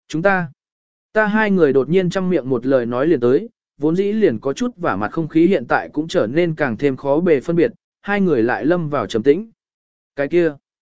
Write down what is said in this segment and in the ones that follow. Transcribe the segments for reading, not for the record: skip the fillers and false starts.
Chúng ta hai người đột nhiên trăm miệng một lời nói liền tới, vốn dĩ liền có chút vả mặt không khí hiện tại cũng trở nên càng thêm khó bề phân biệt, hai người lại lâm vào trầm tĩnh. Cái kia,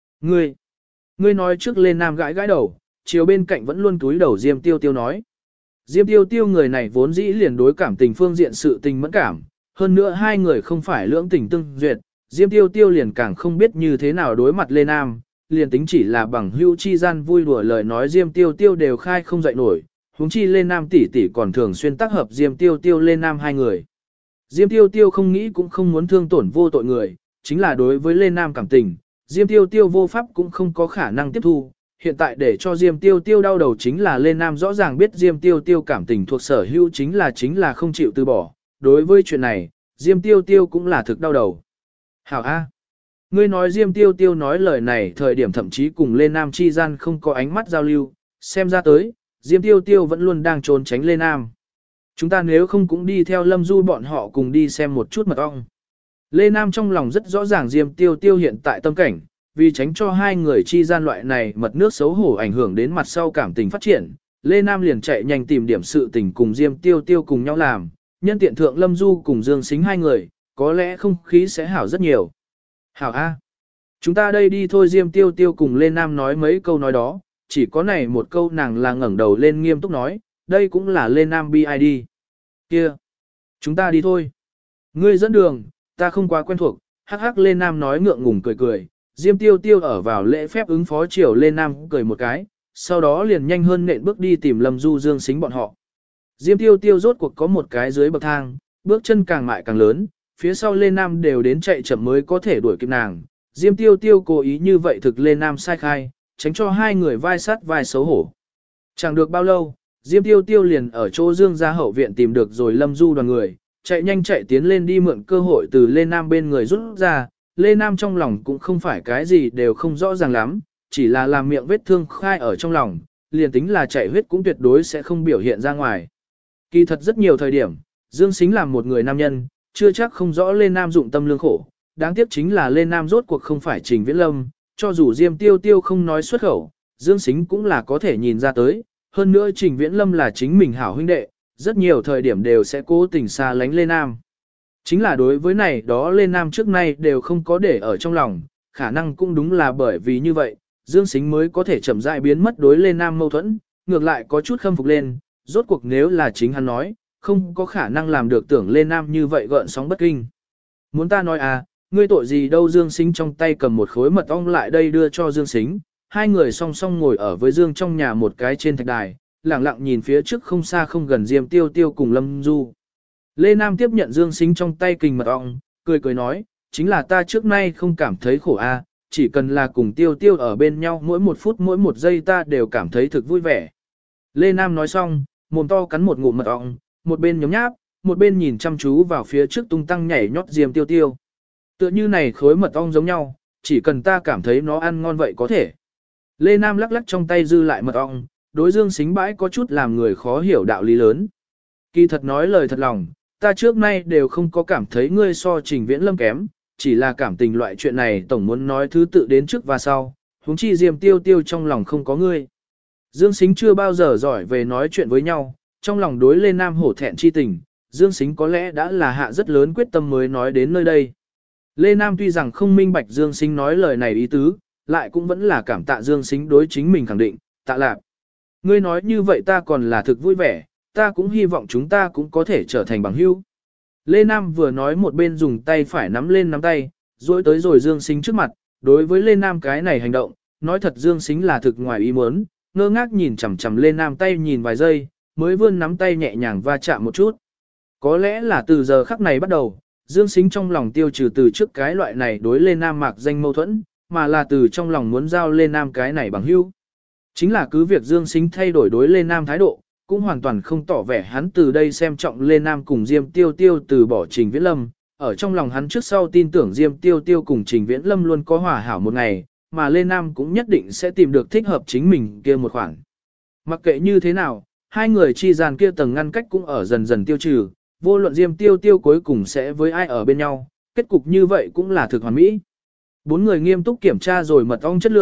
ngươi nói trước lên nam gãi gãi đầu, chiều bên cạnh vẫn luôn túi đầu Diêm Tiêu Tiêu nói. Diêm Tiêu Tiêu người này vốn dĩ liền đối cảm tình phương diện sự tình mẫn cảm, hơn nữa hai người không phải lưỡng tình tương duyệt, Diêm Tiêu Tiêu liền càng không biết như thế nào đối mặt Lê Nam, liền tính chỉ là bằng hữu chi gian vui đùa lời nói Diêm Tiêu Tiêu đều khai không dậy nổi, huống chi Lê Nam tỷ tỷ còn thường xuyên tác hợp Diêm Tiêu Tiêu Lê Nam hai người. Diêm Tiêu Tiêu không nghĩ cũng không muốn thương tổn vô tội người, chính là đối với Lê Nam cảm tình, Diêm Tiêu Tiêu vô pháp cũng không có khả năng tiếp thu. Hiện tại để cho Diêm Tiêu Tiêu đau đầu chính là Lê Nam rõ ràng biết Diêm Tiêu Tiêu cảm tình thuộc sở hữu chính là không chịu từ bỏ. Đối với chuyện này, Diêm Tiêu Tiêu cũng là thực đau đầu. Hảo A. Ngươi nói Diêm Tiêu Tiêu nói lời này thời điểm thậm chí cùng Lê Nam chi gian không có ánh mắt giao lưu, xem ra tới, Diêm Tiêu Tiêu vẫn luôn đang trốn tránh Lê Nam. Chúng ta nếu không cũng đi theo Lâm Du bọn họ cùng đi xem một chút mật ong. Lê Nam trong lòng rất rõ ràng Diêm Tiêu Tiêu hiện tại tâm cảnh, vì tránh cho hai người chi gian loại này mật nước xấu hổ ảnh hưởng đến mặt sau cảm tình phát triển, Lê Nam liền chạy nhanh tìm điểm sự tình cùng Diêm Tiêu Tiêu cùng nhau làm, nhân tiện thượng Lâm Du cùng Dương Sính hai người, có lẽ không khí sẽ hảo rất nhiều. Hảo A. Chúng ta đây đi thôi Diêm Tiêu Tiêu cùng Lê Nam nói mấy câu nói đó, chỉ có này một câu nàng là ngẩng đầu lên nghiêm túc nói, đây cũng là Lê Nam BID. Kia. Chúng ta đi thôi. Ngươi dẫn đường, ta không quá quen thuộc, hắc hắc Lê Nam nói ngượng ngùng cười cười. Diêm Tiêu Tiêu ở vào lễ phép ứng phó chiều Lê Nam cười một cái, sau đó liền nhanh hơn nện bước đi tìm Lâm Du Dương Sính bọn họ. Diêm Tiêu Tiêu rốt cuộc có một cái dưới bậc thang, bước chân càng mại càng lớn, phía sau Lê Nam đều đến chạy chậm mới có thể đuổi kịp nàng. Diêm Tiêu Tiêu cố ý như vậy thực Lê Nam sai khai, tránh cho hai người vai sát vai xấu hổ. Chẳng được bao lâu, Diêm Tiêu Tiêu liền ở chỗ Dương gia hậu viện tìm được rồi Lâm Du đoàn người, chạy nhanh chạy tiến lên đi mượn cơ hội từ Lê Nam bên người rút ra. Lê Nam trong lòng cũng không phải cái gì đều không rõ ràng lắm, chỉ là làm miệng vết thương khai ở trong lòng, liền tính là chảy huyết cũng tuyệt đối sẽ không biểu hiện ra ngoài. Kỳ thật rất nhiều thời điểm, Dương Sính làm một người nam nhân, chưa chắc không rõ Lê Nam dụng tâm lương khổ, đáng tiếc chính là Lê Nam rốt cuộc không phải Trình Viễn Lâm, cho dù Diêm Tiêu Tiêu không nói xuất khẩu, Dương Sính cũng là có thể nhìn ra tới, hơn nữa Trình Viễn Lâm là chính mình hảo huynh đệ, rất nhiều thời điểm đều sẽ cố tình xa lánh Lê Nam. Chính là đối với này đó Lê Nam trước nay đều không có để ở trong lòng, khả năng cũng đúng là bởi vì như vậy, Dương Sính mới có thể chậm rãi biến mất đối Lê Nam mâu thuẫn, ngược lại có chút khâm phục lên, rốt cuộc nếu là chính hắn nói, không có khả năng làm được tưởng Lê Nam như vậy gợn sóng bất kinh. Muốn ta nói à, ngươi tội gì đâu Dương Sính trong tay cầm một khối mật ong lại đây đưa cho Dương Sính, hai người song song ngồi ở với Dương trong nhà một cái trên thạch đài, lặng lặng nhìn phía trước không xa không gần Diêm Tiêu Tiêu cùng Lâm Du. Lê Nam tiếp nhận Dương Sính trong tay kình mật ong, cười cười nói, chính là ta trước nay không cảm thấy khổ a, chỉ cần là cùng Tiêu Tiêu ở bên nhau mỗi một phút mỗi một giây ta đều cảm thấy thực vui vẻ. Lê Nam nói xong, mồm to cắn một ngụm mật ong, một bên nhấm nháp, một bên nhìn chăm chú vào phía trước tung tăng nhảy nhót Diêm Tiêu Tiêu. Tựa như này khối mật ong giống nhau, chỉ cần ta cảm thấy nó ăn ngon vậy có thể. Lê Nam lắc lắc trong tay dư lại mật ong, đối Dương Sính bãi có chút làm người khó hiểu đạo lý lớn. Kỳ thật nói lời thật lòng, ta trước nay đều không có cảm thấy ngươi so Trình Viễn Lâm kém, chỉ là cảm tình loại chuyện này tổng muốn nói thứ tự đến trước và sau, huống chi Diêm Tiêu Tiêu trong lòng không có ngươi. Dương Sính chưa bao giờ giỏi về nói chuyện với nhau, trong lòng đối Lê Nam hổ thẹn chi tình, Dương Sính có lẽ đã là hạ rất lớn quyết tâm mới nói đến nơi đây. Lê Nam tuy rằng không minh bạch Dương Sính nói lời này ý tứ, lại cũng vẫn là cảm tạ Dương Sính đối chính mình khẳng định, tạ lạc. Ngươi nói như vậy ta còn là thực vui vẻ, ta cũng hy vọng chúng ta cũng có thể trở thành bằng hữu. Lê Nam vừa nói một bên dùng tay phải nắm lên nắm tay, duỗi tới rồi Dương Sính trước mặt, đối với Lê Nam cái này hành động, nói thật Dương Sính là thực ngoài ý muốn, ngơ ngác nhìn chằm chằm Lê Nam tay nhìn vài giây, mới vươn nắm tay nhẹ nhàng va chạm một chút. Có lẽ là từ giờ khắc này bắt đầu, Dương Sính trong lòng tiêu trừ từ trước cái loại này đối Lê Nam mạc danh mâu thuẫn, mà là từ trong lòng muốn giao Lê Nam cái này bằng hữu. Chính là cứ việc Dương Sính thay đổi đối Lê Nam thái độ, cũng hoàn toàn không tỏ vẻ hắn từ đây xem trọng Lê Nam cùng Diêm Tiêu Tiêu từ bỏ Trình Viễn Lâm, ở trong lòng hắn trước sau tin tưởng Diêm Tiêu Tiêu cùng Trình Viễn Lâm luôn có hòa hảo một ngày, mà Lê Nam cũng nhất định sẽ tìm được thích hợp chính mình kia một khoảng. Mặc kệ như thế nào, hai người chi gian kia tầng ngăn cách cũng ở dần dần tiêu trừ, vô luận Diêm Tiêu Tiêu cuối cùng sẽ với ai ở bên nhau, kết cục như vậy cũng là thực hoàn mỹ. Bốn người nghiêm túc kiểm tra rồi mật ong chất lượng,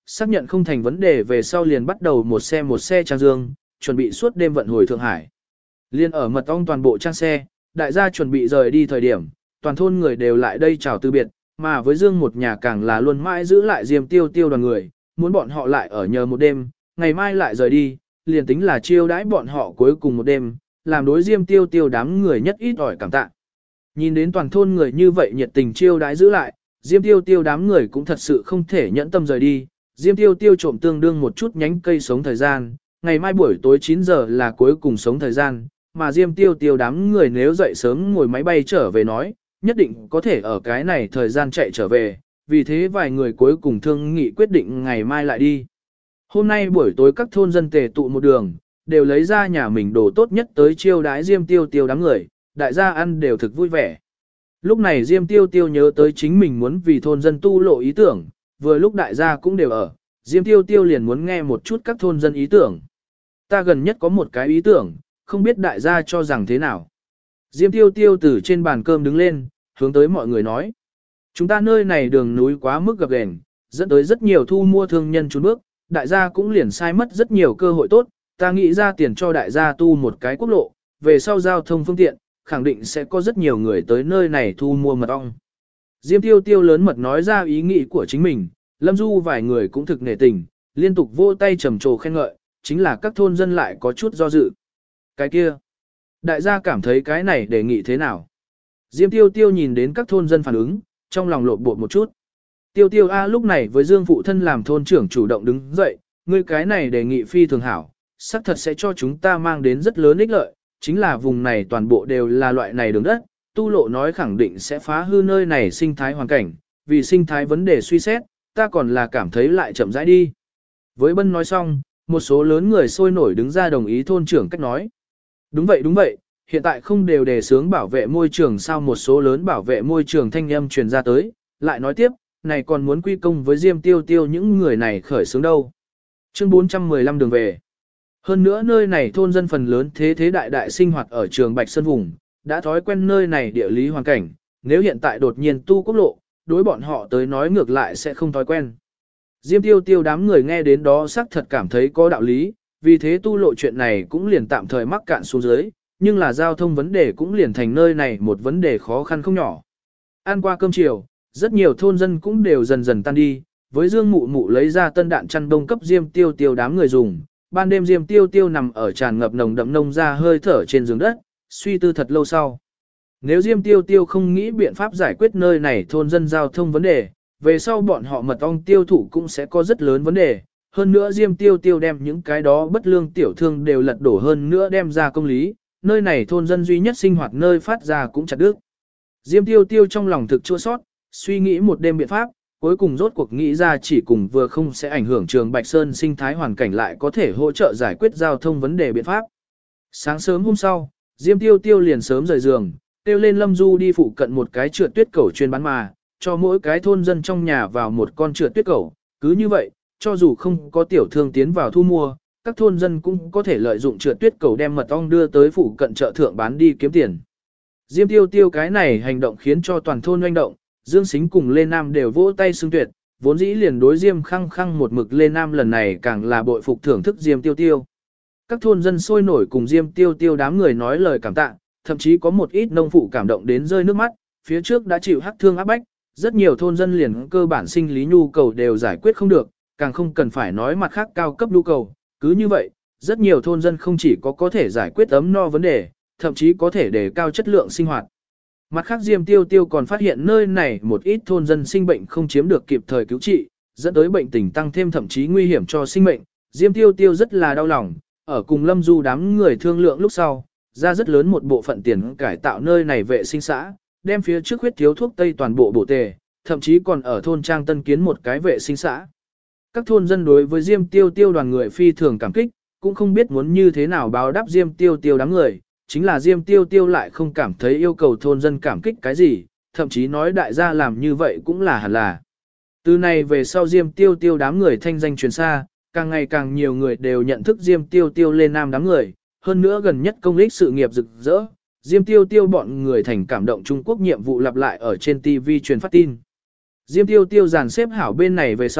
xác nhận không thành vấn đề về sau liền bắt đầu một xe trang dương, chuẩn bị suốt đêm vận hồi Thượng Hải. Liên ở mật ong toàn bộ trang xe, đại gia chuẩn bị rời đi thời điểm, toàn thôn người đều lại đây chào từ biệt, mà với Dương một nhà càng là luôn mãi giữ lại Diêm Tiêu Tiêu đoàn người, muốn bọn họ lại ở nhờ một đêm, ngày mai lại rời đi, liền tính là chiêu đãi bọn họ cuối cùng một đêm, làm đối Diêm Tiêu Tiêu đám người nhất ít ỏi cảm tạ. Nhìn đến toàn thôn người như vậy nhiệt tình chiêu đãi giữ lại, Diêm Tiêu Tiêu đám người cũng thật sự không thể nhẫn tâm rời đi. Diêm Tiêu Tiêu trộm tương đương một chút nhánh cây sống thời gian, ngày mai buổi tối 9 giờ là cuối cùng sống thời gian, mà Diêm Tiêu Tiêu đám người nếu dậy sớm ngồi máy bay trở về nói, nhất định có thể ở cái này thời gian chạy trở về, vì thế vài người cuối cùng thương nghị quyết định ngày mai lại đi. Hôm nay buổi tối các thôn dân tề tụ một đường, đều lấy ra nhà mình đồ tốt nhất tới chiêu đái Diêm Tiêu Tiêu đám người, đại gia ăn đều thực vui vẻ. Lúc này Diêm Tiêu Tiêu nhớ tới chính mình muốn vì thôn dân tu lộ ý tưởng, vừa lúc đại gia cũng đều ở, Diêm Tiêu Tiêu liền muốn nghe một chút các thôn dân ý tưởng. Ta gần nhất có một cái ý tưởng, không biết đại gia cho rằng thế nào. Diêm Tiêu Tiêu từ trên bàn cơm đứng lên, hướng tới mọi người nói. Chúng ta nơi này đường núi quá mức gập ghềnh, dẫn tới rất nhiều thu mua thương nhân trốn bước, đại gia cũng liền sai mất rất nhiều cơ hội tốt, ta nghĩ ra tiền cho đại gia tu một cái quốc lộ, về sau giao thông phương tiện, khẳng định sẽ có rất nhiều người tới nơi này thu mua mật ong. Diêm Tiêu Tiêu lớn mật nói ra ý nghĩ của chính mình, Lâm Du vài người cũng thực nể tình, liên tục vỗ tay trầm trồ khen ngợi, chính là các thôn dân lại có chút do dự. Cái kia, đại gia cảm thấy cái này đề nghị thế nào? Diêm Tiêu Tiêu nhìn đến các thôn dân phản ứng, trong lòng lộn bột một chút. Tiêu Tiêu A lúc này với Dương phụ thân làm thôn trưởng chủ động đứng dậy, ngươi cái này đề nghị phi thường hảo, xác thật sẽ cho chúng ta mang đến rất lớn ích lợi, chính là vùng này toàn bộ đều là loại này đường đất, tu lộ nói khẳng định sẽ phá hư nơi này sinh thái hoàn cảnh, vì sinh thái vấn đề suy xét, ta còn là cảm thấy lại chậm rãi đi. Với Bân nói xong, một số lớn người sôi nổi đứng ra đồng ý thôn trưởng cách nói. Đúng vậy, hiện tại không đều đề xướng bảo vệ môi trường sao, một số lớn bảo vệ môi trường thanh âm truyền ra tới, lại nói tiếp, này còn muốn quy công với Diêm Tiêu Tiêu những người này khởi xướng đâu. Chương 415 đường về. Hơn nữa nơi này thôn dân phần lớn thế đại sinh hoạt ở trường Bạch Sơn vùng, đã thói quen nơi này địa lý hoàn cảnh, nếu hiện tại đột nhiên tu quốc lộ, đối bọn họ tới nói ngược lại sẽ không thói quen. Diêm Tiêu Tiêu đám người nghe đến đó xác thật cảm thấy có đạo lý, vì thế tu lộ chuyện này cũng liền tạm thời mắc cạn xuống dưới, nhưng là giao thông vấn đề cũng liền thành nơi này một vấn đề khó khăn không nhỏ. Ăn qua cơm chiều, rất nhiều thôn dân cũng đều dần dần tan đi, với Dương Mụ Mụ lấy ra tân đạn chăn đông cấp Diêm Tiêu Tiêu đám người dùng. Ban đêm Diêm Tiêu Tiêu nằm ở tràn ngập nồng đậm nông ra hơi thở trên giường đất, suy tư thật lâu sau. Nếu Diêm Tiêu Tiêu không nghĩ biện pháp giải quyết nơi này thôn dân giao thông vấn đề, về sau bọn họ mật ong tiêu thụ cũng sẽ có rất lớn vấn đề. Hơn nữa Diêm Tiêu Tiêu đem những cái đó bất lương tiểu thương đều lật đổ hơn nữa đem ra công lý, nơi này thôn dân duy nhất sinh hoạt nơi phát ra cũng chặt đứt. Diêm Tiêu Tiêu trong lòng thực chua sót, suy nghĩ một đêm biện pháp, cuối cùng rốt cuộc nghĩ ra chỉ cùng vừa không sẽ ảnh hưởng trường Bạch Sơn sinh thái hoàn cảnh lại có thể hỗ trợ giải quyết giao thông vấn đề biện pháp. Sáng sớm hôm sau, Diêm Tiêu Tiêu liền sớm rời giường, kêu lên Lâm Du đi phụ cận một cái trượt tuyết cẩu chuyên bán mà, cho mỗi cái thôn dân trong nhà vào một con trượt tuyết cẩu. Cứ như vậy, cho dù không có tiểu thương tiến vào thu mua, các thôn dân cũng có thể lợi dụng trượt tuyết cẩu đem mật ong đưa tới phụ cận chợ thượng bán đi kiếm tiền. Diêm Tiêu Tiêu cái này hành động khiến cho toàn thôn oanh động, Dương Sính cùng Lê Nam đều vỗ tay xưng tuyệt, vốn dĩ liền đối Diêm Khăng Khăng một mực Lê Nam lần này càng là bội phục thưởng thức Diêm Tiêu Tiêu. Các thôn dân sôi nổi cùng Diêm Tiêu Tiêu đám người nói lời cảm tạ, thậm chí có một ít nông phụ cảm động đến rơi nước mắt, phía trước đã chịu hắc thương áp bách, rất nhiều thôn dân liền cơ bản sinh lý nhu cầu đều giải quyết không được, càng không cần phải nói mặt khác cao cấp nhu cầu, cứ như vậy, rất nhiều thôn dân không chỉ có thể giải quyết ấm no vấn đề, thậm chí có thể đề cao chất lượng sinh hoạt. Mặt khác Diêm Tiêu Tiêu còn phát hiện nơi này một ít thôn dân sinh bệnh không chiếm được kịp thời cứu trị, dẫn tới bệnh tình tăng thêm thậm chí nguy hiểm cho sinh mệnh. Diêm Tiêu Tiêu rất là đau lòng, ở cùng Lâm Du đám người thương lượng lúc sau, ra rất lớn một bộ phận tiền cải tạo nơi này vệ sinh xã, đem phía trước huyết thiếu thuốc tây toàn bộ bổ tề, thậm chí còn ở thôn Trang Tân kiến một cái vệ sinh xã. Các thôn dân đối với Diêm Tiêu Tiêu đoàn người phi thường cảm kích, cũng không biết muốn như thế nào báo đáp Diêm Tiêu Tiêu đám người. Chính là Diêm Tiêu Tiêu lại không cảm thấy yêu cầu thôn dân cảm kích cái gì, thậm chí nói đại gia làm như vậy cũng là hẳn là. Từ này về sau Diêm Tiêu Tiêu đám người thanh danh truyền xa, càng ngày càng nhiều người đều nhận thức Diêm Tiêu Tiêu lên nam đám người, hơn nữa gần nhất công ích sự nghiệp rực rỡ, Diêm Tiêu Tiêu bọn người thành cảm động Trung Quốc nhiệm vụ lặp lại ở trên TV truyền phát tin. Diêm Tiêu Tiêu dàn xếp hảo bên này về sau,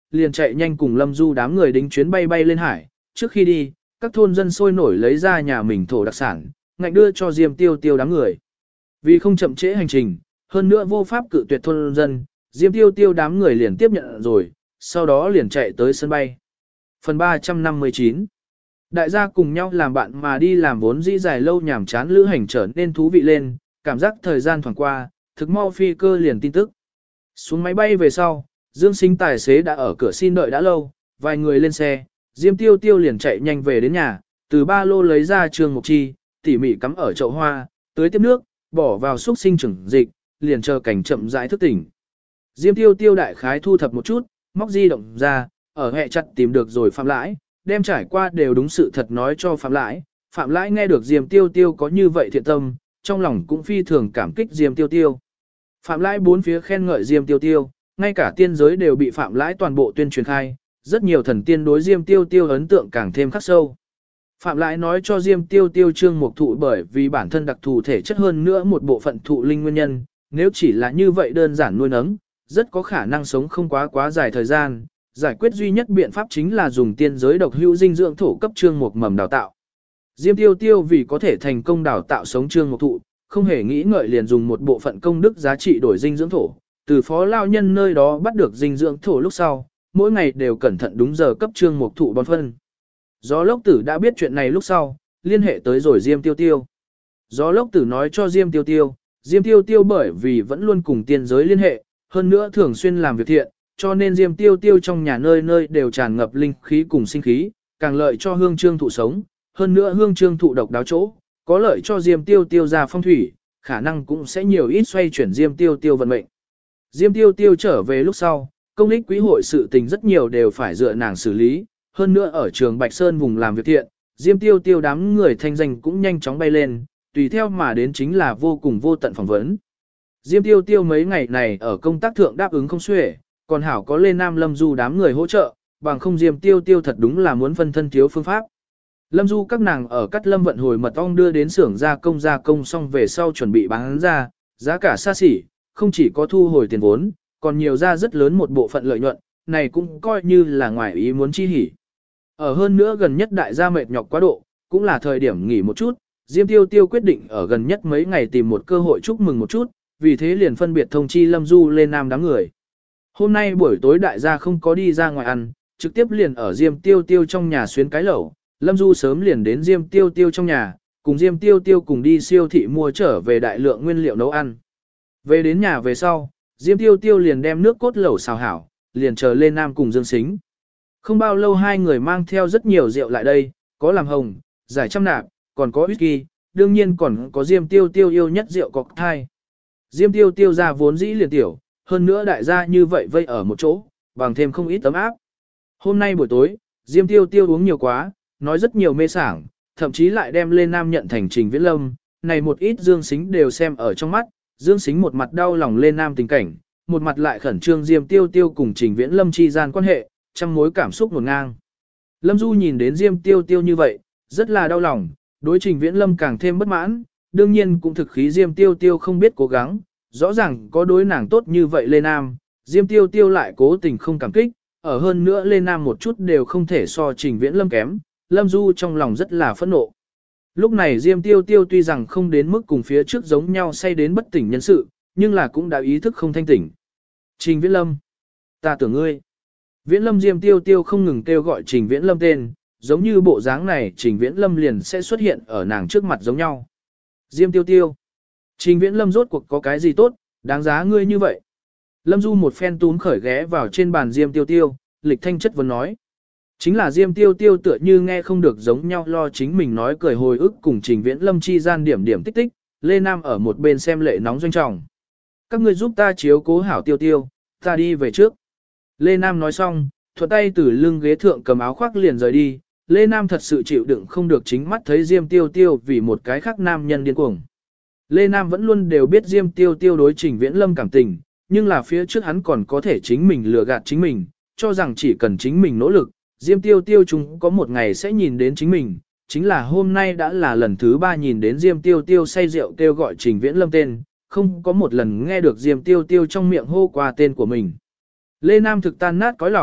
liền chạy nhanh cùng Lâm Du đám người đính chuyến bay bay lên hải. Trước khi đi, các thôn dân sôi nổi lấy ra nhà mình thổ đặc sản, ngạnh đưa cho Diêm Tiêu Tiêu đám người. Vì không chậm trễ hành trình, hơn nữa vô pháp cự tuyệt thôn dân, Diêm Tiêu Tiêu đám người liền tiếp nhận rồi, sau đó liền chạy tới sân bay. Phần 359. Đại gia cùng nhau làm bạn mà đi làm vốn dĩ dài lâu nhàm chán lữ hành trở nên thú vị lên, cảm giác thời gian thoảng qua, thực mau phi cơ liền tin tức. Xuống máy bay về sau, Dương Sinh tài xế đã ở cửa xin đợi đã lâu, vài người lên xe, Diêm Tiêu Tiêu liền chạy nhanh về đến nhà, từ ba lô lấy ra trường mộc chi, tỉ mỉ cắm ở chậu hoa, tưới tiếp nước, bỏ vào xúc sinh trưởng dịch, liền chờ cảnh chậm rãi thức tỉnh. Diêm Tiêu Tiêu đại khái thu thập một chút, móc di động ra, ở hệ chặt tìm được rồi Phạm Lãi, đem trải qua đều đúng sự thật nói cho Phạm Lãi. Phạm Lãi nghe được Diêm Tiêu Tiêu có như vậy thiện tâm, trong lòng cũng phi thường cảm kích Diêm Tiêu Tiêu. Phạm Lãi bốn phía khen ngợi Diêm Tiêu Tiêu, ngay cả tiên giới đều bị Phạm Lãi toàn bộ tuyên truyền khai, rất nhiều thần tiên đối Diêm Tiêu Tiêu ấn tượng càng thêm khắc sâu. Phạm Lãi nói cho Diêm Tiêu Tiêu trương mục thụ bởi vì bản thân đặc thù thể chất hơn nữa một bộ phận thụ linh nguyên nhân, nếu chỉ là như vậy đơn giản nuôi nấng, rất có khả năng sống không quá dài thời gian. Giải quyết duy nhất biện pháp chính là dùng tiên giới độc hữu dinh dưỡng thổ cấp trương mục mầm đào tạo. Diêm Tiêu Tiêu vì có thể thành công đào tạo sống trương mục thụ, không hề nghĩ ngợi liền dùng một bộ phận công đức giá trị đổi dinh dưỡng thổ, từ phó lao nhân nơi đó bắt được dinh dưỡng thổ lúc sau, mỗi ngày đều cẩn thận đúng giờ cấp trương mục thụ bón phân. Gió Lốc Tử đã biết chuyện này lúc sau, liên hệ tới rồi Diêm Tiêu Tiêu. Gió Lốc Tử nói cho Diêm Tiêu Tiêu bởi vì vẫn luôn cùng tiên giới liên hệ, hơn nữa thường xuyên làm việc thiện, cho nên Diêm Tiêu Tiêu trong nhà nơi nơi đều tràn ngập linh khí cùng sinh khí, càng lợi cho hương trương thụ sống, hơn nữa hương trương thụ độc đáo chỗ, có lợi cho Diêm Tiêu Tiêu ra phong thủy, khả năng cũng sẽ nhiều ít xoay chuyển Diêm Tiêu Tiêu vận mệnh. Diêm Tiêu Tiêu trở về lúc sau, công lích quý hội sự tình rất nhiều đều phải dựa nàng xử lý, hơn nữa ở trường Bạch Sơn vùng làm việc thiện, Diêm Tiêu Tiêu đám người thanh danh cũng nhanh chóng bay lên, tùy theo mà đến chính là vô cùng vô tận phỏng vấn. Diêm Tiêu Tiêu mấy ngày này ở công tác thượng đáp ứng không xuể, còn hảo có lên Nam Lâm Du đám người hỗ trợ, bằng không Diêm Tiêu Tiêu thật đúng là muốn phân thân thiếu phương pháp. Lâm Du các nàng ở Cát Lâm vận hồi mật ong đưa đến xưởng gia công xong về sau chuẩn bị bán ra, giá cả xa xỉ, không chỉ có thu hồi tiền vốn, còn nhiều ra rất lớn một bộ phận lợi nhuận, này cũng coi như là ngoài ý muốn chi hỉ. Ở hơn nữa gần nhất đại gia mệt nhọc quá độ, cũng là thời điểm nghỉ một chút, Diêm Tiêu Tiêu quyết định ở gần nhất mấy ngày tìm một cơ hội chúc mừng một chút, vì thế liền phân biệt thông chi Lâm Du lên Nam đám người. Hôm nay buổi tối đại gia không có đi ra ngoài ăn, trực tiếp liền ở Diêm Tiêu Tiêu trong nhà xuyến cái lẩu, Lâm Du sớm liền đến Diêm Tiêu Tiêu trong nhà, cùng Diêm Tiêu Tiêu cùng đi siêu thị mua trở về đại lượng nguyên liệu nấu ăn. Về đến nhà về sau, Diêm Tiêu Tiêu liền đem nước cốt lẩu xào hảo, liền chờ lên Nam cùng Dương Sính. Không bao lâu hai người mang theo rất nhiều rượu lại đây, có làm hồng, giải trăm nạp, còn có whisky, đương nhiên còn có Diêm Tiêu Tiêu yêu nhất rượu cocktail. Diêm Tiêu Tiêu ra vốn dĩ liền tiểu, hơn nữa đại gia như vậy vây ở một chỗ, bằng thêm không ít tấm áp. Hôm nay buổi tối, Diêm Tiêu Tiêu uống nhiều quá, nói rất nhiều mê sảng, thậm chí lại đem lên Nam nhận thành Trình Viễn Lâm, này một ít Dương Sính đều xem ở trong mắt, Dương Sính một mặt đau lòng lên Nam tình cảnh, một mặt lại khẩn trương Diêm Tiêu Tiêu cùng Trình Viễn Lâm chi gian quan hệ, trăm mối cảm xúc ngổn ngang. Lâm Du nhìn đến Diêm Tiêu Tiêu như vậy, rất là đau lòng, đối Trình Viễn Lâm càng thêm bất mãn, đương nhiên cũng thực khí Diêm Tiêu Tiêu không biết cố gắng, rõ ràng có đối nàng tốt như vậy lên Nam, Diêm Tiêu Tiêu lại cố tình không cảm kích, ở hơn nữa lên Nam một chút đều không thể so Trình Viễn Lâm kém, Lâm Du trong lòng rất là phẫn nộ. Lúc này Diêm Tiêu Tiêu tuy rằng không đến mức cùng phía trước giống nhau say đến bất tỉnh nhân sự, nhưng là cũng đã ý thức không thanh tỉnh. Trình Viễn Lâm, ta tưởng ngươi. Viễn Lâm Diêm Tiêu Tiêu không ngừng kêu gọi Trình Viễn Lâm tên, giống như bộ dáng này Trình Viễn Lâm liền sẽ xuất hiện ở nàng trước mặt giống nhau. Diêm Tiêu Tiêu, Trình Viễn Lâm rốt cuộc có cái gì tốt, đáng giá ngươi như vậy. Lâm Du một phen túm khởi ghé vào trên bàn Diêm Tiêu Tiêu, lịch thanh chất vấn nói. Chính là Diêm Tiêu Tiêu tựa như nghe không được giống nhau lo chính mình nói cười hồi ức cùng Trình Viễn Lâm chi gian điểm điểm tích tích, Lê Nam ở một bên xem lệ nóng doanh trọng. Các ngươi giúp ta chiếu cố hảo Tiêu Tiêu, ta đi về trước. Lê Nam nói xong, thuận tay từ lưng ghế thượng cầm áo khoác liền rời đi, Lê Nam thật sự chịu đựng không được chính mắt thấy Diêm Tiêu Tiêu vì một cái khác nam nhân điên cuồng. Lê Nam vẫn luôn đều biết Diêm Tiêu Tiêu đối Trình Viễn Lâm cảm tình, nhưng là phía trước hắn còn có thể chính mình lừa gạt chính mình, cho rằng chỉ cần chính mình nỗ lực, Diêm Tiêu Tiêu chúng có một ngày sẽ nhìn đến chính mình, chính là hôm nay đã là lần thứ 3 nhìn đến Diêm Tiêu Tiêu say rượu kêu gọi Trình Viễn Lâm tên, không có một lần nghe được Diêm Tiêu Tiêu trong miệng hô qua tên của mình. Lê Nam thực tan nát cõi lòng,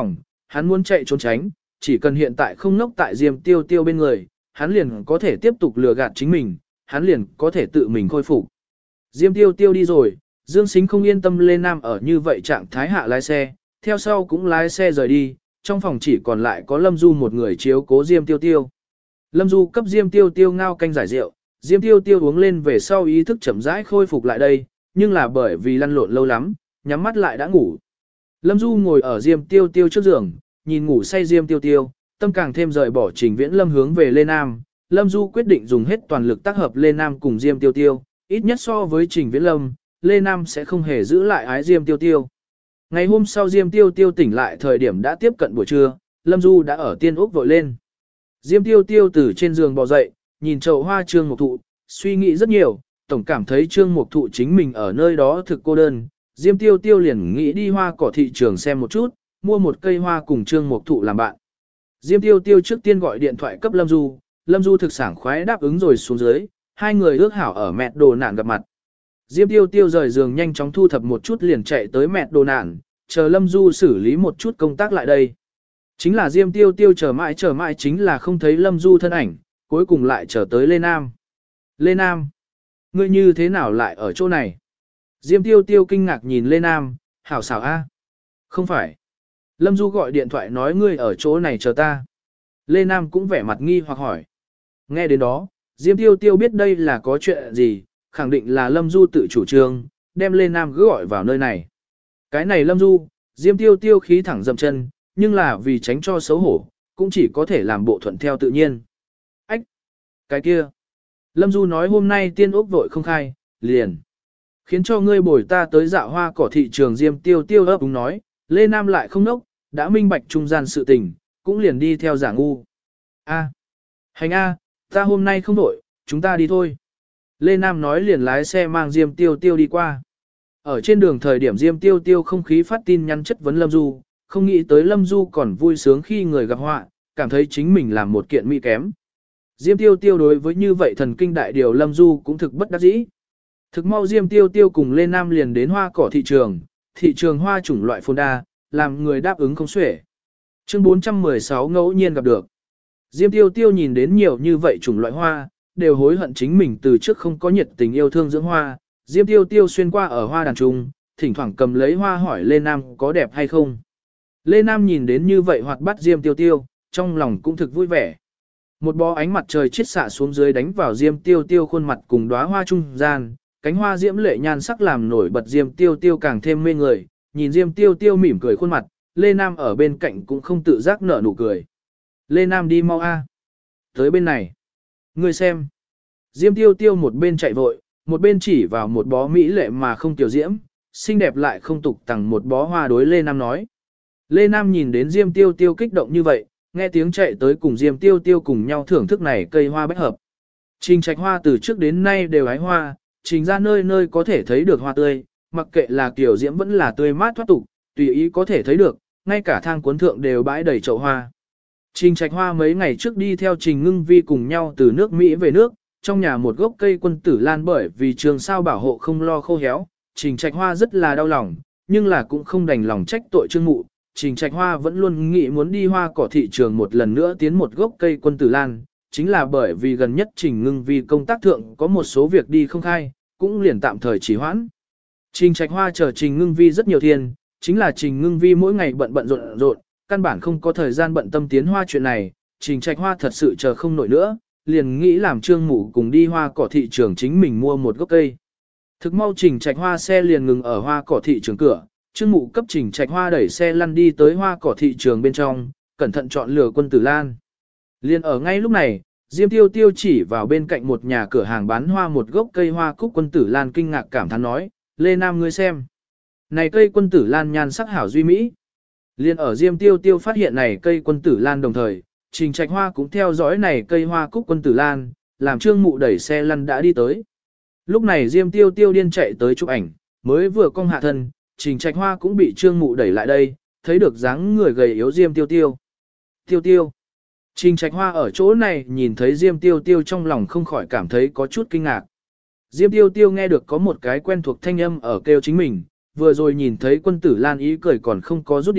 hắn muốn chạy trốn tránh, chỉ cần hiện tại không ngốc tại Diêm Tiêu Tiêu bên người, hắn liền có thể tiếp tục lừa gạt chính mình, hắn liền có thể tự mình khôi phục. Diêm Tiêu Tiêu đi rồi, Dương Sính không yên tâm Lê Nam ở như vậy trạng thái hạ lái xe, theo sau cũng lái xe rời đi, trong phòng chỉ còn lại có Lâm Du một người chiếu cố Diêm Tiêu Tiêu. Lâm Du cấp Diêm Tiêu Tiêu ngao canh giải rượu, Diêm Tiêu Tiêu uống lên về sau ý thức chậm rãi khôi phục lại đây, nhưng là bởi vì lăn lộn lâu lắm, nhắm mắt lại đã ngủ. Lâm Du ngồi ở Diêm Tiêu Tiêu trước giường, nhìn ngủ say Diêm Tiêu Tiêu, tâm càng thêm rời bỏ Trình Viễn Lâm hướng về Lê Nam. Lâm Du quyết định dùng hết toàn lực tác hợp Lê Nam cùng Diêm Tiêu Tiêu, ít nhất so với Trình Viễn Lâm, Lê Nam sẽ không hề giữ lại ái Diêm Tiêu Tiêu. Ngày hôm sau Diêm Tiêu Tiêu tỉnh lại thời điểm đã tiếp cận buổi trưa, Lâm Du đã ở Tiên Úc vội lên. Diêm Tiêu Tiêu từ trên giường bò dậy, nhìn chậu hoa Trương Mục Thụ, suy nghĩ rất nhiều, tổng cảm thấy Trương Mục Thụ chính mình ở nơi đó thực cô đơn. Diêm Tiêu Tiêu liền nghĩ đi hoa cỏ thị trường xem một chút, mua một cây hoa cùng Trương Mục Thụ làm bạn. Diêm Tiêu Tiêu trước tiên gọi điện thoại cấp Lâm Du, Lâm Du thực sảng khoái đáp ứng rồi xuống dưới, hai người ước hảo ở mẹ đồ nạn gặp mặt. Diêm Tiêu Tiêu rời giường nhanh chóng thu thập một chút liền chạy tới mẹ đồ nạn, chờ Lâm Du xử lý một chút công tác lại đây. Chính là Diêm Tiêu Tiêu chờ mãi chính là không thấy Lâm Du thân ảnh, cuối cùng lại chờ tới Lê Nam. Lê Nam, ngươi như thế nào lại ở chỗ này? Diêm Tiêu Tiêu kinh ngạc nhìn Lê Nam, hảo xảo a. Không phải. Lâm Du gọi điện thoại nói ngươi ở chỗ này chờ ta. Lê Nam cũng vẻ mặt nghi hoặc hỏi. Nghe đến đó, Diêm Tiêu Tiêu biết đây là có chuyện gì, khẳng định là Lâm Du tự chủ trương, đem Lê Nam cứ gọi vào nơi này. Cái này Lâm Du, Diêm Tiêu Tiêu khí thẳng dậm chân, nhưng là vì tránh cho xấu hổ, cũng chỉ có thể làm bộ thuận theo tự nhiên. Ách! Cái kia! Lâm Du nói hôm nay Tiên Úc vội không khai, liền. Khiến cho ngươi bồi ta tới dạo hoa cỏ thị trường. Diêm Tiêu Tiêu ấp úng nói, Lê Nam lại không nốc, đã minh bạch trung gian sự tình, cũng liền đi theo giả ngu. A, hành A, ta hôm nay không đổi, chúng ta đi thôi. Lê Nam nói liền lái xe mang Diêm Tiêu Tiêu đi qua. Ở trên đường thời điểm Diêm Tiêu Tiêu không khí phát tin nhắn chất vấn Lâm Du, không nghĩ tới Lâm Du còn vui sướng khi người gặp họa, cảm thấy chính mình làm một kiện mỹ kém. Diêm Tiêu Tiêu đối với như vậy thần kinh đại điều Lâm Du cũng thực bất đắc dĩ. Thực mau Diêm Tiêu Tiêu cùng Lê Nam liền đến hoa cỏ thị trường hoa chủng loại phồn đa, làm người đáp ứng không xuể. Chương 416 ngẫu nhiên gặp được. Diêm Tiêu Tiêu nhìn đến nhiều như vậy chủng loại hoa, đều hối hận chính mình từ trước không có nhiệt tình yêu thương dưỡng hoa. Diêm Tiêu Tiêu xuyên qua ở hoa đàn trung, thỉnh thoảng cầm lấy hoa hỏi Lê Nam có đẹp hay không. Lê Nam nhìn đến như vậy hoạt bát Diêm Tiêu Tiêu, trong lòng cũng thực vui vẻ. Một bó ánh mặt trời chiết xạ xuống dưới đánh vào Diêm Tiêu Tiêu khuôn mặt cùng đóa hoa trung gian, cánh hoa diễm lệ nhan sắc làm nổi bật Diêm Tiêu Tiêu càng thêm mê người, nhìn Diêm Tiêu Tiêu mỉm cười khuôn mặt, Lê Nam ở bên cạnh cũng không tự giác nở nụ cười. Lê Nam đi mau a, tới bên này. Ngươi xem. Diêm Tiêu Tiêu một bên chạy vội, một bên chỉ vào một bó mỹ lệ mà không tiểu diễm, xinh đẹp lại không tục tằng một bó hoa đối Lê Nam nói. Lê Nam nhìn đến Diêm Tiêu Tiêu kích động như vậy, nghe tiếng chạy tới cùng Diêm Tiêu Tiêu cùng nhau thưởng thức này cây hoa bách hợp. Trình Trạch Hoa từ trước đến nay đều hái hoa, trình ra nơi nơi có thể thấy được hoa tươi, mặc kệ là kiểu diễm vẫn là tươi mát thoát tục, tùy ý có thể thấy được, ngay cả thang cuốn thượng đều bãi đầy chậu hoa. Trình Trạch Hoa mấy ngày trước đi theo Trình Ngưng Vi cùng nhau từ nước Mỹ về nước, trong nhà một gốc cây quân tử lan bởi vì trường sao bảo hộ không lo khô héo, Trình Trạch Hoa rất là đau lòng, nhưng là cũng không đành lòng trách tội Trương Mụ. Trình Trạch Hoa vẫn luôn nghĩ muốn đi hoa cỏ thị trường một lần nữa tiến một gốc cây quân tử lan, chính là bởi vì gần nhất Trình Ngưng Vi công tác thượng có một số việc đi không khai, cũng liền tạm thời trì hoãn. Trình Trạch Hoa chờ Trình Ngưng Vi rất nhiều thiên, chính là Trình Ngưng Vi mỗi ngày bận bận rộn rộn, căn bản không có thời gian bận tâm tiến hoa chuyện này, Trình Trạch Hoa thật sự chờ không nổi nữa, liền nghĩ làm Trương Mụ cùng đi hoa cỏ thị trường chính mình mua một gốc cây. Thực mau Trình Trạch Hoa xe liền ngừng ở hoa cỏ thị trường cửa, Trương Mụ cấp Trình Trạch Hoa đẩy xe lăn đi tới hoa cỏ thị trường bên trong, cẩn thận chọn lựa quân tử lan. Liên ở ngay lúc này, Diêm Tiêu Tiêu chỉ vào bên cạnh một nhà cửa hàng bán hoa một gốc cây hoa cúc quân tử lan kinh ngạc cảm thán nói, Lê Nam ngươi xem. Này cây quân tử lan nhan sắc hảo duy mỹ. Liên ở Diêm Tiêu Tiêu phát hiện này cây quân tử lan đồng thời, Trình Trạch Hoa cũng theo dõi này cây hoa cúc quân tử lan, làm Trương Mụ đẩy xe lăn đã đi tới. Lúc này Diêm Tiêu Tiêu điên chạy tới chụp ảnh, mới vừa cong hạ thân, Trình Trạch Hoa cũng bị Trương Mụ đẩy lại đây, thấy được dáng người gầy yếu Diêm Tiêu Tiêu. Tiêu Tiêu. Trình Trạch Hoa ở chỗ này nhìn thấy Diêm Tiêu Tiêu trong lòng không khỏi cảm thấy có chút kinh ngạc. Diêm Tiêu Tiêu nghe được có một cái quen thuộc thanh âm ở kêu chính mình, vừa rồi nhìn thấy quân tử lan ý cười còn không có rút đi,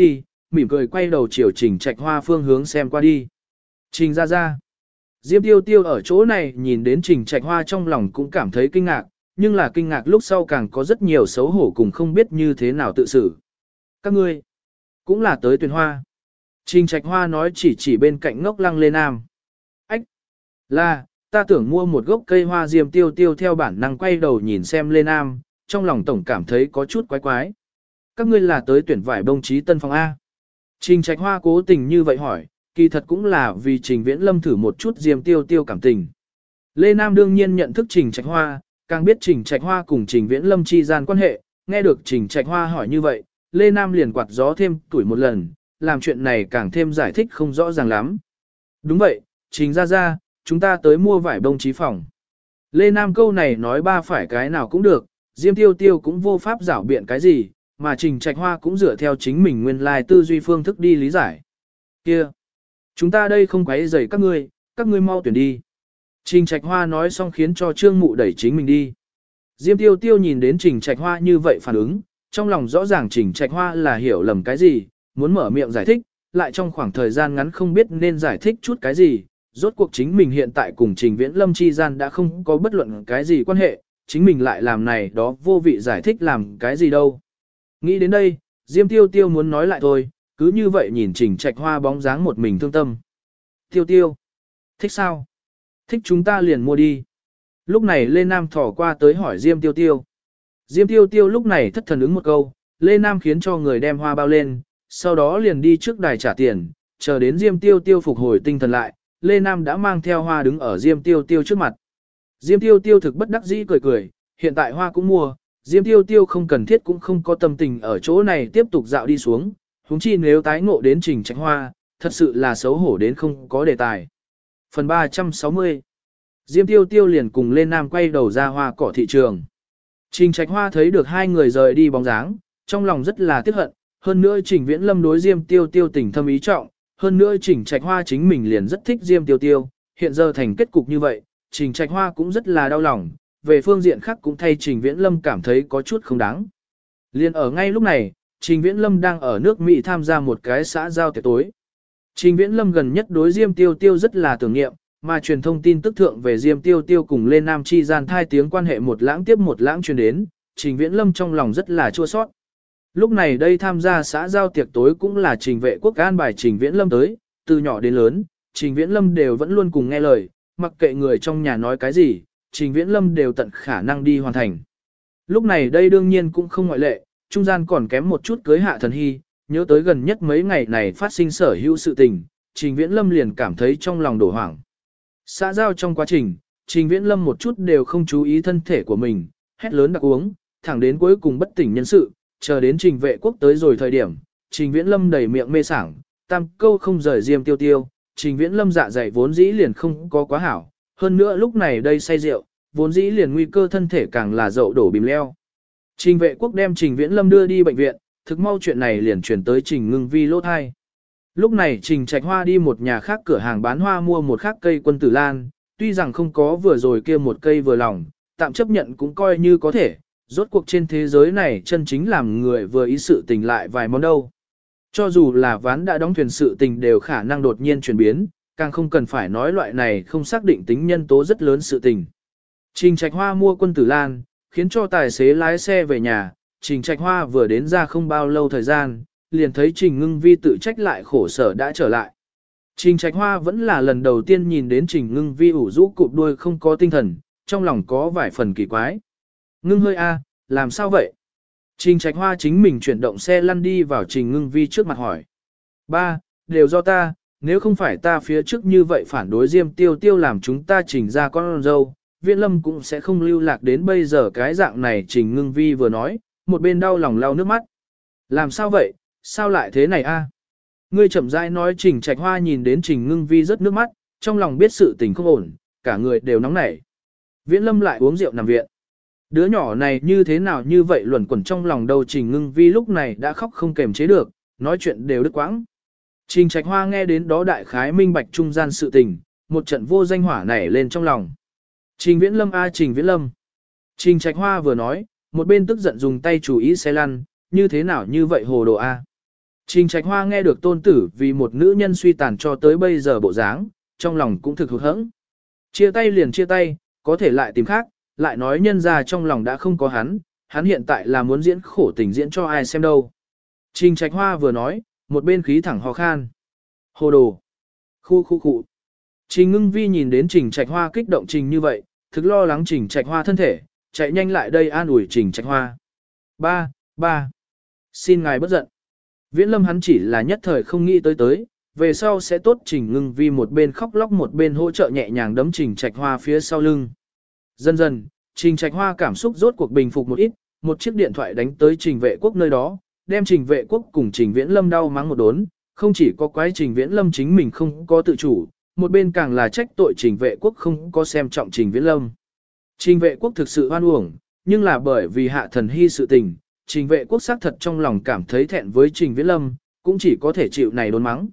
mỉm cười quay đầu chiều Trình Trạch Hoa phương hướng xem qua đi. Trình ra ra. Diêm Tiêu Tiêu ở chỗ này nhìn đến Trình Trạch Hoa trong lòng cũng cảm thấy kinh ngạc, nhưng là kinh ngạc lúc sau càng có rất nhiều xấu hổ cùng không biết như thế nào tự xử. Các ngươi cũng là tới Tuyền Hoa. Trình Trạch Hoa nói chỉ bên cạnh ngốc Lăng Lê Nam. Ách! Là, ta tưởng mua một gốc cây hoa. Diêm Tiêu Tiêu theo bản năng quay đầu nhìn xem Lê Nam, trong lòng tổng cảm thấy có chút quái quái. Các ngươi là tới tuyển vải bông trí tân phòng A. Trình Trạch Hoa cố tình như vậy hỏi, kỳ thật cũng là vì Trình Viễn Lâm thử một chút Diêm Tiêu Tiêu cảm tình. Lê Nam đương nhiên nhận thức Trình Trạch Hoa, càng biết Trình Trạch Hoa cùng Trình Viễn Lâm chi gian quan hệ, nghe được Trình Trạch Hoa hỏi như vậy, Lê Nam liền quạt gió thêm tuổi một lần, làm chuyện này càng thêm giải thích không rõ ràng lắm. Đúng vậy, Trình ra ra, chúng ta tới mua vải bông trí phòng. Lê Nam câu này nói ba phải cái nào cũng được, Diêm Tiêu Tiêu cũng vô pháp giảo biện cái gì, mà Trình Trạch Hoa cũng dựa theo chính mình nguyên lai tư duy phương thức đi lý giải. Kia, chúng ta đây không quấy rầy các ngươi mau tuyển đi. Trình Trạch Hoa nói xong khiến cho Trương Mụ đẩy chính mình đi. Diêm Tiêu Tiêu nhìn đến Trình Trạch Hoa như vậy phản ứng, trong lòng rõ ràng Trình Trạch Hoa là hiểu lầm cái gì, muốn mở miệng giải thích, lại trong khoảng thời gian ngắn không biết nên giải thích chút cái gì. Rốt cuộc chính mình hiện tại cùng Trình Viễn Lâm chi gian đã không có bất luận cái gì quan hệ, chính mình lại làm này đó vô vị giải thích làm cái gì đâu. Nghĩ đến đây, Diêm Tiêu Tiêu muốn nói lại thôi, cứ như vậy nhìn Trình Trạch Hoa bóng dáng một mình thương tâm. Tiêu Tiêu, thích sao? Thích chúng ta liền mua đi. Lúc này Lê Nam thỏ qua tới hỏi Diêm Tiêu Tiêu. Diêm Tiêu Tiêu lúc này thất thần ứng một câu, Lê Nam khiến cho người đem hoa bao lên, sau đó liền đi trước đài trả tiền, chờ đến Diêm Tiêu Tiêu phục hồi tinh thần lại, Lê Nam đã mang theo hoa đứng ở Diêm Tiêu Tiêu trước mặt. Diêm Tiêu Tiêu thực bất đắc dĩ cười cười, hiện tại hoa cũng mua, Diêm Tiêu Tiêu không cần thiết cũng không có tâm tình ở chỗ này tiếp tục dạo đi xuống, huống chi nếu tái ngộ đến Trình Trạch Hoa, thật sự là xấu hổ đến không có đề tài. Phần 360 Diêm Tiêu Tiêu liền cùng Lê Nam quay đầu ra hoa cỏ thị trường. Trình Trạch Hoa thấy được hai người rời đi bóng dáng, trong lòng rất là tiếc hận, hơn nữa Trình Viễn Lâm đối Diêm Tiêu Tiêu tình thâm ý trọng, hơn nữa Trình Trạch Hoa chính mình liền rất thích Diêm Tiêu Tiêu, hiện giờ thành kết cục như vậy, Trình Trạch Hoa cũng rất là đau lòng, về phương diện khác cũng thay Trình Viễn Lâm cảm thấy có chút không đáng. Liên ở ngay lúc này, Trình Viễn Lâm đang ở nước Mỹ tham gia một cái xã giao tiệc tối. Trình Viễn Lâm gần nhất đối Diêm Tiêu Tiêu rất là tưởng niệm, mà truyền thông tin tức thượng về Diêm Tiêu Tiêu cùng Lê Nam chi gian thai tiếng quan hệ một lãng tiếp một lãng truyền đến, Trình Viễn Lâm trong lòng rất là chua sót. Lúc này đây tham gia xã giao tiệc tối cũng là Trình Vệ Quốc an bài Trình Viễn Lâm tới, từ nhỏ đến lớn, Trình Viễn Lâm đều vẫn luôn cùng nghe lời, mặc kệ người trong nhà nói cái gì, Trình Viễn Lâm đều tận khả năng đi hoàn thành. Lúc này đây đương nhiên cũng không ngoại lệ, trung gian còn kém một chút cưới Hạ Thần Hy, nhớ tới gần nhất mấy ngày này phát sinh sở hữu sự tình, Trình Viễn Lâm liền cảm thấy trong lòng đổ hoảng. Xã giao trong quá trình, Trình Viễn Lâm một chút đều không chú ý thân thể của mình, hét lớn đặc uống, thẳng đến cuối cùng bất tỉnh nhân sự, chờ đến Trình Vệ Quốc tới rồi thời điểm, Trình Viễn Lâm đầy miệng mê sảng, tam câu không rời Diêm Tiêu Tiêu, Trình Viễn Lâm dạ dày vốn dĩ liền không có quá hảo, hơn nữa lúc này đây say rượu, vốn dĩ liền nguy cơ thân thể càng là dậu đổ bìm leo. Trình Vệ Quốc đem Trình Viễn Lâm đưa đi bệnh viện, thực mau chuyện này liền chuyển tới Trình Ngưng Vi lỗ thai. Lúc này Trình Trạch Hoa đi một nhà khác cửa hàng bán hoa mua một khác cây quân tử lan, tuy rằng không có vừa rồi kia một cây vừa lòng, tạm chấp nhận cũng coi như có thể, rốt cuộc trên thế giới này chân chính làm người vừa ý sự tình lại vài món đâu. Cho dù là ván đã đóng thuyền sự tình đều khả năng đột nhiên chuyển biến, càng không cần phải nói loại này không xác định tính nhân tố rất lớn sự tình. Trình Trạch Hoa mua quân tử lan, khiến cho tài xế lái xe về nhà, Trình Trạch Hoa vừa đến ra không bao lâu thời gian, liền thấy Trình Ngưng Vi tự trách lại khổ sở đã trở lại. Trình Trạch Hoa vẫn là lần đầu tiên nhìn đến Trình Ngưng Vi ủ rũ cụp đuôi không có tinh thần, trong lòng có vài phần kỳ quái. Ngưng hơi a, làm sao vậy? Trình Trạch Hoa chính mình chuyển động xe lăn đi vào Trình Ngưng Vi trước mặt hỏi. Ba, đều do ta, nếu không phải ta phía trước như vậy phản đối Diêm Tiêu Tiêu làm chúng ta Trình ra con dâu, Viễn Lâm cũng sẽ không lưu lạc đến bây giờ cái dạng này. Trình Ngưng Vi vừa nói, một bên đau lòng lau nước mắt. Làm sao vậy, sao lại thế này a? Ngươi chậm rãi nói. Trình Trạch Hoa nhìn đến Trình Ngưng Vi rớt nước mắt, trong lòng biết sự tình không ổn, cả người đều nóng nảy. Viễn Lâm lại uống rượu nằm viện. Đứa nhỏ này như thế nào như vậy luẩn quẩn trong lòng đâu. Trình Ngưng Vi lúc này đã khóc không kềm chế được, nói chuyện đều đứt quãng. Trình Trạch Hoa nghe đến đó đại khái minh bạch trung gian sự tình, một trận vô danh hỏa nảy lên trong lòng. Trình Viễn Lâm a, Trình Viễn Lâm. Trình Trạch Hoa vừa nói, một bên tức giận dùng tay chủ ý xe lăn, như thế nào như vậy hồ đồ a. Trình Trạch Hoa nghe được tôn tử vì một nữ nhân suy tàn cho tới bây giờ bộ dáng, trong lòng cũng thực hụt hẫng. Chia tay liền chia tay, có thể lại tìm khác, lại nói nhân ra trong lòng đã không có hắn hiện tại là muốn diễn khổ tình diễn cho ai xem đâu. Trình Trạch Hoa vừa nói, một bên khí thẳng ho khan. Hồ đồ. Khu. Trình Ngưng Vi nhìn đến Trình Trạch Hoa kích động Trình như vậy, thực lo lắng Trình Trạch Hoa thân thể, chạy nhanh lại đây an ủi Trình Trạch Hoa. Ba. Xin ngài bất giận. Viễn Lâm hắn chỉ là nhất thời không nghĩ tới, về sau sẽ tốt. Trình Ngưng Vi một bên khóc lóc một bên hỗ trợ nhẹ nhàng đấm Trình Trạch Hoa phía sau lưng. Dần dần, Trình Trạch Hoa cảm xúc rốt cuộc bình phục một ít, một chiếc điện thoại đánh tới Trình Vệ Quốc nơi đó, đem Trình Vệ Quốc cùng Trình Viễn Lâm đau mắng một đốn, không chỉ có quái Trình Viễn Lâm chính mình không có tự chủ, một bên càng là trách tội Trình Vệ Quốc không có xem trọng Trình Viễn Lâm. Trình Vệ Quốc thực sự oan uổng, nhưng là bởi vì Hạ Thần Hy sự tình, Trình Vệ Quốc xác thật trong lòng cảm thấy thẹn với Trình Viễn Lâm, cũng chỉ có thể chịu này đốn mắng.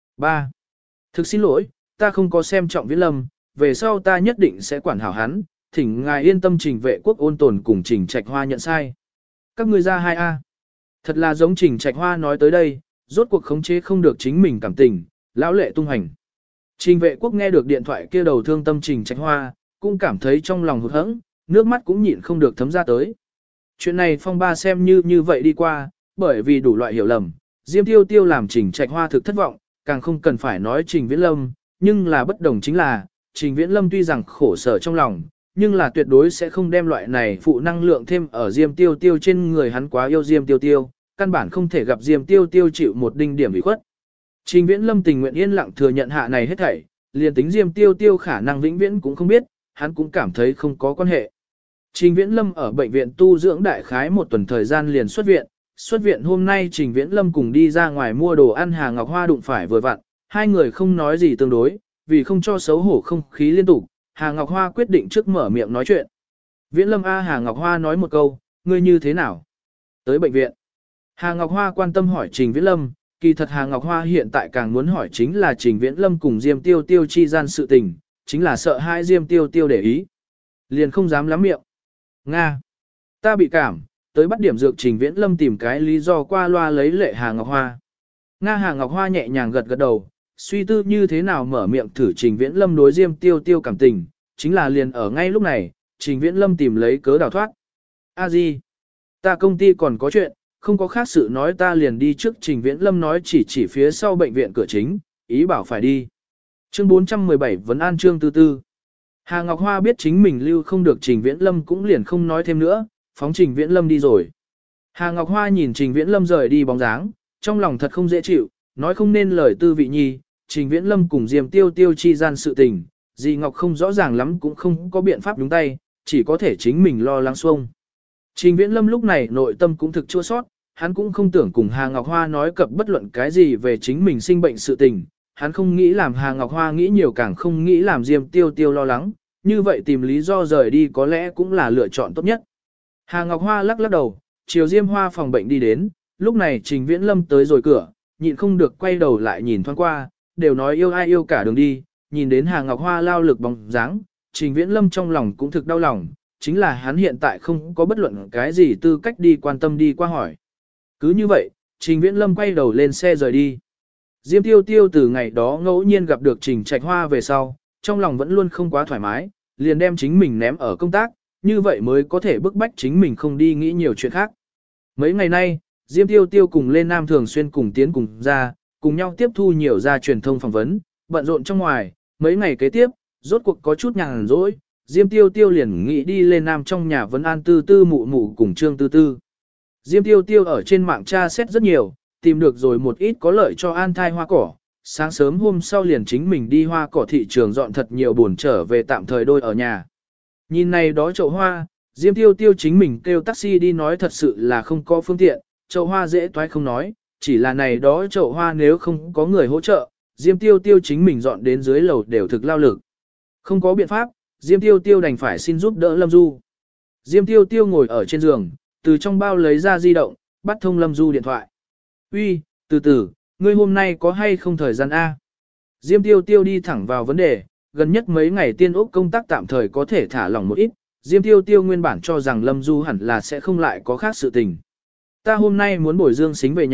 3. Thực xin lỗi, ta không có xem trọng Viễn Lâm, về sau ta nhất định sẽ quản hảo hắn, thỉnh ngài yên tâm. Trình Vệ Quốc ôn tồn cùng Trình Trạch Hoa nhận sai. Các ngươi ra 2A. Thật là giống Trình Trạch Hoa nói tới đây, rốt cuộc khống chế không được chính mình cảm tình, lão lệ tung hành. Trình Vệ Quốc nghe được điện thoại kia đầu thương tâm Trình Trạch Hoa, cũng cảm thấy trong lòng hụt hẫng, nước mắt cũng nhịn không được thấm ra tới. Chuyện này phong ba xem như vậy đi qua, bởi vì đủ loại hiểu lầm, Diêm Tiêu Tiêu làm Trình Trạch Hoa thực thất vọng, càng không cần phải nói Trình Viễn Lâm, nhưng là bất đồng chính là, Trình Viễn Lâm tuy rằng khổ sở trong lòng, nhưng là tuyệt đối sẽ không đem loại này phụ năng lượng thêm ở Diêm Tiêu Tiêu trên người, hắn quá yêu Diêm Tiêu Tiêu, căn bản không thể gặp Diêm Tiêu Tiêu chịu một đinh điểm ủy khuất. Trình Viễn Lâm tình nguyện yên lặng thừa nhận hạ này hết thảy, liền tính Diêm Tiêu Tiêu khả năng vĩnh viễn cũng không biết, hắn cũng cảm thấy không có quan hệ. Trình Viễn Lâm ở bệnh viện tu dưỡng đại khái một tuần thời gian liền xuất viện hôm nay Trình Viễn Lâm cùng đi ra ngoài mua đồ ăn, Hà Ngọc Hoa đụng phải vừa vặn, hai người không nói gì tương đối, vì không cho xấu hổ không khí liên tục, Hà Ngọc Hoa quyết định trước mở miệng nói chuyện. Viễn Lâm a, Hà Ngọc Hoa nói một câu, ngươi như thế nào? Tới bệnh viện. Hà Ngọc Hoa quan tâm hỏi Trình Viễn Lâm, kỳ thật Hà Ngọc Hoa hiện tại càng muốn hỏi chính là Trình Viễn Lâm cùng Diêm Tiêu Tiêu chi gian sự tình, chính là sợ hai Diêm Tiêu Tiêu để ý. Liền không dám lắm miệng. Nga. Ta bị cảm, tới bắt điểm dược. Trình Viễn Lâm tìm cái lý do qua loa lấy lệ Hà Ngọc Hoa. Nga. Hà Ngọc Hoa nhẹ nhàng gật đầu, suy tư như thế nào mở miệng thử Trình Viễn Lâm đối Diêm Tiêu Tiêu cảm tình, chính là liền ở ngay lúc này, Trình Viễn Lâm tìm lấy cớ đào thoát. A Di, ta công ty còn có chuyện, không có khác sự nói ta liền đi trước. Trình Viễn Lâm nói chỉ phía sau bệnh viện cửa chính, ý bảo phải đi. Chương 417 vấn an chương tư tư. Hà Ngọc Hoa biết chính mình lưu không được Trình Viễn Lâm cũng liền không nói thêm nữa, phóng Trình Viễn Lâm đi rồi. Hà Ngọc Hoa nhìn Trình Viễn Lâm rời đi bóng dáng, trong lòng thật không dễ chịu, nói không nên lời tư vị nhi. Trình Viễn Lâm cùng Diêm Tiêu Tiêu chi gian sự tình, dì Ngọc không rõ ràng lắm cũng không có biện pháp nhúng tay, chỉ có thể chính mình lo lắng xuông. Trình Viễn Lâm lúc này nội tâm cũng thực chua sót, hắn cũng không tưởng cùng Hà Ngọc Hoa nói cập bất luận cái gì về chính mình sinh bệnh sự tình, hắn không nghĩ làm Hà Ngọc Hoa nghĩ nhiều, càng không nghĩ làm Diêm Tiêu Tiêu lo lắng, như vậy tìm lý do rời đi có lẽ cũng là lựa chọn tốt nhất. Hà Ngọc Hoa lắc lắc đầu, chiều Diêm Hoa phòng bệnh đi đến, lúc này Trình Viễn Lâm tới rồi cửa, nhịn không được quay đầu lại nhìn thoáng qua, đều nói yêu ai yêu cả đường đi, nhìn đến Hà Ngọc Hoa lao lực bóng dáng, Trình Viễn Lâm trong lòng cũng thực đau lòng, chính là hắn hiện tại không có bất luận cái gì tư cách đi quan tâm đi qua hỏi. Cứ như vậy, Trình Viễn Lâm quay đầu lên xe rời đi. Diêm Tiêu Tiêu từ ngày đó ngẫu nhiên gặp được Trình Trạch Hoa về sau, trong lòng vẫn luôn không quá thoải mái, liền đem chính mình ném ở công tác, như vậy mới có thể bức bách chính mình không đi nghĩ nhiều chuyện khác. Mấy ngày nay, Diêm Tiêu Tiêu cùng Lê Nam thường xuyên cùng tiến cùng ra, cùng nhau tiếp thu nhiều ra truyền thông phỏng vấn, bận rộn trong ngoài, mấy ngày kế tiếp, rốt cuộc có chút nhàn rỗi, Diêm Tiêu Tiêu liền nghĩ đi Lê Nam trong nhà vấn an tư tư mụ mụ cùng Trương Tư Tư. Diêm Tiêu Tiêu ở trên mạng tra xét rất nhiều, tìm được rồi một ít có lợi cho an thai hoa cỏ. Sáng sớm hôm sau liền chính mình đi hoa cỏ thị trường dọn thật nhiều buồn trở về tạm thời đôi ở nhà. Nhìn này đó chậu hoa, Diêm Tiêu Tiêu chính mình kêu taxi đi nói thật sự là không có phương tiện, chậu hoa dễ toái không nói, chỉ là này đó chậu hoa nếu không có người hỗ trợ, Diêm Tiêu Tiêu chính mình dọn đến dưới lầu đều thực lao lực. Không có biện pháp, Diêm Tiêu Tiêu đành phải xin giúp đỡ Lâm Du. Diêm Tiêu Tiêu ngồi ở trên giường, từ trong bao lấy ra di động, bắt thông Lâm Du điện thoại. Uy, từ từ, ngươi hôm nay có hay không thời gian A? Diêm Tiêu Tiêu đi thẳng vào vấn đề, gần nhất mấy ngày Tiên Úc công tác tạm thời có thể thả lỏng một ít, Diêm Tiêu Tiêu nguyên bản cho rằng Lâm Du hẳn là sẽ không lại có khác sự tình. Ta hôm nay muốn bồi Dương Sính về nhà,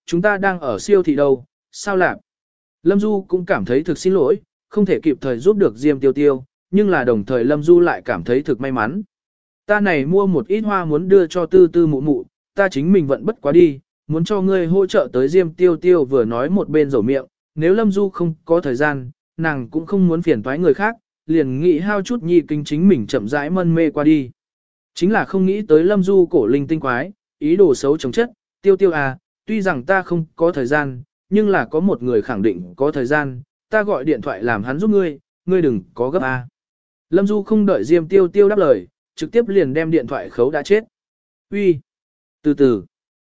chúng ta đang ở siêu thị đâu, sao lạc? Lâm Du cũng cảm thấy thực xin lỗi, không thể kịp thời giúp được Diêm Tiêu Tiêu, nhưng là đồng thời Lâm Du lại cảm thấy thực may mắn. Ta này mua một ít hoa muốn đưa cho tư tư mụ mụ, ta chính mình vẫn bất quá đi, muốn cho ngươi hỗ trợ tới Diêm Tiêu Tiêu vừa nói một bên rầu miệng, nếu Lâm Du không có thời gian, nàng cũng không muốn phiền toái người khác, liền nghĩ hao chút nhi kinh chính mình chậm rãi mân mê qua đi. Chính là không nghĩ tới Lâm Du cổ linh tinh quái, ý đồ xấu chống chất, Tiêu Tiêu à, tuy rằng ta không có thời gian, nhưng là có một người khẳng định có thời gian, ta gọi điện thoại làm hắn giúp ngươi, ngươi đừng có gấp à. Lâm Du không đợi Diêm Tiêu Tiêu đáp lời, trực tiếp liền đem điện thoại khấu đã chết. Uy, từ từ.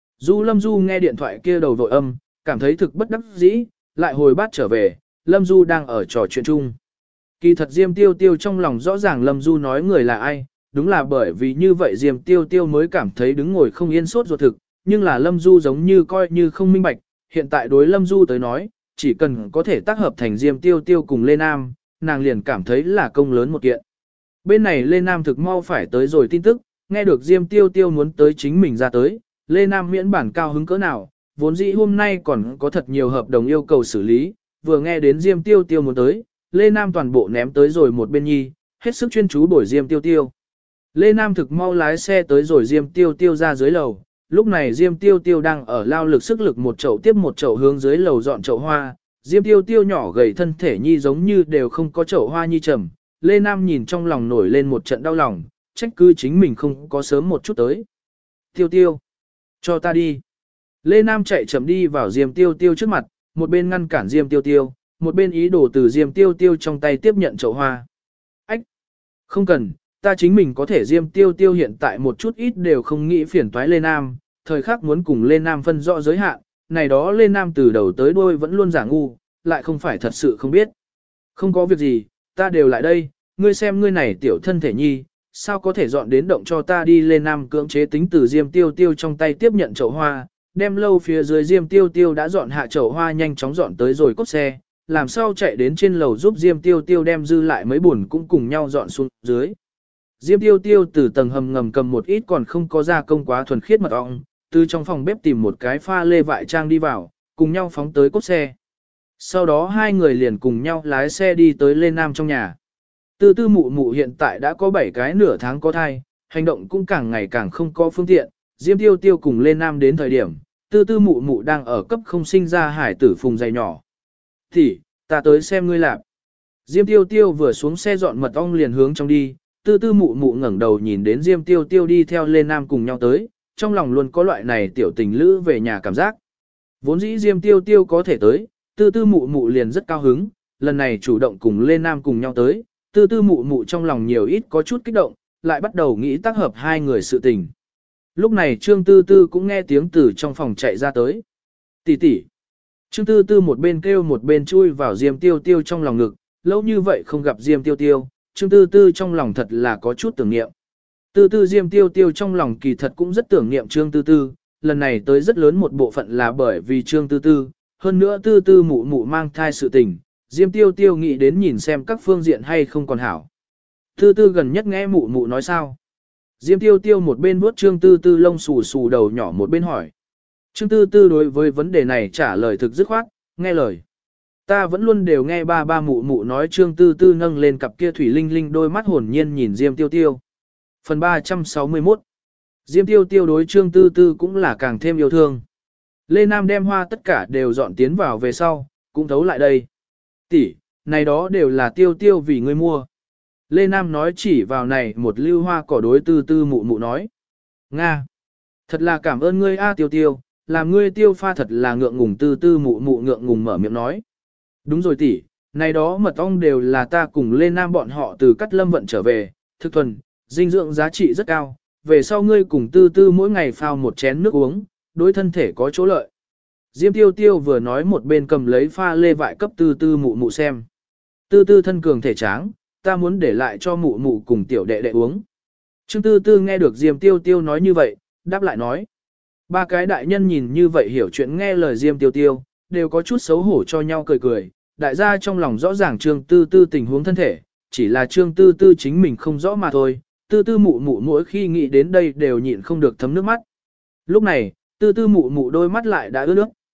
Lâm Du nghe điện thoại kia đầu vội âm, cảm thấy thực bất đắc dĩ, lại hồi bát trở về, Lâm Du đang ở trò chuyện chung. Kỳ thật Diêm Tiêu Tiêu trong lòng rõ ràng Lâm Du nói người là ai, đúng là bởi vì như vậy Diêm Tiêu Tiêu mới cảm thấy đứng ngồi không yên sốt ruột thực, nhưng là Lâm Du giống như coi như không minh bạch, hiện tại đối Lâm Du tới nói, chỉ cần có thể tác hợp thành Diêm Tiêu Tiêu cùng Lê Nam, nàng liền cảm thấy là công lớn một kiện. Bên này Lê Nam thực mau phải tới rồi tin tức, nghe được Diêm Tiêu Tiêu muốn tới chính mình ra tới, Lê Nam miễn bản cao hứng cỡ nào, vốn dĩ hôm nay còn có thật nhiều hợp đồng yêu cầu xử lý, vừa nghe đến Diêm Tiêu Tiêu muốn tới, Lê Nam toàn bộ ném tới rồi một bên nhi, hết sức chuyên chú bổi Diêm Tiêu Tiêu. Lê Nam thực mau lái xe tới rồi Diêm Tiêu Tiêu ra dưới lầu, lúc này Diêm Tiêu Tiêu đang ở lao lực sức lực một chậu tiếp một chậu hướng dưới lầu dọn chậu hoa, Diêm Tiêu Tiêu nhỏ gầy thân thể nhi giống như đều không có chậu hoa nhi trầm, Lê Nam nhìn trong lòng nổi lên một trận đau lòng, trách cứ chính mình không có sớm một chút tới. Tiêu Tiêu, cho ta đi. Lê Nam chạy chậm đi vào Diêm Tiêu Tiêu trước mặt, một bên ngăn cản Diêm Tiêu Tiêu, một bên ý đồ từ Diêm Tiêu Tiêu trong tay tiếp nhận chậu hoa. Ách! Không cần, ta chính mình có thể. Diêm Tiêu Tiêu hiện tại một chút ít đều không nghĩ phiền toái Lê Nam, thời khắc muốn cùng Lê Nam phân rõ giới hạn, này đó Lê Nam từ đầu tới đuôi vẫn luôn giả ngu, lại không phải thật sự không biết. Không có việc gì, ta đều lại đây, ngươi xem ngươi này tiểu thân thể nhi, sao có thể dọn đến động cho ta đi. Lê Nam cưỡng chế tính từ Diêm Tiêu Tiêu trong tay tiếp nhận chậu hoa, đem lâu phía dưới Diêm Tiêu Tiêu đã dọn hạ chậu hoa nhanh chóng dọn tới rồi cốt xe, làm sao chạy đến trên lầu giúp Diêm Tiêu Tiêu đem dư lại mấy buồn cũng cùng nhau dọn xuống dưới. Diêm Tiêu Tiêu từ tầng hầm ngầm cầm một ít còn không có gia công quá thuần khiết mật ong, từ trong phòng bếp tìm một cái pha lê vại trang đi vào, cùng nhau phóng tới cốt xe. Sau đó hai người liền cùng nhau lái xe đi tới Lê Nam trong nhà. Tư tư mụ mụ hiện tại đã có 7 cái nửa tháng có thai, hành động cũng càng ngày càng không có phương tiện. Diêm Tiêu Tiêu cùng Lê Nam đến thời điểm, tư tư mụ mụ đang ở cấp không sinh ra hải tử phùng dày nhỏ. Thì, ta tới xem ngươi làm. Diêm Tiêu Tiêu vừa xuống xe dọn mật ong liền hướng trong đi, tư tư mụ mụ ngẩng đầu nhìn đến Diêm Tiêu Tiêu đi theo Lê Nam cùng nhau tới, trong lòng luôn có loại này tiểu tình lữ về nhà cảm giác. Vốn dĩ Diêm Tiêu Tiêu có thể tới, tư tư mụ mụ liền rất cao hứng, lần này chủ động cùng Lê Nam cùng nhau tới, tư tư mụ mụ trong lòng nhiều ít có chút kích động, lại bắt đầu nghĩ tác hợp hai người sự tình. Lúc này Trương Tư Tư cũng nghe tiếng từ trong phòng chạy ra tới. Tỷ tỷ. Trương Tư Tư một bên kêu một bên chui vào Diêm Tiêu Tiêu trong lòng ngực, lâu như vậy không gặp Diêm Tiêu Tiêu, Trương Tư Tư trong lòng thật là có chút tưởng niệm. Tư Tư Diêm Tiêu Tiêu trong lòng kỳ thật cũng rất tưởng niệm Trương Tư Tư, lần này tới rất lớn một bộ phận là bởi vì Trương Tư Tư, hơn nữa Tư Tư mụ mụ mang thai sự tình, Diêm Tiêu Tiêu nghĩ đến nhìn xem các phương diện hay không còn hảo. Tư Tư gần nhất nghe mụ mụ nói sao. Diêm Tiêu Tiêu một bên vuốt Trương Tư Tư lông xù xù đầu nhỏ một bên hỏi. Trương Tư Tư đối với vấn đề này trả lời thực dứt khoát, nghe lời. Ta vẫn luôn đều nghe ba ba mụ mụ nói. Trương Tư Tư nâng lên cặp kia thủy linh linh đôi mắt hồn nhiên nhìn Diêm Tiêu Tiêu. Phần 361. Diêm Tiêu Tiêu đối Trương Tư Tư cũng là càng thêm yêu thương. Lê Nam đem hoa tất cả đều dọn tiến vào về sau, cũng thấu lại đây. Tỷ, này đó đều là Tiêu Tiêu vì ngươi mua. Lê Nam nói chỉ vào này một lưu hoa cỏ đối Tư Tư mụ mụ nói. Nga! Thật là cảm ơn ngươi a Tiêu Tiêu, làm ngươi Tiêu pha thật là ngượng ngùng. Tư Tư mụ mụ ngượng ngùng mở miệng nói. Đúng rồi tỷ, này đó mật ong đều là ta cùng Lê Nam bọn họ từ Cát Lâm vận trở về, thực thuần, dinh dưỡng giá trị rất cao, về sau ngươi cùng Tư Tư mỗi ngày phao một chén nước uống, đối thân thể có chỗ lợi. Diêm Tiêu Tiêu vừa nói một bên cầm lấy pha lê vại cấp Tư Tư mụ mụ xem. Tư Tư thân cường thể tráng, ta muốn để lại cho mụ mụ cùng tiểu đệ đệ uống. Trương Tư Tư nghe được Diêm Tiêu Tiêu nói như vậy, đáp lại nói. Ba cái đại nhân nhìn như vậy hiểu chuyện nghe lời Diêm Tiêu Tiêu, đều có chút xấu hổ cho nhau cười cười. Đại gia trong lòng rõ ràng Trương Tư Tư tình huống thân thể, chỉ là Trương Tư Tư chính mình không rõ mà thôi. Tư Tư mụ mụ mỗi khi nghĩ đến đây đều nhịn không được thấm nước mắt. Lúc này, Tư Tư mụ mụ đôi mắt lại đã ướt nước,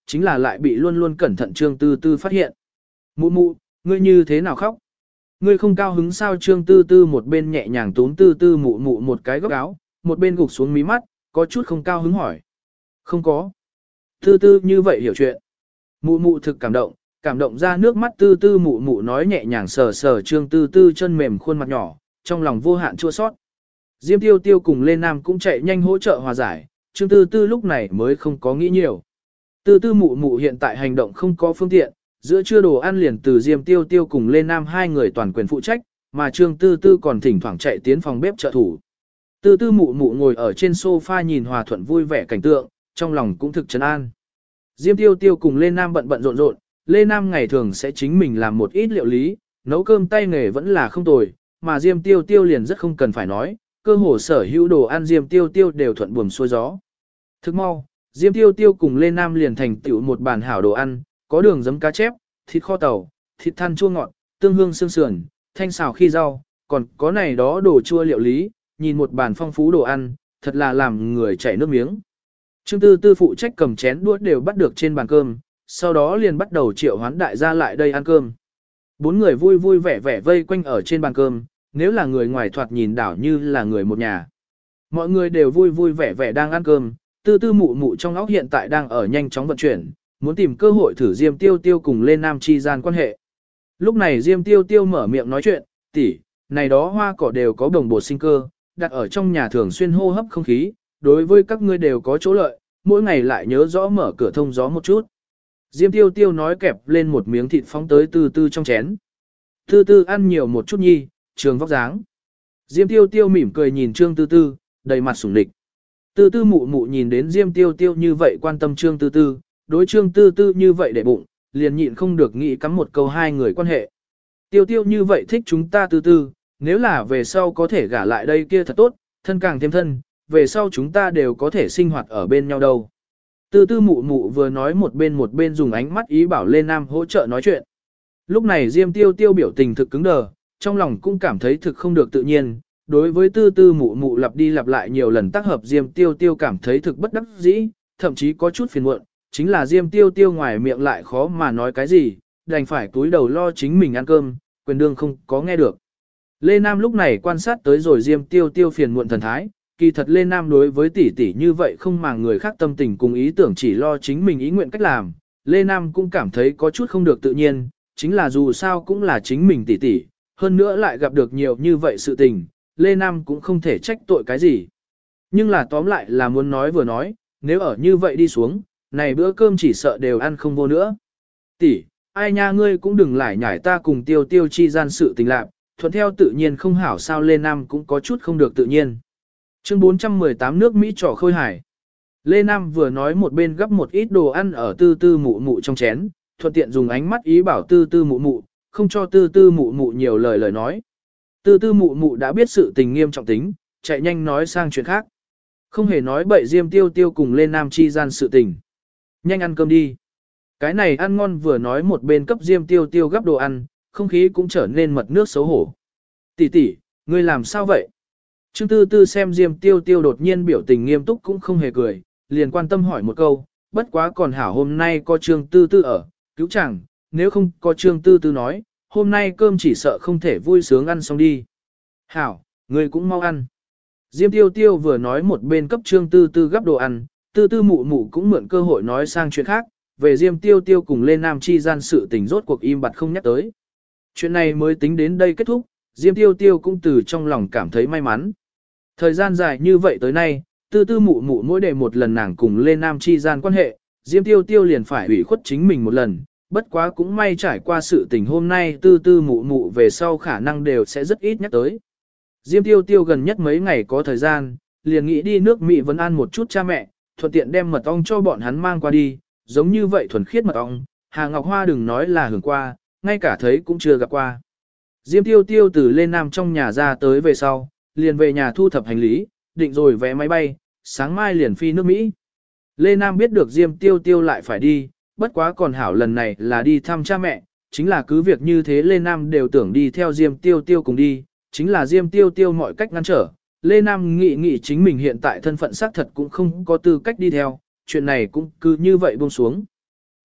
chính là lại bị luôn luôn cẩn thận Trương Tư Tư phát hiện. Mụ mụ, ngươi như thế nào khóc? Ngươi không cao hứng sao? Trương Tư Tư một bên nhẹ nhàng túm Tư Tư mụ mụ một cái góc áo, một bên gục xuống mí mắt, có chút không cao hứng hỏi. Không có. Tư Tư như vậy hiểu chuyện. Mụ mụ thực cảm động ra nước mắt. Tư Tư mụ mụ nói nhẹ nhàng sờ sờ Trương Tư Tư chân mềm khuôn mặt nhỏ, trong lòng vô hạn chua sót. Diêm Tiêu Tiêu cùng Lê Nam cũng chạy nhanh hỗ trợ hòa giải, Trương Tư Tư lúc này mới không có nghĩ nhiều. Tư Tư mụ mụ hiện tại hành động không có phương tiện, giữa trưa đồ ăn liền từ Diêm Tiêu Tiêu cùng Lê Nam hai người toàn quyền phụ trách, mà Trương Tư Tư còn thỉnh thoảng chạy tiến phòng bếp trợ thủ. Tư Tư mụ mụ ngồi ở trên sofa nhìn hòa thuận vui vẻ cảnh tượng, trong lòng cũng thực trấn an. Diêm Tiêu Tiêu cùng Lê Nam bận rộn rộn, Lê Nam ngày thường sẽ chính mình làm một ít liệu lý, nấu cơm tay nghề vẫn là không tồi, mà Diêm Tiêu Tiêu liền rất không cần phải nói, cơ hồ sở hữu đồ ăn Diêm Tiêu Tiêu đều thuận buồm xuôi gió. Thức mau, Diêm Tiêu Tiêu cùng Lê Nam liền thành tựu một bàn hảo đồ ăn, có đường giấm cá chép, thịt kho tàu, thịt than chua ngọt, tương hương xương sườn, thanh xào khi rau, còn có này đó đồ chua liệu lý, nhìn một bàn phong phú đồ ăn, thật là làm người chảy nước miếng. Trương Tư Tư phụ trách cầm chén đũa đều bắt được trên bàn cơm, sau đó liền bắt đầu triệu hoán đại gia lại đây ăn cơm. Bốn người vui vui vẻ vẻ vây quanh ở trên bàn cơm, nếu là người ngoài thoạt nhìn đảo như là người một nhà. Mọi người đều vui vui vẻ vẻ đang ăn cơm, Tư Tư mụ mụ trong óc hiện tại đang ở nhanh chóng vận chuyển, muốn tìm cơ hội thử Diêm Tiêu Tiêu cùng Lê Nam chi gian quan hệ. Lúc này Diêm Tiêu Tiêu mở miệng nói chuyện, tỷ, này đó hoa cỏ đều có đồng bột sinh cơ, đặt ở trong nhà thường xuyên hô hấp không khí, đối với các ngươi đều có chỗ lợi, mỗi ngày lại nhớ rõ mở cửa thông gió một chút. Diêm Tiêu Tiêu nói kẹp lên một miếng thịt phóng tới Tư Tư trong chén. Tư Tư ăn nhiều một chút nhi, trường vóc dáng. Diêm Tiêu Tiêu mỉm cười nhìn Trương Tư Tư, đầy mặt sủng địch. Tư Tư mụ mụ nhìn đến Diêm Tiêu Tiêu như vậy quan tâm Trương Tư Tư, đối Trương Tư Tư như vậy để bụng, liền nhịn không được nghĩ cắm một câu hai người quan hệ. Tiêu Tiêu như vậy thích chúng ta Tư Tư, nếu là về sau có thể gả lại đây kia thật tốt, thân càng thêm thân, về sau chúng ta đều có thể sinh hoạt ở bên nhau đâu. Tư Tư mụ mụ vừa nói một bên dùng ánh mắt ý bảo Lê Nam hỗ trợ nói chuyện. Lúc này Diêm Tiêu Tiêu biểu tình thực cứng đờ, trong lòng cũng cảm thấy thực không được tự nhiên. Đối với Tư Tư mụ mụ lặp đi lặp lại nhiều lần tác hợp Diêm Tiêu Tiêu cảm thấy thực bất đắc dĩ, thậm chí có chút phiền muộn, chính là Diêm Tiêu Tiêu ngoài miệng lại khó mà nói cái gì, đành phải túi đầu lo chính mình ăn cơm, quyền đương không có nghe được. Lê Nam lúc này quan sát tới rồi Diêm Tiêu Tiêu phiền muộn thần thái, kỳ thật Lê Nam đối với tỷ tỷ như vậy không màng người khác tâm tình cùng ý tưởng chỉ lo chính mình ý nguyện cách làm, Lê Nam cũng cảm thấy có chút không được tự nhiên, chính là dù sao cũng là chính mình tỷ tỷ, hơn nữa lại gặp được nhiều như vậy sự tình, Lê Nam cũng không thể trách tội cái gì. Nhưng là tóm lại là muốn nói vừa nói, nếu ở như vậy đi xuống, này bữa cơm chỉ sợ đều ăn không vô nữa. Tỷ, ai nha ngươi cũng đừng lải nhải ta cùng Tiêu Tiêu chi gian sự tình lạc, thuận theo tự nhiên không hảo sao. Lê Nam cũng có chút không được tự nhiên. Chương 418 nước Mỹ trò khôi hải. Lê Nam vừa nói một bên gấp một ít đồ ăn ở Tư Tư mụ mụ trong chén, thuận tiện dùng ánh mắt ý bảo Tư Tư mụ mụ, không cho Tư Tư mụ mụ nhiều lời nói. Tư Tư mụ mụ đã biết sự tình nghiêm trọng tính, chạy nhanh nói sang chuyện khác. Không hề nói bậy Diêm Tiêu Tiêu cùng Lê Nam chi gian sự tình. Nhanh ăn cơm đi. Cái này ăn ngon vừa nói một bên cấp Diêm Tiêu Tiêu gấp đồ ăn, không khí cũng trở nên mật nước xấu hổ. Tỷ tỷ, ngươi làm sao vậy? Trương Tư Tư xem Diêm Tiêu Tiêu đột nhiên biểu tình nghiêm túc cũng không hề cười, liền quan tâm hỏi một câu, bất quá còn hảo hôm nay có Trương Tư Tư ở, cứu chẳng, nếu không có Trương Tư Tư nói, hôm nay cơm chỉ sợ không thể vui sướng ăn xong đi. Hảo, ngươi cũng mau ăn. Diêm Tiêu Tiêu vừa nói một bên cấp Trương Tư Tư gấp đồ ăn, Tư Tư mụ mụ cũng mượn cơ hội nói sang chuyện khác, về Diêm Tiêu Tiêu cùng Lê Nam chi gian sự tình rốt cuộc im bặt không nhắc tới. Chuyện này mới tính đến đây kết thúc, Diêm Tiêu Tiêu cũng từ trong lòng cảm thấy may mắn. Thời gian dài như vậy tới nay, Tư Tư mụ mụ mỗi đề một lần nàng cùng Lê Nam chi gian quan hệ, Diêm Tiêu Tiêu liền phải ủy khuất chính mình một lần, bất quá cũng may trải qua sự tình hôm nay Tư Tư mụ mụ về sau khả năng đều sẽ rất ít nhắc tới. Diêm Tiêu Tiêu gần nhất mấy ngày có thời gian, liền nghĩ đi nước Mỹ vấn an một chút cha mẹ, thuận tiện đem mật ong cho bọn hắn mang qua đi, giống như vậy thuần khiết mật ong, Hà Ngọc Hoa đừng nói là hưởng qua, ngay cả thấy cũng chưa gặp qua. Diêm Tiêu Tiêu từ Lê Nam trong nhà ra tới về sau, liền về nhà thu thập hành lý, định rồi vé máy bay, sáng mai liền phi nước Mỹ. Lê Nam biết được Diêm Tiêu Tiêu lại phải đi, bất quá còn hảo lần này là đi thăm cha mẹ, chính là cứ việc như thế Lê Nam đều tưởng đi theo Diêm Tiêu Tiêu cùng đi, chính là Diêm Tiêu Tiêu mọi cách ngăn trở. Lê Nam nghĩ chính mình hiện tại thân phận xác thật cũng không có tư cách đi theo, chuyện này cũng cứ như vậy buông xuống.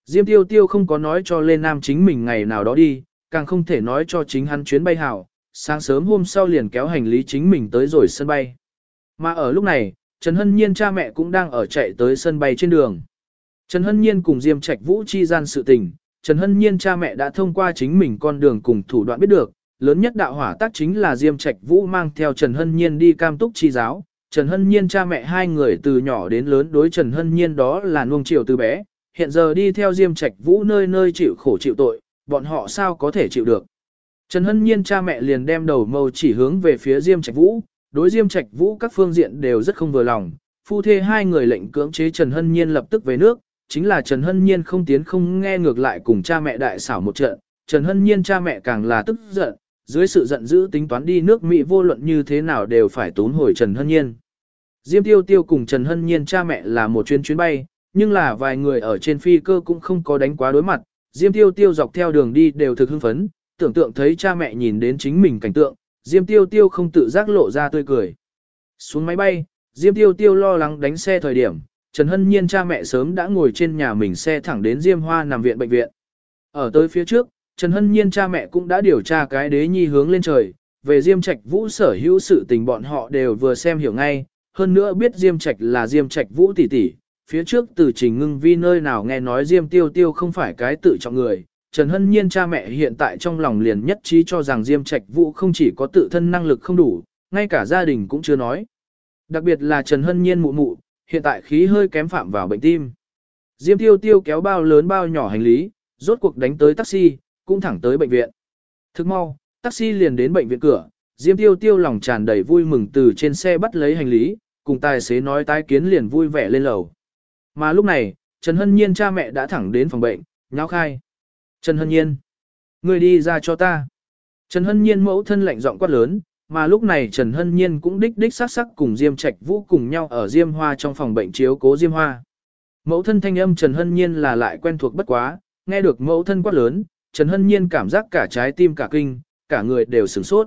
Diêm Tiêu Tiêu không có nói cho Lê Nam chính mình ngày nào đó đi, càng không thể nói cho chính hắn chuyến bay hảo, sáng sớm hôm sau liền kéo hành lý chính mình tới rồi sân bay. Mà ở lúc này, Trần Hân Nhiên cha mẹ cũng đang ở chạy tới sân bay trên đường. Trần Hân Nhiên cùng Diêm Trạch Vũ chi gian sự tình, Trần Hân Nhiên cha mẹ đã thông qua chính mình con đường cùng thủ đoạn biết được, lớn nhất đạo hỏa tác chính là Diêm Trạch Vũ mang theo Trần Hân Nhiên đi cam túc chi giáo. Trần Hân Nhiên cha mẹ hai người từ nhỏ đến lớn đối Trần Hân Nhiên đó là nuông chiều từ bé, hiện giờ đi theo Diêm Trạch Vũ nơi nơi chịu khổ chịu tội, bọn họ sao có thể chịu được. Trần Hân Nhiên cha mẹ liền đem đầu mâu chỉ hướng về phía Diêm Trạch Vũ, đối Diêm Trạch Vũ các phương diện đều rất không vừa lòng, phu thê hai người lệnh cưỡng chế Trần Hân Nhiên lập tức về nước, chính là Trần Hân Nhiên không tiến không nghe ngược lại cùng cha mẹ đại xảo một trận, Trần Hân Nhiên cha mẹ càng là tức giận, dưới sự giận dữ tính toán đi nước Mỹ vô luận như thế nào đều phải tốn hồi Trần Hân Nhiên. Diêm Tiêu Tiêu cùng Trần Hân Nhiên cha mẹ là một chuyến bay, nhưng là vài người ở trên phi cơ cũng không có đánh quá đối mặt, Diêm Tiêu Tiêu dọc theo đường đi đều thực hưng phấn, tưởng tượng thấy cha mẹ nhìn đến chính mình cảnh tượng, Diêm Tiêu Tiêu không tự giác lộ ra tươi cười. Xuống máy bay, Diêm Tiêu Tiêu lo lắng đánh xe thời điểm, Trần Hân Nhiên cha mẹ sớm đã ngồi trên nhà mình xe thẳng đến Diêm Hoa nằm viện bệnh viện. Ở tới phía trước, Trần Hân Nhiên cha mẹ cũng đã điều tra cái đế nhi hướng lên trời, về Diêm Trạch Vũ sở hữu sự tình bọn họ đều vừa xem hiểu ngay, hơn nữa biết Diêm Trạch là Diêm Trạch Vũ tỷ tỷ. Phía trước từ Trình Ngưng Vi nơi nào nghe nói Diêm Tiêu Tiêu không phải cái tự trọng người, Trần Hân Nhiên cha mẹ hiện tại trong lòng liền nhất trí cho rằng Diêm Trạch Vũ không chỉ có tự thân năng lực không đủ, ngay cả gia đình cũng chưa nói. Đặc biệt là Trần Hân Nhiên mụ mụ, hiện tại khí hơi kém phạm vào bệnh tim. Diêm Tiêu Tiêu kéo bao lớn bao nhỏ hành lý, rốt cuộc đánh tới taxi, cũng thẳng tới bệnh viện. Thức mau, taxi liền đến bệnh viện cửa, Diêm Tiêu Tiêu lòng tràn đầy vui mừng từ trên xe bắt lấy hành lý, cùng tài xế nói tái kiến liền vui vẻ lên lầu. Mà lúc này, Trần Hân Nhiên cha mẹ đã thẳng đến phòng bệnh, nháo khai. Trần Hân Nhiên, người đi ra cho ta. Trần Hân Nhiên mẫu thân lạnh giọng quát lớn, mà lúc này Trần Hân Nhiên cũng đích sắc sắc cùng Diêm Trạch Vũ cùng nhau ở Diêm Hoa trong phòng bệnh chiếu cố Diêm Hoa. Mẫu thân thanh âm Trần Hân Nhiên là lại quen thuộc bất quá, nghe được mẫu thân quát lớn, Trần Hân Nhiên cảm giác cả trái tim cả kinh, cả người đều sửng sốt.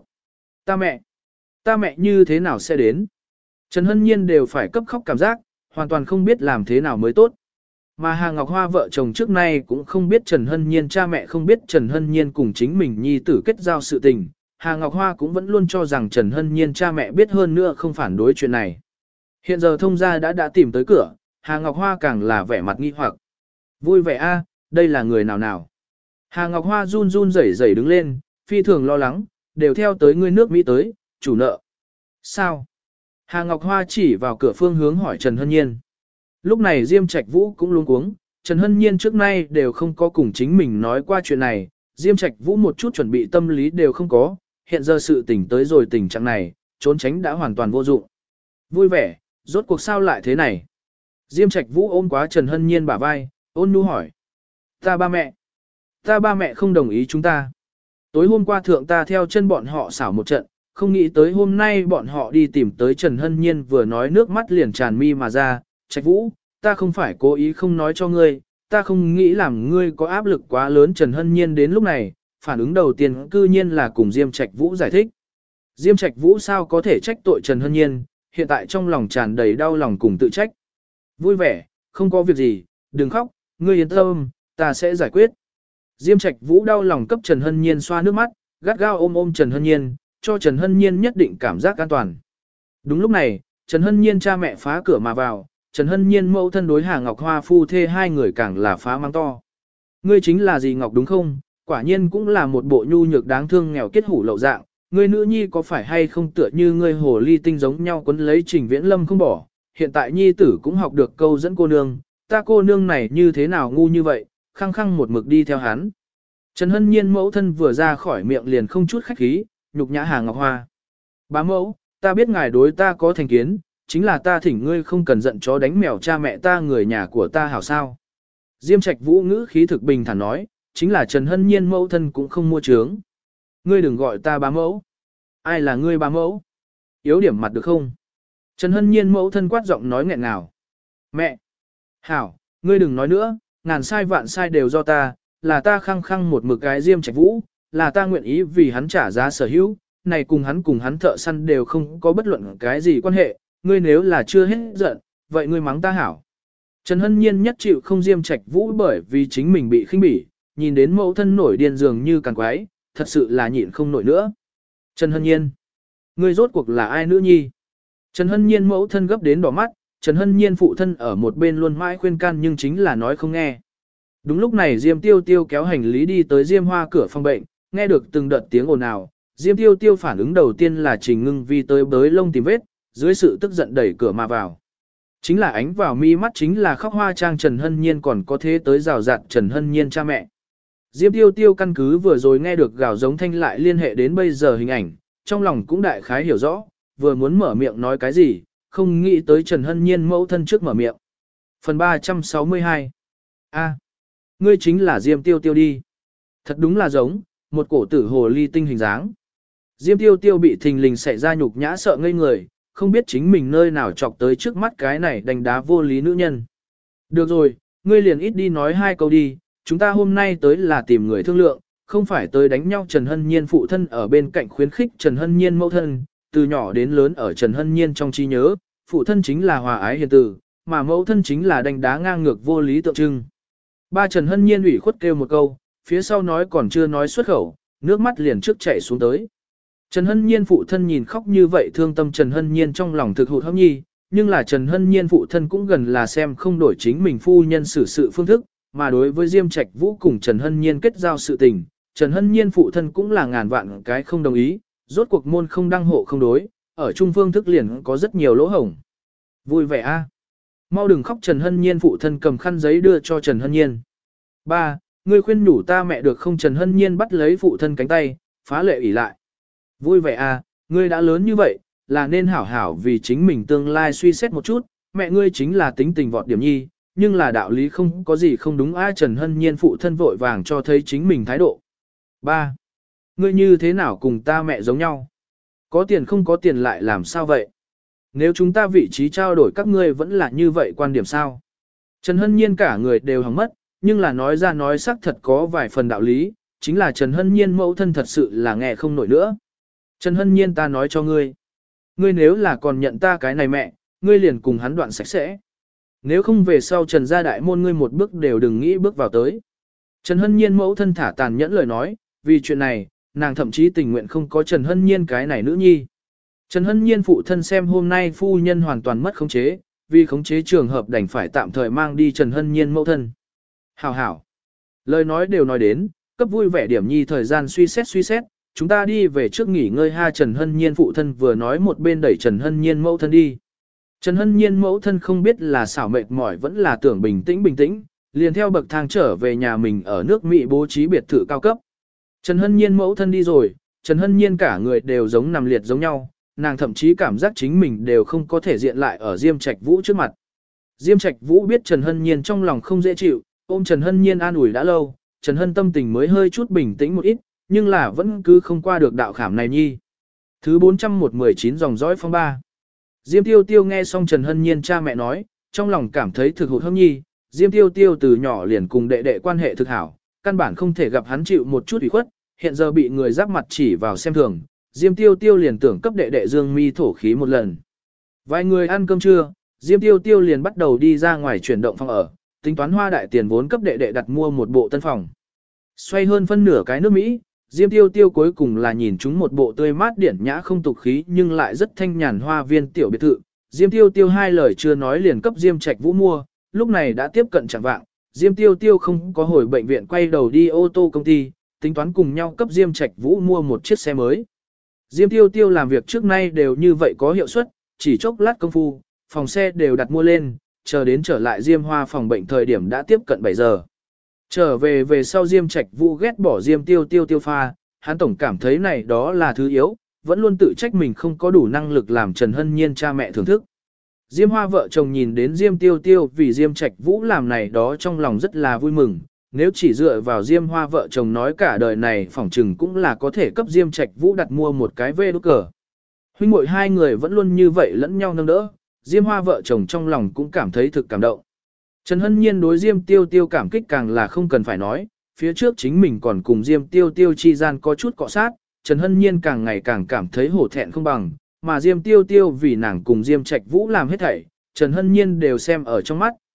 Ta mẹ như thế nào sẽ đến? Trần Hân Nhiên đều phải cấp khóc cảm giác, hoàn toàn không biết làm thế nào mới tốt. Mà Hà Ngọc Hoa vợ chồng trước nay cũng không biết Trần Hân Nhiên cha mẹ không biết Trần Hân Nhiên cùng chính mình nhi tử kết giao sự tình. Hà Ngọc Hoa cũng vẫn luôn cho rằng Trần Hân Nhiên cha mẹ biết hơn nữa không phản đối chuyện này. Hiện giờ thông gia đã tìm tới cửa, Hà Ngọc Hoa càng là vẻ mặt nghi hoặc. Vui vẻ a, đây là người nào nào? Hà Ngọc Hoa run run rẩy rẩy đứng lên, phi thường lo lắng, đều theo tới ngươi nước Mỹ tới, chủ nợ. Sao? Hà Ngọc Hoa chỉ vào cửa phương hướng hỏi Trần Hân Nhiên. Lúc này Diêm Trạch Vũ cũng luống cuống, Trần Hân Nhiên trước nay đều không có cùng chính mình nói qua chuyện này, Diêm Trạch Vũ một chút chuẩn bị tâm lý đều không có, hiện giờ sự tình tới rồi tình trạng này, trốn tránh đã hoàn toàn vô dụng. Vui vẻ, rốt cuộc sao lại thế này? Diêm Trạch Vũ ôm quá Trần Hân Nhiên bả vai, ôn nhu hỏi. Ta ba mẹ không đồng ý chúng ta. Tối hôm qua thượng ta theo chân bọn họ xảo một trận, không nghĩ tới hôm nay bọn họ đi tìm tới Trần Hân Nhiên vừa nói nước mắt liền tràn mi mà ra. Trạch Vũ, ta không phải cố ý không nói cho ngươi, ta không nghĩ làm ngươi có áp lực quá lớn. Trần Hân Nhiên đến lúc này, phản ứng đầu tiên cư nhiên là cùng Diêm Trạch Vũ giải thích. Diêm Trạch Vũ sao có thể trách tội Trần Hân Nhiên, hiện tại trong lòng tràn đầy đau lòng cùng tự trách. Vui vẻ, không có việc gì, đừng khóc, ngươi yên tâm, ta sẽ giải quyết. Diêm Trạch Vũ đau lòng cấp Trần Hân Nhiên xoa nước mắt, gắt gao ôm Trần Hân Nhiên, cho Trần Hân Nhiên nhất định cảm giác an toàn. Đúng lúc này, Trần Hân Nhiên cha mẹ phá cửa mà vào, Trần Hân Nhiên mẫu thân đối Hà Ngọc Hoa phu thê hai người càng là phá mang to. Ngươi chính là dì Ngọc đúng không? Quả nhiên cũng là một bộ nhu nhược đáng thương nghèo kết hủ lậu dạng. Ngươi nữ nhi có phải hay không tựa như ngươi hồ ly tinh giống nhau quấn lấy Trình Viễn Lâm không bỏ. Hiện tại nhi tử cũng học được câu dẫn cô nương, ta cô nương này như thế nào ngu như vậy, khăng khăng một mực đi theo hắn. Trần Hân Nhiên mẫu thân vừa ra khỏi miệng liền không chút khách khí, nhục nhã Hà Ngọc Hoa. Bá mẫu, ta biết ngài đối ta có thành kiến, chính là ta thỉnh ngươi không cần giận chó đánh mèo cha mẹ ta người nhà của ta hảo sao. Diêm Trạch Vũ ngữ khí thực bình thản nói, chính là Trần Hân Nhiên mẫu thân cũng không mua trướng. Ngươi đừng gọi ta bá mẫu. Ai là ngươi bá mẫu? Yếu điểm mặt được không? Trần Hân Nhiên mẫu thân quát giọng nói nghẹn ngào. Mẹ! Hảo, ngươi đừng nói nữa, ngàn sai vạn sai đều do ta, là ta khăng khăng một mực cái Diêm Trạch Vũ, là ta nguyện ý vì hắn trả giá sở hữu, này cùng hắn thợ săn đều không có bất luận cái gì quan hệ, ngươi nếu là chưa hết giận, vậy ngươi mắng ta hảo. Trần Hân Nhiên nhất chịu không Diêm Trạch Vũ bởi vì chính mình bị khinh bỉ, nhìn đến mẫu thân nổi điên dường như càng quái, thật sự là nhịn không nổi nữa. Trần Hân Nhiên, ngươi rốt cuộc là ai nữ nhi? Trần Hân Nhiên mẫu thân gấp đến đỏ mắt, Trần Hân Nhiên phụ thân ở một bên luôn mãi khuyên can nhưng chính là nói không nghe. Đúng lúc này Diêm Tiêu Tiêu kéo hành lý đi tới Diêm Hoa cửa phòng bệnh, nghe được từng đợt tiếng ồn ào, Diêm Tiêu Tiêu phản ứng đầu tiên là Trình Ngưng Vi tới bới lông tìm vết, dưới sự tức giận đẩy cửa mà vào. Chính là ánh vào mi mắt chính là khóc hoa trang Trần Hân Nhiên còn có thế tới rào rạt Trần Hân Nhiên cha mẹ. Diêm Tiêu Tiêu căn cứ vừa rồi nghe được gào giống thanh lại liên hệ đến bây giờ hình ảnh, trong lòng cũng đại khái hiểu rõ, vừa muốn mở miệng nói cái gì, không nghĩ tới Trần Hân Nhiên mẫu thân trước mở miệng. Phần 362 ngươi chính là Diêm Tiêu Tiêu đi. Thật đúng là giống, một cổ tử hồ ly tinh hình dáng. Diêm Tiêu Tiêu bị thình lình xảy ra nhục nhã sợ ngây người, không biết chính mình nơi nào chọc tới trước mắt cái này đánh đá vô lý nữ nhân. Được rồi, ngươi liền ít đi nói hai câu đi, chúng ta hôm nay tới là tìm người thương lượng, không phải tới đánh nhau. Trần Hân Nhiên phụ thân ở bên cạnh khuyến khích Trần Hân Nhiên mẫu thân, từ nhỏ đến lớn ở Trần Hân Nhiên trong trí nhớ, phụ thân chính là hòa ái hiền từ, mà mẫu thân chính là đánh đá ngang ngược vô lý tượng trưng. Ba Trần Hân Nhiên ủy khuất kêu một câu, phía sau nói còn chưa nói xuất khẩu, nước mắt liền trước chảy xuống tới. Trần Hân Nhiên phụ thân nhìn khóc như vậy thương tâm Trần Hân Nhiên trong lòng thực hụt hẫng nhi, nhưng là Trần Hân Nhiên phụ thân cũng gần là xem không đổi chính mình phu nhân xử sự phương thức, mà đối với Diêm Trạch Vũ cùng Trần Hân Nhiên kết giao sự tình, Trần Hân Nhiên phụ thân cũng là ngàn vạn cái không đồng ý, rốt cuộc môn không đăng hộ không đối, ở trung phương thức liền có rất nhiều lỗ hổng. Vui vẻ a, mau đừng khóc. Trần Hân Nhiên phụ thân cầm khăn giấy đưa cho Trần Hân Nhiên. Ba, ngươi khuyên nhủ ta mẹ được không? Trần Hân Nhiên bắt lấy phụ thân cánh tay, phá lệ ỉ lại. Vui vẻ à, ngươi đã lớn như vậy, là nên hảo hảo vì chính mình tương lai suy xét một chút, mẹ ngươi chính là tính tình vọt điểm nhi, nhưng là đạo lý không có gì không đúng. Trần Hân Nhiên phụ thân vội vàng cho thấy chính mình thái độ. Ba, ngươi như thế nào cùng ta mẹ giống nhau? Có tiền không có tiền lại làm sao vậy? Nếu chúng ta vị trí trao đổi các ngươi vẫn là như vậy quan điểm sao? Trần Hân Nhiên cả người đều hỏng mất, nhưng là nói ra nói xác thật có vài phần đạo lý, chính là Trần Hân Nhiên mẫu thân thật sự là nghe không nổi nữa. Trần Hân Nhiên ta nói cho ngươi, ngươi nếu là còn nhận ta cái này mẹ, ngươi liền cùng hắn đoạn sạch sẽ. Nếu không về sau Trần gia đại môn ngươi một bước đều đừng nghĩ bước vào tới. Trần Hân Nhiên mẫu thân thả tàn nhẫn lời nói, vì chuyện này, nàng thậm chí tình nguyện không có Trần Hân Nhiên cái này nữ nhi. Trần Hân Nhiên phụ thân xem hôm nay phu nhân hoàn toàn mất khống chế, vì khống chế trường hợp đành phải tạm thời mang đi Trần Hân Nhiên mẫu thân. Hảo hảo. Lời nói đều nói đến, cấp vui vẻ điểm nhi thời gian suy xét, chúng ta đi về trước nghỉ ngơi ha. Trần Hân Nhiên phụ thân vừa nói một bên đẩy Trần Hân Nhiên mẫu thân đi. Trần Hân Nhiên mẫu thân không biết là xảo mệt mỏi vẫn là tưởng bình tĩnh, liền theo bậc thang trở về nhà mình ở nước Mỹ bố trí biệt thự cao cấp. Trần Hân Nhiên mẫu thân đi rồi, Trần Hân Nhiên cả người đều giống nằm liệt giống nhau, nàng thậm chí cảm giác chính mình đều không có thể diện lại ở Diêm Trạch Vũ trước mặt. Diêm Trạch Vũ biết Trần Hân Nhiên trong lòng không dễ chịu, ôm Trần Hân Nhiên an ủi đã lâu, Trần Hân tâm tình mới hơi chút bình tĩnh một ít, nhưng là vẫn cứ không qua được đạo khảm này nhi. Thứ 419 dòng dõi phong ba. Diêm Tiêu Tiêu nghe xong Trần Hân Nhiên cha mẹ nói, trong lòng cảm thấy thực hụt hẫng nhi. Diêm Tiêu Tiêu từ nhỏ liền cùng đệ đệ quan hệ thực hảo, căn bản không thể gặp hắn chịu một chút ủy khuất, hiện giờ bị người giáp mặt chỉ vào xem thường, Diêm Tiêu Tiêu liền tưởng cấp đệ đệ Dương Mi thổ khí một lần. Vài người ăn cơm trưa, Diêm Tiêu Tiêu liền bắt đầu đi ra ngoài chuyển động phòng ở, tính toán hoa đại tiền vốn cấp đệ đệ đặt mua một bộ tân phòng. Xoay hơn phân nửa cái nước Mỹ, Diêm Tiêu Tiêu cuối cùng là nhìn chúng một bộ tươi mát điển nhã không tục khí nhưng lại rất thanh nhàn hoa viên tiểu biệt thự. Diêm Tiêu Tiêu hai lời chưa nói liền cấp Diêm Trạch Vũ mua, lúc này đã tiếp cận chẳng vạng, Diêm Tiêu Tiêu không có hồi bệnh viện quay đầu đi ô tô công ty, tính toán cùng nhau cấp Diêm Trạch Vũ mua một chiếc xe mới. Diêm Tiêu Tiêu làm việc trước nay đều như vậy có hiệu suất, chỉ chốc lát công phu, phòng xe đều đặt mua lên, chờ đến trở lại Diêm Hoa phòng bệnh thời điểm đã tiếp cận 7 giờ. Trở về sau Diêm Trạch Vũ ghét bỏ Diêm Tiêu Tiêu tiêu pha, hắn tổng cảm thấy này đó là thứ yếu, vẫn luôn tự trách mình không có đủ năng lực làm Trần Hân Nhiên cha mẹ thưởng thức. Diêm Hoa vợ chồng nhìn đến Diêm Tiêu Tiêu vì Diêm Trạch Vũ làm này đó trong lòng rất là vui mừng, nếu chỉ dựa vào Diêm Hoa vợ chồng nói cả đời này phỏng chừng cũng là có thể cấp Diêm Trạch Vũ đặt mua một cái vê đút cờ. Huynh muội hai người vẫn luôn như vậy lẫn nhau nâng đỡ, Diêm Hoa vợ chồng trong lòng cũng cảm thấy thực cảm động. Trần Hân Nhiên đối Diêm Tiêu Tiêu cảm kích càng là không cần phải nói, phía trước chính mình còn cùng Diêm Tiêu Tiêu chi gian có chút cọ sát, Trần Hân Nhiên càng ngày càng cảm thấy hổ thẹn không bằng, mà Diêm Tiêu Tiêu vì nàng cùng Diêm Trạch Vũ làm hết thảy, Trần Hân Nhiên đều xem ở trong mắt,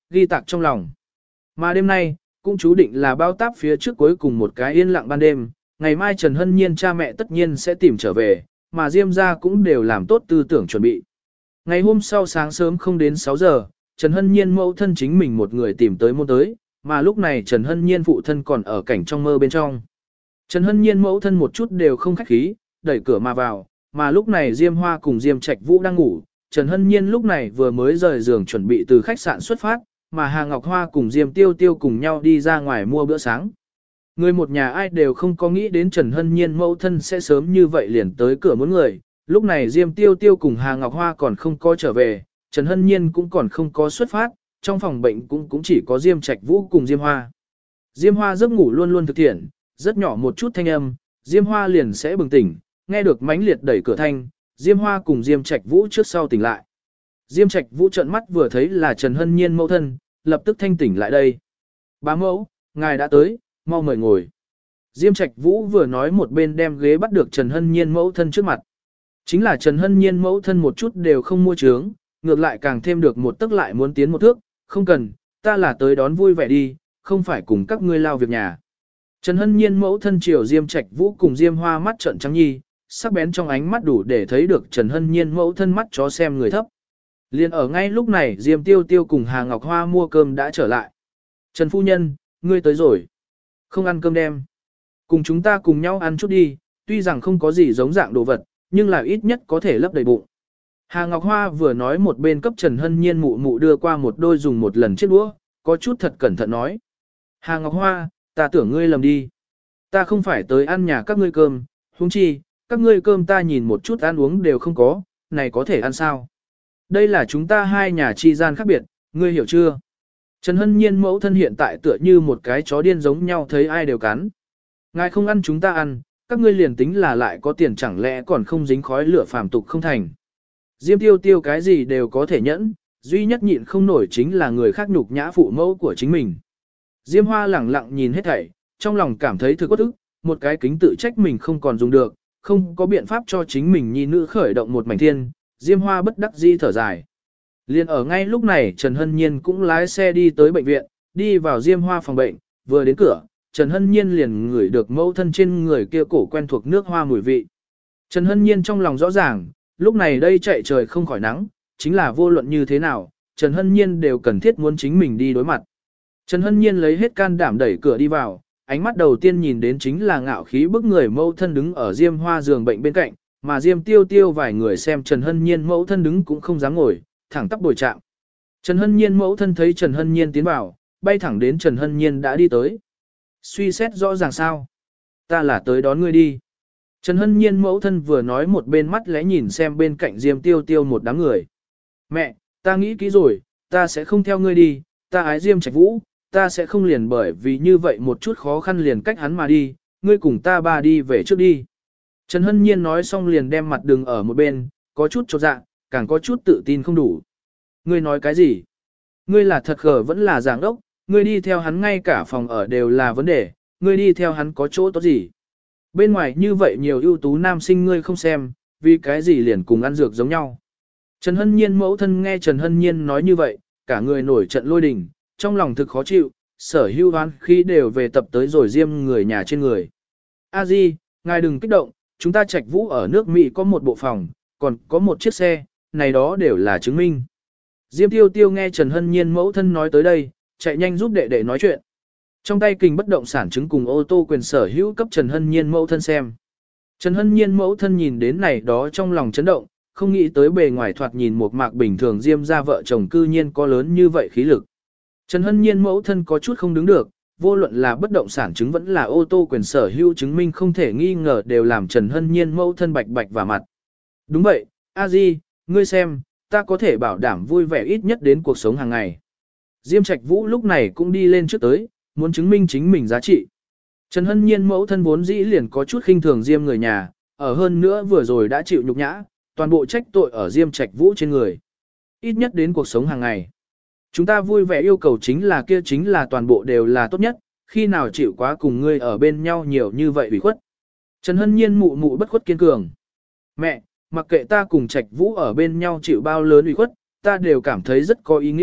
ghi tạc trong lòng. Mà đêm nay, cũng chú định là bao táp phía trước cuối cùng một cái yên lặng ban đêm, ngày mai Trần Hân Nhiên cha mẹ tất nhiên sẽ tìm trở về, mà Diêm gia cũng đều làm tốt tư tưởng chuẩn bị. Ngày hôm sau sáng sớm không đến 6 giờ, Trần Hân Nhiên mẫu thân chính mình một người tìm tới môn tới, mà lúc này Trần Hân Nhiên phụ thân còn ở cảnh trong mơ bên trong. Trần Hân Nhiên mẫu thân một chút đều không khách khí, đẩy cửa mà vào, mà lúc này Diêm Hoa cùng Diêm Trạch Vũ đang ngủ, Trần Hân Nhiên lúc này vừa mới rời giường chuẩn bị từ khách sạn xuất phát, mà Hà Ngọc Hoa cùng Diêm Tiêu Tiêu cùng nhau đi ra ngoài mua bữa sáng. Người một nhà ai đều không có nghĩ đến Trần Hân Nhiên mẫu thân sẽ sớm như vậy liền tới cửa muốn người, lúc này Diêm Tiêu Tiêu cùng Hà Ngọc Hoa còn không có trở về, Trần Hân Nhiên cũng còn không có xuất phát, trong phòng bệnh cũng chỉ có Diêm Trạch Vũ cùng Diêm Hoa. Diêm Hoa giấc ngủ luôn luôn thực thiện, rất nhỏ một chút thanh âm, Diêm Hoa liền sẽ bừng tỉnh, nghe được mãnh liệt đẩy cửa thanh, Diêm Hoa cùng Diêm Trạch Vũ trước sau tỉnh lại. Diêm Trạch Vũ trợn mắt vừa thấy là Trần Hân Nhiên mẫu thân, lập tức thanh tỉnh lại đây. Bá mẫu, ngài đã tới, mau mời ngồi. Diêm Trạch Vũ vừa nói một bên đem ghế bắt được Trần Hân Nhiên mẫu thân trước mặt. Chính là Trần Hân Nhiên mẫu thân một chút đều không mua trướng, ngược lại càng thêm được một tức lại muốn tiến một thước, không cần, ta là tới đón vui vẻ đi, không phải cùng các ngươi lao việc nhà. Trần Hân Nhiên mẫu thân chiều Diêm Trạch Vũ cùng Diêm Hoa mắt trợn trắng nhi, sắc bén trong ánh mắt đủ để thấy được Trần Hân Nhiên mẫu thân mắt chó xem người thấp. Liên ở ngay lúc này Diêm Tiêu Tiêu cùng Hà Ngọc Hoa mua cơm đã trở lại. Trần Phu Nhân, ngươi tới rồi. Không ăn cơm đem. Cùng chúng ta cùng nhau ăn chút đi, tuy rằng không có gì giống dạng đồ vật, nhưng là ít nhất có thể lấp đầy bụng. Hà Ngọc Hoa vừa nói một bên cấp Trần Hân Nhiên mụ mụ đưa qua một đôi dùng một lần chiếc đũa, có chút thật cẩn thận nói. Hà Ngọc Hoa, ta tưởng ngươi lầm đi. Ta không phải tới ăn nhà các ngươi cơm, huống chi, các ngươi cơm ta nhìn một chút ăn uống đều không có, này có thể ăn sao? Đây là chúng ta hai nhà chi gian khác biệt, ngươi hiểu chưa? Trần Hân Nhiên mẫu thân hiện tại tựa như một cái chó điên giống nhau thấy ai đều cắn. Ngài không ăn chúng ta ăn, các ngươi liền tính là lại có tiền chẳng lẽ còn không dính khói lửa phàm tục không thành. Diêm Tiêu Tiêu cái gì đều có thể nhẫn, duy nhất nhịn không nổi chính là người khác nhục nhã phụ mẫu của chính mình. Diêm Hoa lẳng lặng nhìn hết thảy, trong lòng cảm thấy thực uất ức, một cái kính tự trách mình không còn dùng được, không có biện pháp cho chính mình nhi nữ khởi động một mảnh thiên, Diêm Hoa bất đắc dĩ thở dài. Liên ở ngay lúc này Trần Hân Nhiên cũng lái xe đi tới bệnh viện, đi vào Diêm Hoa phòng bệnh, vừa đến cửa, Trần Hân Nhiên liền ngửi được mẫu thân trên người kia cổ quen thuộc nước hoa mùi vị. Trần Hân Nhiên trong lòng rõ ràng, lúc này đây chạy trời không khỏi nắng, chính là vô luận như thế nào, Trần Hân Nhiên đều cần thiết muốn chính mình đi đối mặt. Trần Hân Nhiên lấy hết can đảm đẩy cửa đi vào, ánh mắt đầu tiên nhìn đến chính là ngạo khí bức người mẫu thân đứng ở Diêm Hoa giường bệnh bên cạnh, mà Diêm Tiêu Tiêu vài người xem Trần Hân Nhiên mẫu thân đứng cũng không dám ngồi, thẳng tắp bồi chạm. Trần Hân Nhiên mẫu thân thấy Trần Hân Nhiên tiến vào, bay thẳng đến Trần Hân Nhiên đã đi tới. Suy xét rõ ràng sao? Ta là tới đón ngươi đi. Trần Hân Nhiên mẫu thân vừa nói một bên mắt lẽ nhìn xem bên cạnh Diêm Tiêu Tiêu một đám người. Mẹ, ta nghĩ kỹ rồi, ta sẽ không theo ngươi đi, ta ái Diêm Trạch Vũ, ta sẽ không liền bởi vì như vậy một chút khó khăn liền cách hắn mà đi, ngươi cùng ta ba đi về trước đi. Trần Hân Nhiên nói xong liền đem mặt đường ở một bên, có chút chột dạ, càng có chút tự tin không đủ. Ngươi nói cái gì? Ngươi là thật khờ vẫn là giảng đốc, ngươi đi theo hắn ngay cả phòng ở đều là vấn đề, ngươi đi theo hắn có chỗ tốt gì? Bên ngoài như vậy nhiều ưu tú nam sinh ngươi không xem, vì cái gì liền cùng ăn dược giống nhau. Trần Hân Nhiên mẫu thân nghe Trần Hân Nhiên nói như vậy, cả người nổi trận lôi đình, trong lòng thực khó chịu, sở hưu hoán khi đều về tập tới rồi Diêm người nhà trên người. A Di, ngài đừng kích động, chúng ta Trạch Vũ ở nước Mỹ có một bộ phòng, còn có một chiếc xe, này đó đều là chứng minh. Diêm Tiêu Tiêu nghe Trần Hân Nhiên mẫu thân nói tới đây, chạy nhanh giúp đệ đệ nói chuyện. Trong tay kình bất động sản chứng cùng ô tô quyền sở hữu cấp Trần Hân Nhiên mẫu thân xem. Trần Hân Nhiên mẫu thân nhìn đến này đó trong lòng chấn động, không nghĩ tới bề ngoài thoạt nhìn một mạc bình thường Diêm ra vợ chồng cư nhiên có lớn như vậy khí lực. Trần Hân Nhiên mẫu thân có chút không đứng được, vô luận là bất động sản chứng vẫn là ô tô quyền sở hữu chứng minh không thể nghi ngờ đều làm Trần Hân Nhiên mẫu thân bạch bạch vào mặt. Đúng vậy, A Di, ngươi xem, ta có thể bảo đảm vui vẻ ít nhất đến cuộc sống hàng ngày. Diêm Trạch Vũ lúc này cũng đi lên trước tới, muốn chứng minh chính mình giá trị. Trần Hân Nhiên mẫu thân vốn dĩ liền có chút khinh thường Diêm người nhà, ở hơn nữa vừa rồi đã chịu nhục nhã, toàn bộ trách tội ở Diêm Trạch Vũ trên người. Ít nhất đến cuộc sống hàng ngày. Chúng ta vui vẻ yêu cầu chính là kia chính là toàn bộ đều là tốt nhất, khi nào chịu quá cùng ngươi ở bên nhau nhiều như vậy ủy khuất. Trần Hân Nhiên mụ mụ bất khuất kiên cường. Mẹ, mặc kệ ta cùng Trạch Vũ ở bên nhau chịu bao lớn ủy khuất, ta đều cảm thấy rất có ý nghĩa,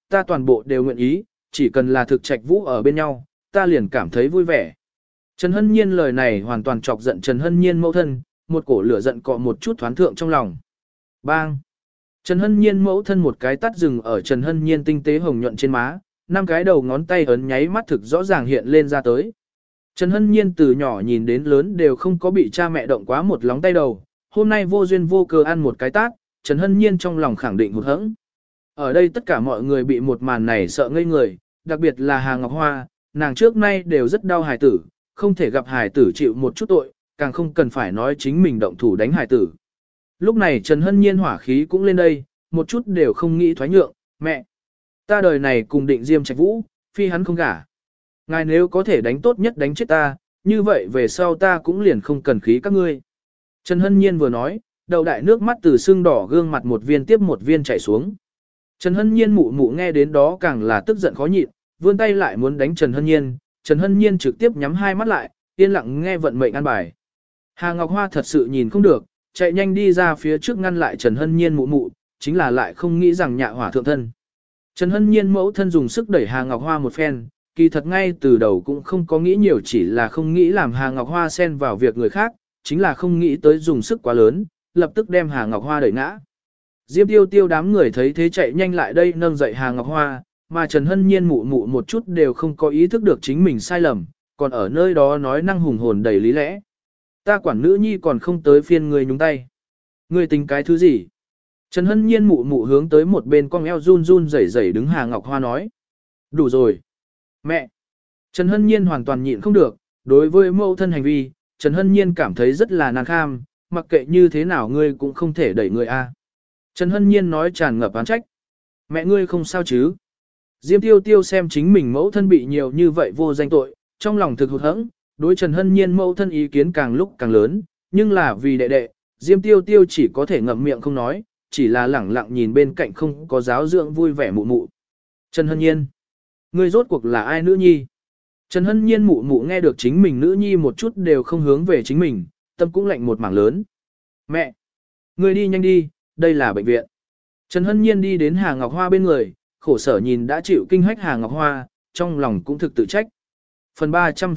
ta toàn bộ đều nguyện ý, chỉ cần là thực trạch vũ ở bên nhau, ta liền cảm thấy vui vẻ. Trần Hân Nhiên lời này hoàn toàn chọc giận Trần Hân Nhiên mẫu thân, một cổ lửa giận cọ một chút thoáng thượng trong lòng. Bang! Trần Hân Nhiên mẫu thân một cái tát rừng ở Trần Hân Nhiên tinh tế hồng nhuận trên má, 5 cái đầu ngón tay ấn nháy mắt thực rõ ràng hiện lên ra tới. Trần Hân Nhiên từ nhỏ nhìn đến lớn đều không có bị cha mẹ động quá một lóng tay đầu, hôm nay vô duyên vô cớ ăn một cái tát, Trần Hân Nhiên trong lòng khẳng định hụt hẫng. Ở đây tất cả mọi người bị một màn này sợ ngây người, đặc biệt là Hà Ngọc Hoa, nàng trước nay đều rất đau hài tử, không thể gặp hài tử chịu một chút tội, càng không cần phải nói chính mình động thủ đánh hài tử. Lúc này Trần Hân Nhiên hỏa khí cũng lên đây, một chút đều không nghĩ thoái nhượng, mẹ. Ta đời này cùng định Diêm Trạch Vũ, phi hắn không gả. Ngài nếu có thể đánh tốt nhất đánh chết ta, như vậy về sau ta cũng liền không cần khí các ngươi. Trần Hân Nhiên vừa nói, đầu đại nước mắt từ sưng đỏ gương mặt một viên tiếp một viên chảy xuống. Trần Hân Nhiên mụ mụ nghe đến đó càng là tức giận khó nhịn, vươn tay lại muốn đánh Trần Hân Nhiên. Trần Hân Nhiên trực tiếp nhắm hai mắt lại, yên lặng nghe vận mệnh an bài. Hà Ngọc Hoa thật sự nhìn không được, chạy nhanh đi ra phía trước ngăn lại Trần Hân Nhiên mụ mụ, chính là lại không nghĩ rằng nhạ hỏa thượng thân. Trần Hân Nhiên mẫu thân dùng sức đẩy Hà Ngọc Hoa một phen, kỳ thật ngay từ đầu cũng không có nghĩ nhiều, chỉ là không nghĩ làm Hà Ngọc Hoa xen vào việc người khác, chính là không nghĩ tới dùng sức quá lớn, lập tức đem Hà Ngọc Hoa đẩy ngã. Diêm Tiêu Tiêu đám người thấy thế chạy nhanh lại đây nâng dậy Hà Ngọc Hoa, mà Trần Hân Nhiên mụ mụ một chút đều không có ý thức được chính mình sai lầm, còn ở nơi đó nói năng hùng hồn đầy lý lẽ. Ta quản nữ nhi còn không tới phiên người nhúng tay. Người tính cái thứ gì? Trần Hân Nhiên mụ mụ hướng tới một bên con eo run run rẩy rẩy đứng Hà Ngọc Hoa nói. Đủ rồi. Mẹ. Trần Hân Nhiên hoàn toàn nhịn không được, đối với mẫu thân hành vi, Trần Hân Nhiên cảm thấy rất là nan kham, mặc kệ như thế nào ngươi cũng không thể đẩy người a. Trần Hân Nhiên nói tràn ngập oán trách. Mẹ ngươi không sao chứ? Diêm Tiêu Tiêu xem chính mình mẫu thân bị nhiều như vậy vô danh tội, trong lòng thực hụt hẫng, đối Trần Hân Nhiên mẫu thân ý kiến càng lúc càng lớn, nhưng là vì đệ đệ, Diêm Tiêu Tiêu chỉ có thể ngậm miệng không nói, chỉ là lẳng lặng nhìn bên cạnh không có giáo dưỡng vui vẻ mụ mụ. Trần Hân Nhiên, ngươi rốt cuộc là ai nữ nhi? Trần Hân Nhiên mụ mụ nghe được chính mình nữ nhi một chút đều không hướng về chính mình, tâm cũng lạnh một mảng lớn. Mẹ, ngươi đi nhanh đi, đây là bệnh viện. Trần Hân Nhiên đi đến Hà Ngọc Hoa bên người, khổ sở nhìn đã chịu kinh hách Hà Ngọc Hoa, trong lòng cũng thực tự trách. Phần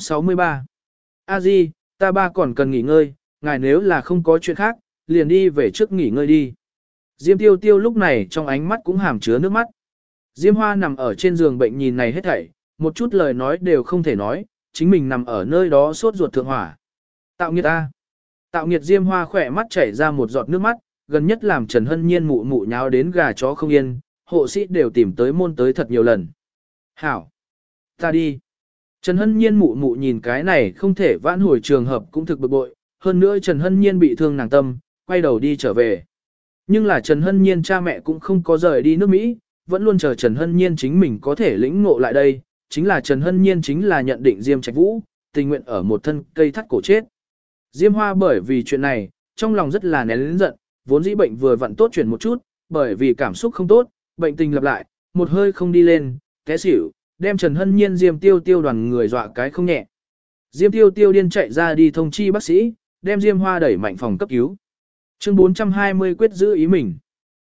363 A Di, ta ba còn cần nghỉ ngơi, ngài nếu là không có chuyện khác, liền đi về trước nghỉ ngơi đi. Diêm Tiêu Tiêu lúc này trong ánh mắt cũng hàm chứa nước mắt. Diêm Hoa nằm ở trên giường bệnh nhìn này hết thảy, một chút lời nói đều không thể nói, chính mình nằm ở nơi đó sốt ruột thượng hỏa. Tạo nghiệt a. Tạo nghiệt. Diêm Hoa khỏe mắt chảy ra một giọt nước mắt, gần nhất làm Trần Hân Nhiên mụ mụ nháo đến gà chó không yên, hộ sĩ đều tìm tới môn tới thật nhiều lần. Hảo. Ta đi. Trần Hân Nhiên mụ mụ nhìn cái này không thể vãn hồi trường hợp cũng thực bực bội, hơn nữa Trần Hân Nhiên bị thương nàng tâm, quay đầu đi trở về. Nhưng là Trần Hân Nhiên cha mẹ cũng không có rời đi nước Mỹ, vẫn luôn chờ Trần Hân Nhiên chính mình có thể lĩnh ngộ lại đây, chính là Trần Hân Nhiên chính là nhận định Diêm Trạch Vũ, tình nguyện ở một thân cây thắt cổ chết. Diêm Hoa bởi vì chuyện này, trong lòng rất là nén lớn giận, vốn dĩ bệnh vừa vặn tốt chuyển một chút, bởi vì cảm xúc không tốt, bệnh tình lặp lại, một hơi không đi lên, té xỉu, đem Trần Hân Nhiên Diêm Tiêu Tiêu đoàn người dọa cái không nhẹ. Diêm Tiêu Tiêu điên chạy ra đi thông chi bác sĩ, đem Diêm Hoa đẩy mạnh phòng cấp cứu. Chương 420 quyết giữ ý mình.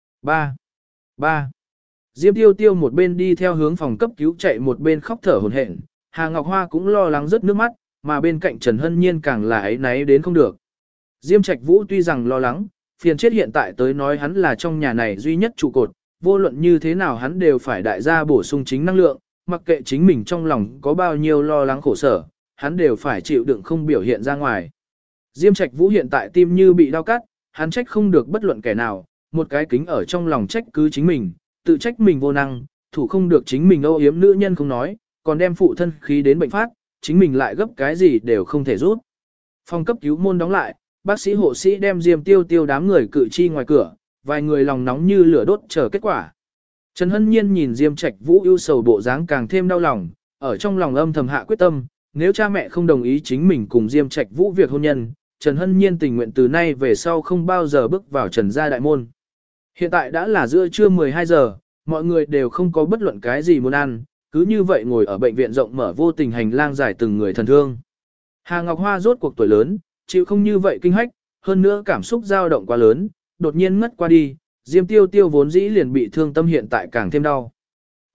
3. Diêm Tiêu Tiêu một bên đi theo hướng phòng cấp cứu chạy một bên khóc thở hổn hển. Hà Ngọc Hoa cũng lo lắng rớt nước mắt, mà bên cạnh Trần Hân Nhiên càng là ấy náy đến không được. Diêm Trạch Vũ tuy rằng lo lắng, phiền chết hiện tại tới nói hắn là trong nhà này duy nhất trụ cột, vô luận như thế nào hắn đều phải đại gia bổ sung chính năng lượng, mặc kệ chính mình trong lòng có bao nhiêu lo lắng khổ sở, hắn đều phải chịu đựng không biểu hiện ra ngoài. Diêm Trạch Vũ hiện tại tim như bị đau cắt, hắn trách không được bất luận kẻ nào, một cái kính ở trong lòng trách cứ chính mình, tự trách mình vô năng, thủ không được chính mình âu yếm nữ nhân không nói, còn đem phụ thân khí đến bệnh phát, chính mình lại gấp cái gì đều không thể rút. Phòng cấp cứu môn đóng lại, bác sĩ hộ sĩ đem Diêm Tiêu Tiêu đám người cử chi ngoài cửa, vài người lòng nóng như lửa đốt chờ kết quả. Trần Hân Nhiên nhìn Diêm Trạch Vũ ưu sầu bộ dáng càng thêm đau lòng, ở trong lòng âm thầm hạ quyết tâm, nếu cha mẹ không đồng ý chính mình cùng Diêm Trạch Vũ việc hôn nhân, Trần Hân Nhiên tình nguyện từ nay về sau không bao giờ bước vào Trần gia đại môn. Hiện tại đã là giữa trưa 12 giờ, mọi người đều không có bất luận cái gì muốn ăn, cứ như vậy ngồi ở bệnh viện rộng mở vô tình hành lang dài từng người thần thương. Hà Ngọc Hoa rốt cuộc tuổi lớn, chịu không như vậy kinh hách, hơn nữa cảm xúc dao động quá lớn, đột nhiên ngất qua đi, Diêm Tiêu Tiêu vốn dĩ liền bị thương tâm hiện tại càng thêm đau.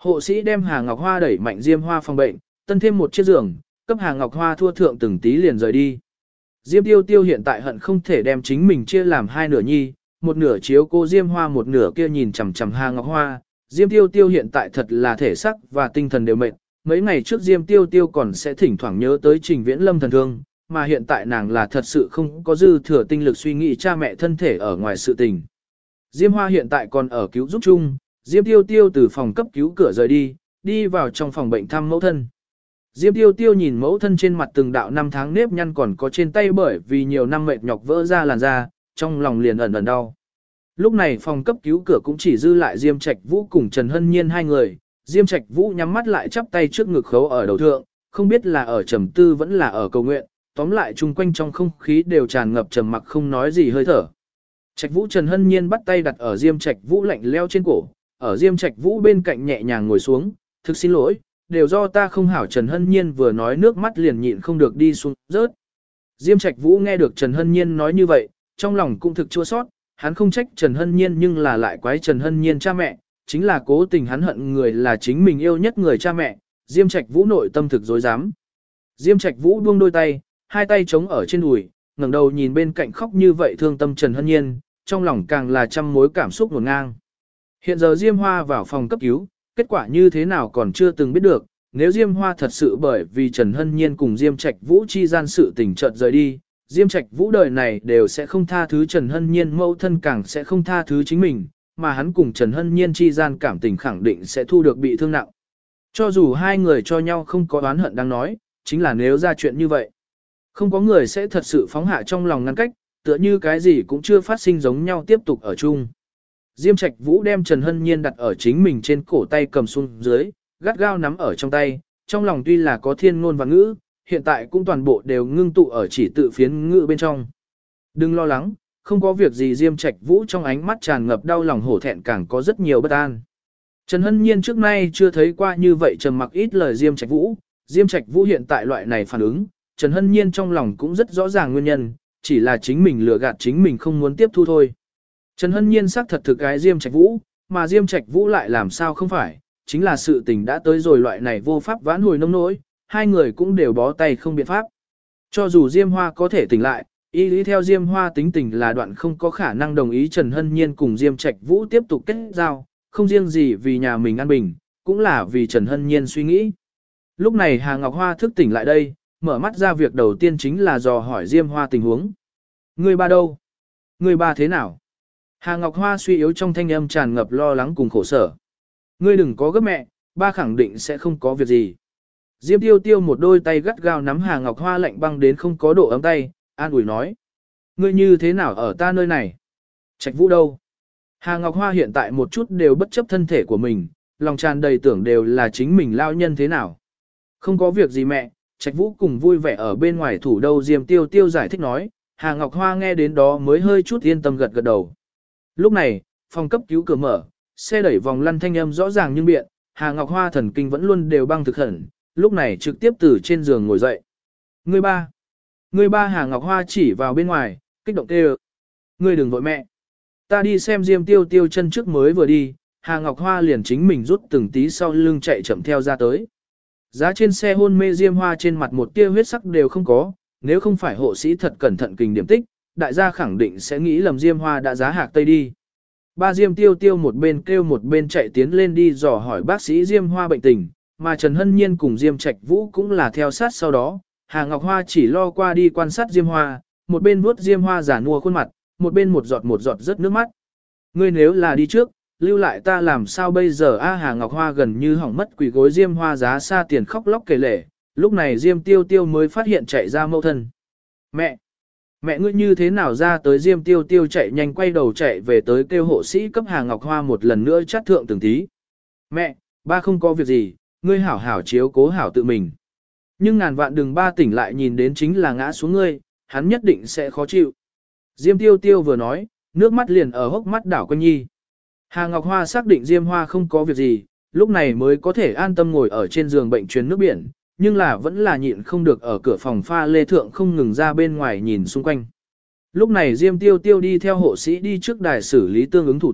Hộ sĩ đem Hà Ngọc Hoa đẩy mạnh Diêm Hoa phòng bệnh, tân thêm một chiếc giường, cấp Hà Ngọc Hoa thua thượng từng tí liền rời đi. Diêm Tiêu Tiêu hiện tại hận không thể đem chính mình chia làm hai nửa nhi, một nửa chiếu cô Diêm Hoa, một nửa kia nhìn chằm chằm Hà Ngọc Hoa. Diêm Tiêu Tiêu hiện tại thật là thể xác và tinh thần đều mệt. Mấy ngày trước Diêm Tiêu Tiêu còn sẽ thỉnh thoảng nhớ tới Trình Viễn Lâm thần thương, mà hiện tại nàng là thật sự không có dư thừa tinh lực suy nghĩ cha mẹ thân thể ở ngoài sự tình. Diêm Hoa hiện tại còn ở cứu giúp chung, Diêm Tiêu Tiêu từ phòng cấp cứu cửa rời đi, đi vào trong phòng bệnh thăm mẫu thân. Diêm Tiêu Tiêu nhìn mẫu thân trên mặt từng đạo năm tháng nếp nhăn còn có trên tay bởi vì nhiều năm mệt nhọc vỡ ra làn da, trong lòng liền ẩn ẩn đau. Lúc này phòng cấp cứu cửa cũng chỉ dư lại Diêm Trạch Vũ cùng Trần Hân Nhiên hai người, Diêm Trạch Vũ nhắm mắt lại chắp tay trước ngực khấu ở đầu thượng, không biết là ở trầm tư vẫn là ở cầu nguyện, tóm lại chung quanh trong không khí đều tràn ngập trầm mặc không nói gì hơi thở. Trạch Vũ Trần Hân Nhiên bắt tay đặt ở Diêm Trạch Vũ lạnh leo trên cổ, ở Diêm Trạch Vũ bên cạnh nhẹ nhàng ngồi xuống, thực xin lỗi, đều do ta không hảo. Trần Hân Nhiên vừa nói nước mắt liền nhịn không được đi xuống rớt. Diêm Trạch Vũ nghe được Trần Hân Nhiên nói như vậy, trong lòng cũng thực chua sót, hắn không trách Trần Hân Nhiên nhưng là lại quái Trần Hân Nhiên cha mẹ, chính là cố tình hắn hận người là chính mình yêu nhất người cha mẹ. Diêm Trạch Vũ nội tâm thực dối dám. Diêm Trạch Vũ buông đôi tay, hai tay chống ở trên đùi, ngẩng đầu nhìn bên cạnh khóc như vậy thương tâm Trần Hân Nhiên, trong lòng càng là trăm mối cảm xúc ngổn ngang. Hiện giờ Diêm Hoa vào phòng cấp cứu, kết quả như thế nào còn chưa từng biết được, nếu Diêm Hoa thật sự bởi vì Trần Hân Nhiên cùng Diêm Trạch Vũ chi gian sự tình chợt rời đi, Diêm Trạch Vũ đời này đều sẽ không tha thứ Trần Hân Nhiên, mẫu thân càng sẽ không tha thứ chính mình, mà hắn cùng Trần Hân Nhiên chi gian cảm tình khẳng định sẽ thu được bị thương nặng. Cho dù hai người cho nhau không có oán hận đang nói, chính là nếu ra chuyện như vậy, không có người sẽ thật sự phóng hạ trong lòng ngăn cách, tựa như cái gì cũng chưa phát sinh giống nhau tiếp tục ở chung. Diêm Trạch Vũ đem Trần Hân Nhiên đặt ở chính mình trên cổ tay cầm xuống dưới, gắt gao nắm ở trong tay, trong lòng tuy là có thiên ngôn và ngữ, hiện tại cũng toàn bộ đều ngưng tụ ở chỉ tự phiến ngữ bên trong. Đừng lo lắng, không có việc gì. Diêm Trạch Vũ trong ánh mắt tràn ngập đau lòng hổ thẹn, càng có rất nhiều bất an. Trần Hân Nhiên trước nay chưa thấy qua như vậy trầm mặc ít lời Diêm Trạch Vũ. Diêm Trạch Vũ hiện tại loại này phản ứng, Trần Hân Nhiên trong lòng cũng rất rõ ràng nguyên nhân, chỉ là chính mình lừa gạt chính mình không muốn tiếp thu thôi. Trần Hân Nhiên xác thật thực cái Diêm Trạch Vũ, mà Diêm Trạch Vũ lại làm sao không phải, chính là sự tình đã tới rồi loại này vô pháp vãn hồi nông nỗi, hai người cũng đều bó tay không biện pháp. Cho dù Diêm Hoa có thể tỉnh lại, ý lý theo Diêm Hoa tính tình là đoạn không có khả năng đồng ý Trần Hân Nhiên cùng Diêm Trạch Vũ tiếp tục kết giao, không riêng gì vì nhà mình an bình, cũng là vì Trần Hân Nhiên suy nghĩ. Lúc này Hà Ngọc Hoa thức tỉnh lại đây, mở mắt ra việc đầu tiên chính là dò hỏi Diêm Hoa tình huống. Người ba đâu? Người ba thế nào? Hà Ngọc Hoa suy yếu trong thanh âm tràn ngập lo lắng cùng khổ sở. Ngươi đừng có gấp mẹ, ba khẳng định sẽ không có việc gì. Diêm Tiêu Tiêu một đôi tay gắt gao nắm Hà Ngọc Hoa lạnh băng đến không có độ ấm tay, an ủi nói. Ngươi như thế nào ở ta nơi này? Trạch Vũ đâu? Hà Ngọc Hoa hiện tại một chút đều bất chấp thân thể của mình, lòng tràn đầy tưởng đều là chính mình lao nhân thế nào. Không có việc gì mẹ, Trạch Vũ cùng vui vẻ ở bên ngoài thủ đâu. Diêm Tiêu Tiêu giải thích nói, Hà Ngọc Hoa nghe đến đó mới hơi chút yên tâm gật gật đầu. Lúc này, phòng cấp cứu cửa mở, xe đẩy vòng lăn thanh âm rõ ràng nhưng biện, Hà Ngọc Hoa thần kinh vẫn luôn đều băng thực hẳn, lúc này trực tiếp từ trên giường ngồi dậy. Người ba Hà Ngọc Hoa chỉ vào bên ngoài, kích động kêu. Ngươi đừng vội mẹ. Ta đi xem Diêm Tiêu Tiêu chân trước mới vừa đi, Hà Ngọc Hoa liền chính mình rút từng tí sau lưng chạy chậm theo ra tới. Giá trên xe hôn mê Diêm Hoa trên mặt một tia huyết sắc đều không có, nếu không phải hộ sĩ thật cẩn thận kình điểm tích, đại gia khẳng định sẽ nghĩ lầm Diêm Hoa đã giá hạc tây đi. Ba Diêm Tiêu Tiêu một bên kêu một bên chạy tiến lên đi dò hỏi bác sĩ Diêm Hoa bệnh tình, mà Trần Hân Nhiên cùng Diêm Trạch Vũ cũng là theo sát sau đó. Hà Ngọc Hoa chỉ lo qua đi quan sát Diêm Hoa, một bên vuốt Diêm Hoa giả nua khuôn mặt, một bên một giọt rớt nước mắt. Ngươi nếu là đi trước, lưu lại ta làm sao bây giờ a? Hà Ngọc Hoa gần như hỏng mất quỳ gối Diêm Hoa giá xa tiền khóc lóc kể lể, lúc này Diêm Tiêu Tiêu mới phát hiện chạy ra mẫu thân. Mẹ ngươi như thế nào ra tới? Diêm Tiêu Tiêu chạy nhanh quay đầu chạy về tới kêu hộ sĩ cấp Hà Ngọc Hoa một lần nữa chát thượng từng tí. Mẹ, ba không có việc gì, ngươi hảo hảo chiếu cố hảo tự mình. Nhưng ngàn vạn đừng ba tỉnh lại nhìn đến chính là ngã xuống ngươi, hắn nhất định sẽ khó chịu. Diêm Tiêu Tiêu vừa nói, nước mắt liền ở hốc mắt đảo quanh nhi. Hà Ngọc Hoa xác định Diêm Hoa không có việc gì, lúc này mới có thể an tâm ngồi ở trên giường bệnh truyền nước biển, nhưng là vẫn là nhịn không được ở cửa phòng pha lê thượng không ngừng ra bên ngoài nhìn xung quanh. Lúc này Diêm Tiêu Tiêu đi theo hộ sĩ đi trước đài xử lý tương ứng thủ tục,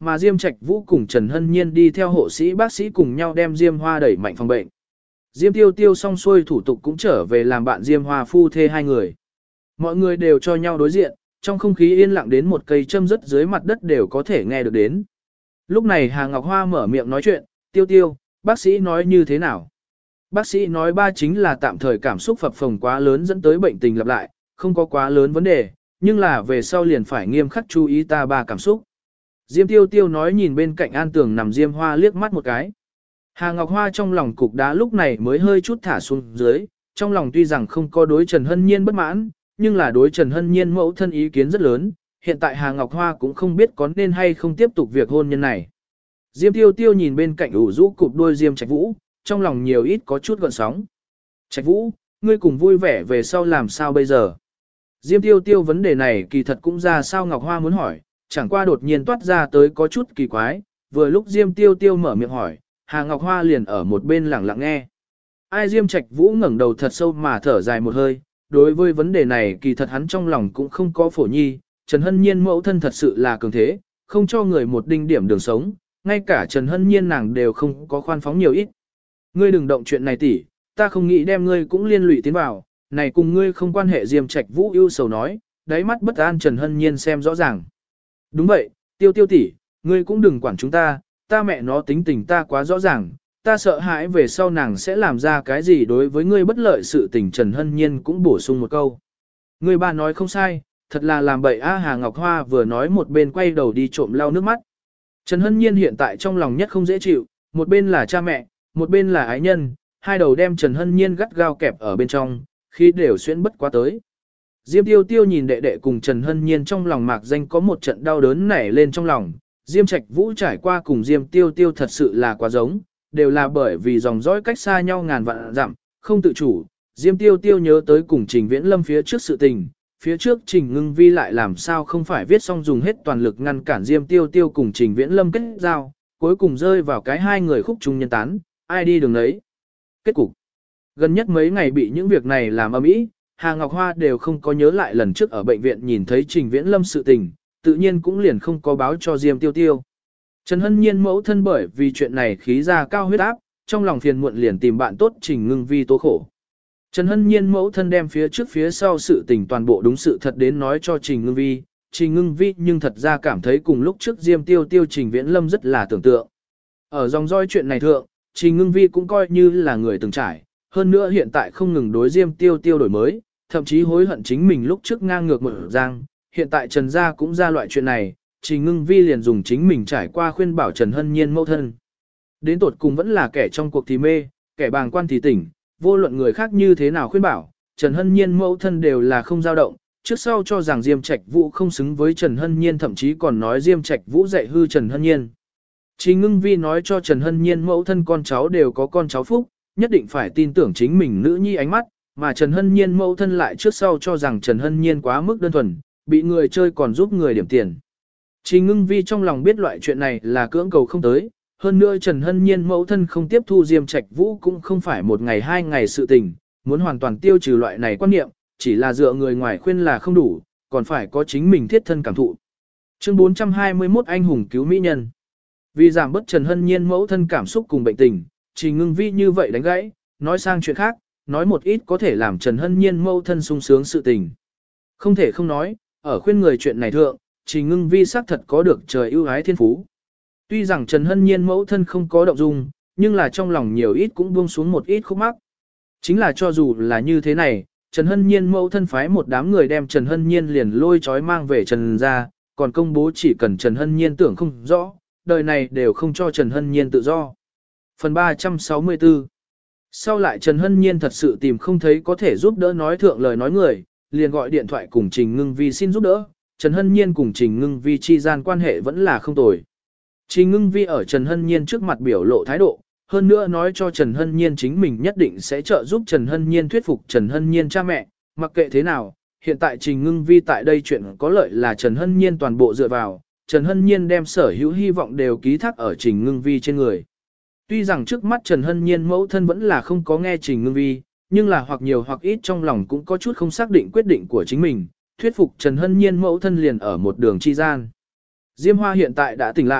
mà Diêm Trạch Vũ cùng Trần Hân Nhiên đi theo hộ sĩ bác sĩ cùng nhau đem Diêm Hoa đẩy mạnh phòng bệnh. Diêm Tiêu Tiêu xong xuôi thủ tục cũng trở về làm bạn Diêm Hoa phu thê hai người. Mọi người đều cho nhau đối diện, trong không khí yên lặng đến một cây châm rớt dưới mặt đất đều có thể nghe được đến. Lúc này Hà Ngọc Hoa mở miệng nói chuyện, Tiêu Tiêu, bác sĩ nói như thế nào? Bác sĩ nói ba chính là tạm thời cảm xúc phập phồng quá lớn dẫn tới bệnh tình lặp lại, không có quá lớn vấn đề, nhưng là về sau liền phải nghiêm khắc chú ý ta ba cảm xúc. Diêm Tiêu Tiêu nói nhìn bên cạnh An Tường nằm Diêm Hoa liếc mắt một cái. Hà Ngọc Hoa trong lòng cục đá lúc này mới hơi chút thả xuống dưới, trong lòng tuy rằng không có đối Trần Hân Nhiên bất mãn, nhưng là đối Trần Hân Nhiên mẫu thân ý kiến rất lớn, hiện tại Hà Ngọc Hoa cũng không biết có nên hay không tiếp tục việc hôn nhân này. Diêm Tiêu Tiêu nhìn bên cạnh ủ rũ cụp đuôi Diêm Trạch Vũ, trong lòng nhiều ít có chút gợn sóng. Trạch Vũ, ngươi cùng vui vẻ về sau làm sao bây giờ? Diêm Tiêu Tiêu vấn đề này kỳ thật cũng ra sao Ngọc Hoa muốn hỏi, chẳng qua đột nhiên toát ra tới có chút kỳ quái, vừa lúc Diêm Tiêu Tiêu mở miệng hỏi, Hà Ngọc Hoa liền ở một bên lặng lặng nghe. Ai Diêm Trạch Vũ ngẩng đầu thật sâu mà thở dài một hơi, đối với vấn đề này kỳ thật hắn trong lòng cũng không có phổ nhi, Trần Hân Nhiên mẫu thân thật sự là cường thế, không cho người một đinh điểm đường sống, ngay cả Trần Hân Nhiên nàng đều không có khoan phóng nhiều ít. Ngươi đừng động chuyện này tỷ, ta không nghĩ đem ngươi cũng liên lụy tiến vào, này cùng ngươi không quan hệ. Diêm Trạch Vũ ưu sầu nói, đáy mắt bất an Trần Hân Nhiên xem rõ ràng. Đúng vậy, Tiêu Tiêu tỷ, ngươi cũng đừng quản chúng ta mẹ nó tính tình ta quá rõ ràng, ta sợ hãi về sau nàng sẽ làm ra cái gì đối với ngươi bất lợi sự tình. Trần Hân Nhiên cũng bổ sung một câu. Ngươi ba nói không sai, thật là làm bậy a. Hà Ngọc Hoa vừa nói một bên quay đầu đi trộm lau nước mắt. Trần Hân Nhiên hiện tại trong lòng nhất không dễ chịu, một bên là cha mẹ, một bên là ái nhân, hai đầu đem Trần Hân Nhiên gắt gao kẹp ở bên trong, khi đều xuyên bất quá tới. Diêm Tiêu Tiêu nhìn đệ đệ cùng Trần Hân Nhiên trong lòng mạc danh có một trận đau đớn nảy lên trong lòng. Diêm Trạch Vũ trải qua cùng Diêm Tiêu Tiêu thật sự là quá giống, đều là bởi vì dòng dõi cách xa nhau ngàn vạn dặm, không tự chủ. Diêm Tiêu Tiêu nhớ tới cùng Trình Viễn Lâm phía trước sự tình, phía trước Trình Ngưng Vi lại làm sao không phải viết xong dùng hết toàn lực ngăn cản Diêm Tiêu Tiêu cùng Trình Viễn Lâm kết giao, cuối cùng rơi vào cái hai người khúc chung nhân tán, ai đi đường đấy. Kết cục, gần nhất mấy ngày bị những việc này làm ầm ĩ, Hà Ngọc Hoa đều không có nhớ lại lần trước ở bệnh viện nhìn thấy Trình Viễn Lâm sự tình, tự nhiên cũng liền không có báo cho Diêm Tiêu Tiêu. Trần Hân Nhiên mẫu thân bởi vì chuyện này khí ra cao huyết áp, trong lòng phiền muộn liền tìm bạn tốt Trình Ngưng Vi tố khổ. Trần Hân Nhiên mẫu thân đem phía trước phía sau sự tình toàn bộ đúng sự thật đến nói cho Trình Ngưng Vi. Trình Ngưng Vi nhưng thật ra cảm thấy cùng lúc trước Diêm Tiêu Tiêu Trình Viễn Lâm rất là tưởng tượng. Ở dòng dõi chuyện này thượng, Trình Ngưng Vi cũng coi như là người từng trải, hơn nữa hiện tại không ngừng đối Diêm Tiêu Tiêu đổi mới, thậm chí hối hận chính mình lúc trước ngang ngược một giang, hiện tại Trần gia cũng ra loại chuyện này, Trình Ngưng Vi liền dùng chính mình trải qua khuyên bảo Trần Hân Nhiên mẫu thân. Đến tột cùng vẫn là kẻ trong cuộc thì mê, kẻ bàng quan thì tỉnh, vô luận người khác như thế nào khuyên bảo, Trần Hân Nhiên mẫu thân đều là không dao động, trước sau cho rằng Diêm Trạch Vũ không xứng với Trần Hân Nhiên, thậm chí còn nói Diêm Trạch Vũ dạy hư Trần Hân Nhiên. Trình Ngưng Vi nói cho Trần Hân Nhiên mẫu thân con cháu đều có con cháu phúc, nhất định phải tin tưởng chính mình nữ nhi ánh mắt, mà Trần Hân Nhiên mẫu thân lại trước sau cho rằng Trần Hân Nhiên quá mức đơn thuần, bị người chơi còn giúp người điểm tiền. Trình Ngưng Vi trong lòng biết loại chuyện này là cưỡng cầu không tới, hơn nữa Trần Hân Nhiên mẫu thân không tiếp thu Diêm Trạch Vũ cũng không phải một ngày hai ngày sự tình, muốn hoàn toàn tiêu trừ loại này quan niệm, chỉ là dựa người ngoài khuyên là không đủ, còn phải có chính mình thiết thân cảm thụ. Chương 421 anh hùng cứu mỹ nhân. Vì giảm bớt Trần Hân Nhiên mẫu thân cảm xúc cùng bệnh tình, Trình Ngưng Vi như vậy đánh gãy, nói sang chuyện khác, nói một ít có thể làm Trần Hân Nhiên mẫu thân sung sướng sự tình. Không thể không nói, ở khuyên người chuyện này thượng, Trình Ngưng Vi xác thật có được trời ưu ái thiên phú. Tuy rằng Trần Hân Nhiên mẫu thân không có động dung, nhưng là trong lòng nhiều ít cũng buông xuống một ít khúc mắc. Chính là cho dù là như thế này, Trần Hân Nhiên mẫu thân phái một đám người đem Trần Hân Nhiên liền lôi trói mang về Trần gia, còn công bố chỉ cần Trần Hân Nhiên tưởng không rõ, đời này đều không cho Trần Hân Nhiên tự do. Phần 364. Sau lại Trần Hân Nhiên thật sự tìm không thấy có thể giúp đỡ nói thượng lời nói người, liền gọi điện thoại cùng Trình Ngưng Vi xin giúp đỡ. Trần Hân Nhiên cùng Trình Ngưng Vi chi gian quan hệ vẫn là không tồi. Trình Ngưng Vi ở Trần Hân Nhiên trước mặt biểu lộ thái độ, hơn nữa nói cho Trần Hân Nhiên chính mình nhất định sẽ trợ giúp Trần Hân Nhiên thuyết phục Trần Hân Nhiên cha mẹ, mặc kệ thế nào, hiện tại Trình Ngưng Vi tại đây chuyện có lợi là Trần Hân Nhiên toàn bộ dựa vào, Trần Hân Nhiên đem sở hữu hy vọng đều ký thác ở Trình Ngưng Vi trên người. Tuy rằng trước mắt Trần Hân Nhiên mẫu thân vẫn là không có nghe Trình Ngưng Vi, nhưng là hoặc nhiều hoặc ít trong lòng cũng có chút không xác định quyết định của chính mình, thuyết phục Trần Hân Nhiên mẫu thân liền ở một đường chi gian. Diêm Hoa hiện tại đã tỉnh lại,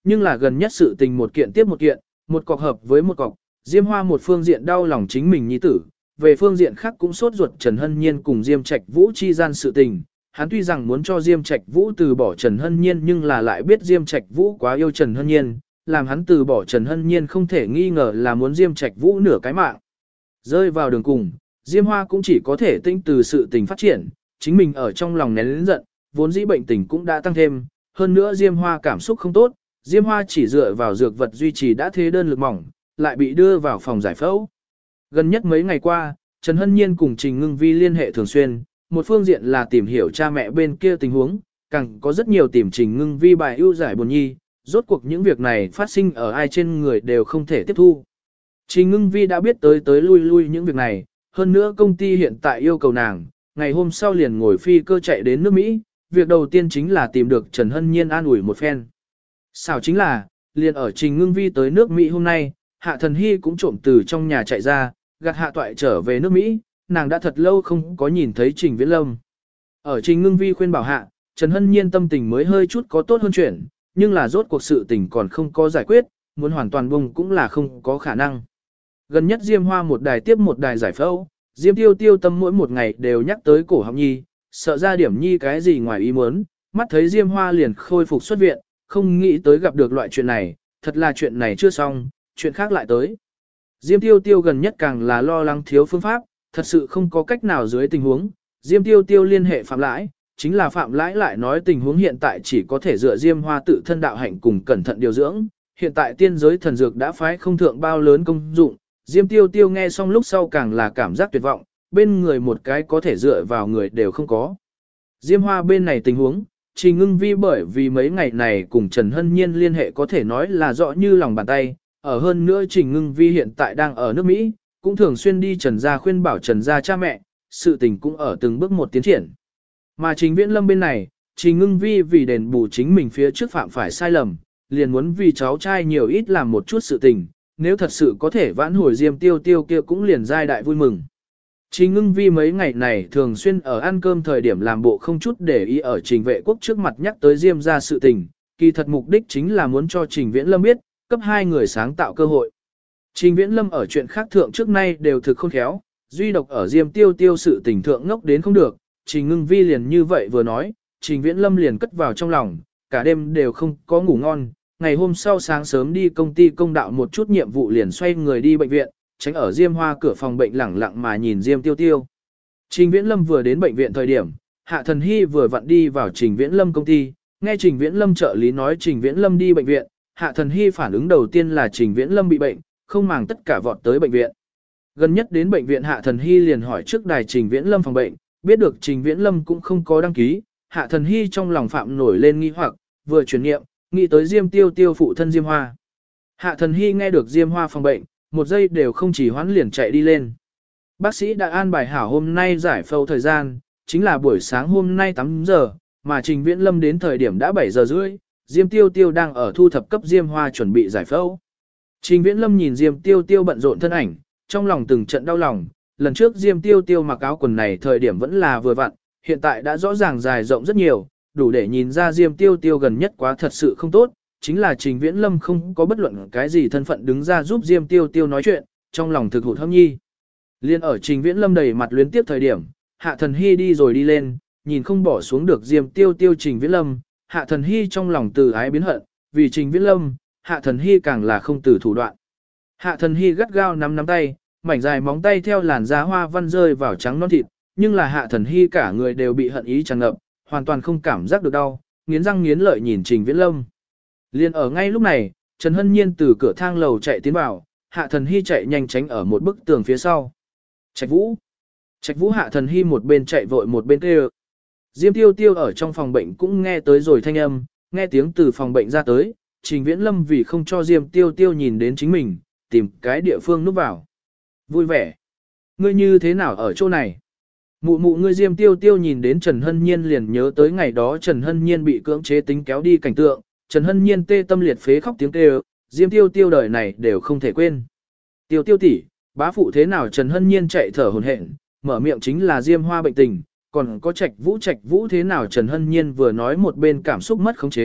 nhưng là gần nhất sự tình một kiện tiếp một kiện, một cọc hợp với một cọc, Diêm Hoa một phương diện đau lòng chính mình nhi tử, về phương diện khác cũng sốt ruột Trần Hân Nhiên cùng Diêm Trạch Vũ chi gian sự tình. Hắn tuy rằng muốn cho Diêm Trạch Vũ từ bỏ Trần Hân Nhiên nhưng là lại biết Diêm Trạch Vũ quá yêu Trần Hân Nhiên, làm hắn từ bỏ Trần Hân Nhiên không thể nghi ngờ là muốn Diêm Trạch Vũ nửa cái mạng. Rơi vào đường cùng, Diêm Hoa cũng chỉ có thể tinh từ sự tình phát triển, chính mình ở trong lòng nén lớn giận, vốn dĩ bệnh tình cũng đã tăng thêm, hơn nữa Diêm Hoa cảm xúc không tốt, Diêm Hoa chỉ dựa vào dược vật duy trì đã thế đơn lực mỏng, lại bị đưa vào phòng giải phẫu. Gần nhất mấy ngày qua, Trần Hân Nhiên cùng Trình Ngưng Vi liên hệ thường xuyên, một phương diện là tìm hiểu cha mẹ bên kia tình huống, càng có rất nhiều tìm Trình Ngưng Vi bài ưu giải buồn nhi, rốt cuộc những việc này phát sinh ở ai trên người đều không thể tiếp thu. Trình Ngưng Vi đã biết tới lui những việc này, hơn nữa công ty hiện tại yêu cầu nàng, ngày hôm sau liền ngồi phi cơ chạy đến nước Mỹ, việc đầu tiên chính là tìm được Trần Hân Nhiên an ủi một phen. Xảo chính là, liền ở Trình Ngưng Vi tới nước Mỹ hôm nay, Hạ Thần Hy cũng trộm từ trong nhà chạy ra, gạt Hạ Toại trở về nước Mỹ, nàng đã thật lâu không có nhìn thấy Trình Viễn Lâm. Ở Trình Ngưng Vi khuyên bảo Hạ, Trần Hân Nhiên tâm tình mới hơi chút có tốt hơn chuyện, nhưng là rốt cuộc sự tình còn không có giải quyết, muốn hoàn toàn bùng cũng là không có khả năng. Gần nhất Diêm Hoa một đài tiếp một đài giải phẫu, Diêm Tiêu Tiêu tâm mỗi một ngày đều nhắc tới cổ họng nhi, sợ ra điểm nhi cái gì ngoài ý muốn, mắt thấy Diêm Hoa liền khôi phục xuất viện, không nghĩ tới gặp được loại chuyện này, thật là chuyện này chưa xong, chuyện khác lại tới. Diêm Tiêu Tiêu gần nhất càng là lo lắng thiếu phương pháp, thật sự không có cách nào dưới tình huống, Diêm Tiêu Tiêu liên hệ Phạm Lãi, chính là Phạm Lãi lại nói tình huống hiện tại chỉ có thể dựa Diêm Hoa tự thân đạo hạnh cùng cẩn thận điều dưỡng, hiện tại tiên giới thần dược đã phái không thượng bao lớn công dụng, Diêm Tiêu Tiêu nghe xong lúc sau càng là cảm giác tuyệt vọng, bên người một cái có thể dựa vào người đều không có. Diêm Hoa bên này tình huống, Trình Ngưng Vi bởi vì mấy ngày này cùng Trần Hân Nhiên liên hệ có thể nói là rõ như lòng bàn tay, ở hơn nữa Trình Ngưng Vi hiện tại đang ở nước Mỹ, cũng thường xuyên đi Trần gia khuyên bảo Trần gia cha mẹ, sự tình cũng ở từng bước một tiến triển. Mà Trình Viễn Lâm bên này, Trình Ngưng Vi vì đền bù chính mình phía trước phạm phải sai lầm, liền muốn vì cháu trai nhiều ít làm một chút sự tình, nếu thật sự có thể vãn hồi Diêm Tiêu Tiêu kia cũng liền giai đại vui mừng. Trình Ngưng Vi mấy ngày này thường xuyên ở ăn cơm thời điểm làm bộ không chút để ý ở Trình Vệ Quốc trước mặt nhắc tới Diêm gia sự tình, kỳ thật mục đích chính là muốn cho Trình Viễn Lâm biết, cấp hai người sáng tạo cơ hội. Trình Viễn Lâm ở chuyện khác thượng trước nay đều thực khôn khéo, duy độc ở Diêm Tiêu Tiêu sự tình thượng ngốc đến không được, Trình Ngưng Vi liền như vậy vừa nói, Trình Viễn Lâm liền cất vào trong lòng, cả đêm đều không có ngủ ngon, ngày hôm sau sáng sớm đi công ty công đạo một chút nhiệm vụ liền xoay người đi bệnh viện, tránh ở Diêm Hoa cửa phòng bệnh lẳng lặng mà nhìn Diêm Tiêu Tiêu. Trình Viễn Lâm vừa đến bệnh viện thời điểm, Hạ Thần Hy vừa vặn đi vào Trình Viễn Lâm công ty, nghe Trình Viễn Lâm trợ lý nói Trình Viễn Lâm đi bệnh viện, Hạ Thần Hy phản ứng đầu tiên là Trình Viễn Lâm bị bệnh, không màng tất cả vọt tới bệnh viện. Gần nhất đến bệnh viện Hạ Thần Hy liền hỏi trước đài Trình Viễn Lâm phòng bệnh, biết được Trình Viễn Lâm cũng không có đăng ký, Hạ Thần Hy trong lòng phạm nổi lên nghi hoặc, vừa chuyển niệm, nghĩ tới Diêm Tiêu Tiêu phụ thân Diêm Hoa. Hạ Thần Hy nghe được Diêm Hoa phòng bệnh, một giây đều không chỉ hoãn liền chạy đi lên. Bác sĩ đã an bài hảo hôm nay giải phẫu thời gian, chính là buổi sáng hôm nay 8 giờ, mà Trình Viễn Lâm đến thời điểm đã 7 giờ rưỡi, Diêm Tiêu Tiêu đang ở thu thập cấp Diêm Hoa chuẩn bị giải phẫu. Trình Viễn Lâm nhìn Diêm Tiêu Tiêu bận rộn thân ảnh, trong lòng từng trận đau lòng, lần trước Diêm Tiêu Tiêu mặc áo quần này thời điểm vẫn là vừa vặn, hiện tại đã rõ ràng dài rộng rất nhiều, đủ để nhìn ra Diêm Tiêu Tiêu gần nhất quá thật sự không tốt, chính là Trình Viễn Lâm không có bất luận cái gì thân phận đứng ra giúp Diêm Tiêu Tiêu nói chuyện, trong lòng thực hụt hẫng nhi. Liên ở Trình Viễn Lâm đầy mặt luyến tiếp thời điểm, Hạ Thần Hy đi rồi đi lên, nhìn không bỏ xuống được Diêm Tiêu Tiêu Trình Viễn Lâm, Hạ Thần Hy trong lòng từ ái biến hận, vì Trình Viễn Lâm, Hạ Thần Hy càng là không từ thủ đoạn. Hạ Thần Hy gắt gao nắm tay, mảnh dài móng tay theo làn da hoa văn rơi vào trắng non thịt, nhưng là Hạ Thần Hy cả người đều bị hận ý tràn ngập, hoàn toàn không cảm giác được đau, nghiến răng nghiến lợi nhìn Trình Viễn Lâm. Liên ở ngay lúc này, Trần Hân Nhiên từ cửa thang lầu chạy tiến vào, Hạ Thần Hy chạy nhanh tránh ở một bức tường phía sau. Trạch Vũ! Trạch Vũ! Hạ Thần Hy một bên chạy vội một bên kêu. Diêm Tiêu Tiêu ở trong phòng bệnh cũng nghe tới rồi thanh âm, nghe tiếng từ phòng bệnh ra tới, Trình Viễn Lâm vì không cho Diêm Tiêu Tiêu nhìn đến chính mình, tìm cái địa phương núp vào. Vui vẻ! Ngươi như thế nào ở chỗ này? Mụ mụ ngươi Diêm Tiêu Tiêu nhìn đến Trần Hân Nhiên liền nhớ tới ngày đó Trần Hân Nhiên bị cưỡng chế tính kéo đi cảnh tượng, Trần Hân Nhiên tê tâm liệt phế khóc tiếng kêu, Diêm Tiêu Tiêu đời này đều không thể quên. Tiêu Tiêu tỷ, bá phụ thế nào? Trần Hân Nhiên chạy thở hổn hển, mở miệng chính là Diêm Hoa bệnh tình, còn có Trạch Vũ thế nào? Trần Hân Nhiên vừa nói một bên cảm xúc mất khống chế,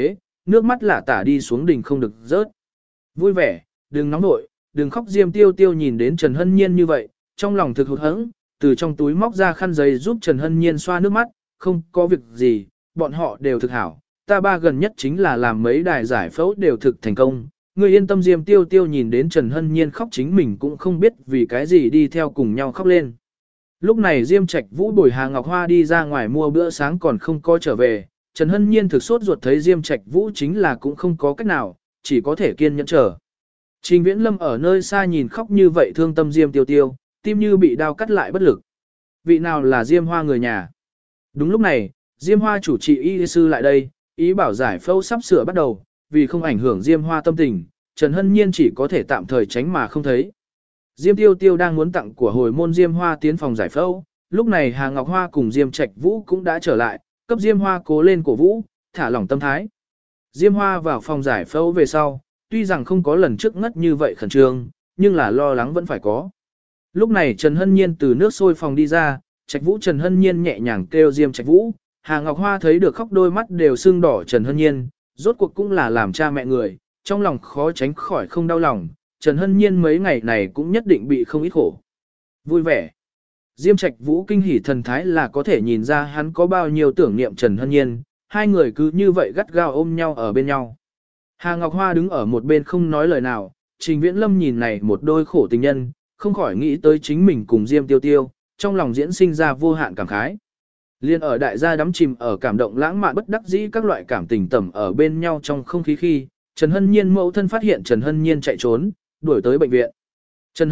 nước mắt lả tả đi xuống đỉnh không được rớt. Vui vẻ, đừng nóng nội, đừng khóc. Diêm Tiêu Tiêu nhìn đến Trần Hân Nhiên như vậy, trong lòng thực hụt hẫng, từ trong túi móc ra khăn giấy giúp Trần Hân Nhiên xoa nước mắt, không có việc gì, bọn họ đều thực hảo, ta ba gần nhất chính là làm mấy đài giải phẫu đều thực thành công. Người yên tâm. Diêm Tiêu Tiêu nhìn đến Trần Hân Nhiên khóc chính mình cũng không biết vì cái gì đi theo cùng nhau khóc lên. Lúc này Diêm Trạch Vũ bồi Hà Ngọc Hoa đi ra ngoài mua bữa sáng còn không có trở về, Trần Hân Nhiên thực sốt ruột thấy Diêm Trạch Vũ chính là cũng không có cách nào, chỉ có thể kiên nhẫn chờ. Trình Viễn Lâm ở nơi xa nhìn khóc như vậy thương tâm Diêm Tiêu Tiêu, tim như bị đao cắt lại bất lực. Vị nào là Diêm Hoa người nhà? Đúng lúc này, Diêm Hoa chủ trị y sư lại đây, ý bảo giải phẫu sắp sửa bắt đầu, vì không ảnh hưởng Diêm Hoa tâm tình, Trần Hân Nhiên chỉ có thể tạm thời tránh mà không thấy. Diêm Tiêu Tiêu đang muốn tặng của hồi môn Diêm Hoa tiến phòng giải phẫu, lúc này Hà Ngọc Hoa cùng Diêm Trạch Vũ cũng đã trở lại, cấp Diêm Hoa cố lên cổ vũ, thả lỏng tâm thái. Diêm Hoa vào phòng giải phẫu về sau, tuy rằng không có lần trước ngất như vậy khẩn trương, nhưng là lo lắng vẫn phải có. Lúc này Trần Hân Nhiên từ nước sôi phòng đi ra, Trạch Vũ Trần Hân Nhiên nhẹ nhàng kêu Diêm Trạch Vũ, Hà Ngọc Hoa thấy được khóc đôi mắt đều sưng đỏ Trần Hân Nhiên, rốt cuộc cũng là làm cha mẹ người, trong lòng khó tránh khỏi không đau lòng, Trần Hân Nhiên mấy ngày này cũng nhất định bị không ít khổ. Vui vẻ. Diêm Trạch Vũ kinh hỉ thần thái là có thể nhìn ra hắn có bao nhiêu tưởng niệm Trần Hân Nhiên, hai người cứ như vậy gắt gao ôm nhau ở bên nhau. Hà Ngọc Hoa đứng ở một bên không nói lời nào, Trình Viễn Lâm nhìn này một đôi khổ tình nhân, không khỏi nghĩ tới chính mình cùng Diêm Tiêu Tiêu, trong lòng diễn sinh ra vô hạn cảm khái. Liên ở đại gia đắm chìm ở cảm động lãng mạn bất đắc dĩ các loại cảm tình tẩm ở bên nhau trong không khí khi, Trần Hân Nhiên mẫu thân phát hiện Trần Hân Nhiên chạy trốn, đuổi tới bệnh viện. Trần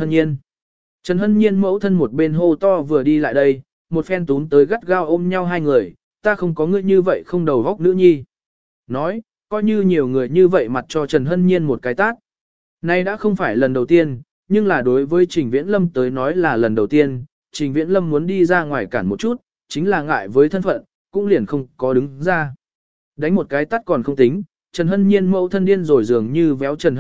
Hân Nhiên mẫu thân một bên hô to vừa đi lại đây, một phen túm tới gắt gao ôm nhau hai người, ta không có ngươi như vậy không đầu góc nữ nhi. Nói, coi như nhiều người như vậy mặt cho Trần Hân Nhiên một cái tát. Nay đã không phải lần đầu tiên, nhưng là đối với Trình Viễn Lâm tới nói là lần đầu tiên, Trình Viễn Lâm muốn đi ra ngoài cản một chút, chính là ngại với thân phận, cũng liền không có đứng ra. Đánh một cái tát còn không tính, Trần Hân Nhiên mẫu thân điên rồi dường như véo Trần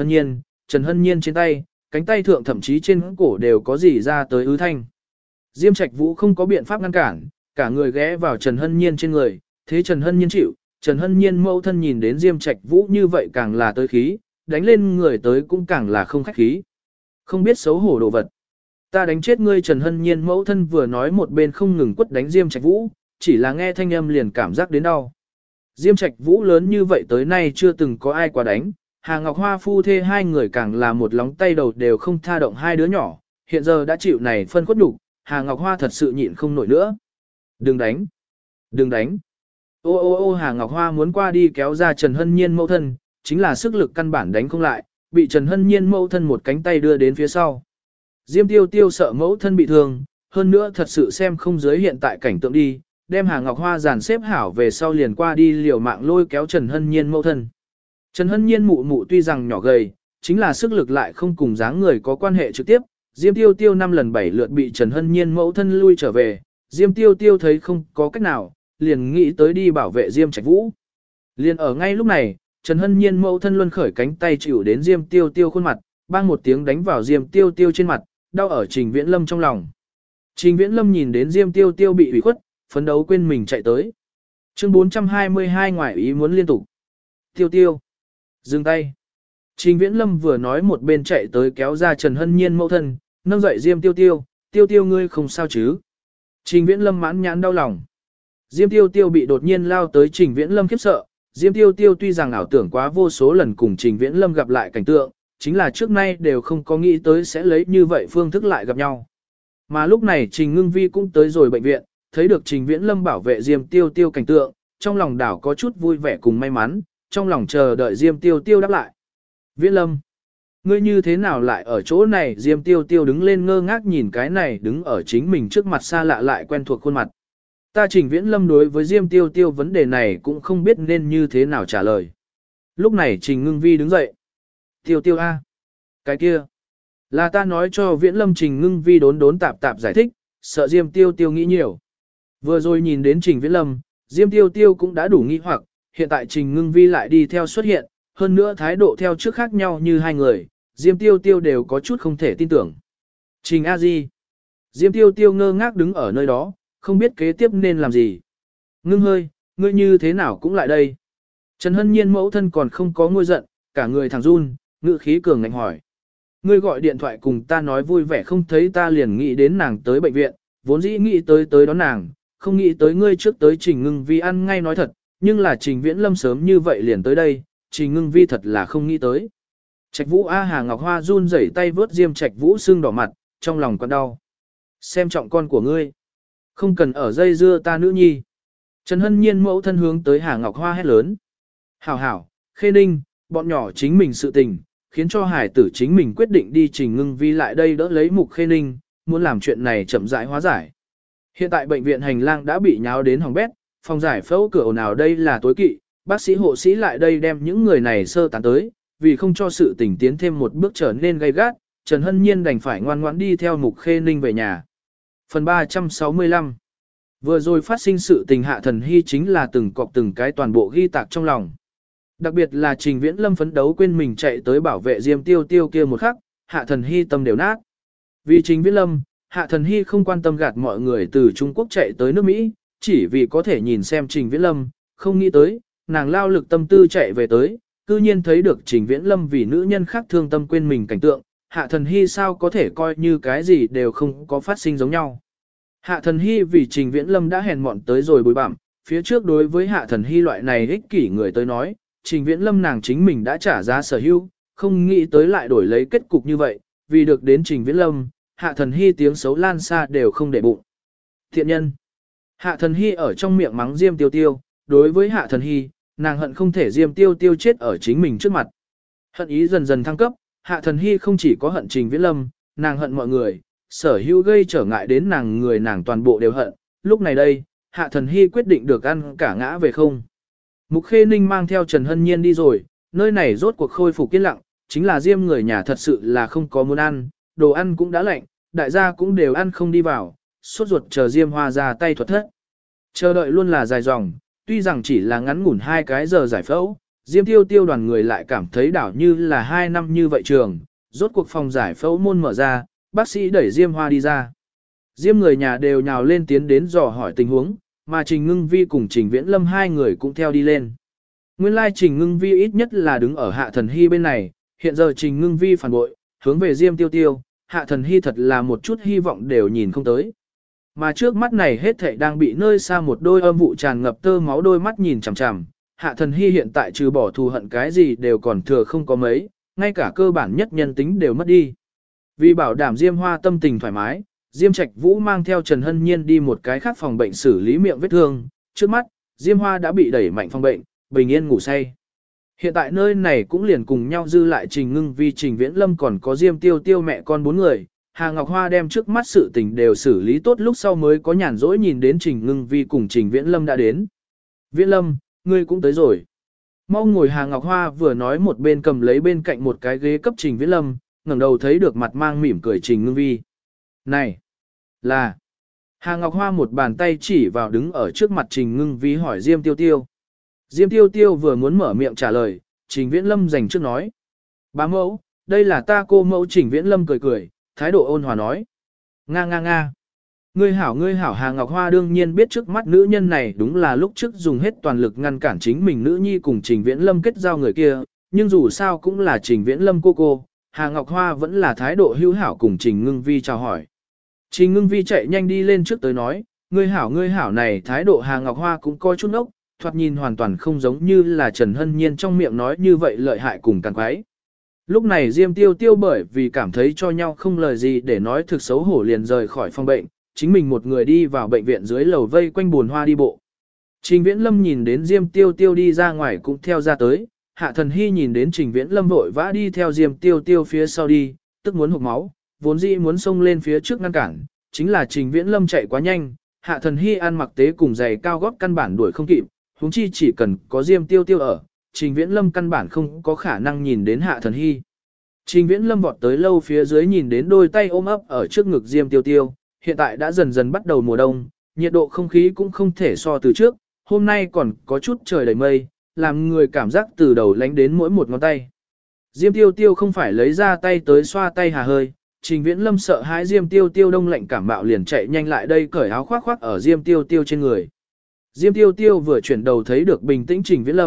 Hân Nhiên trên tay, cánh tay thượng thậm chí trên cổ đều có gì ra tới ứ thanh. Diêm Trạch Vũ không có biện pháp ngăn cản, cả người ghé vào Trần Hân Nhiên trên người, thế Trần Hân Nhiên chịu, Trần Hân Nhiên mẫu thân nhìn đến Diêm Trạch Vũ như vậy càng là tới khí, đánh lên người tới cũng càng là không khách khí. Không biết xấu hổ đồ vật. Ta đánh chết ngươi. Trần Hân Nhiên mẫu thân vừa nói một bên không ngừng quất đánh Diêm Trạch Vũ, chỉ là nghe thanh âm liền cảm giác đến đau. Diêm Trạch Vũ lớn như vậy tới nay chưa từng có ai quá đánh, Hà Ngọc Hoa phu thê hai người càng là một lóng tay đầu đều không tha động hai đứa nhỏ, hiện giờ đã chịu này phân khuất nhục, Hà Ngọc Hoa thật sự nhịn không nổi nữa. Đừng đánh! Đừng đánh! Ô ô ô Hà Ngọc Hoa muốn qua đi kéo ra Trần Hân Nhiên mẫu thân, chính là sức lực căn bản đánh không lại, bị Trần Hân Nhiên mẫu thân một cánh tay đưa đến phía sau. Diêm Tiêu Tiêu sợ mẫu thân bị thương, hơn nữa thật sự xem không dưới hiện tại cảnh tượng đi, đem Hà Ngọc Hoa dàn xếp hảo về sau liền qua đi liều mạng lôi kéo Trần Hân Nhiên mẫu thân. Trần Hân Nhiên mụ mụ tuy rằng nhỏ gầy, chính là sức lực lại không cùng dáng người có quan hệ trực tiếp, Diêm Tiêu Tiêu 5 lần 7 lượt bị Trần Hân Nhiên mẫu thân lui trở về, Diêm Tiêu Tiêu thấy không có cách nào, liền nghĩ tới đi bảo vệ Diêm Trạch Vũ. Liền ở ngay lúc này, Trần Hân Nhiên mẫu thân luân khởi cánh tay chịu đến Diêm Tiêu Tiêu khuôn mặt, bang một tiếng đánh vào Diêm Tiêu Tiêu trên mặt, đau ở Trình Viễn Lâm trong lòng. Trình Viễn Lâm nhìn đến Diêm Tiêu Tiêu bị ủy khuất, phấn đấu quên mình chạy tới. Chương 422 ngoại ý muốn liên tục. Tiêu Tiêu. Dừng tay. Trình Viễn Lâm vừa nói một bên chạy tới kéo ra Trần Hân Nhiên mẫu thân, nâng dậy Diêm Tiêu Tiêu, Tiêu Tiêu ngươi không sao chứ. Trình Viễn Lâm mãn nhãn đau lòng. Diêm Tiêu Tiêu bị đột nhiên lao tới Trình Viễn Lâm khiếp sợ. Diêm Tiêu Tiêu tuy rằng ảo tưởng quá vô số lần cùng Trình Viễn Lâm gặp lại cảnh tượng, chính là trước nay đều không có nghĩ tới sẽ lấy như vậy phương thức lại gặp nhau. Mà lúc này Trình Ngưng Vi cũng tới rồi bệnh viện, thấy được Trình Viễn Lâm bảo vệ Diêm Tiêu Tiêu cảnh tượng, trong lòng đảo có chút vui vẻ cùng may mắn, trong lòng chờ đợi Diêm Tiêu Tiêu đáp lại. Viễn Lâm, ngươi như thế nào lại ở chỗ này? Diêm Tiêu Tiêu đứng lên ngơ ngác nhìn cái này đứng ở chính mình trước mặt xa lạ lại quen thuộc khuôn mặt. Ta Trình Viễn Lâm đối với Diêm Tiêu Tiêu vấn đề này cũng không biết nên như thế nào trả lời. Lúc này Trình Ngưng Vi đứng dậy. Tiêu Tiêu a, cái kia, là ta nói cho Viễn Lâm. Trình Ngưng Vi đốn tạp tạp giải thích, sợ Diêm Tiêu Tiêu nghĩ nhiều. Vừa rồi nhìn đến Trình Viễn Lâm, Diêm Tiêu Tiêu cũng đã đủ nghi hoặc, hiện tại Trình Ngưng Vi lại đi theo xuất hiện, hơn nữa thái độ theo trước khác nhau như hai người, Diêm Tiêu Tiêu đều có chút không thể tin tưởng. Trình A Di. Diêm Tiêu Tiêu ngơ ngác đứng ở nơi đó, không biết kế tiếp nên làm gì. Ngưng hơi, ngươi như thế nào cũng lại đây. Trần Hân Nhiên mẫu thân còn không có ngôi giận, cả người thẳng run, ngữ khí cường ngạnh hỏi. Ngươi gọi điện thoại cùng ta nói vui vẻ không thấy ta liền nghĩ đến nàng tới bệnh viện, vốn dĩ nghĩ tới đón nàng, không nghĩ tới ngươi trước tới Trình Ngưng Vi ăn ngay nói thật, nhưng là Trình Viễn Lâm sớm như vậy liền tới đây, Trình Ngưng Vi thật là không nghĩ tới. Trạch Vũ Hà Ngọc Hoa run rẩy tay vớt Diêm Trạch Vũ sưng đỏ mặt, trong lòng còn đau. Xem trọng con của ngươi, không cần ở dây dưa ta nữ nhi. Trần Hân Nhiên mẫu thân hướng tới Hà Ngọc Hoa hét lớn. Hảo hảo, Khê Ninh, bọn nhỏ chính mình sự tình, khiến cho hải tử chính mình quyết định đi Trình Ngưng Vi lại đây đỡ lấy Mục Khê Ninh, muốn làm chuyện này chậm rãi hóa giải. Hiện tại bệnh viện hành lang đã bị nháo đến hỏng bét, phòng giải phẫu cửa ồn ào đây là tối kỵ, bác sĩ hộ sĩ lại đây đem những người này sơ tán tới, vì không cho sự tình tiến thêm một bước trở nên gay gắt, Trần Hân Nhiên đành phải ngoan ngoãn đi theo Mục Khê Ninh về nhà. Phần 365 Vừa rồi phát sinh sự tình Hạ Thần Hy chính là từng cọp từng cái toàn bộ ghi tạc trong lòng. Đặc biệt là Trình Viễn Lâm phấn đấu quên mình chạy tới bảo vệ Diêm Tiêu Tiêu kia một khắc, Hạ Thần Hy tâm đều nát. Vì Trình Viễn Lâm, Hạ Thần Hy không quan tâm gạt mọi người từ Trung Quốc chạy tới nước Mỹ, chỉ vì có thể nhìn xem Trình Viễn Lâm, không nghĩ tới, nàng lao lực tâm tư chạy về tới, cư nhiên thấy được Trình Viễn Lâm vì nữ nhân khác thương tâm quên mình cảnh tượng, Hạ Thần Hy sao có thể coi như cái gì đều không có phát sinh giống nhau. Hạ Thần Hy vì Trình Viễn Lâm đã hèn mọn tới rồi bồi bặm, phía trước đối với Hạ Thần Hy loại này ích kỷ người tới nói, Trình Viễn Lâm nàng chính mình đã trả giá sở hữu, không nghĩ tới lại đổi lấy kết cục như vậy, vì được đến Trình Viễn Lâm, Hạ Thần Hy tiếng xấu lan xa đều không để bụng. Thiện nhân. Hạ Thần Hy ở trong miệng mắng Diêm Tiêu Tiêu, đối với Hạ Thần Hy, nàng hận không thể Diêm Tiêu Tiêu chết ở chính mình trước mặt. Hận ý dần dần thăng cấp, Hạ Thần Hy không chỉ có hận Trình Viễn Lâm, nàng hận mọi người, sở hữu gây trở ngại đến nàng người nàng toàn bộ đều hận. Lúc này đây, Hạ Thần Hy quyết định được ăn cả ngã về không. Mục Khê Ninh mang theo Trần Hân Nhiên đi rồi, nơi này rốt cuộc khôi phục yên lặng, chính là Diêm người nhà thật sự là không có muốn ăn, đồ ăn cũng đã lạnh, đại gia cũng đều ăn không đi vào, sốt ruột chờ Diêm Hoa ra tay thuật thất. Chờ đợi luôn là dài dòng, tuy rằng chỉ là ngắn ngủn 2 cái giờ giải phẫu, Diêm Tiêu Tiêu đoàn người lại cảm thấy đảo như là 2 năm như vậy trường, rốt cuộc phòng giải phẫu môn mở ra, bác sĩ đẩy Diêm Hoa đi ra. Diêm người nhà đều nhào lên tiến đến dò hỏi tình huống, mà Trình Ngưng Vi cùng Trình Viễn Lâm hai người cũng theo đi lên. Nguyên lai Trình Ngưng Vi ít nhất là đứng ở Hạ Thần Hy bên này, hiện giờ Trình Ngưng Vi phản bội, hướng về Diêm Tiêu Tiêu, Hạ Thần Hy thật là một chút hy vọng đều nhìn không tới. Mà trước mắt này hết thảy đang bị nơi xa một đôi âm vụ tràn ngập tơ máu đôi mắt nhìn chằm chằm, Hạ Thần Hy hiện tại trừ bỏ thù hận cái gì đều còn thừa không có mấy, ngay cả cơ bản nhất nhân tính đều mất đi. Vì bảo đảm Diêm Hoa tâm tình thoải mái, Diêm Trạch Vũ mang theo Trần Hân Nhiên đi một cái khác phòng bệnh xử lý miệng vết thương, trước mắt, Diêm Hoa đã bị đẩy mạnh phòng bệnh, bình yên ngủ say. Hiện tại nơi này cũng liền cùng nhau dư lại Trình Ngưng Vi, Trình Viễn Lâm còn có Diêm Tiêu Tiêu mẹ con 4 người, Hà Ngọc Hoa đem trước mắt sự tình đều xử lý tốt lúc sau mới có nhàn rỗi nhìn đến Trình Ngưng Vi cùng Trình Viễn Lâm đã đến. Viễn Lâm, ngươi cũng tới rồi. Mau ngồi. Hà Ngọc Hoa vừa nói một bên cầm lấy bên cạnh một cái ghế cấp Trình Viễn Lâm, ngẩng đầu thấy được mặt mang mỉm cười Trình Ngưng Vi. Này, là... Hà Ngọc Hoa một bàn tay chỉ vào đứng ở trước mặt Trình Ngưng Vi hỏi Diêm Tiêu Tiêu. Diêm Tiêu Tiêu vừa muốn mở miệng trả lời, Trình Viễn Lâm dành trước nói. Bá mẫu, đây là ta cô mẫu. Trình Viễn Lâm cười cười, thái độ ôn hòa nói. Nga nga nga. Ngươi hảo. Hà Ngọc Hoa đương nhiên biết trước mắt nữ nhân này đúng là lúc trước dùng hết toàn lực ngăn cản chính mình nữ nhi cùng Trình Viễn Lâm kết giao người kia, nhưng dù sao cũng là Trình Viễn Lâm cô. Hà Ngọc Hoa vẫn là thái độ hữu hảo cùng Trình Ngưng Vi chào hỏi. Trình Ngưng Vi chạy nhanh đi lên trước tới nói, ngươi hảo này thái độ Hà Ngọc Hoa cũng coi chút ốc, thoạt nhìn hoàn toàn không giống như là Trần Hân Nhiên trong miệng nói như vậy lợi hại cùng càng quái. Lúc này Diêm Tiêu Tiêu bởi vì cảm thấy cho nhau không lời gì để nói thực xấu hổ liền rời khỏi phòng bệnh, chính mình một người đi vào bệnh viện dưới lầu vây quanh buồn hoa đi bộ. Trình Viễn Lâm nhìn đến Diêm Tiêu Tiêu đi ra ngoài cũng theo ra tới, Hạ Thần Hy nhìn đến Trình Viễn Lâm vội vã đi theo Diêm Tiêu Tiêu phía sau đi, tức muốn hộc máu, vốn dĩ muốn xông lên phía trước ngăn cản, chính là Trình Viễn Lâm chạy quá nhanh, Hạ Thần Hy ăn mặc tế cùng giày cao gót căn bản đuổi không kịp, huống chi chỉ cần có Diêm Tiêu Tiêu ở, Trình Viễn Lâm căn bản không có khả năng nhìn đến Hạ Thần Hy. Trình Viễn Lâm vọt tới lâu phía dưới nhìn đến đôi tay ôm ấp ở trước ngực Diêm Tiêu Tiêu, hiện tại đã dần dần bắt đầu mùa đông, nhiệt độ không khí cũng không thể so từ trước, hôm nay còn có chút trời đầy mây, làm người cảm giác từ đầu lánh đến mỗi một ngón tay. Diêm Tiêu Tiêu không phải lấy ra tay tới xoa tay hà hơi, Trình Viễn Lâm sợ hãi Diêm Tiêu Tiêu đông lạnh cảm mạo liền chạy nhanh lại đây cởi áo khoác ở Diêm Tiêu Tiêu trên người. Diêm Tiêu Tiêu vừa chuyển đầu thấy được bình tĩnh Trình Viễn Lâm,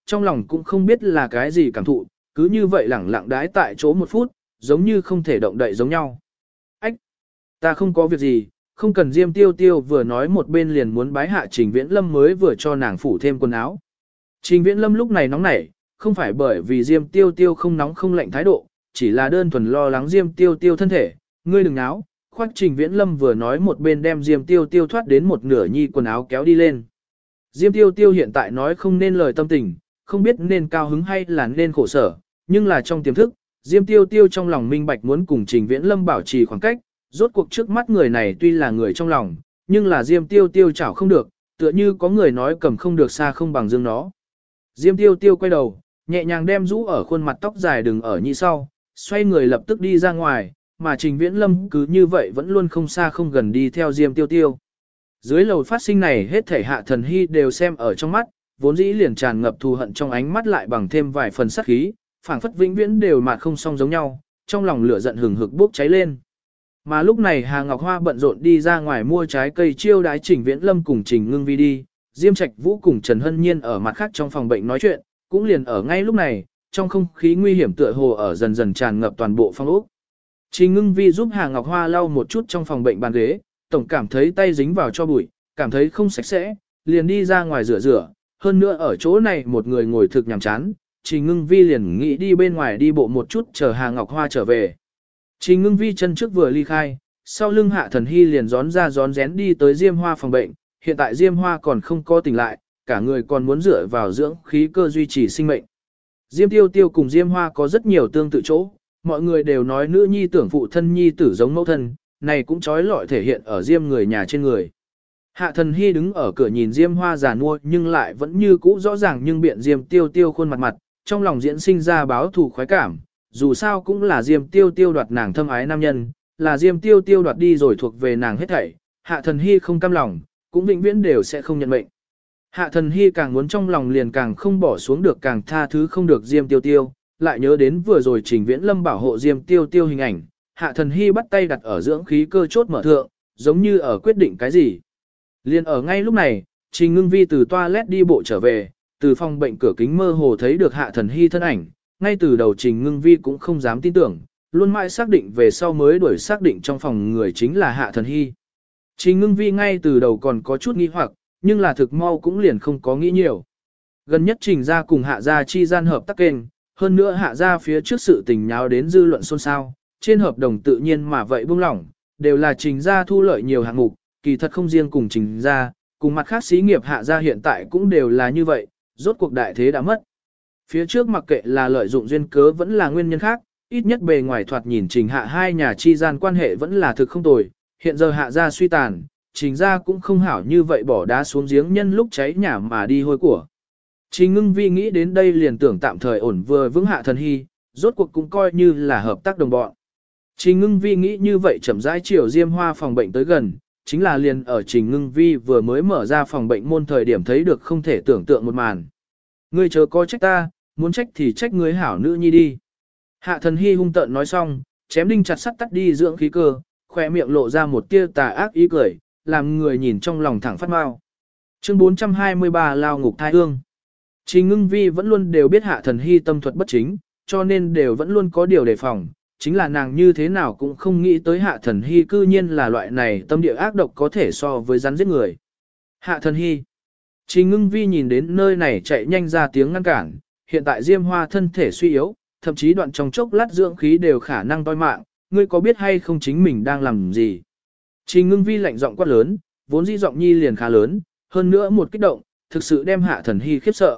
trong lòng cũng không biết là cái gì cảm thụ, cứ như vậy lẳng lặng đái tại chỗ một phút, giống như không thể động đậy giống nhau. Ách! Ta không có việc gì, không cần Diêm Tiêu Tiêu vừa nói một bên liền muốn bái hạ Trình Viễn Lâm mới vừa cho nàng phủ thêm quần áo. Trình Viễn Lâm lúc này nóng nảy, không phải bởi vì Diêm Tiêu Tiêu không nóng không lạnh thái độ, chỉ là đơn thuần lo lắng Diêm Tiêu Tiêu thân thể, ngươi đừng náo. Khoác Trình Viễn Lâm vừa nói một bên đem Diêm Tiêu Tiêu thoát đến một nửa nhi quần áo kéo đi lên. Diêm Tiêu Tiêu hiện tại nói không nên lời tâm tình, không biết nên cao hứng hay là nên khổ sở, nhưng là trong tiềm thức, Diêm Tiêu Tiêu trong lòng minh bạch muốn cùng Trình Viễn Lâm bảo trì khoảng cách, rốt cuộc trước mắt người này tuy là người trong lòng, nhưng là Diêm Tiêu Tiêu chảo không được, tựa như có người nói cầm không được xa không bằng dương nó. Diêm Tiêu Tiêu quay đầu, nhẹ nhàng đem rũ ở khuôn mặt tóc dài đừng ở nhị sau, xoay người lập tức đi ra ngoài, mà Trình Viễn Lâm cứ như vậy vẫn luôn không xa không gần đi theo Diêm Tiêu Tiêu. Dưới lầu phát sinh này hết thảy Hạ Thần Hy đều xem ở trong mắt, vốn dĩ liền tràn ngập thù hận trong ánh mắt lại bằng thêm vài phần sát khí, phảng phất vĩnh viễn đều mà không song giống nhau, trong lòng lửa giận hừng hực bốc cháy lên. Mà lúc này Hà Ngọc Hoa bận rộn đi ra ngoài mua trái cây chiêu đái Trình Viễn Lâm cùng Trình Ngưng Vi đi, Diêm Trạch Vũ cùng Trần Hân Nhiên ở mặt khác trong phòng bệnh nói chuyện, cũng liền ở ngay lúc này, trong không khí nguy hiểm tựa hồ ở dần dần tràn ngập toàn bộ phòng ốc. Trình Ngưng Vi giúp Hà Ngọc Hoa lau một chút trong phòng bệnh bàn ghế, tổng cảm thấy tay dính vào cho bụi, cảm thấy không sạch sẽ, liền đi ra ngoài rửa rửa, hơn nữa ở chỗ này một người ngồi thực nhàm chán, Trình Ngưng Vi liền nghĩ đi bên ngoài đi bộ một chút chờ Hà Ngọc Hoa trở về. Trình Ngưng Vi chân trước vừa ly khai, sau lưng Hạ Thần Hy liền gión ra gión rén đi tới Diêm Hoa phòng bệnh, hiện tại Diêm Hoa còn không có tỉnh lại, cả người còn muốn dựa vào dưỡng khí cơ duy trì sinh mệnh. Diêm Tiêu Tiêu cùng Diêm Hoa có rất nhiều tương tự chỗ, mọi người đều nói nữ nhi tưởng phụ thân nhi tử giống mẫu thân, này cũng trói lọi thể hiện ở Diêm người nhà trên người. Hạ Thần Hy đứng ở cửa nhìn Diêm Hoa già nua nhưng lại vẫn như cũ rõ ràng nhưng biện Diêm Tiêu Tiêu khuôn mặt mặt, trong lòng diễn sinh ra báo thù khoái cảm, dù sao cũng là Diêm Tiêu Tiêu đoạt nàng thâm ái nam nhân, là Diêm Tiêu Tiêu đoạt đi rồi thuộc về nàng hết thảy, Hạ Thần Hy không cam lòng, cũng vĩnh viễn đều sẽ không nhận mệnh. Hạ Thần Hy càng muốn trong lòng liền càng không bỏ xuống được càng tha thứ không được Diêm Tiêu Tiêu, lại nhớ đến vừa rồi Trình Viễn Lâm bảo hộ Diêm Tiêu Tiêu hình ảnh, Hạ Thần Hy bắt tay đặt ở dưỡng khí cơ chốt mở thượng, giống như ở quyết định cái gì. Liền ở ngay lúc này, Trình Ngưng Vi từ toilet đi bộ trở về, từ phòng bệnh cửa kính mơ hồ thấy được Hạ Thần Hy thân ảnh, ngay từ đầu Trình Ngưng Vi cũng không dám tin tưởng, luôn mãi xác định về sau mới đuổi xác định trong phòng người chính là Hạ Thần Hy. Trình Ngưng Vi ngay từ đầu còn có chút nghi hoặc, nhưng là thực mau cũng liền không có nghĩ nhiều. Gần nhất Trình gia cùng Hạ gia chi gian hợp tác kênh, hơn nữa Hạ gia phía trước sự tình nháo đến dư luận xôn xao, trên hợp đồng tự nhiên mà vậy buông lỏng, đều là Trình gia thu lợi nhiều hạng mục, kỳ thật không riêng cùng Trình gia, cùng mặt khác xí nghiệp Hạ gia hiện tại cũng đều là như vậy, rốt cuộc đại thế đã mất. Phía trước mặc kệ là lợi dụng duyên cớ vẫn là nguyên nhân khác, ít nhất bề ngoài thoạt nhìn Trình Hạ hai nhà chi gian quan hệ vẫn là thực không tồi, hiện giờ Hạ gia suy tàn, Trình gia cũng không hảo như vậy bỏ đá xuống giếng nhân lúc cháy nhà mà đi hôi của. Trình Ngưng Vi nghĩ đến đây liền tưởng tạm thời ổn vừa vững Hạ Thần Hy, rốt cuộc cũng coi như là hợp tác đồng bọn. Trình Ngưng Vi nghĩ như vậy chậm rãi chiều Diêm Hoa phòng bệnh tới gần, chính là liền ở Trình Ngưng Vi vừa mới mở ra phòng bệnh môn thời điểm thấy được không thể tưởng tượng một màn. Ngươi chớ có trách ta, muốn trách thì trách ngươi hảo nữ nhi đi. Hạ Thần Hy hung tợn nói xong, chém đinh chặt sắt tắt đi dưỡng khí cơ, khỏe miệng lộ ra một tia tà ác ý cười, làm người nhìn trong lòng thẳng phát mau. Chương 423 lao ngục thai hương. Trình Ngưng Vi vẫn luôn đều biết Hạ Thần Hy tâm thuật bất chính, cho nên đều vẫn luôn có điều đề phòng, chính là nàng như thế nào cũng không nghĩ tới Hạ Thần Hy cư nhiên là loại này tâm địa ác độc có thể so với rắn giết người. Hạ Thần Hy. Trình Ngưng Vi nhìn đến nơi này chạy nhanh ra tiếng ngăn cản, hiện tại Diêm Hoa thân thể suy yếu, thậm chí đoạn trong chốc lát dưỡng khí đều khả năng toi mạng, ngươi có biết hay không chính mình đang làm gì? Trình Ngưng Vi lạnh giọng quát lớn, vốn dĩ giọng nhi liền khá lớn, hơn nữa một kích động, thực sự đem Hạ Thần Hy khiếp sợ.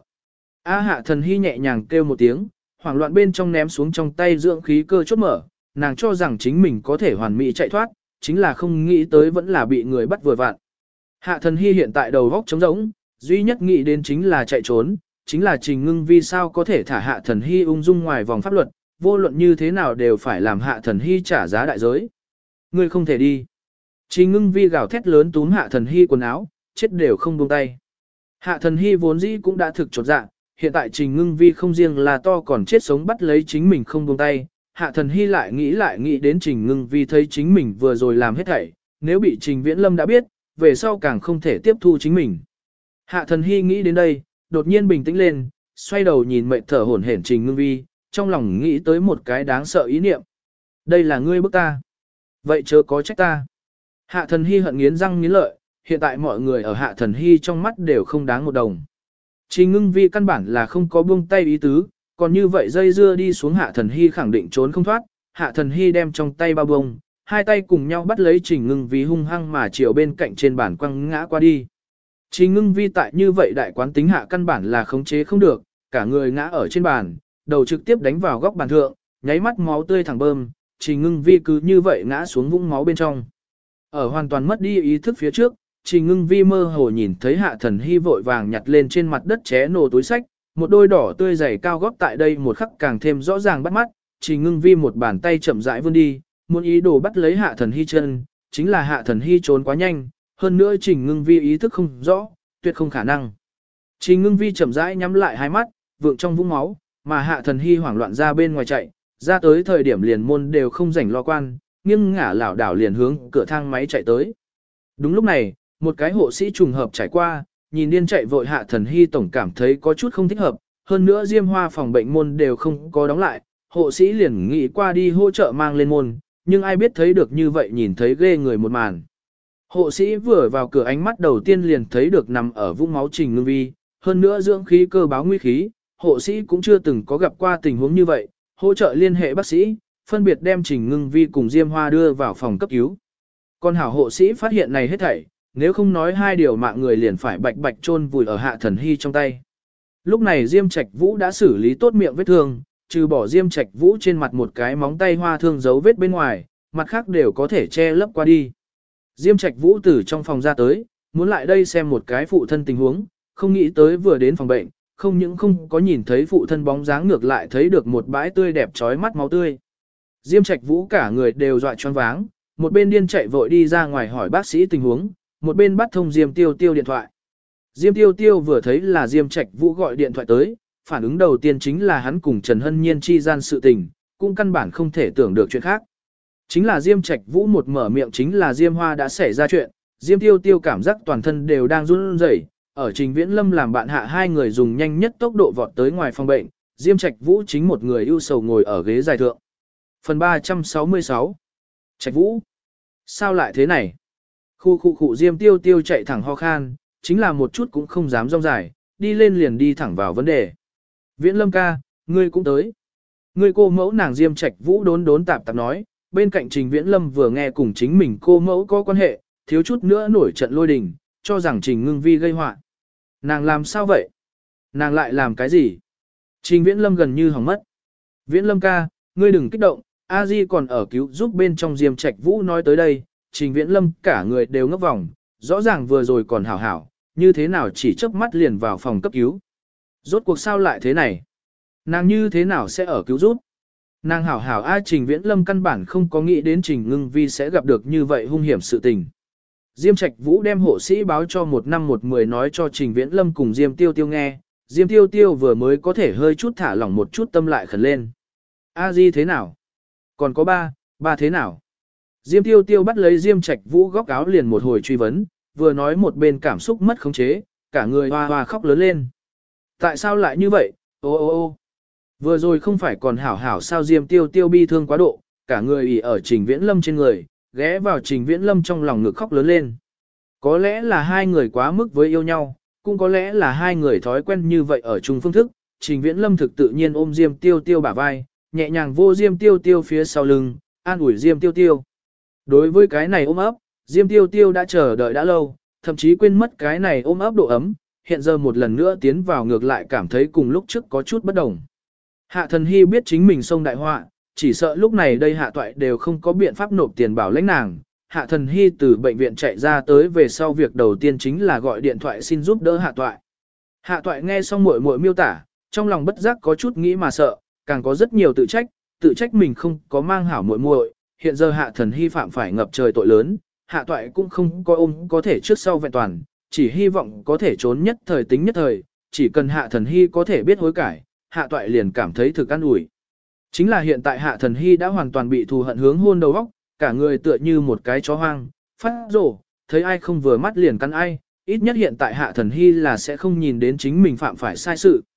Hạ Thần Hy nhẹ nhàng kêu một tiếng, hoảng loạn bên trong ném xuống trong tay dưỡng khí cơ chốt mở, nàng cho rằng chính mình có thể hoàn mỹ chạy thoát, chính là không nghĩ tới vẫn là bị người bắt vừa vặn. Hạ Thần Hy hiện tại đầu góc trống rỗng, duy nhất nghĩ đến chính là chạy trốn, chính là Trình Ngưng Vi sao có thể thả Hạ Thần Hy ung dung ngoài vòng pháp luật, vô luận như thế nào đều phải làm Hạ Thần Hy trả giá đại giới. Ngươi không thể đi. Trình Ngưng Vi gào thét lớn túm Hạ Thần Hy quần áo, chết đều không buông tay. Hạ Thần Hy vốn dĩ cũng đã thực chột dạ, hiện tại Trình Ngưng Vi không riêng là to còn chết sống bắt lấy chính mình không buông tay. Hạ Thần Hy lại nghĩ đến Trình Ngưng Vi thấy chính mình vừa rồi làm hết thảy, nếu bị Trình Viễn Lâm đã biết, về sau càng không thể tiếp thu chính mình. Hạ Thần Hy nghĩ đến đây, đột nhiên bình tĩnh lên, xoay đầu nhìn mệt thở hổn hển Trình Ngưng Vi, trong lòng nghĩ tới một cái đáng sợ ý niệm. Đây là ngươi bức ta. Vậy chớ có trách ta. Hạ Thần Hy hận nghiến răng nghiến lợi, hiện tại mọi người ở Hạ Thần Hy trong mắt đều không đáng một đồng. Trình Ngưng Vi căn bản là không có buông tay ý tứ, còn như vậy dây dưa đi xuống Hạ Thần Hy khẳng định trốn không thoát. Hạ Thần Hy đem trong tay bao bông, hai tay cùng nhau bắt lấy Trình Ngưng Vi hung hăng mà chiều bên cạnh trên bàn quăng ngã qua đi. Trình Ngưng Vi tại như vậy đại quán tính hạ căn bản là khống chế không được, cả người ngã ở trên bàn, đầu trực tiếp đánh vào góc bàn thượng, nháy mắt máu tươi thẳng bơm, Trình Ngưng Vi cứ như vậy ngã xuống vũng máu bên trong. Ở hoàn toàn mất đi ý thức phía trước, Trình Ngưng Vi mơ hồ nhìn thấy Hạ Thần Hy vội vàng nhặt lên trên mặt đất ché nổ túi sách, một đôi đỏ tươi giày cao gót tại đây một khắc càng thêm rõ ràng bắt mắt, Trình Ngưng Vi một bàn tay chậm rãi vươn đi, muốn ý đồ bắt lấy Hạ Thần Hy chân, chính là Hạ Thần Hy trốn quá nhanh, hơn nữa Trình Ngưng Vi ý thức không rõ, tuyệt không khả năng. Trình Ngưng Vi chậm rãi nhắm lại hai mắt, vượng trong vũng máu, mà Hạ Thần Hy hoảng loạn ra bên ngoài chạy, ra tới thời điểm liền môn đều không rảnh lo quan, nghiêng ngả lảo đảo liền hướng cửa thang máy chạy tới. Đúng lúc này, một cái hộ sĩ trùng hợp trải qua, nhìn điên chạy vội Hạ Thần Hy tổng cảm thấy có chút không thích hợp, hơn nữa Diêm Hoa phòng bệnh môn đều không có đóng lại, hộ sĩ liền nghĩ qua đi hỗ trợ mang lên môn, nhưng ai biết thấy được như vậy nhìn thấy ghê người một màn. Hộ sĩ vừa vào cửa ánh mắt đầu tiên liền thấy được nằm ở vũng máu Trình Ngưng Vi, hơn nữa dưỡng khí cơ báo nguy khí, hộ sĩ cũng chưa từng có gặp qua tình huống như vậy, hỗ trợ liên hệ bác sĩ, phân biệt đem Trình Ngưng Vi cùng Diêm Hoa đưa vào phòng cấp cứu. Còn hảo hộ sĩ phát hiện này hết thảy, nếu không nói hai điều mạng người liền phải bạch bạch chôn vùi ở Hạ Thần Hy trong tay. Lúc này Diêm Trạch Vũ đã xử lý tốt miệng vết thương, trừ bỏ Diêm Trạch Vũ trên mặt một cái móng tay hoa thương dấu vết bên ngoài, mặt khác đều có thể che lấp qua đi. Diêm Trạch Vũ từ trong phòng ra tới, muốn lại đây xem một cái phụ thân tình huống, không nghĩ tới vừa đến phòng bệnh, không những không có nhìn thấy phụ thân bóng dáng ngược lại thấy được một bãi tươi đẹp trói mắt máu tươi. Diêm Trạch Vũ cả người đều dọa choáng váng, một bên điên chạy vội đi ra ngoài hỏi bác sĩ tình huống, một bên bắt thông Diêm Tiêu Tiêu điện thoại. Diêm Tiêu Tiêu vừa thấy là Diêm Trạch Vũ gọi điện thoại tới, phản ứng đầu tiên chính là hắn cùng Trần Hân Nhiên chi gian sự tình, cũng căn bản không thể tưởng được chuyện khác. Chính là Diêm Trạch Vũ một mở miệng chính là Diêm Hoa đã xảy ra chuyện, Diêm Tiêu Tiêu cảm giác toàn thân đều đang run rẩy. Ở Trình Viễn Lâm làm bạn hạ hai người dùng nhanh nhất tốc độ vọt tới ngoài phòng bệnh, Diêm Trạch Vũ chính một người ưu sầu ngồi ở ghế dài thượng. Phần 366 Trạch Vũ sao lại thế này? Khu Diêm Tiêu Tiêu chạy thẳng ho khan, chính là một chút cũng không dám rong dài, đi lên liền đi thẳng vào vấn đề. Viễn Lâm ca, ngươi cũng tới. Ngươi cô mẫu nàng Diêm Trạch Vũ đốn tạp tạp nói, bên cạnh Trình Viễn Lâm vừa nghe cùng chính mình cô mẫu có quan hệ, thiếu chút nữa nổi trận lôi đình, cho rằng Trình Ngưng Vi gây họa. Nàng làm sao vậy? Nàng lại làm cái gì? Trình Viễn Lâm gần như hỏng mất. Viễn Lâm ca, ngươi đừng kích động, A Di còn ở cứu giúp bên trong Diêm Trạch Vũ nói tới đây, Trình Viễn Lâm cả người đều ngấp vòng, rõ ràng vừa rồi còn hảo hảo, như thế nào chỉ chớp mắt liền vào phòng cấp cứu. Rốt cuộc sao lại thế này? Nàng như thế nào sẽ ở cứu giúp? Nàng hảo hảo Trình Viễn Lâm căn bản không có nghĩ đến Trình Ngưng Vi sẽ gặp được như vậy hung hiểm sự tình. Diêm Trạch Vũ đem hộ sĩ báo cho 1 năm 1 10 nói cho Trình Viễn Lâm cùng Diêm Tiêu Tiêu nghe, Diêm Tiêu Tiêu vừa mới có thể hơi chút thả lỏng một chút tâm lại khẩn lên. A Di thế nào? Còn có ba thế nào? Diêm Tiêu Tiêu bắt lấy Diêm Trạch Vũ góc áo liền một hồi truy vấn, vừa nói một bên cảm xúc mất khống chế, cả người hoa hoa khóc lớn lên. Tại sao lại như vậy? Ô. Vừa rồi không phải còn hảo hảo sao Diêm Tiêu Tiêu bi thương quá độ, cả người ỉ ở Trình Viễn Lâm trên người, ghé vào Trình Viễn Lâm trong lòng ngực khóc lớn lên. Có lẽ là hai người quá mức với yêu nhau, cũng có lẽ là hai người thói quen như vậy ở chung phương thức, Trình Viễn Lâm thực tự nhiên ôm Diêm Tiêu Tiêu bả vai, nhẹ nhàng vô Diêm Tiêu Tiêu phía sau lưng, an ủi Diêm Tiêu Tiêu. Đối với cái này ôm ấp, Diêm Tiêu Tiêu đã chờ đợi đã lâu, thậm chí quên mất cái này ôm ấp độ ấm, hiện giờ một lần nữa tiến vào ngược lại cảm thấy cùng lúc trước có chút bất đồng. Hạ Thần Hy biết chính mình xông đại họa, chỉ sợ lúc này đây Hạ Toại đều không có biện pháp nộp tiền bảo lãnh nàng. Hạ Thần Hy từ bệnh viện chạy ra tới về sau việc đầu tiên chính là gọi điện thoại xin giúp đỡ Hạ Toại. Hạ Toại nghe xong muội muội miêu tả, trong lòng bất giác có chút nghĩ mà sợ, càng có rất nhiều tự trách mình không có mang hảo muội muội. Hiện giờ Hạ Thần Hy phạm phải ngập trời tội lớn, Hạ Toại cũng không có ôm có thể trước sau vẹn toàn, chỉ hy vọng có thể trốn nhất thời tính nhất thời, chỉ cần Hạ Thần Hy có thể biết hối cải, Hạ Toại liền cảm thấy thực an ủi. Chính là hiện tại Hạ Thần Hy đã hoàn toàn bị thù hận hướng hôn đầu óc, cả người tựa như một cái chó hoang, phát rổ, thấy ai không vừa mắt liền cắn ai, ít nhất hiện tại Hạ Thần Hy là sẽ không nhìn đến chính mình phạm phải sai sự.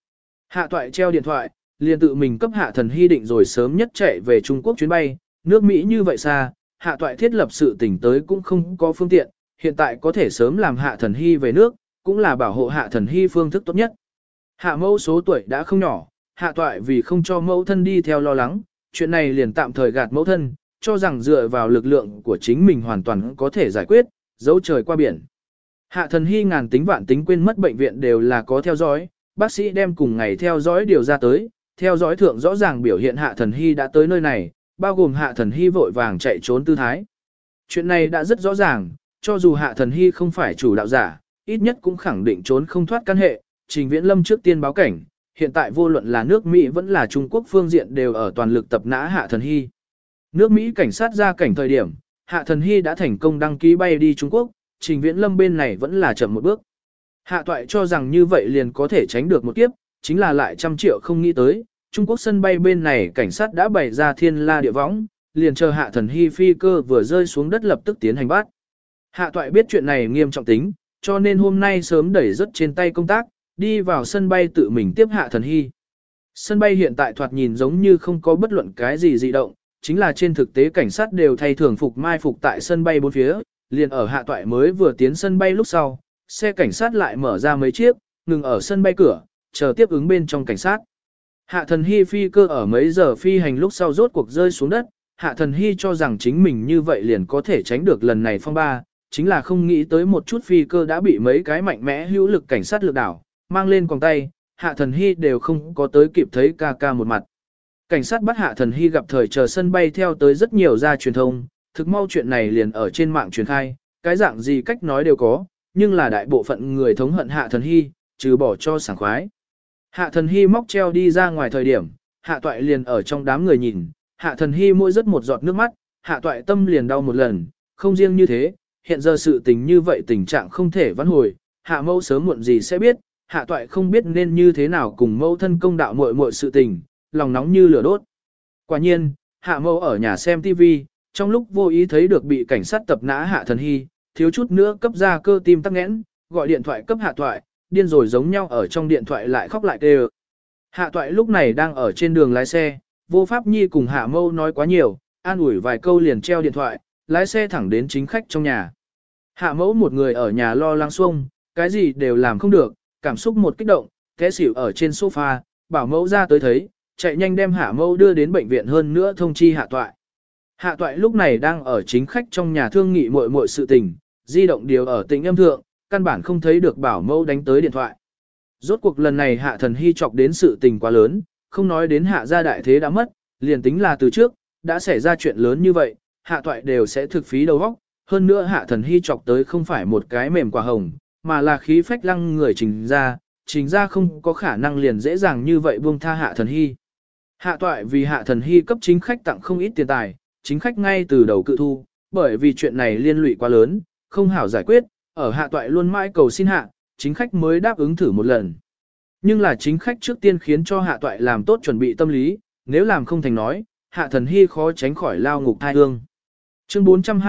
Hạ toại treo điện thoại, liền tự mình cấp Hạ Thần Hy định rồi sớm nhất chạy về Trung Quốc chuyến bay, nước Mỹ như vậy xa, Hạ toại thiết lập sự tỉnh tới cũng không có phương tiện, hiện tại có thể sớm làm Hạ Thần Hy về nước, cũng là bảo hộ Hạ Thần Hy phương thức tốt nhất. Hạ mẫu số tuổi đã không nhỏ, Hạ toại vì không cho mẫu thân đi theo lo lắng, chuyện này liền tạm thời gạt mẫu thân, cho rằng dựa vào lực lượng của chính mình hoàn toàn có thể giải quyết, dấu trời qua biển. Hạ Thần Hy ngàn tính vạn tính quên mất bệnh viện đều là có theo dõi, bác sĩ đem cùng ngày theo dõi điều ra tới, theo dõi thượng rõ ràng biểu hiện Hạ Thần Hy đã tới nơi này, bao gồm Hạ Thần Hy vội vàng chạy trốn tư thái. Chuyện này đã rất rõ ràng, cho dù Hạ Thần Hy không phải chủ đạo giả, ít nhất cũng khẳng định trốn không thoát căn hệ, Trình Viễn Lâm trước tiên báo cảnh, hiện tại vô luận là nước Mỹ vẫn là Trung Quốc phương diện đều ở toàn lực tập nã Hạ Thần Hy. Nước Mỹ cảnh sát ra cảnh thời điểm, Hạ Thần Hy đã thành công đăng ký bay đi Trung Quốc, Trình Viễn Lâm bên này vẫn là chậm một bước. Hạ toại cho rằng như vậy liền có thể tránh được một kiếp, chính là lại trăm triệu không nghĩ tới, Trung Quốc sân bay bên này cảnh sát đã bày ra thiên la địa võng, liền chờ Hạ Thần Hy phi cơ vừa rơi xuống đất lập tức tiến hành bắt. Hạ toại biết chuyện này nghiêm trọng tính, cho nên hôm nay sớm đẩy rất trên tay công tác, đi vào sân bay tự mình tiếp Hạ Thần Hy. Sân bay hiện tại thoạt nhìn giống như không có bất luận cái gì dị động, chính là trên thực tế cảnh sát đều thay thường phục mai phục tại sân bay bốn phía, liền ở Hạ toại mới vừa tiến sân bay lúc sau, xe cảnh sát lại mở ra mấy chiếc, ngừng ở sân bay cửa, chờ tiếp ứng bên trong cảnh sát. Hạ Thần Hy phi cơ ở mấy giờ phi hành lúc sau rốt cuộc rơi xuống đất, Hạ Thần Hy cho rằng chính mình như vậy liền có thể tránh được lần này phong ba, chính là không nghĩ tới một chút phi cơ đã bị mấy cái mạnh mẽ hữu lực cảnh sát lược đảo, mang lên quòng tay, Hạ Thần Hy đều không có tới kịp thấy ca ca một mặt. Cảnh sát bắt Hạ Thần Hy gặp thời chờ sân bay theo tới rất nhiều gia truyền thông, thực mau chuyện này liền ở trên mạng truyền khai, cái dạng gì cách nói đều có, nhưng là đại bộ phận người thống hận Hạ Thần Hy, trừ bỏ cho sảng khoái. Hạ Thần Hy móc treo đi ra ngoài thời điểm, Hạ toại liền ở trong đám người nhìn, Hạ Thần Hy mỗi rất một giọt nước mắt, Hạ toại tâm liền đau một lần, không riêng như thế, hiện giờ sự tình như vậy tình trạng không thể vãn hồi, Hạ mẫu sớm muộn gì sẽ biết, Hạ toại không biết nên như thế nào cùng mẫu thân công đạo muội muội sự tình, lòng nóng như lửa đốt. Quả nhiên, Hạ mẫu ở nhà xem TV, trong lúc vô ý thấy được bị cảnh sát tập nã Hạ Thần Hy, thiếu chút nữa cấp ra cơ tim tắc nghẽn, gọi điện thoại cấp Hạ toại, điên rồi giống nhau ở trong điện thoại lại khóc lại kêu. Hạ toại lúc này đang ở trên đường lái xe, vô pháp nhi cùng Hạ mẫu nói quá nhiều, an ủi vài câu liền treo điện thoại, lái xe thẳng đến chính khách trong nhà. Hạ mẫu một người ở nhà lo lắng xuông, cái gì đều làm không được, cảm xúc một kích động, té xỉu ở trên sofa, bảo mẫu ra tới thấy, chạy nhanh đem Hạ mẫu đưa đến bệnh viện hơn nữa thông chi Hạ toại. Hạ toại lúc này đang ở chính khách trong nhà thương nghị muội muội sự tình, di động điều ở tĩnh âm thượng, căn bản không thấy được bảo mẫu đánh tới điện thoại. Rốt cuộc lần này Hạ Thần Hy chọc đến sự tình quá lớn, không nói đến Hạ gia đại thế đã mất, liền tính là từ trước, đã xảy ra chuyện lớn như vậy, Hạ toại đều sẽ thực phí đầu óc. Hơn nữa Hạ Thần Hy chọc tới không phải một cái mềm quả hồng, mà là khí phách lăng người Trình ra không có khả năng liền dễ dàng như vậy buông tha Hạ Thần Hy. Hạ toại vì Hạ Thần Hy cấp chính khách tặng không ít tiền tài, chính khách ngay từ đầu cự thu, bởi vì chuyện này liên lụy quá lớn, không hảo giải quyết, ở Hạ toại luôn mãi cầu xin Hạ, chính khách mới đáp ứng thử một lần. Nhưng là chính khách trước tiên khiến cho Hạ toại làm tốt chuẩn bị tâm lý, nếu làm không thành nói, Hạ Thần Hy khó tránh khỏi lao ngục thai hương. Chương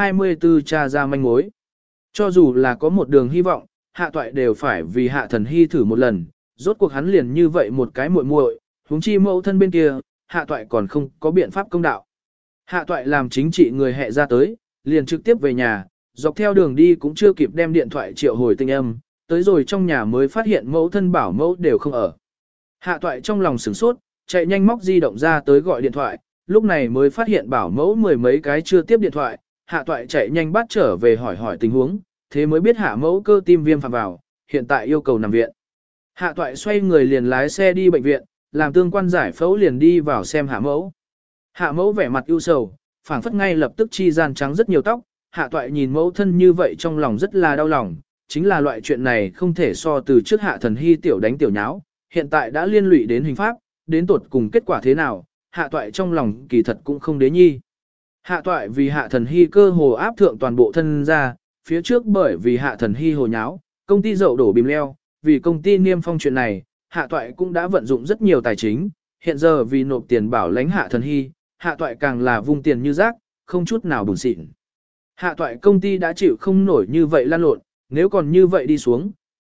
424 tra ra manh mối. Cho dù là có một đường hy vọng, Hạ toại đều phải vì Hạ Thần Hy thử một lần, rốt cuộc hắn liền như vậy một cái muội muội, huống chi mẫu thân bên kia, Hạ toại còn không có biện pháp công đạo. Hạ toại làm chính trị người hẹ ra tới, liền trực tiếp về nhà, dọc theo đường đi cũng chưa kịp đem điện thoại triệu hồi tinh âm, tới rồi trong nhà mới phát hiện mẫu thân bảo mẫu đều không ở. Hạ toại trong lòng sửng sốt, chạy nhanh móc di động ra tới gọi điện thoại, lúc này mới phát hiện bảo mẫu mười mấy cái chưa tiếp điện thoại, Hạ toại chạy nhanh bắt trở về hỏi tình huống, thế mới biết Hạ mẫu cơ tim viêm phạm vào, hiện tại yêu cầu nằm viện. Hạ toại xoay người liền lái xe đi bệnh viện, làm tương quan giải phẫu liền đi vào xem Hạ mẫu. Hạ mẫu vẻ mặt ưu sầu, phảng phất ngay lập tức chi gian trắng rất nhiều tóc, Hạ toại nhìn mẫu thân như vậy trong lòng rất là đau lòng, chính là loại chuyện này không thể so từ trước Hạ Thần Hy tiểu đánh tiểu nháo, hiện tại đã liên lụy đến hình pháp, đến tột cùng kết quả thế nào, Hạ toại trong lòng kỳ thật cũng không đế nhi. Hạ toại vì Hạ Thần Hy cơ hồ áp thượng toàn bộ thân ra, phía trước bởi vì Hạ Thần Hy hồ nháo, công ty dậu đổ bìm leo, vì công ty niêm phong chuyện này, Hạ toại cũng đã vận dụng rất nhiều tài chính, hiện giờ vì nộp tiền bảo lãnh Hạ Thần Hy, Hạ toại càng là vung tiền như rác, không chút nào buồn xịn. Hạ toại công ty đã chịu không nổi như vậy lan lộn, nếu còn như vậy đi xuống,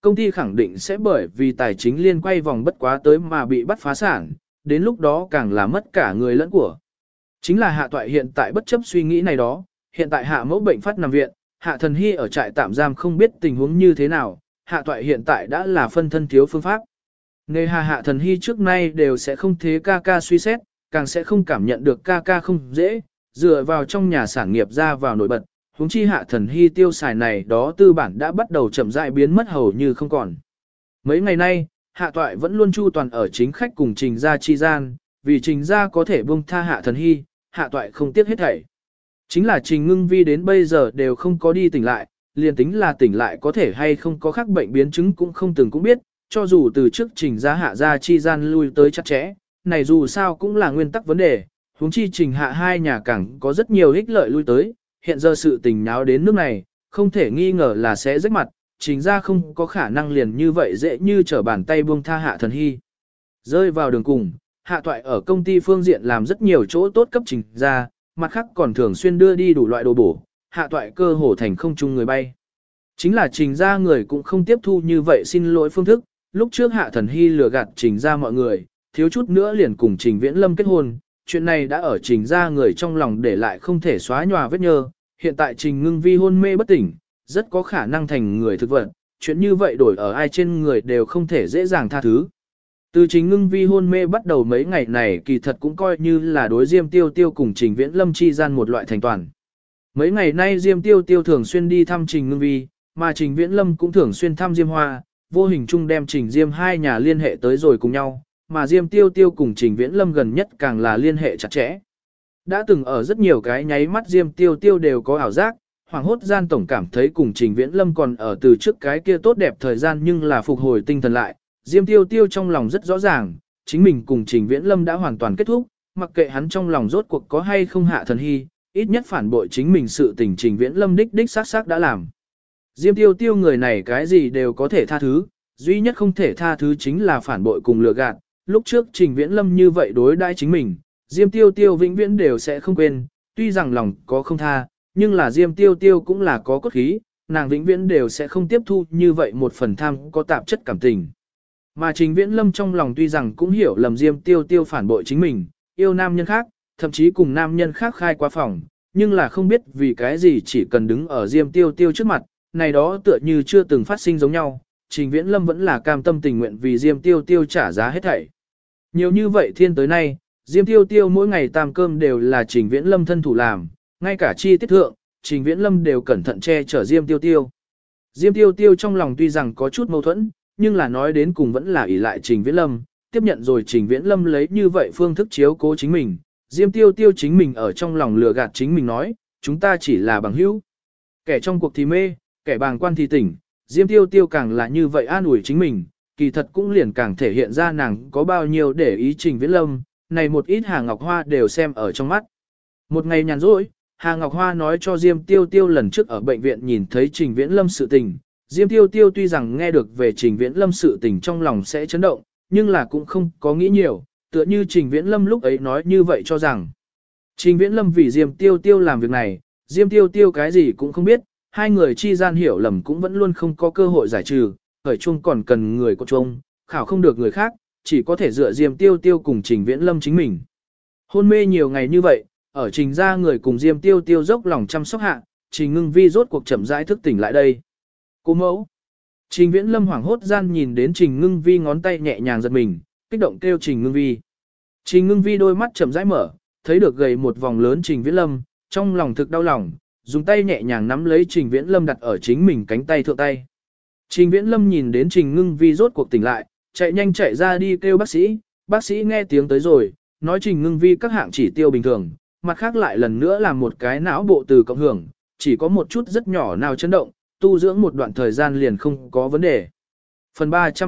công ty khẳng định sẽ bởi vì tài chính liên quay vòng bất quá tới mà bị bắt phá sản, đến lúc đó càng là mất cả người lẫn của. Chính là Hạ Toại hiện tại bất chấp suy nghĩ này đó, hiện tại Hạ Mẫu bệnh phát nằm viện, Hạ Thần Hy ở trại tạm giam không biết tình huống như thế nào, Hạ Toại hiện tại đã là phân thân thiếu phương pháp. Nghề Hạ Thần Hy trước nay đều sẽ không thế ca ca suy xét, càng sẽ không cảm nhận được ca ca không dễ, dựa vào trong nhà sản nghiệp ra vào nổi bật, huống chi Hạ Thần Hy tiêu xài này đó tư bản đã bắt đầu chậm rãi biến mất hầu như không còn. Mấy ngày nay, Hạ Toại vẫn luôn chu toàn ở chính khách cùng Trình gia chi gian, vì Trình gia có thể buông tha Hạ Thần Hy, Hạ Toại không tiếc hết thảy. Chính là Trình Ngưng Vi đến bây giờ đều không có đi tỉnh lại, liền tính là tỉnh lại có thể hay không có khác bệnh biến chứng cũng không từng cũng biết, cho dù từ trước Trình gia Hạ gia chi gian lui tới chặt chẽ, này dù sao cũng là nguyên tắc vấn đề, huống chi Trình Hạ hai nhà càng có rất nhiều ích lợi lui tới, hiện giờ sự tình nháo đến nước này, không thể nghi ngờ là sẽ rách mặt, Trình gia không có khả năng liền như vậy dễ như trở bàn tay buông tha Hạ Thần Hy. Rơi vào đường cùng, Hạ Toại ở công ty phương diện làm rất nhiều chỗ tốt cấp Trình gia, mặt khác còn thường xuyên đưa đi đủ loại đồ bổ, Hạ Toại cơ hồ thành không chung người bay. Chính là Trình gia người cũng không tiếp thu như vậy xin lỗi phương thức, lúc trước Hạ Thần Hy lừa gạt Trình gia mọi người, thiếu chút nữa liền cùng Trình Viễn Lâm kết hôn, chuyện này đã ở Trình gia người trong lòng để lại không thể xóa nhòa vết nhơ, hiện tại Trình Ngưng Vi hôn mê bất tỉnh, rất có khả năng thành người thực vật, chuyện như vậy đổi ở ai trên người đều không thể dễ dàng tha thứ. Từ Trình Ngưng Vi hôn mê bắt đầu mấy ngày này kỳ thật cũng coi như là đối Diêm Tiêu Tiêu cùng Trình Viễn Lâm chi gian một loại thành toàn. Mấy ngày nay Diêm Tiêu Tiêu thường xuyên đi thăm Trình Ngưng Vi, mà Trình Viễn Lâm cũng thường xuyên thăm Diêm Hoa, vô hình chung đem Trình Diêm hai nhà liên hệ tới rồi cùng nhau, mà Diêm Tiêu Tiêu cùng Trình Viễn Lâm gần nhất càng là liên hệ chặt chẽ. Đã từng ở rất nhiều cái nháy mắt Diêm Tiêu Tiêu đều có ảo giác, hoàng hốt gian tổng cảm thấy cùng Trình Viễn Lâm còn ở từ trước cái kia tốt đẹp thời gian nhưng là phục hồi tinh thần lại. Diêm Tiêu Tiêu trong lòng rất rõ ràng, chính mình cùng Trình Viễn Lâm đã hoàn toàn kết thúc, mặc kệ hắn trong lòng rốt cuộc có hay không Hạ Thần Hy, ít nhất phản bội chính mình sự tình Trình Viễn Lâm đích xác đã làm. Diêm Tiêu Tiêu người này cái gì đều có thể tha thứ, duy nhất không thể tha thứ chính là phản bội cùng lừa gạt. Lúc trước Trình Viễn Lâm như vậy đối đãi chính mình, Diêm Tiêu Tiêu vĩnh viễn đều sẽ không quên, tuy rằng lòng có không tha, nhưng là Diêm Tiêu Tiêu cũng là có cốt khí, nàng vĩnh viễn đều sẽ không tiếp thu như vậy một phần tham có tạp chất cảm tình. Mà Trình Viễn Lâm trong lòng tuy rằng cũng hiểu lầm Diêm Tiêu Tiêu phản bội chính mình, yêu nam nhân khác, thậm chí cùng nam nhân khác khai qua phòng, nhưng là không biết vì cái gì chỉ cần đứng ở Diêm Tiêu Tiêu trước mặt, này đó tựa như chưa từng phát sinh giống nhau, Trình Viễn Lâm vẫn là cam tâm tình nguyện vì Diêm Tiêu Tiêu trả giá hết thảy. Nhiều như vậy thiên tới nay, Diêm Tiêu Tiêu mỗi ngày tam cơm đều là Trình Viễn Lâm thân thủ làm, ngay cả chi tiết thượng, Trình Viễn Lâm đều cẩn thận che chở Diêm Tiêu Tiêu. Diêm Tiêu Tiêu trong lòng tuy rằng có chút mâu thuẫn, nhưng là nói đến cùng vẫn là ỷ lại Trình Viễn Lâm, tiếp nhận rồi Trình Viễn Lâm lấy như vậy phương thức chiếu cố chính mình. Diêm Tiêu Tiêu chính mình ở trong lòng lừa gạt chính mình nói, chúng ta chỉ là bằng hữu. Kẻ trong cuộc thì mê, kẻ bàng quan thì tỉnh, Diêm Tiêu Tiêu càng là như vậy an ủi chính mình, kỳ thật cũng liền càng thể hiện ra nàng có bao nhiêu để ý Trình Viễn Lâm, này một ít Hà Ngọc Hoa đều xem ở trong mắt. Một ngày nhàn rỗi, Hà Ngọc Hoa nói cho Diêm Tiêu Tiêu lần trước ở bệnh viện nhìn thấy Trình Viễn Lâm sự tình. Diêm Tiêu Tiêu tuy rằng nghe được về Trình Viễn Lâm sự tình trong lòng sẽ chấn động, nhưng là cũng không có nghĩ nhiều, tựa như Trình Viễn Lâm lúc ấy nói như vậy cho rằng. Trình Viễn Lâm vì Diêm Tiêu Tiêu làm việc này, Diêm Tiêu Tiêu cái gì cũng không biết, hai người chi gian hiểu lầm cũng vẫn luôn không có cơ hội giải trừ, khởi chung còn cần người có chung, khảo không được người khác, chỉ có thể dựa Diêm Tiêu Tiêu cùng Trình Viễn Lâm chính mình. Hôn mê nhiều ngày như vậy, ở Trình gia người cùng Diêm Tiêu Tiêu dốc lòng chăm sóc hạ, Trình Ngưng Vi rốt cuộc chậm rãi thức tỉnh lại đây. Cô mẫu. Trình Viễn Lâm hoảng hốt gian nhìn đến Trình Ngưng Vi ngón tay nhẹ nhàng giật mình, kích động kêu Trình Ngưng Vi. Trình Ngưng Vi đôi mắt chậm rãi mở, thấy được gầy một vòng lớn Trình Viễn Lâm, trong lòng thực đau lòng, dùng tay nhẹ nhàng nắm lấy Trình Viễn Lâm đặt ở chính mình cánh tay thượng tay. Trình Viễn Lâm nhìn đến Trình Ngưng Vi rốt cuộc tỉnh lại, chạy nhanh chạy ra đi kêu bác sĩ nghe tiếng tới rồi, nói Trình Ngưng Vi các hạng chỉ tiêu bình thường, mặt khác lại lần nữa làm một cái não bộ từ cộng hưởng, chỉ có một chút rất nhỏ nào chấn động, tu dưỡng một đoạn thời gian liền không có vấn đề. Phần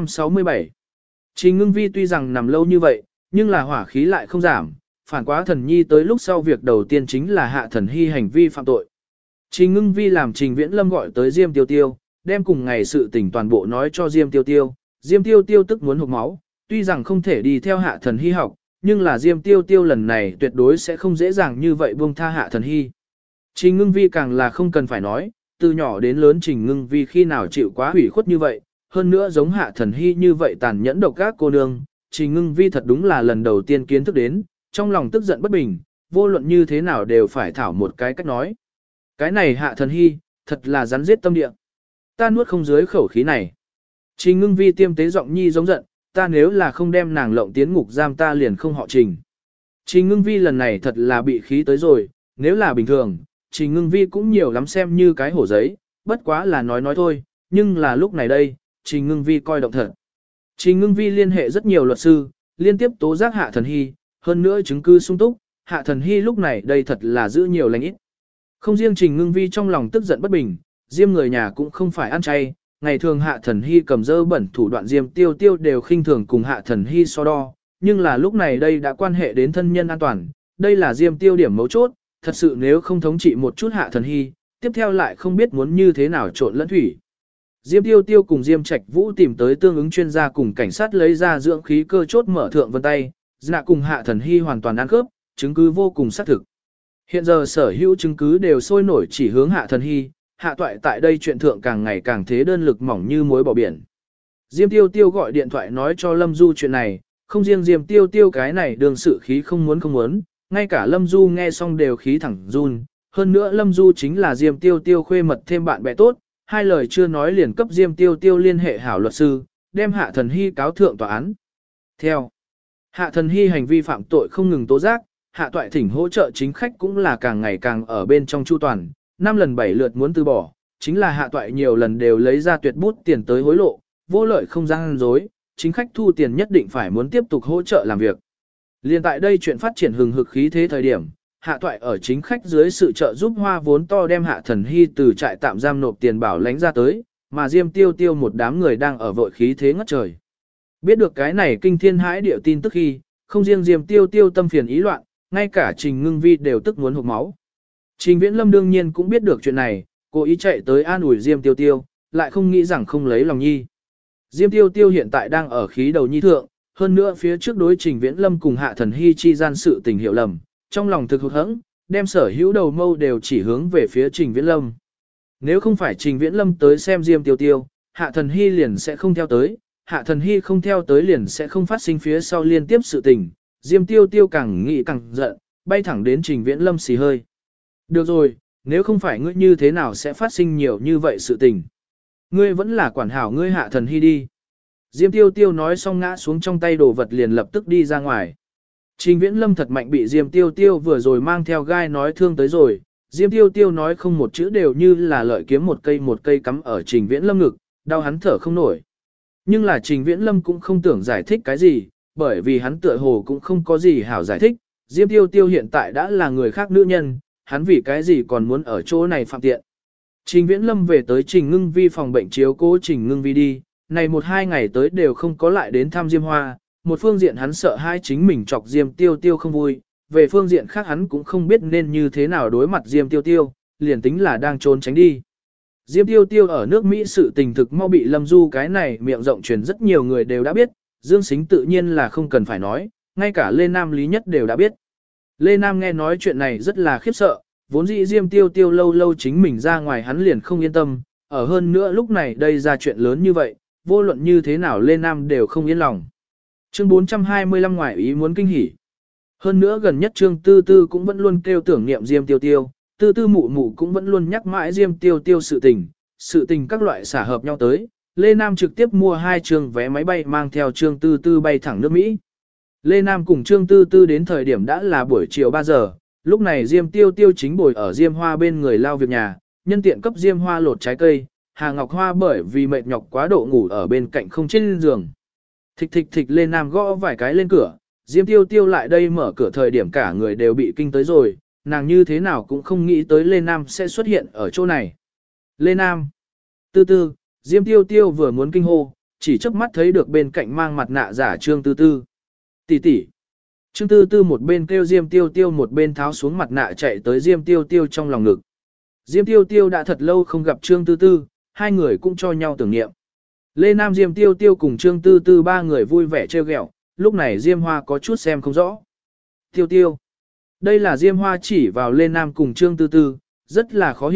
367 Trình Ngưng Vi tuy rằng nằm lâu như vậy, nhưng là hỏa khí lại không giảm, phản quá thần nhi tới lúc sau việc đầu tiên chính là Hạ Thần Hy hành vi phạm tội. Trình Ngưng Vi làm Trình Viễn Lâm gọi tới Diêm Tiêu Tiêu, đem cùng ngày sự tình toàn bộ nói cho Diêm Tiêu Tiêu. Diêm Tiêu Tiêu tức muốn hộc máu, tuy rằng không thể đi theo Hạ Thần Hy học, nhưng là Diêm Tiêu Tiêu lần này tuyệt đối sẽ không dễ dàng như vậy buông tha Hạ Thần Hy. Trình Ngưng Vi càng là không cần phải nói, từ nhỏ đến lớn Trình Ngưng Vi khi nào chịu quá hủy khuất như vậy, hơn nữa giống Hạ Thần Hy như vậy tàn nhẫn độc ác cô nương, Trình Ngưng Vi thật đúng là lần đầu tiên kiến thức đến, trong lòng tức giận bất bình, vô luận như thế nào đều phải thảo một cái cách nói. Cái này Hạ Thần Hy, thật là rắn giết tâm địa. Ta nuốt không dưới khẩu khí này. Trình Ngưng Vi tiêm tế giọng nhi giống giận, ta nếu là không đem nàng lộng tiến ngục giam ta liền không họ Trình. Trình Ngưng Vi lần này thật là bị khí tới rồi, nếu là bình thường, Trình Ngưng Vi cũng nhiều lắm xem như cái hổ giấy, bất quá là nói thôi, nhưng là lúc này đây, Trình Ngưng Vi coi động thật. Trình Ngưng Vi liên hệ rất nhiều luật sư, liên tiếp tố giác Hạ Thần Hy, hơn nữa chứng cứ sung túc, Hạ Thần Hy lúc này đây thật là giữ nhiều lành ít. Không riêng Trình Ngưng Vi trong lòng tức giận bất bình, Diêm người nhà cũng không phải ăn chay, ngày thường Hạ Thần Hy cầm dơ bẩn thủ đoạn Diêm Tiêu Tiêu đều khinh thường cùng Hạ Thần Hy so đo, nhưng là lúc này đây đã quan hệ đến thân nhân an toàn, đây là Diêm Tiêu điểm mấu chốt, thật sự nếu không thống trị một chút Hạ Thần Hy, tiếp theo lại không biết muốn như thế nào trộn lẫn thủy. Diêm Tiêu Tiêu cùng Diêm Trạch Vũ tìm tới tương ứng chuyên gia cùng cảnh sát lấy ra dưỡng khí cơ chốt mở thượng vân tay, dạ cùng Hạ Thần Hy hoàn toàn ăn khớp, chứng cứ vô cùng xác thực. Hiện giờ sở hữu chứng cứ đều sôi nổi chỉ hướng Hạ Thần Hy, Hạ Toại tại đây chuyện thượng càng ngày càng thế đơn lực mỏng như muối bỏ biển. Diêm Tiêu Tiêu gọi điện thoại nói cho Lâm Du chuyện này, không riêng Diêm Tiêu Tiêu cái này đường sự khí không muốn, ngay cả Lâm Du nghe xong đều khí thẳng run, hơn nữa Lâm Du chính là Diêm Tiêu Tiêu khuê mật thêm bạn bè tốt, hai lời chưa nói liền cấp Diêm Tiêu Tiêu liên hệ hảo luật sư, đem Hạ Thần Hy cáo thượng tòa án. Theo Hạ Thần Hy hành vi phạm tội không ngừng tố giác, Hạ Toại thỉnh hỗ trợ chính khách cũng là càng ngày càng ở bên trong chu toàn, 5 lần 7 lượt muốn từ bỏ, chính là Hạ Toại nhiều lần đều lấy ra tuyệt bút tiền tới hối lộ, vô lợi không gian dối, chính khách thu tiền nhất định phải muốn tiếp tục hỗ trợ làm việc. Liên tại đây chuyện phát triển hừng hực khí thế thời điểm, Hạ Toại ở chính khách dưới sự trợ giúp hoa vốn to đem Hạ Thần Hy từ trại tạm giam nộp tiền bảo lãnh ra tới, mà Diêm Tiêu Tiêu một đám người đang ở vội khí thế ngất trời. Biết được cái này kinh thiên hãi điệu tin tức khi, không riêng Diêm Tiêu Tiêu tâm phiền ý loạn, ngay cả Trình Ngưng Vi đều tức muốn hộc máu. Trình Viễn Lâm đương nhiên cũng biết được chuyện này, cố ý chạy tới an ủi Diêm Tiêu Tiêu, lại không nghĩ rằng không lấy lòng nhi. Diêm Tiêu Tiêu hiện tại đang ở khí đầu nhi thượng, hơn nữa phía trước đối Trình Viễn Lâm cùng Hạ Thần Hy chi gian sự tình hiểu lầm, trong lòng thực hụt hẫng, đem sở hữu đầu mâu đều chỉ hướng về phía Trình Viễn Lâm. Nếu không phải Trình Viễn Lâm tới xem Diêm Tiêu Tiêu, Hạ Thần Hy liền sẽ không theo tới, Hạ Thần Hy không theo tới liền sẽ không phát sinh phía sau liên tiếp sự tình, Diêm Tiêu Tiêu càng nghĩ càng giận, bay thẳng đến Trình Viễn Lâm xì hơi. Được rồi, nếu không phải ngươi như thế nào sẽ phát sinh nhiều như vậy sự tình. Ngươi vẫn là quản hảo ngươi Hạ Thần Hy đi. Diêm Tiêu Tiêu nói xong ngã xuống trong tay đồ vật liền lập tức đi ra ngoài. Trình Viễn Lâm thật mạnh bị Diêm Tiêu Tiêu vừa rồi mang theo gai nói thương tới rồi. Diêm Tiêu Tiêu nói không một chữ đều như là lợi kiếm một cây cắm ở Trình Viễn Lâm ngực, đau hắn thở không nổi. Nhưng là Trình Viễn Lâm cũng không tưởng giải thích cái gì, bởi vì hắn tựa hồ cũng không có gì hảo giải thích. Diêm Tiêu Tiêu hiện tại đã là người khác nữ nhân, hắn vì cái gì còn muốn ở chỗ này phạm tiện. Trình Viễn Lâm về tới Trình Ngưng Vi phòng bệnh chiếu cố Trình Ngưng Vi đi, này 1-2 ngày tới đều không có lại đến thăm Diêm Hoa, một phương diện hắn sợ hai chính mình chọc Diêm Tiêu Tiêu không vui, về phương diện khác hắn cũng không biết nên như thế nào đối mặt Diêm Tiêu Tiêu, liền tính là đang trốn tránh đi. Diêm Tiêu Tiêu ở nước Mỹ sự tình thực mau bị Lâm Du cái này miệng rộng truyền rất nhiều người đều đã biết, Dương Sính tự nhiên là không cần phải nói, ngay cả Lê Nam Lý Nhất đều đã biết. Lê Nam nghe nói chuyện này rất là khiếp sợ, vốn dĩ Diêm Tiêu Tiêu lâu lâu chính mình ra ngoài hắn liền không yên tâm, ở hơn nữa lúc này đây ra chuyện lớn như vậy, vô luận như thế nào Lê Nam đều không yên lòng. Chương 425 ngoại ý muốn kinh hỉ. Hơn nữa gần nhất Trương Tư Tư cũng vẫn luôn kêu tưởng niệm Diêm Tiêu Tiêu, Tư Tư mụ mụ cũng vẫn luôn nhắc mãi Diêm Tiêu Tiêu sự tình các loại xả hợp nhau tới. Lê Nam trực tiếp mua 2 trường vé máy bay mang theo Trương Tư Tư bay thẳng nước Mỹ. Lê Nam cùng Trương Tư Tư đến thời điểm đã là buổi chiều 3 giờ, lúc này Diêm Tiêu Tiêu chính bồi ở Diêm Hoa bên người lao việc nhà, nhân tiện cấp Diêm Hoa lột trái cây, Hà Ngọc Hoa bởi vì mệt nhọc quá độ ngủ ở bên cạnh không trên giường. Thịch thịch thịch Lê Nam gõ vài cái lên cửa, Diêm Tiêu Tiêu lại đây mở cửa thời điểm cả người đều bị kinh tới rồi, nàng như thế nào cũng không nghĩ tới Lê Nam sẽ xuất hiện ở chỗ này. Lê Nam, Tư Tư, Diêm Tiêu Tiêu vừa muốn kinh hô, chỉ chớp mắt thấy được bên cạnh mang mặt nạ giả Trương Tư Tư. Tỷ tỷ. Trương Tư Tư một bên kêu Diêm Tiêu Tiêu một bên tháo xuống mặt nạ chạy tới Diêm Tiêu Tiêu trong lòng ngực. Diêm Tiêu Tiêu đã thật lâu không gặp Trương Tư Tư, hai người cũng cho nhau tưởng niệm. Lê Nam Diêm Tiêu Tiêu cùng Trương Tư Tư ba người vui vẻ trêu ghẹo, lúc này Diêm Hoa có chút xem không rõ. Tiêu Tiêu. Đây là Diêm Hoa chỉ vào Lê Nam cùng Trương Tư Tư, rất là khó hiểu,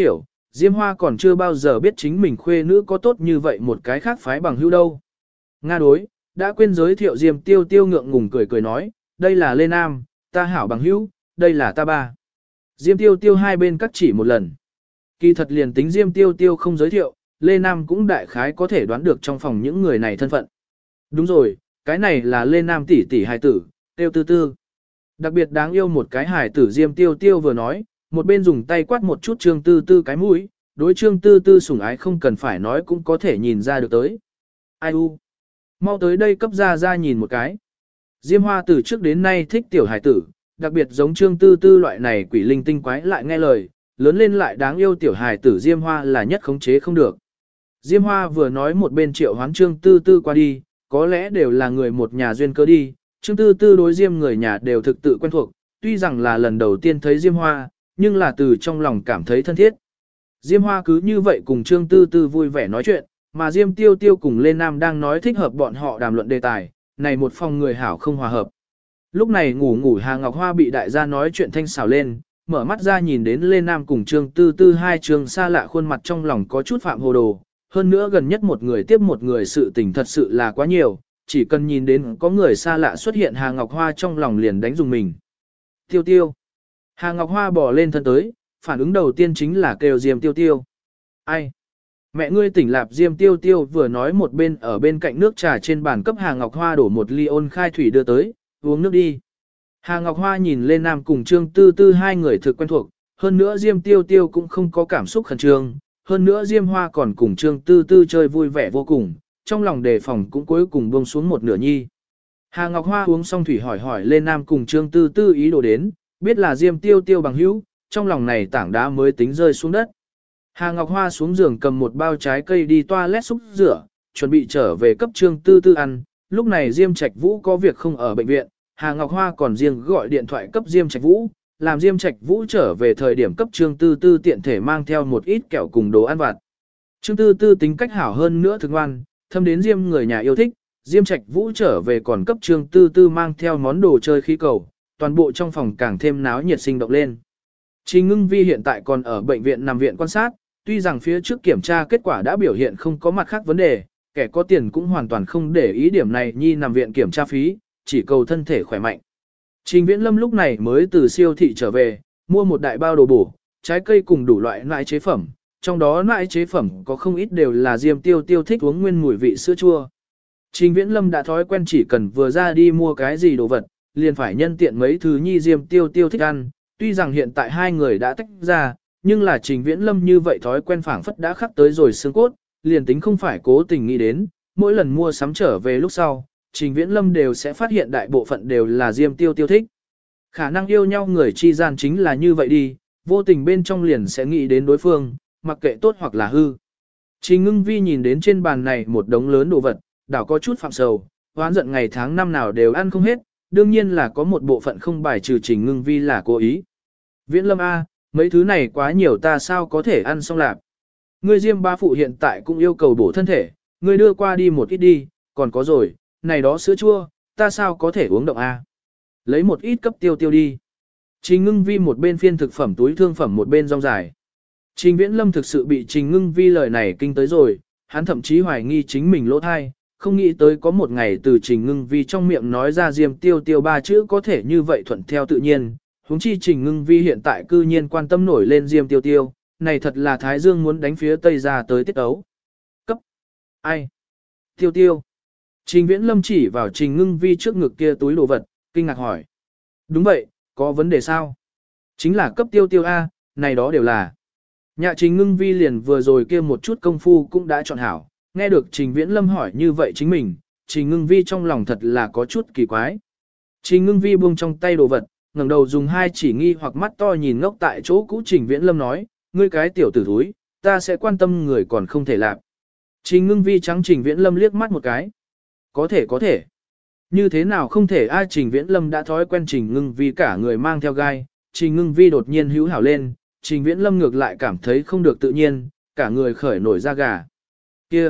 Diêm Hoa còn chưa bao giờ biết chính mình khuê nữ có tốt như vậy một cái khác phái bằng hữu đâu. Nga đối, đã quên giới thiệu Diêm Tiêu Tiêu ngượng ngùng cười cười nói, đây là Lê Nam, ta hảo bằng hữu, đây là ta ba. Diêm Tiêu Tiêu hai bên cắt chỉ một lần. Kỳ thật liền tính Diêm Tiêu Tiêu không giới thiệu, Lê Nam cũng đại khái có thể đoán được trong phòng những người này thân phận. Đúng rồi, cái này là Lê Nam tỷ tỷ hài tử, Tiêu Tư Tư. Đặc biệt đáng yêu một cái hài tử Diêm Tiêu Tiêu vừa nói, một bên dùng tay quát một chút Trương Tư Tư cái mũi, đối Trương Tư Tư sủng ái không cần phải nói cũng có thể nhìn ra được tới. Ai u? Mau tới đây cấp ra nhìn một cái. Diêm Hoa từ trước đến nay thích tiểu hài tử, đặc biệt giống Trương Tư Tư loại này quỷ linh tinh quái lại nghe lời, lớn lên lại đáng yêu tiểu hài tử Diêm Hoa là nhất khống chế không được. Diêm Hoa vừa nói một bên triệu hoán Trương Tư Tư qua đi, có lẽ đều là người một nhà duyên cơ đi, Trương Tư Tư đối Diêm người nhà đều thực tự quen thuộc, tuy rằng là lần đầu tiên thấy Diêm Hoa, nhưng là từ trong lòng cảm thấy thân thiết. Diêm Hoa cứ như vậy cùng Trương Tư Tư vui vẻ nói chuyện, mà Diêm Tiêu Tiêu cùng Lê Nam đang nói thích hợp bọn họ đàm luận đề tài, này một phòng người hảo không hòa hợp. Lúc này ngủ Hà Ngọc Hoa bị đại gia nói chuyện thanh xào lên, mở mắt ra nhìn đến Lê Nam cùng Trương Tư Tư hai trường xa lạ khuôn mặt trong lòng có chút phạm hồ đồ, hơn nữa gần nhất một người tiếp một người sự tình thật sự là quá nhiều, chỉ cần nhìn đến có người xa lạ xuất hiện Hà Ngọc Hoa trong lòng liền đánh dùng mình. Tiêu Tiêu. Hà Ngọc Hoa bỏ lên thân tới, phản ứng đầu tiên chính là kêu Diêm Tiêu Tiêu. Ai? Mẹ ngươi tỉnh lạp Diêm Tiêu Tiêu vừa nói một bên ở bên cạnh nước trà trên bàn cấp Hà Ngọc Hoa đổ một ly ôn khai thủy đưa tới, uống nước đi. Hà Ngọc Hoa nhìn lên Nam cùng Trương Tư Tư hai người thực quen thuộc, hơn nữa Diêm Tiêu Tiêu cũng không có cảm xúc khẩn trương, hơn nữa Diêm Hoa còn cùng Trương Tư Tư chơi vui vẻ vô cùng, trong lòng đề phòng cũng cuối cùng buông xuống một nửa nhi. Hà Ngọc Hoa uống xong thủy hỏi lên Nam cùng Trương Tư Tư ý đồ đến, biết là Diêm Tiêu Tiêu bằng hữu, trong lòng này tảng đá mới tính rơi xuống đất. Hà Ngọc Hoa xuống giường cầm một bao trái cây đi toilet xúc rửa, chuẩn bị trở về cấp Trương Tư Tư ăn, lúc này Diêm Trạch Vũ có việc không ở bệnh viện, Hà Ngọc Hoa còn riêng gọi điện thoại cấp Diêm Trạch Vũ, làm Diêm Trạch Vũ trở về thời điểm cấp Trương Tư Tư tiện thể mang theo một ít kẹo cùng đồ ăn vặt. Trương Tư Tư tính cách hảo hơn nữa thực ngoan, thâm đến Diêm người nhà yêu thích, Diêm Trạch Vũ trở về còn cấp Trương Tư Tư mang theo món đồ chơi khí cầu, toàn bộ trong phòng càng thêm náo nhiệt sinh động lên. Trình Ngưng Vi hiện tại còn ở bệnh viện nằm viện quan sát, tuy rằng phía trước kiểm tra kết quả đã biểu hiện không có mặt khác vấn đề, kẻ có tiền cũng hoàn toàn không để ý điểm này nhi nằm viện kiểm tra phí, chỉ cầu thân thể khỏe mạnh. Trình Viễn Lâm lúc này mới từ siêu thị trở về, mua một đại bao đồ bổ, trái cây cùng đủ loại nãi chế phẩm, trong đó nãi chế phẩm có không ít đều là Diêm Tiêu Tiêu thích uống nguyên mùi vị sữa chua. Trình Viễn Lâm đã thói quen chỉ cần vừa ra đi mua cái gì đồ vật, liền phải nhân tiện mấy thứ nhi Diêm Tiêu Tiêu thích ăn, tuy rằng hiện tại hai người đã tách ra, nhưng là Trình Viễn Lâm như vậy thói quen phảng phất đã khắc tới rồi xương cốt, liền tính không phải cố tình nghĩ đến, mỗi lần mua sắm trở về lúc sau, Trình Viễn Lâm đều sẽ phát hiện đại bộ phận đều là Diêm Tiêu Tiêu thích. Khả năng yêu nhau người chi gian chính là như vậy đi, vô tình bên trong liền sẽ nghĩ đến đối phương, mặc kệ tốt hoặc là hư. Trình Ngưng Vi nhìn đến trên bàn này một đống lớn đồ vật, đảo có chút phạm sầu, hoán giận ngày tháng năm nào đều ăn không hết, đương nhiên là có một bộ phận không bài trừ Trình Ngưng Vi là cố ý. Viễn Lâm A, mấy thứ này quá nhiều ta sao có thể ăn xong lạp. Ngươi Diêm ba phụ hiện tại cũng yêu cầu bổ thân thể, ngươi đưa qua đi một ít đi, còn có rồi, này đó sữa chua, ta sao có thể uống động A. Lấy một ít cấp Tiêu Tiêu đi. Trình Ngưng Vi một bên phiên thực phẩm túi thương phẩm một bên rong dài. Trình Viễn Lâm thực sự bị Trình Ngưng Vi lời này kinh tới rồi, hắn thậm chí hoài nghi chính mình lỗ thai, không nghĩ tới có một ngày từ Trình Ngưng Vi trong miệng nói ra Diêm Tiêu Tiêu ba chữ có thể như vậy thuận theo tự nhiên. Huống chi Trình Ngưng Vi hiện tại cư nhiên quan tâm nổi lên Diêm Tiêu Tiêu, này thật là Thái Dương muốn đánh phía Tây ra tới tiết ấu. Cấp. Ai? Tiêu Tiêu. Trình Viễn Lâm chỉ vào Trình Ngưng Vi trước ngực kia túi đồ vật, kinh ngạc hỏi. Đúng vậy, có vấn đề sao? Chính là cấp Tiêu Tiêu A, này đó đều là. Nhà Trình Ngưng Vi liền vừa rồi kia một chút công phu cũng đã chọn hảo, nghe được Trình Viễn Lâm hỏi như vậy chính mình, Trình Ngưng Vi trong lòng thật là có chút kỳ quái. Trình Ngưng Vi buông trong tay đồ vật, ngẩng đầu dùng hai chỉ nghi hoặc mắt to nhìn ngốc tại chỗ cũ Trình Viễn Lâm nói, ngươi cái tiểu tử thúi, ta sẽ quan tâm người còn không thể làm. Trình Ngưng Vi trắng Trình Viễn Lâm liếc mắt một cái. Có thể. Như thế nào không thể ai Trình Viễn Lâm đã thói quen Trình Ngưng Vi cả người mang theo gai, Trình Ngưng Vi đột nhiên hữu hảo lên, Trình Viễn Lâm ngược lại cảm thấy không được tự nhiên, cả người khởi nổi da gà. Kia,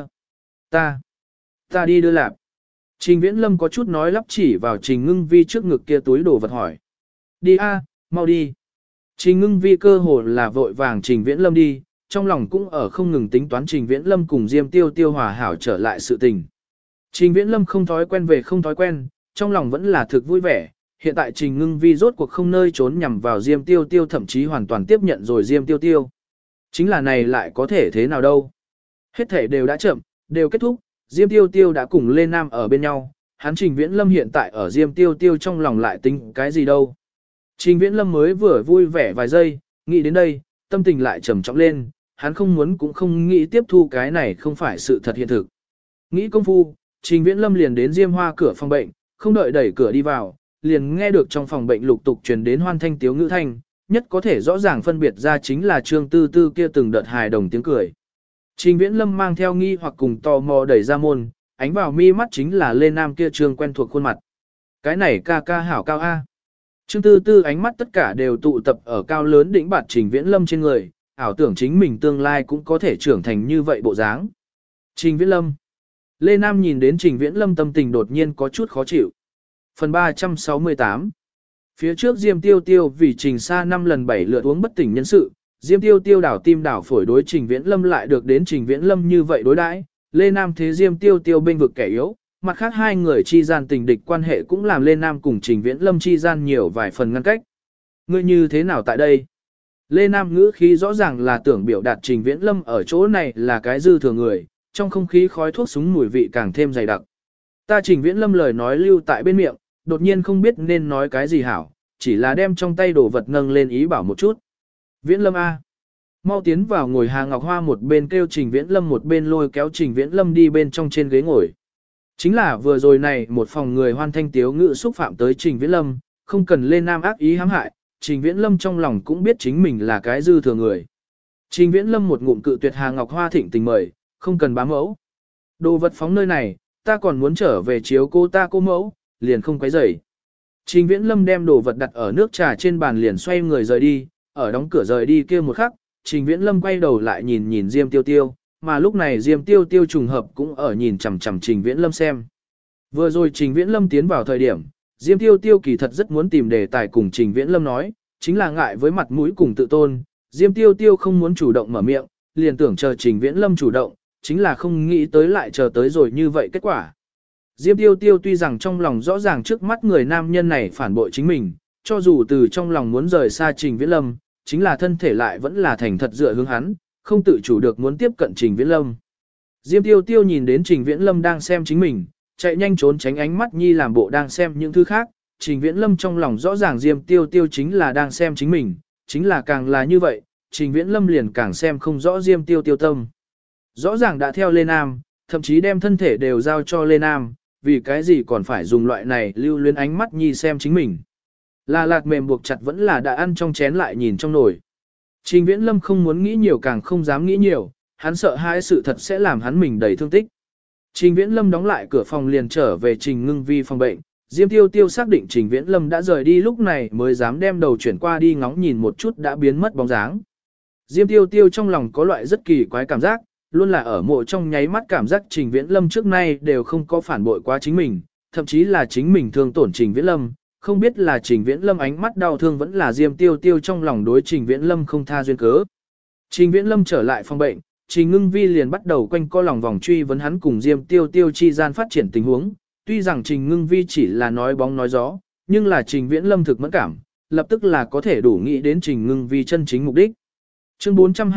ta đi đưa lạp. Trình Viễn Lâm có chút nói lắp chỉ vào Trình Ngưng Vi trước ngực kia túi đồ vật hỏi. Đi a, mau đi. Trình Ngưng Vi cơ hồ là vội vàng Trình Viễn Lâm đi, trong lòng cũng ở không ngừng tính toán Trình Viễn Lâm cùng Diêm Tiêu Tiêu hòa hảo trở lại sự tình. Trình Viễn Lâm không thói quen về không thói quen, trong lòng vẫn là thực vui vẻ, hiện tại Trình Ngưng Vi rốt cuộc không nơi trốn nhằm vào Diêm Tiêu Tiêu, thậm chí hoàn toàn tiếp nhận rồi Diêm Tiêu Tiêu. Chính là này lại có thể thế nào đâu. Hết thể đều đã chậm, đều kết thúc, Diêm Tiêu Tiêu đã cùng Lê Nam ở bên nhau, hắn Trình Viễn Lâm hiện tại ở Diêm Tiêu Tiêu trong lòng lại tính cái gì đâu. Trình Viễn Lâm mới vừa vui vẻ vài giây, nghĩ đến đây, tâm tình lại trầm trọng lên, hắn không muốn cũng không nghĩ tiếp thu cái này không phải sự thật hiện thực. Nghĩ công phu, Trình Viễn Lâm liền đến Diêm Hoa cửa phòng bệnh, không đợi đẩy cửa đi vào, liền nghe được trong phòng bệnh lục tục truyền đến hoan thanh tiếu ngữ thanh, nhất có thể rõ ràng phân biệt ra chính là Trương Tư Tư kia từng đợt hài đồng tiếng cười. Trình Viễn Lâm mang theo nghi hoặc cùng tò mò đẩy ra môn, ánh vào mi mắt chính là Lê Nam kia Trương quen thuộc khuôn mặt. Cái này ca ca hảo cao A. Trương Tư Tư ánh mắt tất cả đều tụ tập ở cao lớn đỉnh bạt Trình Viễn Lâm trên người, ảo tưởng chính mình tương lai cũng có thể trưởng thành như vậy bộ dáng. Trình Viễn Lâm. Lê Nam nhìn đến Trình Viễn Lâm tâm tình đột nhiên có chút khó chịu. Phần 368. Phía trước Diêm Tiêu Tiêu vì Trình Sa 5 lần 7 lượt uống bất tỉnh nhân sự, Diêm Tiêu Tiêu đảo tim đảo phổi đối Trình Viễn Lâm lại được đến Trình Viễn Lâm như vậy đối đãi. Lê Nam thế Diêm Tiêu Tiêu bên vực kẻ yếu, mặt khác hai người chi gian tình địch quan hệ cũng làm Lê Nam cùng Trình Viễn Lâm chi gian nhiều vài phần ngăn cách. Ngươi như thế nào tại đây? Lê Nam ngữ khí rõ ràng là tưởng biểu đạt Trình Viễn Lâm ở chỗ này là cái dư thừa người, trong không khí khói thuốc súng mùi vị càng thêm dày đặc. Ta Trình Viễn Lâm lời nói lưu tại bên miệng, đột nhiên không biết nên nói cái gì hảo, chỉ là đem trong tay đồ vật nâng lên ý bảo một chút. Viễn Lâm A. Mau tiến vào ngồi Hà Ngọc Hoa một bên kêu Trình Viễn Lâm một bên lôi kéo Trình Viễn Lâm đi bên trong trên ghế ngồi. Chính là vừa rồi này một phòng người hoan thanh tiếu ngữ xúc phạm tới Trình Viễn Lâm, không cần lên nam ác ý hãm hại, Trình Viễn Lâm trong lòng cũng biết chính mình là cái dư thừa người. Trình Viễn Lâm một ngụm cự tuyệt Hà Ngọc Hoa thịnh tình mời, không cần bám mẫu. Đồ vật phóng nơi này, ta còn muốn trở về chiếu cô ta cô mẫu, liền không quấy rầy. Trình Viễn Lâm đem đồ vật đặt ở nước trà trên bàn liền xoay người rời đi, ở đóng cửa rời đi kia một khắc, Trình Viễn Lâm quay đầu lại nhìn nhìn Diêm Tiêu Tiêu, mà lúc này Diêm Tiêu Tiêu trùng hợp cũng ở nhìn chằm chằm Trình Viễn Lâm xem. Vừa rồi Trình Viễn Lâm tiến vào thời điểm, Diêm Tiêu Tiêu kỳ thật rất muốn tìm đề tài cùng Trình Viễn Lâm nói, chính là ngại với mặt mũi cùng tự tôn, Diêm Tiêu Tiêu không muốn chủ động mở miệng, liền tưởng chờ Trình Viễn Lâm chủ động, chính là không nghĩ tới lại chờ tới rồi như vậy kết quả. Diêm Tiêu Tiêu tuy rằng trong lòng rõ ràng trước mắt người nam nhân này phản bội chính mình, cho dù từ trong lòng muốn rời xa Trình Viễn Lâm, chính là thân thể lại vẫn là thành thật dựa hướng hắn, không tự chủ được muốn tiếp cận Trình Viễn Lâm. Diêm Tiêu Tiêu nhìn đến Trình Viễn Lâm đang xem chính mình, chạy nhanh trốn tránh ánh mắt nhi làm bộ đang xem những thứ khác, Trình Viễn Lâm trong lòng rõ ràng Diêm Tiêu Tiêu chính là đang xem chính mình, chính là càng là như vậy, Trình Viễn Lâm liền càng xem không rõ Diêm Tiêu Tiêu tâm. Rõ ràng đã theo Lê Nam, thậm chí đem thân thể đều giao cho Lê Nam, vì cái gì còn phải dùng loại này lưu luyến ánh mắt nhi xem chính mình. Là lạc mềm buộc chặt vẫn là đã ăn trong chén lại nhìn trong nồi. Trình Viễn Lâm không muốn nghĩ nhiều càng không dám nghĩ nhiều, hắn sợ hãi sự thật sẽ làm hắn mình đầy thương tích. Trình Viễn Lâm đóng lại cửa phòng liền trở về Trình Ngưng Vi phòng bệnh, Diêm Tiêu Tiêu xác định Trình Viễn Lâm đã rời đi lúc này mới dám đem đầu chuyển qua đi ngóng nhìn một chút đã biến mất bóng dáng. Diêm Tiêu Tiêu trong lòng có loại rất kỳ quái cảm giác, luôn là ở mộ trong nháy mắt cảm giác Trình Viễn Lâm trước nay đều không có phản bội quá chính mình, thậm chí là chính mình thương tổn Trình Viễn Lâm, không biết là Trình Viễn Lâm ánh mắt đau thương vẫn là Diêm Tiêu Tiêu trong lòng đối Trình Viễn Lâm không tha duyên cớ. Trình Viễn Lâm trở lại phòng bệnh, Trình Ngưng Vi liền bắt đầu quanh co lòng vòng truy vấn hắn cùng Diêm Tiêu Tiêu chi gian phát triển tình huống, tuy rằng Trình Ngưng Vi chỉ là nói bóng nói gió, nhưng là Trình Viễn Lâm thực mẫn cảm, lập tức là có thể đủ nghĩ đến Trình Ngưng Vi chân chính mục đích. Chương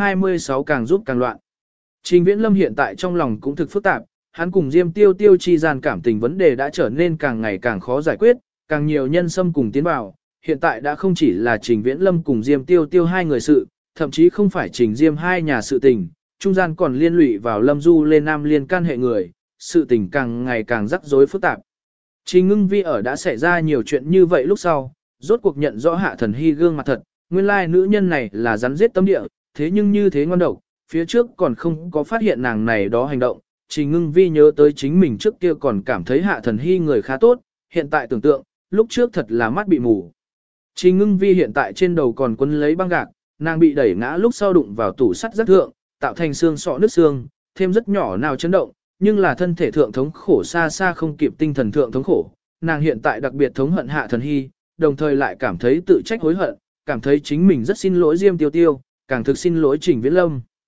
426 càng giúp càng loạn. Trình Viễn Lâm hiện tại trong lòng cũng thực phức tạp, hắn cùng Diêm Tiêu Tiêu chi gian cảm tình vấn đề đã trở nên càng ngày càng khó giải quyết, càng nhiều nhân xâm cùng tiến vào, hiện tại đã không chỉ là Trình Viễn Lâm cùng Diêm Tiêu Tiêu hai người sự, thậm chí không phải Trình Diêm hai nhà sự tình, trung gian còn liên lụy vào Lâm Du Lê Nam liên can hệ người, sự tình càng ngày càng rắc rối phức tạp. Trình Ngưng Vi ở đã xảy ra nhiều chuyện như vậy lúc sau, rốt cuộc nhận rõ Hạ Thần Hy gương mặt thật, nguyên lai nữ nhân này là rắn giết tâm địa, thế nhưng như thế ngon độc, phía trước còn không có phát hiện nàng này đó hành động, Trình Ngưng Vi nhớ tới chính mình trước kia còn cảm thấy Hạ Thần Hy người khá tốt, hiện tại tưởng tượng, lúc trước thật là mắt bị mù. Trình Ngưng Vi hiện tại trên đầu còn quấn lấy băng gạc, nàng bị đẩy ngã lúc sau đụng vào tủ sắt rất thượng, tạo thành xương sọ nứt xương, thêm rất nhỏ nào chấn động, nhưng là thân thể thượng thống khổ xa xa không kịp tinh thần thượng thống khổ. Nàng hiện tại đặc biệt thống hận Hạ Thần Hy, đồng thời lại cảm thấy tự trách hối hận, cảm thấy chính mình rất xin lỗi Diêm Tiêu Tiêu, càng thực xin lỗi Trình Viễn Lâm.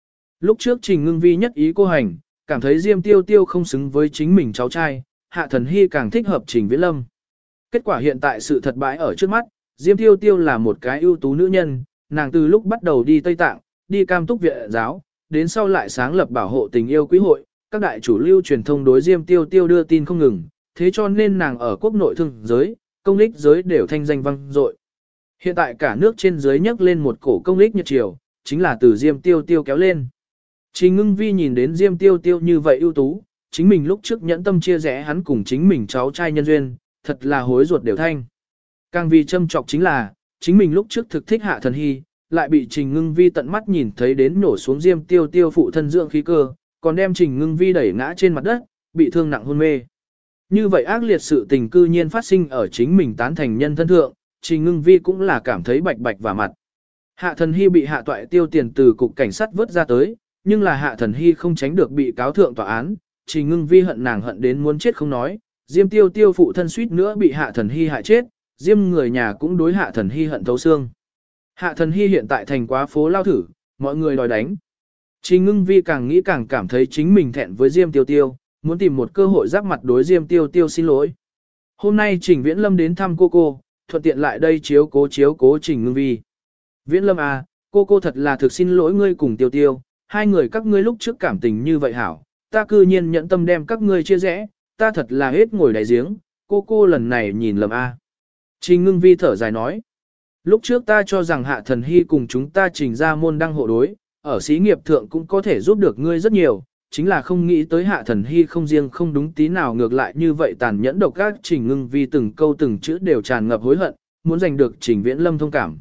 Lúc trước Trình Ngưng Vi nhất ý cô hành, cảm thấy Diêm Tiêu Tiêu không xứng với chính mình cháu trai, Hạ Thần Hy càng thích hợp Trình Viễn Lâm. Kết quả hiện tại sự thật bãi ở trước mắt, Diêm Tiêu Tiêu là một cái ưu tú nữ nhân, nàng từ lúc bắt đầu đi Tây Tạng, đi Cam Túc Viện giáo, đến sau lại sáng lập bảo hộ tình yêu quý hội, các đại chủ lưu truyền thông đối Diêm Tiêu Tiêu đưa tin không ngừng, thế cho nên nàng ở quốc nội thương giới, công lích giới đều thanh danh vang dội. Hiện tại cả nước trên dưới nhấc lên một cổ công lích nhật triều, chính là từ Diêm Tiêu Tiêu kéo lên. Trình Ngưng Vi nhìn đến Diêm Tiêu Tiêu như vậy ưu tú, chính mình lúc trước nhẫn tâm chia rẽ hắn cùng chính mình cháu trai nhân duyên, thật là hối ruột đều thanh. Càng vì châm trọc chính là, chính mình lúc trước thực thích Hạ Thần Hy, lại bị Trình Ngưng Vi tận mắt nhìn thấy đến nổ xuống Diêm Tiêu Tiêu phụ thân dưỡng khí cơ, còn đem Trình Ngưng Vi đẩy ngã trên mặt đất, bị thương nặng hôn mê. Như vậy ác liệt sự tình cư nhiên phát sinh ở chính mình tán thành nhân thân thượng, Trình Ngưng Vi cũng là cảm thấy bạch bạch và mặt. Hạ Thần Hy bị Hạ Toại tiêu tiền từ cục cảnh sát vớt ra tới, nhưng là Hạ Thần Hy không tránh được bị cáo thượng tòa án, Trình Ngưng Vi hận nàng hận đến muốn chết không nói, Diêm Tiêu Tiêu phụ thân suýt nữa bị Hạ Thần Hy hại chết, Diêm người nhà cũng đối Hạ Thần Hy hận thấu xương. Hạ Thần Hy hiện tại thành quá phố lao thử, mọi người đòi đánh. Trình Ngưng Vi càng nghĩ càng cảm thấy chính mình thẹn với Diêm Tiêu Tiêu, muốn tìm một cơ hội giáp mặt đối Diêm Tiêu Tiêu xin lỗi. Hôm nay Trình Viễn Lâm đến thăm cô, thuận tiện lại đây chiếu cố Trình Ngưng Vi. Viễn Lâm à, cô thật là thực xin lỗi ngươi cùng Tiêu Tiêu, hai người các ngươi lúc trước cảm tình như vậy hảo, ta cư nhiên nhẫn tâm đem các ngươi chia rẽ, ta thật là hết ngồi đáy giếng, cô lần này nhìn lầm a. Trình Ngưng Vi thở dài nói, lúc trước ta cho rằng Hạ Thần Hy cùng chúng ta Trình ra môn đăng hộ đối, ở xí nghiệp thượng cũng có thể giúp được ngươi rất nhiều, chính là không nghĩ tới Hạ Thần Hy không riêng không đúng tí nào ngược lại như vậy tàn nhẫn độc ác. Trình Ngưng Vi từng câu từng chữ đều tràn ngập hối hận, muốn giành được Trình Viễn Lâm thông cảm.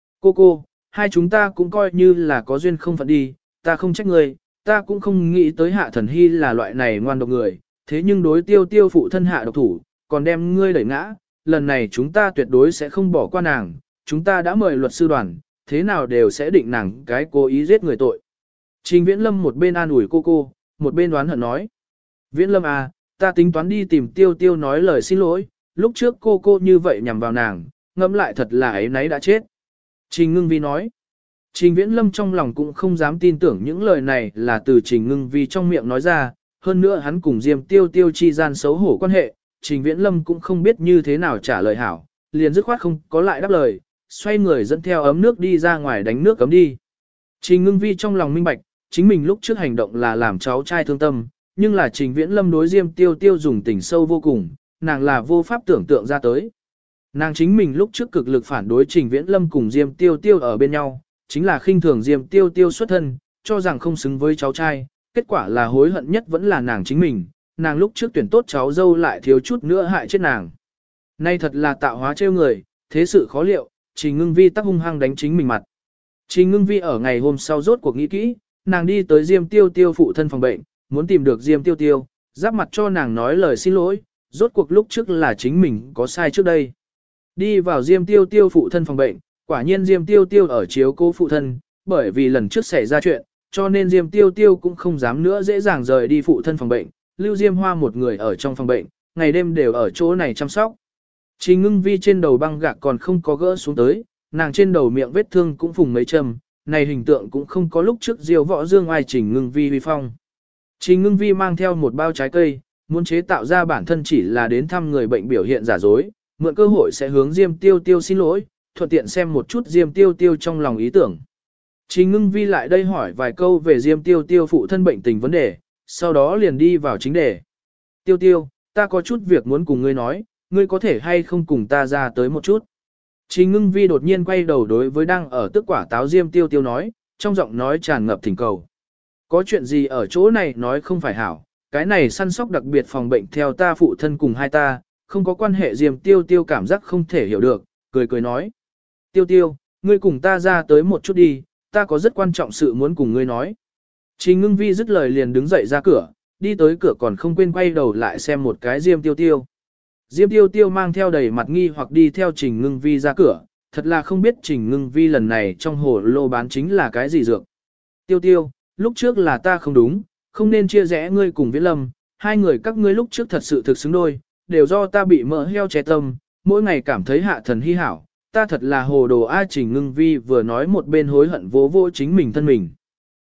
Cô, hai chúng ta cũng coi như là có duyên không phận đi, ta không trách ngươi, ta cũng không nghĩ tới Hạ Thần Hy là loại này ngoan độc người, thế nhưng đối Tiêu phụ thân hạ độc thủ, còn đem ngươi đẩy ngã, lần này chúng ta tuyệt đối sẽ không bỏ qua nàng, chúng ta đã mời luật sư đoàn, thế nào đều sẽ định nàng cái cố ý giết người tội. Trình Viễn Lâm một bên an ủi cô, một bên đoán hận nói. Viễn Lâm à, ta tính toán đi tìm Tiêu nói lời xin lỗi, lúc trước cô như vậy nhằm vào nàng, ngẫm lại thật là ấy nấy đã chết. Trình Ngưng Vi nói. Trình Viễn Lâm trong lòng cũng không dám tin tưởng những lời này là từ Trình Ngưng Vi trong miệng nói ra, hơn nữa hắn cùng Diêm Tiêu chi gian xấu hổ quan hệ, Trình Viễn Lâm cũng không biết như thế nào trả lời hảo, liền dứt khoát không có lại đáp lời, xoay người dẫn theo ấm nước đi ra ngoài đánh nước cấm đi. Trình Ngưng Vi trong lòng minh bạch, chính mình lúc trước hành động là làm cháu trai thương tâm, nhưng là Trình Viễn Lâm đối Diêm Tiêu dùng tình sâu vô cùng, nàng là vô pháp tưởng tượng ra tới. Nàng chính mình lúc trước cực lực phản đối Trình Viễn Lâm cùng Diêm Tiêu ở bên nhau, chính là khinh thường Diêm Tiêu xuất thân, cho rằng không xứng với cháu trai, kết quả là hối hận nhất vẫn là nàng chính mình, nàng lúc trước tuyển tốt cháu dâu lại thiếu chút nữa hại chết nàng. Nay thật là tạo hóa trêu người, thế sự khó liệu, Trình Ngưng Vi tắc hung hăng đánh chính mình mặt. Trình Ngưng Vi ở ngày hôm sau rốt cuộc nghĩ kỹ, nàng đi tới Diêm Tiêu phụ thân phòng bệnh, muốn tìm được Diêm Tiêu, giáp mặt cho nàng nói lời xin lỗi, rốt cuộc lúc trước là chính mình có sai trước đây. Đi vào Diêm Tiêu phụ thân phòng bệnh, quả nhiên Diêm Tiêu ở chiếu cố phụ thân, bởi vì lần trước xảy ra chuyện, cho nên Diêm Tiêu cũng không dám nữa dễ dàng rời đi phụ thân phòng bệnh, lưu Diêm Hoa một người ở trong phòng bệnh, ngày đêm đều ở chỗ này chăm sóc. Trình Ngưng Vi trên đầu băng gạc còn không có gỡ xuống tới, nàng trên đầu miệng vết thương cũng phùng mấy châm, này hình tượng cũng không có lúc trước Diêu Võ Dương ai Trình Ngưng Vi uy phong. Trình Ngưng Vi mang theo một bao trái cây, muốn chế tạo ra bản thân chỉ là đến thăm người bệnh biểu hiện giả dối, mượn cơ hội sẽ hướng Diêm Tiêu xin lỗi, thuận tiện xem một chút Diêm Tiêu trong lòng ý tưởng. Trình Ngưng Vi lại đây hỏi vài câu về Diêm Tiêu phụ thân bệnh tình vấn đề, sau đó liền đi vào chính đề. Tiêu, ta có chút việc muốn cùng ngươi nói, ngươi có thể hay không cùng ta ra tới một chút. Trình Ngưng Vi đột nhiên quay đầu đối với đang ở tức quả táo Diêm Tiêu nói, trong giọng nói tràn ngập thỉnh cầu. Có chuyện gì ở chỗ này nói không phải hảo, cái này săn sóc đặc biệt phòng bệnh theo ta phụ thân cùng hai ta, không có quan hệ. Diêm Tiêu cảm giác không thể hiểu được, cười nói. Tiêu, ngươi cùng ta ra tới một chút đi, ta có rất quan trọng sự muốn cùng ngươi nói. Trình Ngưng Vi dứt lời liền đứng dậy ra cửa, đi tới cửa còn không quên quay đầu lại xem một cái Diêm Tiêu. Diêm Tiêu mang theo đầy mặt nghi hoặc đi theo Trình Ngưng Vi ra cửa, thật là không biết Trình Ngưng Vi lần này trong hồ lô bán chính là cái gì dược. Tiêu, lúc trước là ta không đúng, không nên chia rẽ ngươi cùng Viễn Lâm, hai người các ngươi lúc trước thật sự thực xứng đôi, đều do ta bị mỡ heo che tâm, mỗi ngày cảm thấy Hạ Thần Hy hảo, ta thật là hồ đồ. Trình Ngưng Vi vừa nói một bên hối hận vô chính mình thân mình.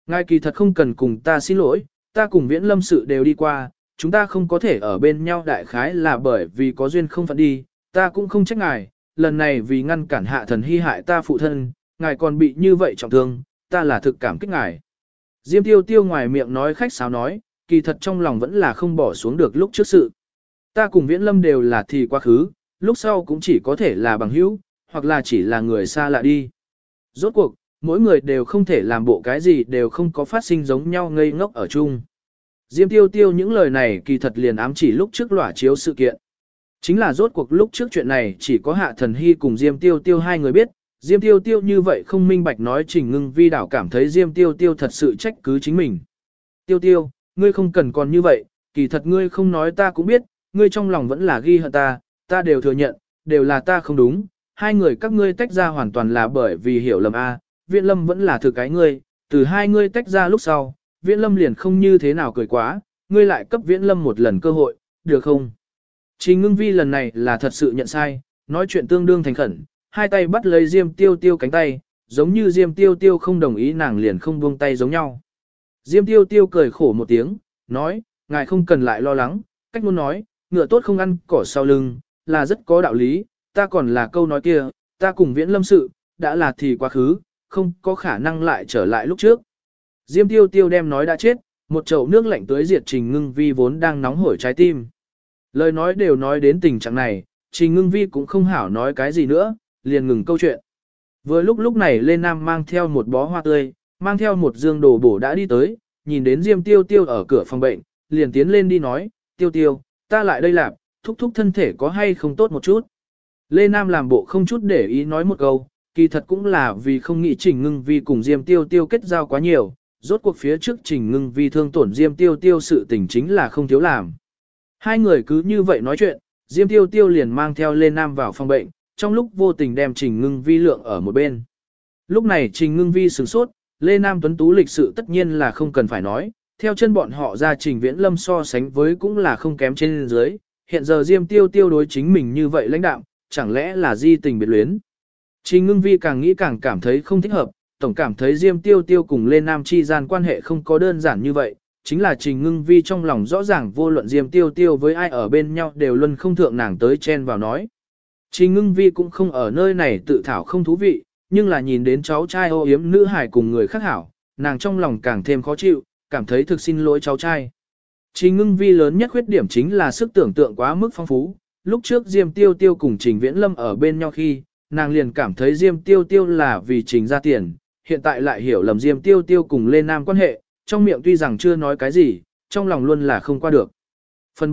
Ngài kỳ thật không cần cùng ta xin lỗi, ta cùng Viễn Lâm sự đều đi qua, chúng ta không có thể ở bên nhau đại khái là bởi vì có duyên không phận đi, ta cũng không trách ngài, lần này vì ngăn cản Hạ Thần Hy hại ta phụ thân, ngài còn bị như vậy trọng thương, ta là thực cảm kích ngài. Diêm Tiêu Tiêu ngoài miệng nói khách sáo nói, kỳ thật trong lòng vẫn là không bỏ xuống được lúc trước sự. Ta cùng Viễn Lâm đều là thì quá khứ, lúc sau cũng chỉ có thể là bằng hữu, hoặc là chỉ là người xa lạ đi. Rốt cuộc, mỗi người đều không thể làm bộ cái gì đều không có phát sinh giống nhau ngây ngốc ở chung. Diêm Tiêu Tiêu những lời này kỳ thật liền ám chỉ lúc trước lỏa chiếu sự kiện. Chính là rốt cuộc lúc trước chuyện này chỉ có Hạ Thần Hy cùng Diêm Tiêu Tiêu hai người biết, Diêm Tiêu Tiêu như vậy không minh bạch nói Trình Ngưng Vi đảo cảm thấy Diêm Tiêu Tiêu thật sự trách cứ chính mình. Tiêu Tiêu, ngươi không cần còn như vậy, kỳ thật ngươi không nói ta cũng biết, ngươi trong lòng vẫn là ghi hận ta, ta đều thừa nhận, đều là ta không đúng, hai người các ngươi tách ra hoàn toàn là bởi vì hiểu lầm a. Viễn Lâm vẫn là thực cái ngươi, từ hai ngươi tách ra lúc sau, Viễn Lâm liền không như thế nào cười quá, ngươi lại cấp Viễn Lâm một lần cơ hội, được không? Trình Ngưng Vi lần này là thật sự nhận sai, nói chuyện tương đương thành khẩn, hai tay bắt lấy Diêm Tiêu Tiêu cánh tay, giống như Diêm Tiêu Tiêu không đồng ý nàng liền không buông tay giống nhau. Diêm Tiêu Tiêu cười khổ một tiếng, nói, ngài không cần lại lo lắng, cách muốn nói, ngựa tốt không ăn cỏ sau lưng, là rất có đạo lý, ta còn là câu nói kia, ta cùng Viễn Lâm sự, đã là thì quá khứ, không có khả năng lại trở lại lúc trước. Diêm Tiêu Tiêu đem nói đã chết, một chậu nước lạnh tưới diệt Trình Ngưng Vi vốn đang nóng hổi trái tim. Lời nói đều nói đến tình trạng này, Trình Ngưng Vi cũng không hảo nói cái gì nữa, liền ngừng câu chuyện. Vừa lúc này Lê Nam mang theo một bó hoa tươi, mang theo một dương đồ bổ đã đi tới, nhìn đến Diêm Tiêu Tiêu ở cửa phòng bệnh, liền tiến lên đi nói, Tiêu Tiêu, ta lại đây làm, thúc thúc thân thể có hay không tốt một chút. Lê Nam làm bộ không chút để ý nói một câu, kỳ thật cũng là vì không nghĩ Trình Ngưng Vi cùng Diêm Tiêu Tiêu kết giao quá nhiều, rốt cuộc phía trước Trình Ngưng Vi thương tổn Diêm Tiêu Tiêu sự tình chính là không thiếu làm. Hai người cứ như vậy nói chuyện, Diêm Tiêu Tiêu liền mang theo Lê Nam vào phòng bệnh, trong lúc vô tình đem Trình Ngưng Vi lượng ở một bên. Lúc này Trình Ngưng Vi sửng sốt, Lê Nam tuấn tú lịch sự tất nhiên là không cần phải nói, theo chân bọn họ ra Trình Viễn Lâm so sánh với cũng là không kém trên dưới, hiện giờ Diêm Tiêu Tiêu đối chính mình như vậy lãnh đạm, chẳng lẽ là di tình biệt luyến. Trình Ngưng Vi càng nghĩ càng cảm thấy không thích hợp, tổng cảm thấy Diêm Tiêu Tiêu cùng Lê Nam chi gian quan hệ không có đơn giản như vậy, chính là Trình Ngưng Vi trong lòng rõ ràng vô luận Diêm Tiêu Tiêu với ai ở bên nhau đều luôn không thượng nàng tới chen vào nói. Trình Ngưng Vi cũng không ở nơi này tự thảo không thú vị, nhưng là nhìn đến cháu trai ô yếm nữ hài cùng người khác hảo, nàng trong lòng càng thêm khó chịu, cảm thấy thực xin lỗi cháu trai. Trình Ngưng Vi lớn nhất khuyết điểm chính là sức tưởng tượng quá mức phong phú, lúc trước Diêm Tiêu Tiêu cùng Trình Viễn Lâm ở bên nhau khi, nàng liền cảm thấy Diêm Tiêu Tiêu là vì Trình ra tiền, hiện tại lại hiểu lầm Diêm Tiêu Tiêu cùng Lê Nam quan hệ, trong miệng tuy rằng chưa nói cái gì, trong lòng luôn là không qua được. Phần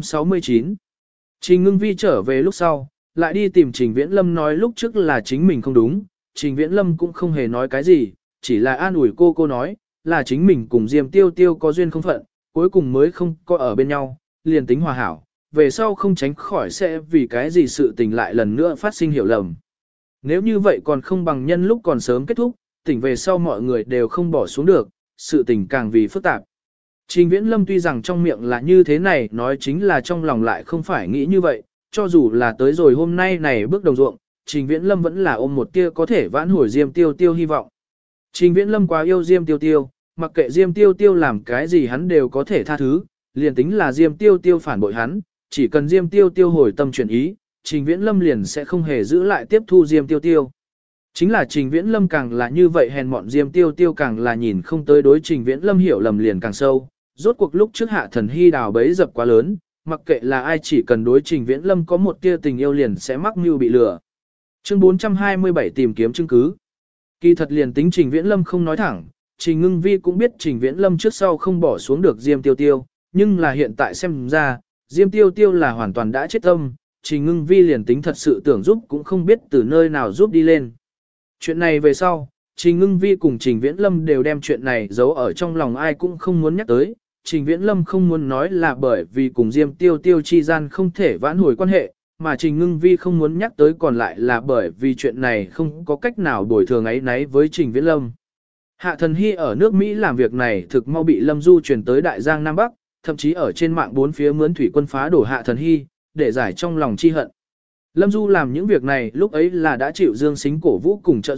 369 Trình Ngưng Vi trở về lúc sau, lại đi tìm Trình Viễn Lâm nói lúc trước là chính mình không đúng, Trình Viễn Lâm cũng không hề nói cái gì, chỉ là an ủi cô nói, là chính mình cùng Diêm Tiêu Tiêu có duyên không phận, cuối cùng mới không có ở bên nhau, liền tính hòa hảo, về sau không tránh khỏi sẽ vì cái gì sự tình lại lần nữa phát sinh hiểu lầm. Nếu như vậy còn không bằng nhân lúc còn sớm kết thúc, tỉnh về sau mọi người đều không bỏ xuống được, sự tình càng vì phức tạp. Trình Viễn Lâm tuy rằng trong miệng là như thế này nói chính là trong lòng lại không phải nghĩ như vậy, cho dù là tới rồi hôm nay này bước đồng ruộng, Trình Viễn Lâm vẫn là ôm một tia có thể vãn hồi Diêm Tiêu Tiêu hy vọng. Trình Viễn Lâm quá yêu Diêm Tiêu Tiêu, mặc kệ Diêm Tiêu Tiêu làm cái gì hắn đều có thể tha thứ, liền tính là Diêm Tiêu Tiêu phản bội hắn, chỉ cần Diêm Tiêu Tiêu hồi tâm chuyển ý, Trình Viễn Lâm liền sẽ không hề giữ lại tiếp thu Diêm Tiêu Tiêu. Chính là Trình Viễn Lâm càng là như vậy hèn mọn Diêm Tiêu Tiêu càng là nhìn không tới đối Trình Viễn Lâm hiểu lầm liền càng sâu, rốt cuộc lúc trước Hạ Thần Hy đào bấy dập quá lớn, mặc kệ là ai chỉ cần đối Trình Viễn Lâm có một tia tình yêu liền sẽ mắc mưu bị lừa. Chương 427 tìm kiếm chứng cứ. Kỳ thật liền tính Trình Viễn Lâm không nói thẳng, Trình Ngưng Vi cũng biết Trình Viễn Lâm trước sau không bỏ xuống được Diêm Tiêu Tiêu, nhưng là hiện tại xem ra, Diêm Tiêu Tiêu là hoàn toàn đã chết tâm, Trình Ngưng Vi liền tính thật sự tưởng giúp cũng không biết từ nơi nào giúp đi lên. Chuyện này về sau, Trình Ngưng Vi cùng Trình Viễn Lâm đều đem chuyện này giấu ở trong lòng ai cũng không muốn nhắc tới. Trình Viễn Lâm không muốn nói là bởi vì cùng Diêm Tiêu Tiêu chi gian không thể vãn hồi quan hệ, mà Trình Ngưng Vi không muốn nhắc tới còn lại là bởi vì chuyện này không có cách nào bồi thường ấy nấy với Trình Viễn Lâm. Hạ Thần Hy ở nước Mỹ làm việc này thực mau bị Lâm Du truyền tới Đại Giang Nam Bắc, thậm chí ở trên mạng bốn phía mướn thủy quân phá đổ Hạ Thần Hy, để giải trong lòng chi hận. Lâm Du làm những việc này lúc ấy là đã chịu Dương Sính cổ vũ cùng trợ giúp,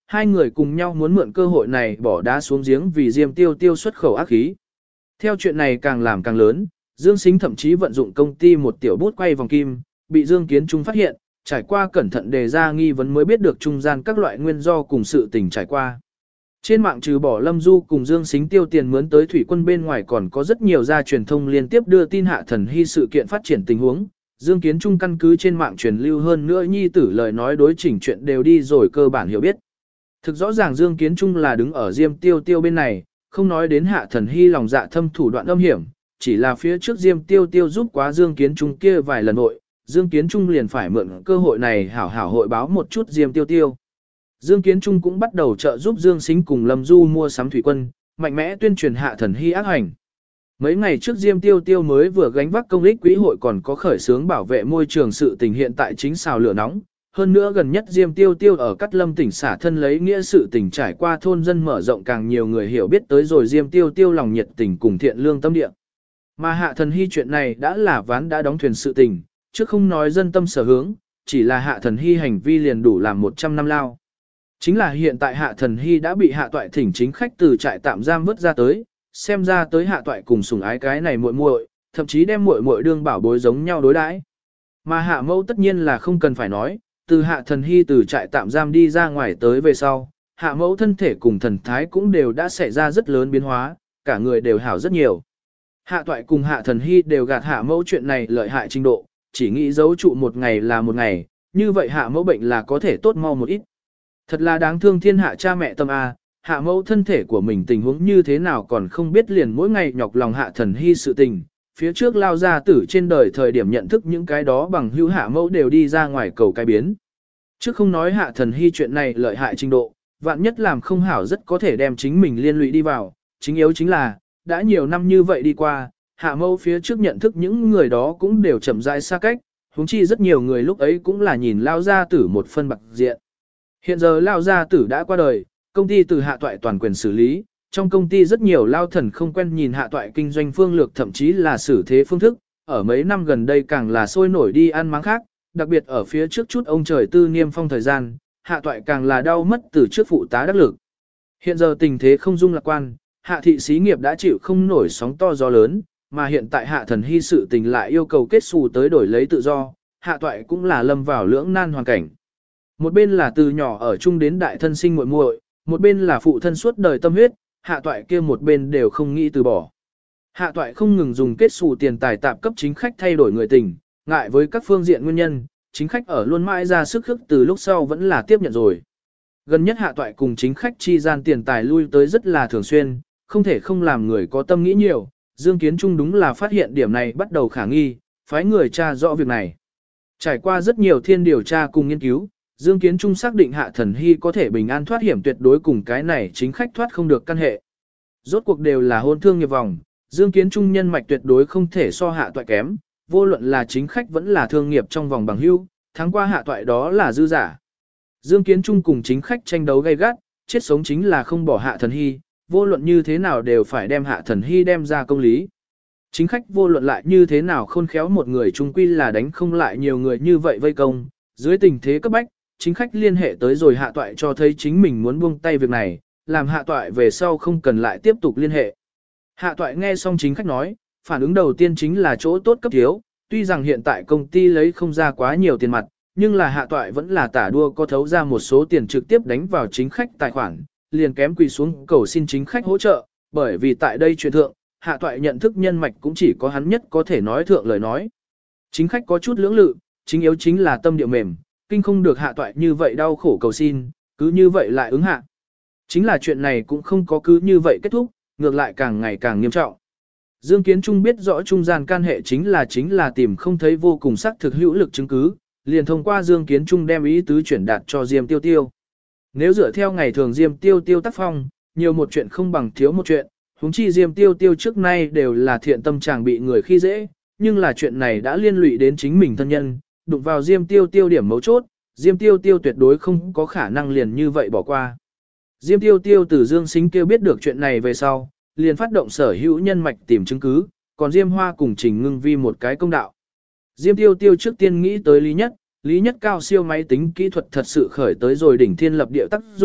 hai người cùng nhau muốn mượn cơ hội này bỏ đá xuống giếng vì Diêm Tiêu Tiêu xuất khẩu ác khí. Theo chuyện này càng làm càng lớn, Dương Sính thậm chí vận dụng công ty một tiểu bút quay vòng kim, bị Dương Kiến Trung phát hiện, trải qua cẩn thận đề ra nghi vấn mới biết được trung gian các loại nguyên do cùng sự tình trải qua. Trên mạng trừ bỏ Lâm Du cùng Dương Sính tiêu tiền mướn tới thủy quân bên ngoài còn có rất nhiều gia truyền thông liên tiếp đưa tin Hạ Thần Hy sự kiện phát triển tình huống. Dương Kiến Trung căn cứ trên mạng truyền lưu hơn nữa nhi tử lời nói đối chỉnh chuyện đều đi rồi cơ bản hiểu biết. Thực rõ ràng Dương Kiến Trung là đứng ở Diêm Tiêu Tiêu bên này, không nói đến Hạ Thần Hy lòng dạ thâm thủ đoạn âm hiểm, chỉ là phía trước Diêm Tiêu Tiêu giúp quá Dương Kiến Trung kia vài lần hội, Dương Kiến Trung liền phải mượn cơ hội này hảo hảo hội báo một chút Diêm Tiêu Tiêu. Dương Kiến Trung cũng bắt đầu trợ giúp Dương Sính cùng Lâm Du mua sắm thủy quân, mạnh mẽ tuyên truyền Hạ Thần Hy ác hành. Mấy ngày trước Diêm Tiêu Tiêu mới vừa gánh vác công ích quỹ hội còn có khởi xướng bảo vệ môi trường sự tình hiện tại chính xào lửa nóng. Hơn nữa gần nhất Diêm Tiêu Tiêu ở Cát Lâm tỉnh xả thân lấy nghĩa sự tình trải qua thôn dân mở rộng càng nhiều người hiểu biết tới rồi Diêm Tiêu Tiêu lòng nhiệt tình cùng thiện lương tâm địa. Mà Hạ Thần Hy chuyện này đã là ván đã đóng thuyền sự tình, chứ không nói dân tâm sở hướng, chỉ là Hạ Thần Hy hành vi liền đủ làm 100 năm lao. Chính là hiện tại Hạ Thần Hy đã bị Hạ Toại thỉnh chính khách từ trại tạm giam vớt ra tới, xem ra tới Hạ Toại cùng sủng ái cái này muội muội, thậm chí đem muội muội đương bảo bối giống nhau đối đãi. Mà Hạ Mẫu tất nhiên là không cần phải nói, từ Hạ Thần Hy từ trại tạm giam đi ra ngoài tới về sau, Hạ Mẫu thân thể cùng thần thái cũng đều đã xảy ra rất lớn biến hóa, cả người đều hảo rất nhiều. Hạ Toại cùng Hạ Thần Hy đều gạt Hạ Mẫu chuyện này lợi hại trình độ, chỉ nghĩ giấu trụ một ngày là một ngày, như vậy Hạ Mẫu bệnh là có thể tốt mau một ít. Thật là đáng thương thiên hạ cha mẹ tâm A, Hạ Mẫu thân thể của mình tình huống như thế nào còn không biết liền mỗi ngày nhọc lòng Hạ Thần Hy sự tình. Phía trước lao ra tử trên đời thời điểm nhận thức những cái đó bằng hữu Hạ Mẫu đều đi ra ngoài cầu cái biến. Trước không nói Hạ Thần Hy chuyện này lợi hại trình độ, vạn nhất làm không hảo rất có thể đem chính mình liên lụy đi vào, chính yếu chính là, đã nhiều năm như vậy đi qua, Hạ Mẫu phía trước nhận thức những người đó cũng đều chậm rãi xa cách, huống chi rất nhiều người lúc ấy cũng là nhìn lao gia tử một phân bạc diện. Hiện giờ lao gia tử đã qua đời, công ty từ Hạ Toại toàn quyền xử lý, trong công ty rất nhiều lao thần không quen nhìn Hạ Toại kinh doanh phương lược thậm chí là xử thế phương thức, ở mấy năm gần đây càng là sôi nổi đi ăn máng khác, đặc biệt ở phía trước chút ông trời tư niêm phong thời gian, Hạ Toại càng là đau mất từ trước phụ tá đắc lực. Hiện giờ tình thế không dung lạc quan, Hạ thị xí nghiệp đã chịu không nổi sóng to gió lớn, mà hiện tại Hạ Thần Hy sự tình lại yêu cầu kết xù tới đổi lấy tự do, Hạ Toại cũng là lâm vào lưỡng nan hoàn cảnh. Một bên là từ nhỏ ở chung đến đại thân sinh muội muội, một bên là phụ thân suốt đời tâm huyết, Hạ Toại kia một bên đều không nghĩ từ bỏ. Hạ Toại không ngừng dùng kết xù tiền tài tạp cấp chính khách thay đổi người tình, ngại với các phương diện nguyên nhân, chính khách ở luôn mãi ra sức khức từ lúc sau vẫn là tiếp nhận rồi. Gần nhất Hạ Toại cùng chính khách chi gian tiền tài lui tới rất là thường xuyên, không thể không làm người có tâm nghĩ nhiều, Dương Kiến Trung đúng là phát hiện điểm này bắt đầu khả nghi, phái người tra rõ việc này. Trải qua rất nhiều thiên điều tra cùng nghiên cứu, Dương Kiến Trung xác định Hạ Thần Hy có thể bình an thoát hiểm tuyệt đối cùng cái này chính khách thoát không được căn hệ. Rốt cuộc đều là hôn thương nghiệp vòng, Dương Kiến Trung nhân mạch tuyệt đối không thể so Hạ Toại kém, vô luận là chính khách vẫn là thương nghiệp trong vòng bằng hữu, thắng qua Hạ Toại đó là dư giả. Dương Kiến Trung cùng chính khách tranh đấu gay gắt, chết sống chính là không bỏ Hạ Thần Hy, vô luận như thế nào đều phải đem Hạ Thần Hy đem ra công lý. Chính khách vô luận lại như thế nào khôn khéo một người chung quy là đánh không lại nhiều người như vậy vây công, dưới tình thế cấp bách, chính khách liên hệ tới rồi Hạ Toại cho thấy chính mình muốn buông tay việc này, làm Hạ Toại về sau không cần lại tiếp tục liên hệ. Hạ Toại nghe xong chính khách nói, phản ứng đầu tiên chính là chỗ tốt cấp thiếu, tuy rằng hiện tại công ty lấy không ra quá nhiều tiền mặt, nhưng là Hạ Toại vẫn là tả đua có thấu ra một số tiền trực tiếp đánh vào chính khách tài khoản, liền kém quỳ xuống cầu xin chính khách hỗ trợ, bởi vì tại đây chuyện thượng, Hạ Toại nhận thức nhân mạch cũng chỉ có hắn nhất có thể nói thượng lời nói. Chính khách có chút lưỡng lự, chính yếu chính là tâm địa mềm, kinh không được Hạ Toại như vậy đau khổ cầu xin, cứ như vậy lại ứng hạ. Chính là chuyện này cũng không có cứ như vậy kết thúc, ngược lại càng ngày càng nghiêm trọng. Dương Kiến Trung biết rõ trung gian can hệ chính là tìm không thấy vô cùng xác thực hữu lực chứng cứ, liền thông qua Dương Kiến Trung đem ý tứ chuyển đạt cho Diêm Tiêu Tiêu. Nếu dựa theo ngày thường Diêm Tiêu Tiêu tác phong, nhiều một chuyện không bằng thiếu một chuyện, huống chi Diêm Tiêu Tiêu trước nay đều là thiện tâm chàng bị người khi dễ, nhưng là chuyện này đã liên lụy đến chính mình thân nhân, đụng vào Diêm Tiêu Tiêu điểm mấu chốt, Diêm Tiêu Tiêu tuyệt đối không có khả năng liền như vậy bỏ qua. Diêm Tiêu Tiêu từ Dương Sính kêu biết được chuyện này về sau, liền phát động sở hữu nhân mạch tìm chứng cứ, còn Diêm Hoa cùng Trình Ngưng Vi một cái công đạo. Diêm Tiêu Tiêu trước tiên nghĩ tới Lý Nhất cao siêu máy tính kỹ thuật thật sự khởi tới rồi đỉnh thiên lập địa tác dụng,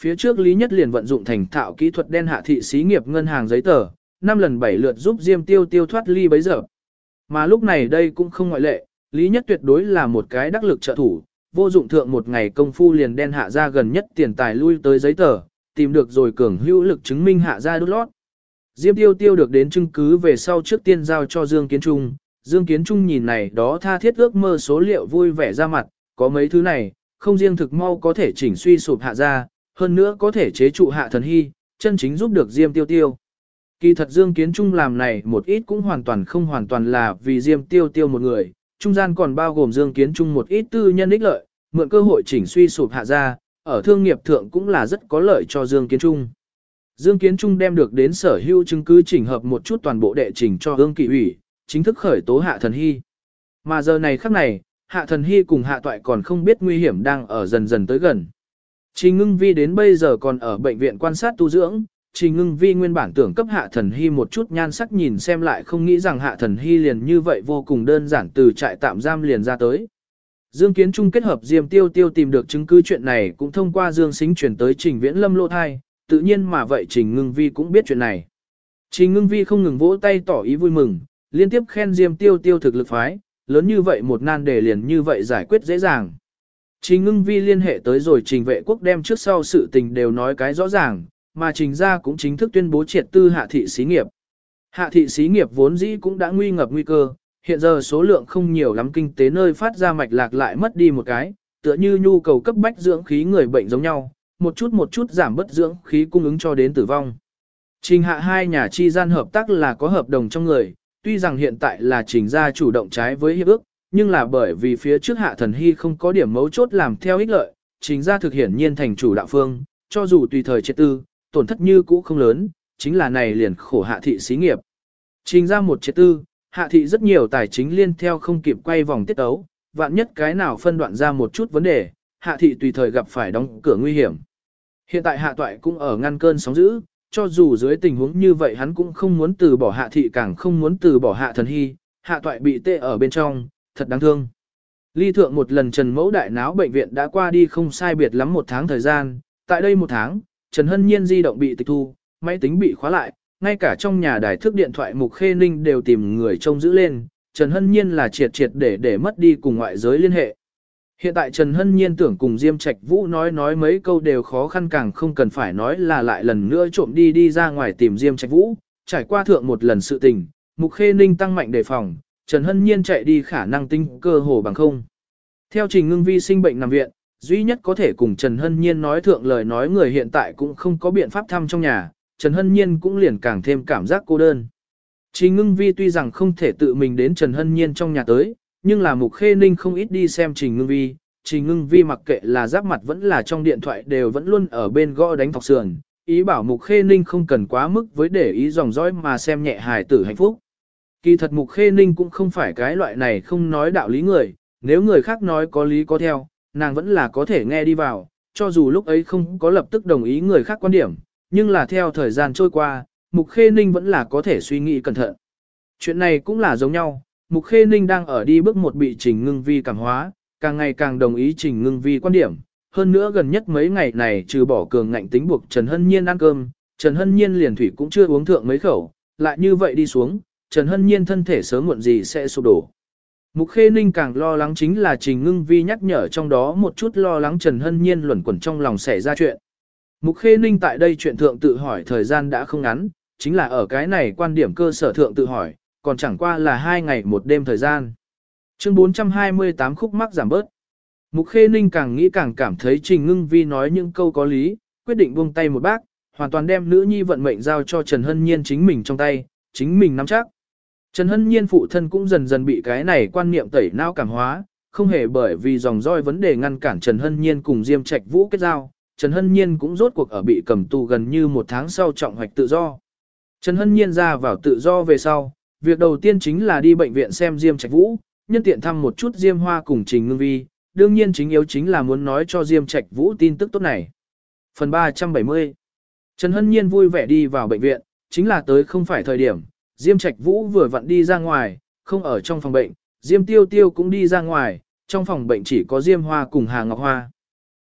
Phía trước Lý Nhất liền vận dụng thành thạo kỹ thuật đen hạ thị xí nghiệp ngân hàng giấy tờ, 5 lần 7 lượt giúp Diêm Tiêu Tiêu thoát ly bấy giờ. Mà lúc này đây cũng không ngoại lệ, Lý Nhất tuyệt đối là một cái đắc lực trợ thủ, vô dụng thượng một ngày công phu liền đen hạ ra gần nhất tiền tài lui tới giấy tờ, tìm được rồi cường hữu lực chứng minh hạ ra đút lót. Diêm Tiêu Tiêu được đến chứng cứ về sau trước tiên giao cho Dương Kiến Trung. Dương Kiến Trung nhìn này đó tha thiết ước mơ số liệu vui vẻ ra mặt, có mấy thứ này, không riêng thực mau có thể chỉnh suy sụp hạ ra, hơn nữa có thể chế trụ hạ thần hy, chân chính giúp được Diêm Tiêu Tiêu. Kỳ thật Dương Kiến Trung làm này một ít cũng hoàn toàn là vì Diêm Tiêu Tiêu một người, trung gian còn bao gồm Dương Kiến Trung một ít tư nhân ích lợi, mượn cơ hội chỉnh suy sụp hạ ra, ở thương nghiệp thượng cũng là rất có lợi cho Dương Kiến Trung. Dương Kiến Trung đem được đến sở hữu chứng cứ chỉnh hợp một chút toàn bộ đệ trình cho Hương Kỵ ủy, chính thức khởi tố Hạ Thần Hy. Mà giờ này khắc này, Hạ Thần Hy cùng Hạ Toại còn không biết nguy hiểm đang ở dần dần tới gần. Trình Ngưng Vi đến bây giờ còn ở bệnh viện quan sát tu dưỡng, Trình Ngưng Vi nguyên bản tưởng cấp Hạ Thần Hy một chút nhan sắc nhìn xem lại không nghĩ rằng Hạ Thần Hy liền như vậy vô cùng đơn giản từ trại tạm giam liền ra tới. Dương Kiến Trung kết hợp Diêm Tiêu Tiêu tìm được chứng cứ chuyện này cũng thông qua Dương Sính chuyển tới Trình Viễn Lâm lỗ thai, tự nhiên mà vậy Trình Ngưng Vi cũng biết chuyện này. Trình Ngưng Vi không ngừng vỗ tay tỏ ý vui mừng, liên tiếp khen Diêm Tiêu Tiêu thực lực phái, lớn như vậy một nan đề liền như vậy giải quyết dễ dàng. Trình Ngưng Vi liên hệ tới rồi Trình Vệ Quốc đem trước sau sự tình đều nói cái rõ ràng, mà Trình gia cũng chính thức tuyên bố triệt tư Hạ thị xí nghiệp. Hạ thị xí nghiệp vốn dĩ cũng đã nguy ngập nguy cơ, hiện giờ số lượng không nhiều lắm, kinh tế nơi phát ra mạch lạc lại mất đi một cái, tựa như nhu cầu cấp bách dưỡng khí người bệnh giống nhau, một chút giảm bớt dưỡng khí cung ứng cho đến tử vong. Trình Hạ hai nhà chi gian hợp tác là có hợp đồng trong người, tuy rằng hiện tại là Trình gia chủ động trái với hiệp ước, nhưng là bởi vì phía trước Hạ Thần Hy không có điểm mấu chốt làm theo ích lợi, Trình gia thực hiển nhiên thành chủ đạo phương, cho dù tùy thời triệt tư, tổn thất như cũ không lớn, chính là này liền khổ Hạ thị xí nghiệp. Trình gia một triệt tư, Hạ thị rất nhiều tài chính liên theo không kịp quay vòng tiết tấu, vạn nhất cái nào phân đoạn ra một chút vấn đề, Hạ thị tùy thời gặp phải đóng cửa nguy hiểm. Hiện tại Hạ Toại cũng ở ngăn cơn sóng dữ, cho dù dưới tình huống như vậy hắn cũng không muốn từ bỏ Hạ thị, càng không muốn từ bỏ Hạ Thần Hy, Hạ Toại bị tê ở bên trong, thật đáng thương. Ly thượng một lần Trần Mẫu đại náo bệnh viện đã qua đi không sai biệt lắm một tháng thời gian, tại đây một tháng, Trần Hân Nhiên di động bị tịch thu, máy tính bị khóa lại, ngay cả trong nhà đài thước điện thoại Mục Khê Ninh đều tìm người trông giữ lên, Trần Hân Nhiên là triệt để mất đi cùng ngoại giới liên hệ. Hiện tại Trần Hân Nhiên tưởng cùng Diêm Trạch Vũ nói mấy câu đều khó khăn, càng không cần phải nói là lại lần nữa trộm đi ra ngoài tìm Diêm Trạch Vũ, trải qua thượng một lần sự tình, Mục Khê Ninh tăng mạnh đề phòng, Trần Hân Nhiên chạy đi khả năng tinh cơ hồ bằng không. Theo Trình Ngưng Vi sinh bệnh nằm viện, duy nhất có thể cùng Trần Hân Nhiên nói thượng lời nói người hiện tại cũng không có biện pháp thăm trong nhà, Trần Hân Nhiên cũng liền càng thêm cảm giác cô đơn. Trình Ngưng Vi tuy rằng không thể tự mình đến Trần Hân Nhiên trong nhà tới, nhưng là Mục Khê Ninh không ít đi xem Trình Ngưng Vi. Trình Ngưng Vi mặc kệ là giáp mặt vẫn là trong điện thoại đều vẫn luôn ở bên gõ đánh thọc sườn, ý bảo Mục Khê Ninh không cần quá mức với để ý dòng dõi mà xem nhẹ hài tử hạnh phúc. Kỳ thật Mục Khê Ninh cũng không phải cái loại này không nói đạo lý người, nếu người khác nói có lý có theo, nàng vẫn là có thể nghe đi vào, cho dù lúc ấy không có lập tức đồng ý người khác quan điểm, nhưng là theo thời gian trôi qua, Mục Khê Ninh vẫn là có thể suy nghĩ cẩn thận. Chuyện này cũng là giống nhau, Mục Khê Ninh đang ở đi bước một bị Trình Ngưng Vi cảm hóa, càng ngày càng đồng ý Trình Ngưng Vi quan điểm. Hơn nữa gần nhất mấy ngày này trừ bỏ cường ngạnh tính buộc Trần Hân Nhiên ăn cơm, Trần Hân Nhiên liền thủy cũng chưa uống thượng mấy khẩu, lại như vậy đi xuống, Trần Hân Nhiên thân thể sớm muộn gì sẽ sụp đổ. Mục Khê Ninh càng lo lắng chính là Trình Ngưng Vi nhắc nhở trong đó một chút lo lắng Trần Hân Nhiên luẩn quẩn trong lòng xảy ra chuyện. Mục Khê Ninh tại đây chuyện thượng tự hỏi thời gian đã không ngắn, chính là ở cái này quan điểm cơ sở thượng tự hỏi, còn chẳng qua là 2 ngày một đêm thời gian. Chương 428 khúc mắc giảm bớt. Mục Khê Ninh càng nghĩ càng cảm thấy Trình Ngưng Vi nói những câu có lý, quyết định buông tay một bác, hoàn toàn đem nữ nhi vận mệnh giao cho Trần Hân Nhiên chính mình trong tay, chính mình nắm chắc. Trần Hân Nhiên phụ thân cũng dần dần bị cái này quan niệm tẩy não cảm hóa, không hề bởi vì dòng roi vấn đề ngăn cản Trần Hân Nhiên cùng Diêm Trạch Vũ kết giao, Trần Hân Nhiên cũng rốt cuộc ở bị cầm tù gần như một tháng sau trọng hoạch tự do. Trần Hân Nhiên ra vào tự do về sau, việc đầu tiên chính là đi bệnh viện xem Diêm Trạch Vũ, nhân tiện thăm một chút Diêm Hoa cùng Trình Ngưng Vi, đương nhiên chính yếu chính là muốn nói cho Diêm Trạch Vũ tin tức tốt này. Phần 370. Trần Hân Nhiên vui vẻ đi vào bệnh viện, chính là tới không phải thời điểm, Diêm Trạch Vũ vừa vặn đi ra ngoài, không ở trong phòng bệnh, Diêm Tiêu Tiêu cũng đi ra ngoài, trong phòng bệnh chỉ có Diêm Hoa cùng Hà Ngọc Hoa.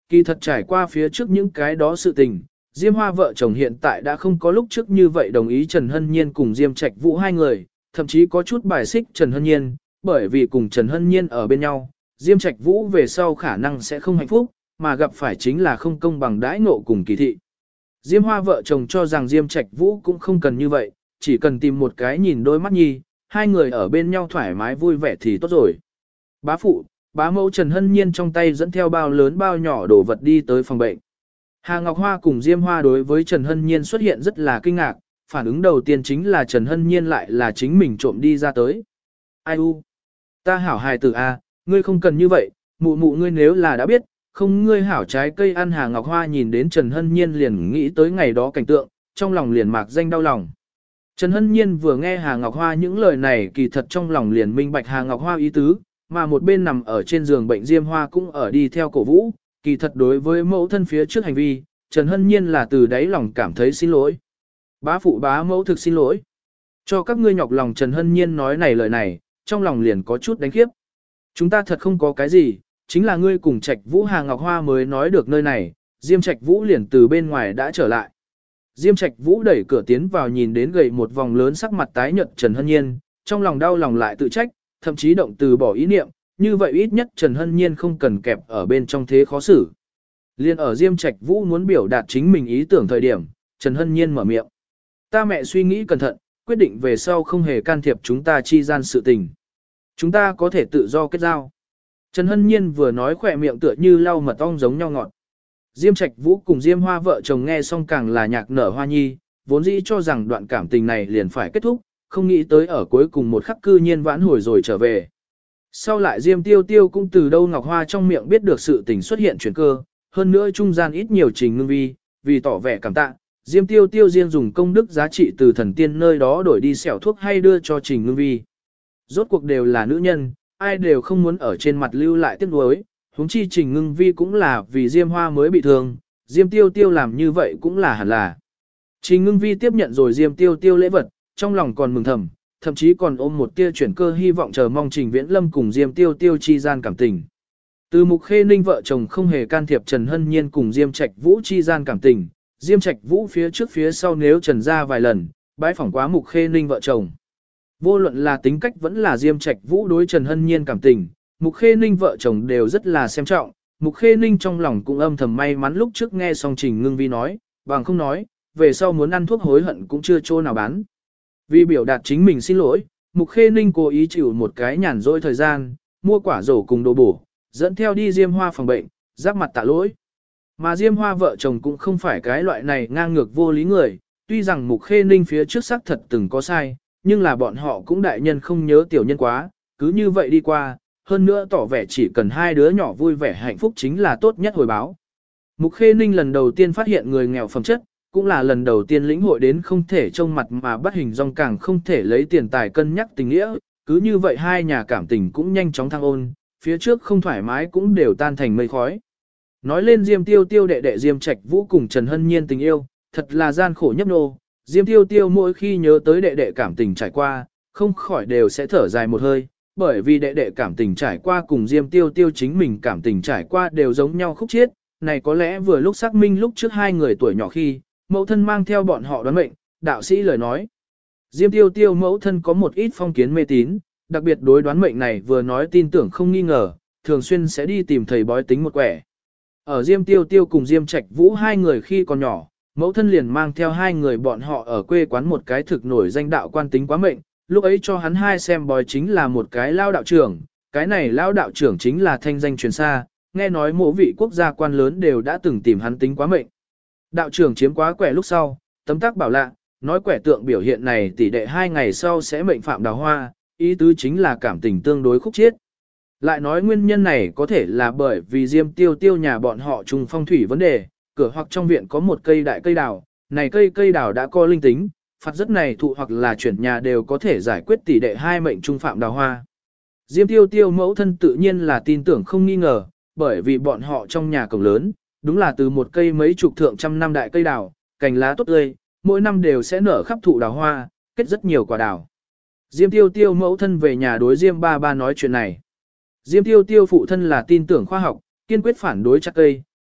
Kỳ thật trải qua phía trước những cái đó sự tình, Diêm Hoa vợ chồng hiện tại đã không có lúc trước như vậy đồng ý Trần Hân Nhiên cùng Diêm Trạch Vũ hai người, thậm chí có chút bài xích Trần Hân Nhiên, bởi vì cùng Trần Hân Nhiên ở bên nhau, Diêm Trạch Vũ về sau khả năng sẽ không hạnh phúc, mà gặp phải chính là không công bằng đãi ngộ cùng kỳ thị. Diêm Hoa vợ chồng cho rằng Diêm Trạch Vũ cũng không cần như vậy, chỉ cần tìm một cái nhìn đôi mắt nhi, hai người ở bên nhau thoải mái vui vẻ thì tốt rồi. Bá phụ, bá mẫu Trần Hân Nhiên trong tay dẫn theo bao lớn bao nhỏ đồ vật đi tới phòng bệnh. Hà Ngọc Hoa cùng Diêm Hoa đối với Trần Hân Nhiên xuất hiện rất là kinh ngạc, phản ứng đầu tiên chính là Trần Hân Nhiên lại là chính mình trộm đi ra tới. Ai u? Ta hảo hài tử a, ngươi không cần như vậy, mụ mụ ngươi nếu là đã biết, không ngươi hảo trái cây ăn. Hà Ngọc Hoa nhìn đến Trần Hân Nhiên liền nghĩ tới ngày đó cảnh tượng, trong lòng liền mạc danh đau lòng. Trần Hân Nhiên vừa nghe Hà Ngọc Hoa những lời này kỳ thật trong lòng liền minh bạch Hà Ngọc Hoa ý tứ, mà một bên nằm ở trên giường bệnh Diêm Hoa cũng ở đi theo cổ vũ, kỳ thật đối với mẫu thân phía trước hành vi, Trần Hân Nhiên là từ đáy lòng cảm thấy xin lỗi. Bá phụ bá mẫu thực xin lỗi. Cho các ngươi nhọc lòng. Trần Hân Nhiên nói này lời này, trong lòng liền có chút đánh khiếp. Chúng ta thật không có cái gì, chính là ngươi cùng Trạch Vũ. Hà Ngọc Hoa mới nói được nơi này, Diêm Trạch Vũ liền từ bên ngoài đã trở lại. Diêm Trạch Vũ đẩy cửa tiến vào nhìn đến gầy một vòng lớn sắc mặt tái nhợt Trần Hân Nhiên, trong lòng đau lòng lại tự trách, thậm chí động từ bỏ ý niệm, như vậy ít nhất Trần Hân Nhiên không cần kẹp ở bên trong thế khó xử. Liên ở Diêm Trạch Vũ muốn biểu đạt chính mình ý tưởng thời điểm, Trần Hân Nhiên mở miệng. Ta mẹ suy nghĩ cẩn thận, quyết định về sau không hề can thiệp chúng ta chi gian sự tình. Chúng ta có thể tự do kết giao. Trần Hân Nhiên vừa nói khỏe miệng tựa như lau mật ong giống nhau ngọt. Diêm Trạch Vũ cùng Diêm Hoa vợ chồng nghe xong càng là nhạc nở hoa nhi, vốn dĩ cho rằng đoạn cảm tình này liền phải kết thúc, không nghĩ tới ở cuối cùng một khắc cư nhiên vãn hồi rồi trở về. Sau lại Diêm Tiêu Tiêu cũng từ đâu Ngọc Hoa trong miệng biết được sự tình xuất hiện chuyển cơ, hơn nữa trung gian ít nhiều Trình Ngưng Vi, vì tỏ vẻ cảm tạ, Diêm Tiêu Tiêu riêng dùng công đức giá trị từ thần tiên nơi đó đổi đi xẻo thuốc hay đưa cho Trình Ngưng Vi. Rốt cuộc đều là nữ nhân, ai đều không muốn ở trên mặt lưu lại tiếc nuối, huống chi Trình Ngưng Vi cũng là vì Diêm Hoa mới bị thương, Diêm Tiêu Tiêu làm như vậy cũng là hẳn là. Trình Ngưng Vi tiếp nhận rồi Diêm Tiêu Tiêu lễ vật, trong lòng còn mừng thầm, thậm chí còn ôm một tia chuyển cơ hy vọng chờ mong Trình Viễn Lâm cùng Diêm Tiêu Tiêu chi gian cảm tình. Từ Mục Khê Ninh vợ chồng không hề can thiệp Trần Hân Nhiên cùng Diêm Trạch Vũ chi gian cảm tình, Diêm Trạch Vũ phía trước phía sau nếu Trần ra vài lần, bái phỏng quá Mục Khê Ninh vợ chồng. Vô luận là tính cách vẫn là Diêm Trạch Vũ đối Trần Hân Nhiên cảm tình, Mục Khê Ninh vợ chồng đều rất là xem trọng. Mục Khê Ninh trong lòng cũng âm thầm may mắn lúc trước nghe xong Trình Ngưng Vi nói, bằng không nói, về sau muốn ăn thuốc hối hận cũng chưa chỗ nào bán. Vì biểu đạt chính mình xin lỗi, Mục Khê Ninh cố ý chịu một cái nhàn rỗi thời gian, mua quả rổ cùng đồ bổ, dẫn theo đi Diêm Hoa phòng bệnh, giáp mặt tạ lỗi. Mà Diêm Hoa vợ chồng cũng không phải cái loại này ngang ngược vô lý người, tuy rằng Mục Khê Ninh phía trước xác thật từng có sai, nhưng là bọn họ cũng đại nhân không nhớ tiểu nhân quá, cứ như vậy đi qua, hơn nữa tỏ vẻ chỉ cần hai đứa nhỏ vui vẻ hạnh phúc chính là tốt nhất hồi báo. Mục Khê Ninh lần đầu tiên phát hiện người nghèo phẩm chất, cũng là lần đầu tiên lĩnh hội đến không thể trông mặt mà bắt hình dong, càng không thể lấy tiền tài cân nhắc tình nghĩa, cứ như vậy hai nhà cảm tình cũng nhanh chóng thăng ôn, phía trước không thoải mái cũng đều tan thành mây khói. Nói lên Diêm Tiêu Tiêu đệ đệ Diêm Trạch Vũ cùng Trần Hân Nhiên tình yêu, thật là gian khổ nhấp nô, Diêm Tiêu Tiêu mỗi khi nhớ tới đệ đệ cảm tình trải qua, không khỏi đều sẽ thở dài một hơi, bởi vì đệ đệ cảm tình trải qua cùng Diêm Tiêu Tiêu chính mình cảm tình trải qua đều giống nhau khúc chiết, này có lẽ vừa lúc xác minh lúc trước hai người tuổi nhỏ khi, mẫu thân mang theo bọn họ đoán mệnh, đạo sĩ lời nói. Diêm Tiêu Tiêu mẫu thân có một ít phong kiến mê tín, đặc biệt đối đoán mệnh này vừa nói tin tưởng không nghi ngờ, thường xuyên sẽ đi tìm thầy bói tính một quẻ. Ở Diêm Tiêu Tiêu cùng Diêm Trạch Vũ hai người khi còn nhỏ, mẫu thân liền mang theo hai người bọn họ ở quê quán một cái thực nổi danh đạo quan tính quá mệnh, lúc ấy cho hắn hai xem bói chính là một cái lao đạo trưởng, cái này lao đạo trưởng chính là thanh danh truyền xa, nghe nói mỗi vị quốc gia quan lớn đều đã từng tìm hắn tính quá mệnh. Đạo trưởng chiếm quá quẻ lúc sau, tấm tắc bảo lạ, nói quẻ tượng biểu hiện này tỷ đệ 2 ngày sau sẽ mệnh phạm đào hoa, ý tứ chính là cảm tình tương đối khúc chiết. Lại nói nguyên nhân này có thể là bởi vì Diêm Tiêu Tiêu nhà bọn họ trùng phong thủy vấn đề, cửa hoặc trong viện có một cây đại cây đào, này cây đào đã có linh tính, phạt rất này thụ hoặc là chuyển nhà đều có thể giải quyết tỷ đệ 2 mệnh trung phạm đào hoa. Diêm Tiêu Tiêu mẫu thân tự nhiên là tin tưởng không nghi ngờ, bởi vì bọn họ trong nhà cổng lớn, đúng là từ một cây mấy chục thượng trăm năm đại cây đào, cành lá tốt tươi, mỗi năm đều sẽ nở khắp thụ đào hoa, kết rất nhiều quả đào. Diêm Tiêu Tiêu mẫu thân về nhà đối Diêm ba ba nói chuyện này. Diêm Tiêu Tiêu phụ thân là tin tưởng khoa học, kiên quyết phản đối chặt cây,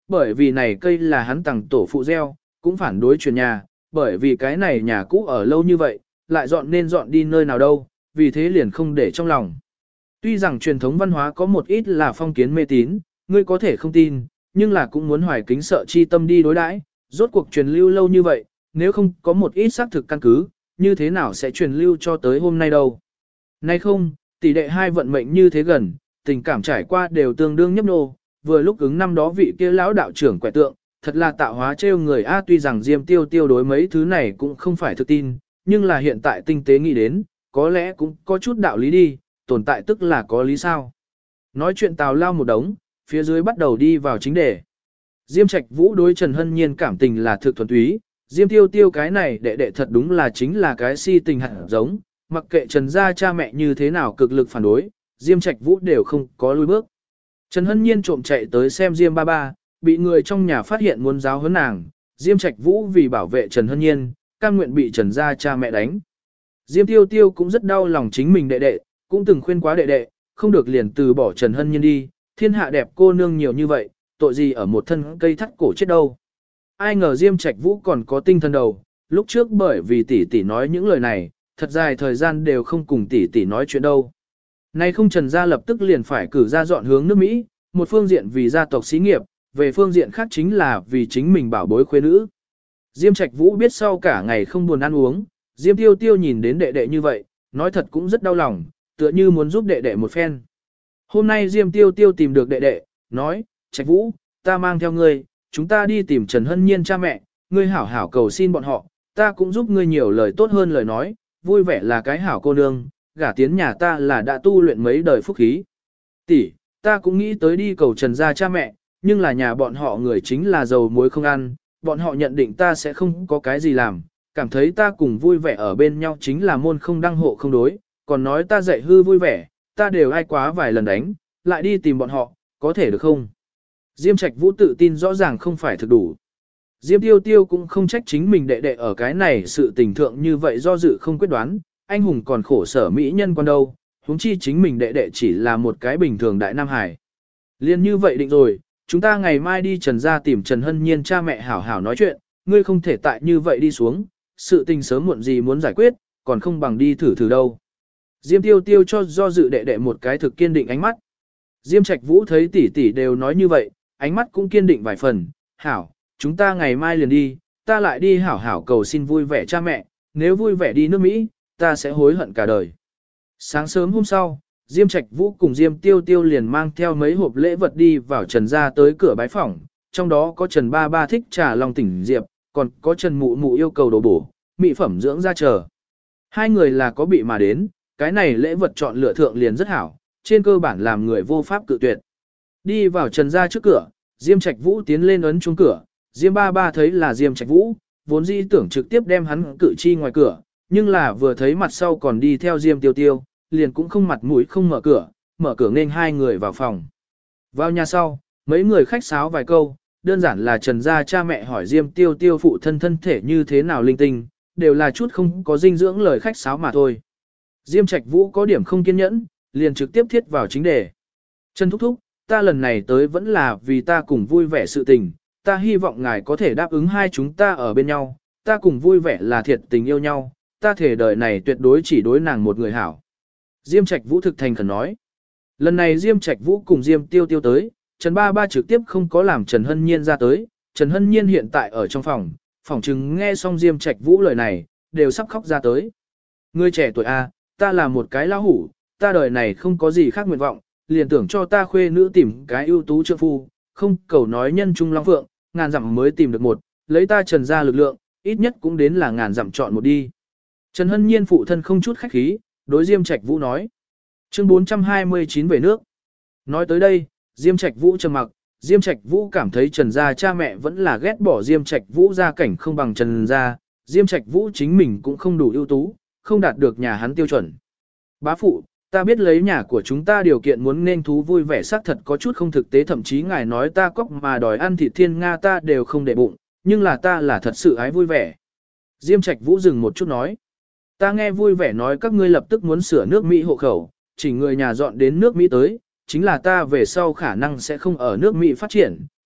bởi vì này cây là hắn tặng tổ phụ gieo, cũng phản đối chuyển nhà, bởi vì cái này nhà cũ ở lâu như vậy, lại dọn nên dọn đi nơi nào đâu, vì thế liền không để trong lòng. Tuy rằng truyền thống văn hóa có một ít là phong kiến mê tín, ngươi có thể không tin, nhưng là cũng muốn hoài kính sợ chi tâm đi đối đãi, rốt cuộc truyền lưu lâu như vậy, nếu không có một ít xác thực căn cứ, như thế nào sẽ truyền lưu cho tới hôm nay đâu. Nay không, tỷ đệ hai vận mệnh như thế gần, tình cảm trải qua đều tương đương nhấp nô, vừa lúc ứng năm đó vị kia lão đạo trưởng quẻ tượng, thật là tạo hóa trêu người a. Tuy rằng Diêm Tiêu Tiêu đối mấy thứ này cũng không phải thực tin, nhưng là hiện tại tinh tế nghĩ đến, có lẽ cũng có chút đạo lý đi, tồn tại tức là có lý sao. Nói chuyện tào lao một đống, phía dưới bắt đầu đi vào chính đề. Diêm Trạch Vũ đối Trần Hân Nhiên cảm tình là thực thuần túy, Diêm Tiêu Tiêu cái này đệ đệ thật đúng là chính là cái si tình hẳn giống, mặc kệ Trần gia cha mẹ như thế nào cực lực phản đối, Diêm Trạch Vũ đều không có lùi bước. Trần Hân Nhiên trộm chạy tới xem Diêm ba ba, bị người trong nhà phát hiện muốn giáo huấn nàng, Diêm Trạch Vũ vì bảo vệ Trần Hân Nhiên, cam nguyện bị Trần gia cha mẹ đánh. Diêm Tiêu Tiêu cũng rất đau lòng chính mình đệ đệ, cũng từng khuyên quá đệ đệ, không được liền từ bỏ Trần Hân Nhiên đi, thiên hạ đẹp cô nương nhiều như vậy, tội gì ở một thân cây thắt cổ chết đâu. Ai ngờ Diêm Trạch Vũ còn có tinh thần đầu, lúc trước bởi vì tỷ tỷ nói những lời này, thật dài thời gian đều không cùng tỷ tỷ nói chuyện đâu. Nay không Trần gia lập tức liền phải cử ra dọn hướng nước Mỹ, một phương diện vì gia tộc xí nghiệp, về phương diện khác chính là vì chính mình bảo bối khuê nữ. Diêm Trạch Vũ biết sau cả ngày không buồn ăn uống, Diêm Tiêu Tiêu nhìn đến đệ đệ như vậy, nói thật cũng rất đau lòng, tựa như muốn giúp đệ đệ một phen. Hôm nay Diêm Tiêu Tiêu tìm được đệ đệ, nói, Trạch Vũ, ta mang theo ngươi, chúng ta đi tìm Trần Hân Nhiên cha mẹ, ngươi hảo hảo cầu xin bọn họ, ta cũng giúp ngươi nhiều lời tốt hơn lời nói, vui vẻ là cái hảo cô nương, gả tiến nhà ta là đã tu luyện mấy đời phúc khí. Tỷ, ta cũng nghĩ tới đi cầu Trần gia cha mẹ, nhưng là nhà bọn họ người chính là dầu muối không ăn, bọn họ nhận định ta sẽ không có cái gì làm, cảm thấy ta cùng vui vẻ ở bên nhau chính là môn không đăng hộ không đối, còn nói ta dạy hư vui vẻ, ta đều ai quá vài lần đánh, lại đi tìm bọn họ, có thể được không? Diêm Trạch Vũ tự tin rõ ràng không phải thực đủ. Diêm Tiêu Tiêu cũng không trách chính mình đệ đệ ở cái này sự tình thượng như vậy do dự không quyết đoán, anh hùng còn khổ sở mỹ nhân quan đâu, huống chi chính mình đệ đệ chỉ là một cái bình thường đại nam hải. Liên như vậy định rồi, chúng ta ngày mai đi Trần gia tìm Trần Hân Nhiên cha mẹ hảo hảo nói chuyện, ngươi không thể tại như vậy đi xuống, sự tình sớm muộn gì muốn giải quyết, còn không bằng đi thử thử đâu. Diêm Tiêu Tiêu cho do dự đệ đệ một cái thực kiên định ánh mắt. Diêm Trạch Vũ thấy tỷ tỷ đều nói như vậy, ánh mắt cũng kiên định vài phần, hảo, chúng ta ngày mai liền đi, ta lại đi hảo hảo cầu xin vui vẻ cha mẹ, nếu vui vẻ đi nước Mỹ, ta sẽ hối hận cả đời. Sáng sớm hôm sau, Diêm Trạch Vũ cùng Diêm Tiêu Tiêu liền mang theo mấy hộp lễ vật đi vào Trần gia tới cửa bái phỏng, trong đó có Trần ba ba thích trà long tỉnh diệp, còn có Trần mụ mụ yêu cầu đồ bổ, mỹ phẩm dưỡng da chờ. Hai người là có bị mà đến, cái này lễ vật chọn lựa thượng liền rất hảo, trên cơ bản làm người vô pháp cự tuyệt. Đi vào Trần gia trước cửa, Diêm Trạch Vũ tiến lên ấn chuông cửa, Diêm ba ba thấy là Diêm Trạch Vũ, vốn dĩ tưởng trực tiếp đem hắn cự chi ngoài cửa, nhưng là vừa thấy mặt sau còn đi theo Diêm Tiêu Tiêu, liền cũng không mặt mũi không mở cửa nên hai người vào phòng. Vào nhà sau, mấy người khách sáo vài câu, đơn giản là Trần gia cha mẹ hỏi Diêm Tiêu Tiêu phụ thân thân thể như thế nào linh tinh, đều là chút không có dinh dưỡng lời khách sáo mà thôi. Diêm Trạch Vũ có điểm không kiên nhẫn, liền trực tiếp thiết vào chính đề. Trần thúc thúc, ta lần này tới vẫn là vì ta cùng vui vẻ sự tình, ta hy vọng ngài có thể đáp ứng hai chúng ta ở bên nhau, ta cùng vui vẻ là thiệt tình yêu nhau, ta thể đời này tuyệt đối chỉ đối nàng một người hảo. Diêm Trạch Vũ thực thành khẩn nói. Lần này Diêm Trạch Vũ cùng Diêm Tiêu Tiêu tới, Trần ba ba trực tiếp không có làm Trần Hân Nhiên ra tới, Trần Hân Nhiên hiện tại ở trong phòng chừng nghe xong Diêm Trạch Vũ lời này, đều sắp khóc ra tới. Ngươi trẻ tuổi A, ta là một cái lão hủ, ta đời này không có gì khác nguyện vọng, liền tưởng cho ta khuê nữ tìm cái ưu tú trượng phu, không cầu nói nhân trung long phượng, ngàn dặm mới tìm được một, lấy ta Trần ra lực lượng, ít nhất cũng đến là ngàn dặm chọn một đi. Trần Hân Nhiên phụ thân không chút khách khí, đối Diêm Trạch Vũ nói. Chương 429 về nước. Nói tới đây, Diêm Trạch Vũ trầm mặc, Diêm Trạch Vũ cảm thấy Trần gia cha mẹ vẫn là ghét bỏ Diêm Trạch Vũ gia cảnh không bằng Trần gia, Diêm Trạch Vũ chính mình cũng không đủ ưu tú, không đạt được nhà hắn tiêu chuẩn. Bá phụ, ta biết lấy nhà của chúng ta điều kiện muốn nên thú vui vẻ xác thật có chút không thực tế, thậm chí ngài nói ta cóc mà đòi ăn thịt thiên Nga ta đều không để bụng, nhưng là ta là thật sự ái vui vẻ. Diêm Trạch Vũ dừng một chút nói. Ta nghe vui vẻ nói các ngươi lập tức muốn sửa nước Mỹ hộ khẩu, chỉ người nhà dọn đến nước Mỹ tới, chính là ta về sau khả năng sẽ không ở nước Mỹ phát triển,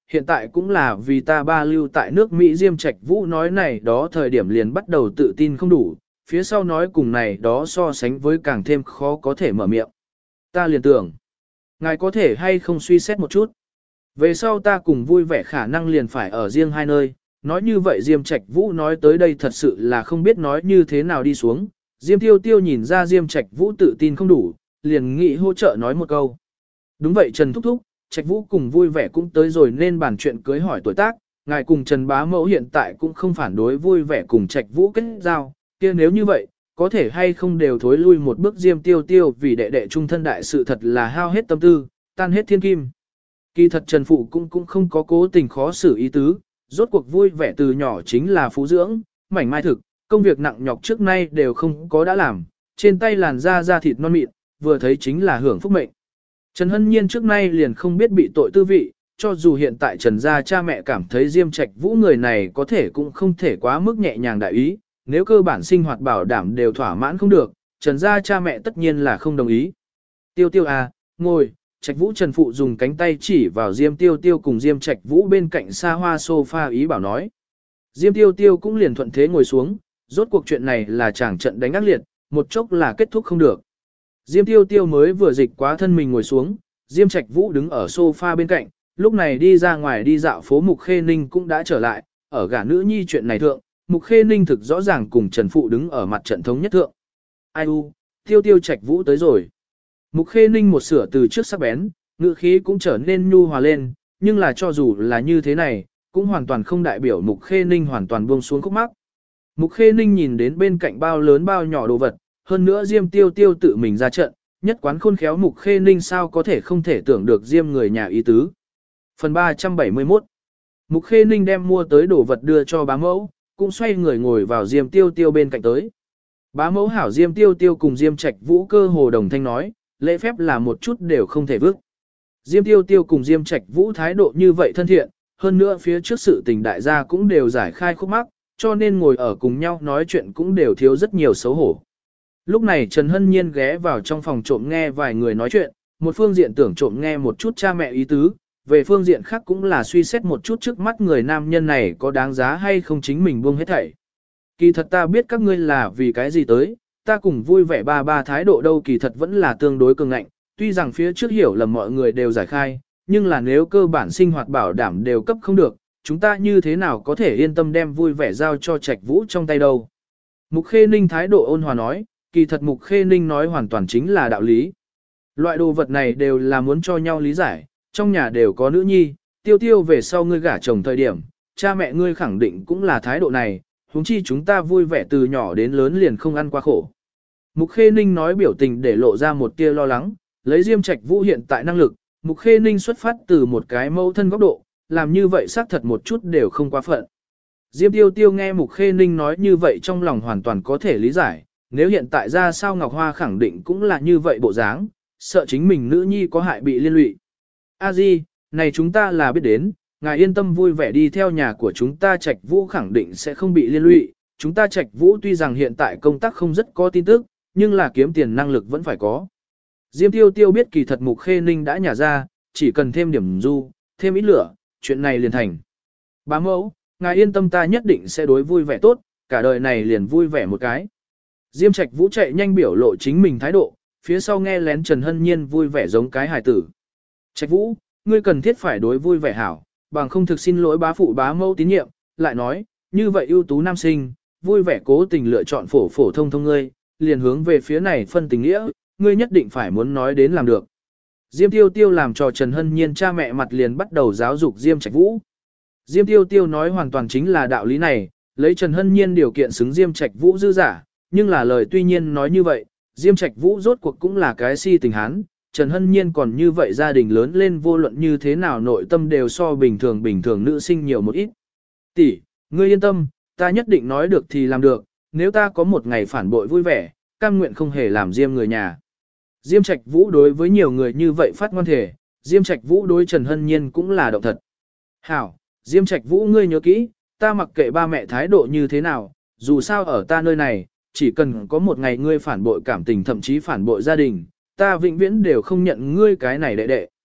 hiện tại cũng là vì ta ba lưu tại nước Mỹ. Diêm Trạch Vũ nói này đó thời điểm liền bắt đầu tự tin không đủ, phía sau nói cùng này đó so sánh với càng thêm khó có thể mở miệng. Ta liền tưởng, ngài có thể hay không suy xét một chút. Về sau ta cùng vui vẻ khả năng liền phải ở riêng hai nơi. Nói như vậy Diêm Trạch Vũ nói tới đây thật sự là không biết nói như thế nào đi xuống. Diêm Tiêu Tiêu nhìn ra Diêm Trạch Vũ tự tin không đủ, liền nghĩ hỗ trợ nói một câu. Đúng vậy Trần Thúc Thúc, Trạch Vũ cùng vui vẻ cũng tới rồi nên bàn chuyện cưới hỏi tuổi tác. Ngài cùng Trần Bá Mẫu hiện tại cũng không phản đối vui vẻ cùng Trạch Vũ kết giao, kia nếu như vậy, có thể hay không đều thối lui một bước. Diêm Tiêu Tiêu vì đệ đệ trung thân đại sự thật là hao hết tâm tư, tan hết thiên kim. Kỳ thật Trần Phụ cũng không có cố tình khó xử ý tứ, rốt cuộc vui vẻ từ nhỏ chính là phú dưỡng, mảnh mai thực, công việc nặng nhọc trước nay đều không có đã làm, trên tay làn da thịt non mịn, vừa thấy chính là hưởng phúc mệnh. Trần Hân Nhiên trước nay liền không biết bị tội tư vị, cho dù hiện tại Trần gia cha mẹ cảm thấy Diêm Trạch Vũ người này có thể cũng không thể quá mức nhẹ nhàng đại ý, nếu cơ bản sinh hoạt bảo đảm đều thỏa mãn không được, Trần gia cha mẹ tất nhiên là không đồng ý. Tiêu Tiêu à, ngồi. Trạch Vũ Trần Phụ dùng cánh tay chỉ vào Diêm Tiêu Tiêu cùng Diêm Trạch Vũ bên cạnh xa hoa sofa ý bảo nói. Diêm Tiêu Tiêu cũng liền thuận thế ngồi xuống, rốt cuộc chuyện này là chàng trận đánh ác liệt, một chốc là kết thúc không được. Diêm Tiêu Tiêu mới vừa dịch quá thân mình ngồi xuống, Diêm Trạch Vũ đứng ở sofa bên cạnh, lúc này đi ra ngoài đi dạo phố Mục Khê Ninh cũng đã trở lại, ở gả nữ nhi chuyện này thượng, Mục Khê Ninh thực rõ ràng cùng Trần Phụ đứng ở mặt trận thống nhất thượng. Ai u, Tiêu Tiêu Trạch Vũ tới rồi. Mục Khê Ninh một sửa từ trước sắc bén, ngữ khí cũng trở nên nhu hòa lên, nhưng là cho dù là như thế này, cũng hoàn toàn không đại biểu Mục Khê Ninh hoàn toàn buông xuống khúc mắc. Mục Khê Ninh nhìn đến bên cạnh bao lớn bao nhỏ đồ vật, hơn nữa Diêm Tiêu Tiêu tự mình ra trận, nhất quán khôn khéo Mục Khê Ninh sao có thể không thể tưởng được Diêm người nhà ý tứ. Phần 371 Mục Khê Ninh đem mua tới đồ vật đưa cho bá mẫu, cũng xoay người ngồi vào Diêm Tiêu Tiêu bên cạnh tới. Bá mẫu hảo. Diêm Tiêu Tiêu cùng Diêm Trạch Vũ cơ hồ đồng thanh nói, lễ phép là một chút đều không thể vứt. Diêm Tiêu Tiêu cùng Diêm Trạch Vũ thái độ như vậy thân thiện, hơn nữa phía trước sự tình đại gia cũng đều giải khai khúc mắc, cho nên ngồi ở cùng nhau nói chuyện cũng đều thiếu rất nhiều xấu hổ. Lúc này Trần Hân Nhiên ghé vào trong phòng trộm nghe vài người nói chuyện, một phương diện tưởng trộm nghe một chút cha mẹ ý tứ, về phương diện khác cũng là suy xét một chút trước mắt người nam nhân này có đáng giá hay không chính mình buông hết thảy. Kỳ thật ta biết các ngươi là vì cái gì tới, ta cùng vui vẻ ba thái độ đâu kỳ thật vẫn là tương đối cường ngạnh, tuy rằng phía trước hiểu lầm mọi người đều giải khai, nhưng là nếu cơ bản sinh hoạt bảo đảm đều cấp không được, chúng ta như thế nào có thể yên tâm đem vui vẻ giao cho Trạch Vũ trong tay đâu. Mục Khê Ninh thái độ ôn hòa nói, kỳ thật Mục Khê Ninh nói hoàn toàn chính là đạo lý. Loại đồ vật này đều là muốn cho nhau lý giải, trong nhà đều có nữ nhi, Tiêu Tiêu về sau ngươi gả chồng thời điểm, cha mẹ ngươi khẳng định cũng là thái độ này, huống chi chúng ta vui vẻ từ nhỏ đến lớn liền không ăn qua khổ. Mục Khê Ninh nói biểu tình để lộ ra một tia lo lắng, lấy Diêm Trạch Vũ hiện tại năng lực, Mục Khê Ninh xuất phát từ một cái mẫu thân góc độ, làm như vậy xác thật một chút đều không quá phận. Diêm Tiêu Tiêu nghe Mục Khê Ninh nói như vậy trong lòng hoàn toàn có thể lý giải, nếu hiện tại ra sao Ngọc Hoa khẳng định cũng là như vậy bộ dáng, sợ chính mình nữ nhi có hại bị liên lụy. A Di, này chúng ta là biết đến, ngài yên tâm vui vẻ đi theo nhà của chúng ta Trạch Vũ khẳng định sẽ không bị liên lụy, chúng ta Trạch Vũ tuy rằng hiện tại công tác không rất có tin tức, nhưng là kiếm tiền năng lực vẫn phải có. Diêm Tiêu Tiêu biết kỳ thật Mục Khê Ninh đã nhả ra, chỉ cần thêm điểm du, thêm ít lửa, chuyện này liền thành. Bá mẫu, ngài yên tâm ta nhất định sẽ đối vui vẻ tốt, cả đời này liền vui vẻ một cái. Diêm Trạch Vũ chạy nhanh biểu lộ chính mình thái độ, phía sau nghe lén Trần Hân Nhiên vui vẻ giống cái hài tử. Trạch Vũ, ngươi cần thiết phải đối vui vẻ hảo, bằng không thực xin lỗi bá phụ bá mẫu tín nhiệm, lại nói, như vậy ưu tú nam sinh, vui vẻ cố tình lựa chọn phổ thông ngươi, liền hướng về phía này phân tình nghĩa, ngươi nhất định phải muốn nói đến làm được. Diêm Tiêu Tiêu làm cho Trần Hân Nhiên cha mẹ mặt liền bắt đầu giáo dục Diêm Trạch Vũ. Diêm Tiêu Tiêu nói hoàn toàn chính là đạo lý này, lấy Trần Hân Nhiên điều kiện xứng Diêm Trạch Vũ dư giả, nhưng là lời tuy nhiên nói như vậy, Diêm Trạch Vũ rốt cuộc cũng là cái si tình hán, Trần Hân Nhiên còn như vậy gia đình lớn lên vô luận như thế nào nội tâm đều so bình thường nữ sinh nhiều một ít. Tỷ, ngươi yên tâm, ta nhất định nói được thì làm được, nếu ta có một ngày phản bội vui vẻ, cam nguyện không hề làm Diêm người nhà. Diêm Trạch Vũ đối với nhiều người như vậy phát ngoan thể, Diêm Trạch Vũ đối Trần Hân Nhiên cũng là động thật. Hảo, Diêm Trạch Vũ ngươi nhớ kỹ, ta mặc kệ ba mẹ thái độ như thế nào, dù sao ở ta nơi này, chỉ cần có một ngày ngươi phản bội cảm tình thậm chí phản bội gia đình, ta vĩnh viễn đều không nhận ngươi cái này đệ đệ.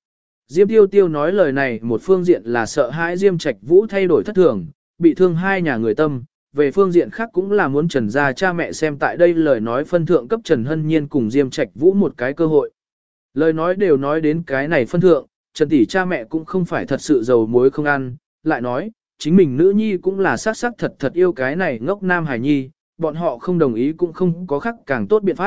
Diêm Tiêu Tiêu nói lời này một phương diện là sợ hãi Diêm Trạch Vũ thay đổi thất thường, bị thương hai nhà người tâm, về phương diện khác cũng là muốn Trần gia cha mẹ xem tại đây lời nói phân thượng cấp Trần Hân Nhiên cùng Diêm Trạch Vũ một cái cơ hội. Lời nói đều nói đến cái này phân thượng, Trần tỷ cha mẹ cũng không phải thật sự giàu muối không ăn, lại nói, chính mình nữ nhi cũng là sắc sắc thật thật yêu cái này ngốc nam hải nhi, bọn họ không đồng ý cũng không có khác càng tốt biện pháp.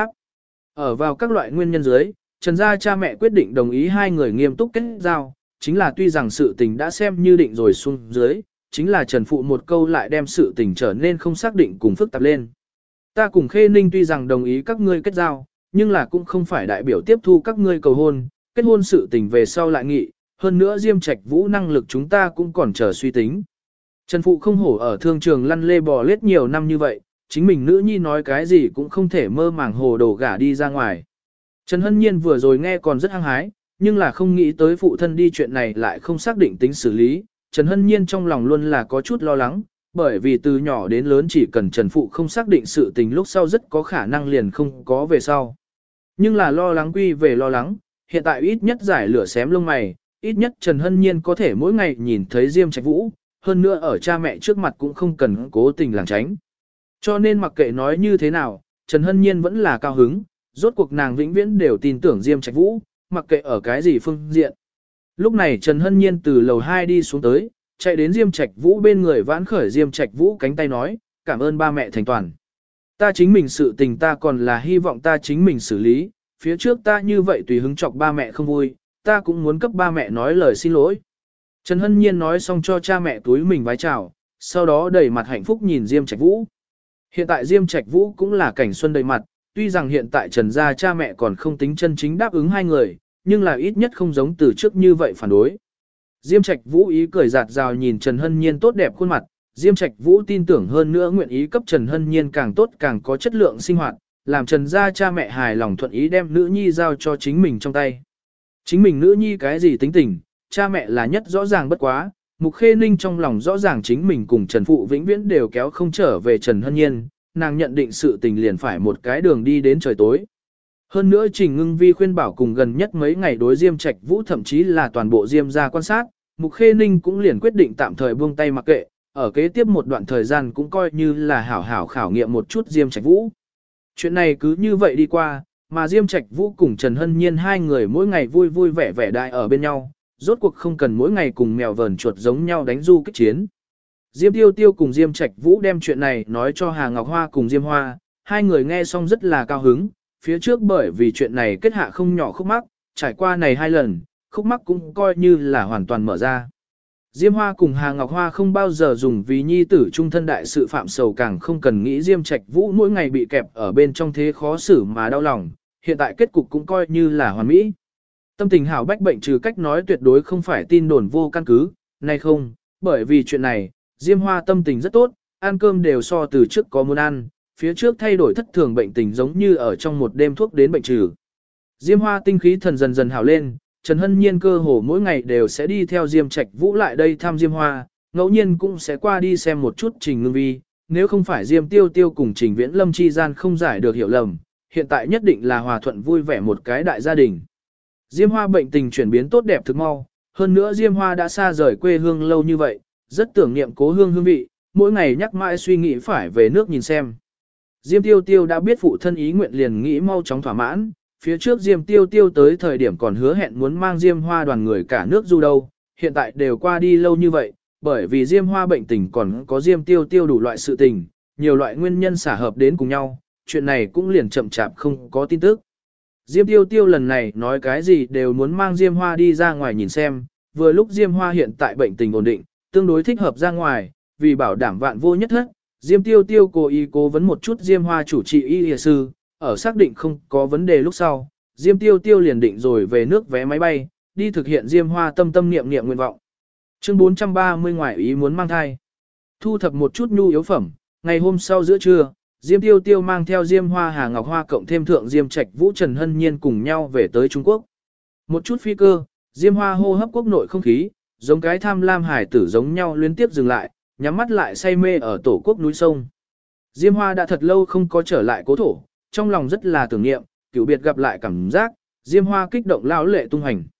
Ở vào các loại nguyên nhân dưới, Trần gia cha mẹ quyết định đồng ý hai người nghiêm túc kết giao, chính là tuy rằng sự tình đã xem như định rồi xuống dưới, chính là Trần Phụ một câu lại đem sự tình trở nên không xác định cùng phức tạp lên. Ta cùng Khê Ninh tuy rằng đồng ý các ngươi kết giao, nhưng là cũng không phải đại biểu tiếp thu các ngươi cầu hôn, kết hôn sự tình về sau lại nghị, hơn nữa Diêm Trạch Vũ năng lực chúng ta cũng còn chờ suy tính. Trần Phụ không hổ ở thương trường lăn lê bò lết nhiều năm như vậy, chính mình nữ nhi nói cái gì cũng không thể mơ màng hồ đồ gả đi ra ngoài. Trần Hân Nhiên vừa rồi nghe còn rất hăng hái, nhưng là không nghĩ tới phụ thân đi chuyện này lại không xác định tính xử lý. Trần Hân Nhiên trong lòng luôn là có chút lo lắng, bởi vì từ nhỏ đến lớn chỉ cần Trần Phụ không xác định sự tình lúc sau rất có khả năng liền không có về sau. Nhưng là lo lắng quy về lo lắng, hiện tại ít nhất giải lửa xém lông mày, ít nhất Trần Hân Nhiên có thể mỗi ngày nhìn thấy Diêm Trạch Vũ, hơn nữa ở cha mẹ trước mặt cũng không cần cố tình lảng tránh. Cho nên mặc kệ nói như thế nào, Trần Hân Nhiên vẫn là cao hứng, rốt cuộc nàng vĩnh viễn đều tin tưởng Diêm Trạch Vũ, mặc kệ ở cái gì phương diện. Lúc này Trần Hân Nhiên từ lầu 2 đi xuống tới, chạy đến Diêm Trạch Vũ bên người vãn khởi Diêm Trạch Vũ cánh tay nói, cảm ơn ba mẹ thành toàn. Ta chính mình sự tình ta còn là hy vọng ta chính mình xử lý, phía trước ta như vậy tùy hứng chọc ba mẹ không vui, ta cũng muốn cấp ba mẹ nói lời xin lỗi. Trần Hân Nhiên nói xong cho cha mẹ túi mình vái chào, sau đó đầy mặt hạnh phúc nhìn Diêm Trạch Vũ. Hiện tại Diêm Trạch Vũ cũng là cảnh xuân đầy mặt, tuy rằng hiện tại Trần gia cha mẹ còn không tính chân chính đáp ứng hai người, nhưng là ít nhất không giống từ trước như vậy phản đối. Diêm Trạch Vũ ý cười giạt rào nhìn Trần Hân Nhiên tốt đẹp khuôn mặt, Diêm Trạch Vũ tin tưởng hơn nữa nguyện ý cấp Trần Hân Nhiên càng tốt càng có chất lượng sinh hoạt, làm Trần gia cha mẹ hài lòng thuận ý đem nữ nhi giao cho chính mình trong tay. Chính mình nữ nhi cái gì tính tình, cha mẹ là nhất rõ ràng bất quá, Mục Khê Ninh trong lòng rõ ràng chính mình cùng Trần Phụ vĩnh viễn đều kéo không trở về Trần Hân Nhiên, nàng nhận định sự tình liền phải một cái đường đi đến trời tối. Hơn nữa Trình Ngưng Vi khuyên bảo cùng gần nhất mấy ngày đối Diêm Trạch Vũ thậm chí là toàn bộ Diêm gia quan sát, Mục Khê Ninh cũng liền quyết định tạm thời buông tay mặc kệ, ở kế tiếp một đoạn thời gian cũng coi như là hảo hảo khảo nghiệm một chút Diêm Trạch Vũ. Chuyện này cứ như vậy đi qua, mà Diêm Trạch Vũ cùng Trần Hân Nhiên hai người mỗi ngày vui vui vẻ vẻ đại ở bên nhau, rốt cuộc không cần mỗi ngày cùng mèo vờn chuột giống nhau đánh du kích chiến. Diêm Tiêu Tiêu cùng Diêm Trạch Vũ đem chuyện này nói cho Hà Ngọc Hoa cùng Diêm Hoa, hai người nghe xong rất là cao hứng, phía trước bởi vì chuyện này kết hạ không nhỏ khúc mắc, trải qua này hai lần, khúc mắc cũng coi như là hoàn toàn mở ra. Diêm Hoa cùng Hà Ngọc Hoa không bao giờ dùng vì nhi tử trung thân đại sự phạm sầu, càng không cần nghĩ Diêm Trạch Vũ mỗi ngày bị kẹp ở bên trong thế khó xử mà đau lòng, hiện tại kết cục cũng coi như là hoàn mỹ. Tâm tình hảo bách bệnh trừ cách nói tuyệt đối không phải tin đồn vô căn cứ, nay không, bởi vì chuyện này, Diêm Hoa tâm tình rất tốt, ăn cơm đều so từ trước có muốn ăn, phía trước thay đổi thất thường bệnh tình giống như ở trong một đêm thuốc đến bệnh trừ. Diêm Hoa tinh khí thần dần dần hảo lên, Trần Hân Nhiên cơ hồ mỗi ngày đều sẽ đi theo Diêm Trạch Vũ lại đây thăm Diêm Hoa, ngẫu nhiên cũng sẽ qua đi xem một chút Trình Ngưng Vi, nếu không phải Diêm Tiêu Tiêu cùng Trình Viễn Lâm chi gian không giải được hiểu lầm, hiện tại nhất định là hòa thuận vui vẻ một cái đại gia đình. Diêm Hoa bệnh tình chuyển biến tốt đẹp thực mau, hơn nữa Diêm Hoa đã xa rời quê hương lâu như vậy, rất tưởng niệm cố hương hương vị, mỗi ngày nhắc mãi suy nghĩ phải về nước nhìn xem. Diêm Tiêu Tiêu đã biết phụ thân ý nguyện liền nghĩ mau chóng thỏa mãn, phía trước Diêm Tiêu Tiêu tới thời điểm còn hứa hẹn muốn mang Diêm Hoa đoàn người cả nước du đâu, hiện tại đều qua đi lâu như vậy, bởi vì Diêm Hoa bệnh tình còn có Diêm Tiêu Tiêu đủ loại sự tình, nhiều loại nguyên nhân xả hợp đến cùng nhau, chuyện này cũng liền chậm chạp không có tin tức. Diêm Tiêu Tiêu lần này nói cái gì đều muốn mang Diêm Hoa đi ra ngoài nhìn xem, vừa lúc Diêm Hoa hiện tại bệnh tình ổn định, tương đối thích hợp ra ngoài, vì bảo đảm vạn vô nhất thất, Diêm Tiêu Tiêu cố vấn một chút Diêm Hoa chủ trị y y sư, ở xác định không có vấn đề lúc sau, Diêm Tiêu Tiêu liền định rồi về nước vé máy bay, đi thực hiện Diêm Hoa tâm tâm niệm niệm nguyện vọng. Chương 430 ngoại ý muốn mang thai. Thu thập một chút nhu yếu phẩm, ngày hôm sau giữa trưa, Diêm Tiêu Tiêu mang theo Diêm Hoa Hà Ngọc Hoa cộng thêm thượng Diêm Trạch Vũ Trần Hân Nhiên cùng nhau về tới Trung Quốc. Một chút phi cơ, Diêm Hoa hô hấp quốc nội không khí, giống cái tham lam hải tử giống nhau liên tiếp dừng lại, nhắm mắt lại say mê ở tổ quốc núi sông. Diêm Hoa đã thật lâu không có trở lại cố thổ, trong lòng rất là tưởng niệm, cửu biệt gặp lại cảm giác, Diêm Hoa kích động lão lệ tung hành.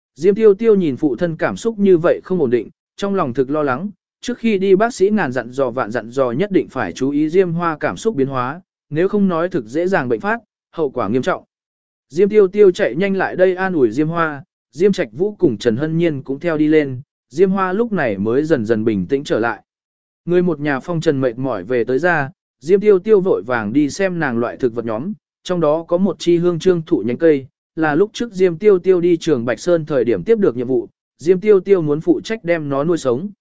Diêm Tiêu Tiêu nhìn phụ thân cảm xúc như vậy không ổn định, trong lòng thực lo lắng, trước khi đi bác sĩ ngàn dặn dò vạn dặn dò nhất định phải chú ý Diêm Hoa cảm xúc biến hóa, nếu không nói thực dễ dàng bệnh phát, hậu quả nghiêm trọng. Diêm Tiêu Tiêu chạy nhanh lại đây an ủi Diêm Hoa, Diêm Trạch Vũ cùng Trần Hân Nhiên cũng theo đi lên, Diêm Hoa lúc này mới dần dần bình tĩnh trở lại. Người một nhà phong trần mệt mỏi về tới ra, Diêm Tiêu Tiêu vội vàng đi xem nàng loại thực vật nhóm, trong đó có một chi hương trương thụ nhánh cây, là lúc trước Diêm Tiêu Tiêu đi trường Bạch Sơn thời điểm tiếp được nhiệm vụ, Diêm Tiêu Tiêu muốn phụ trách đem nó nuôi sống.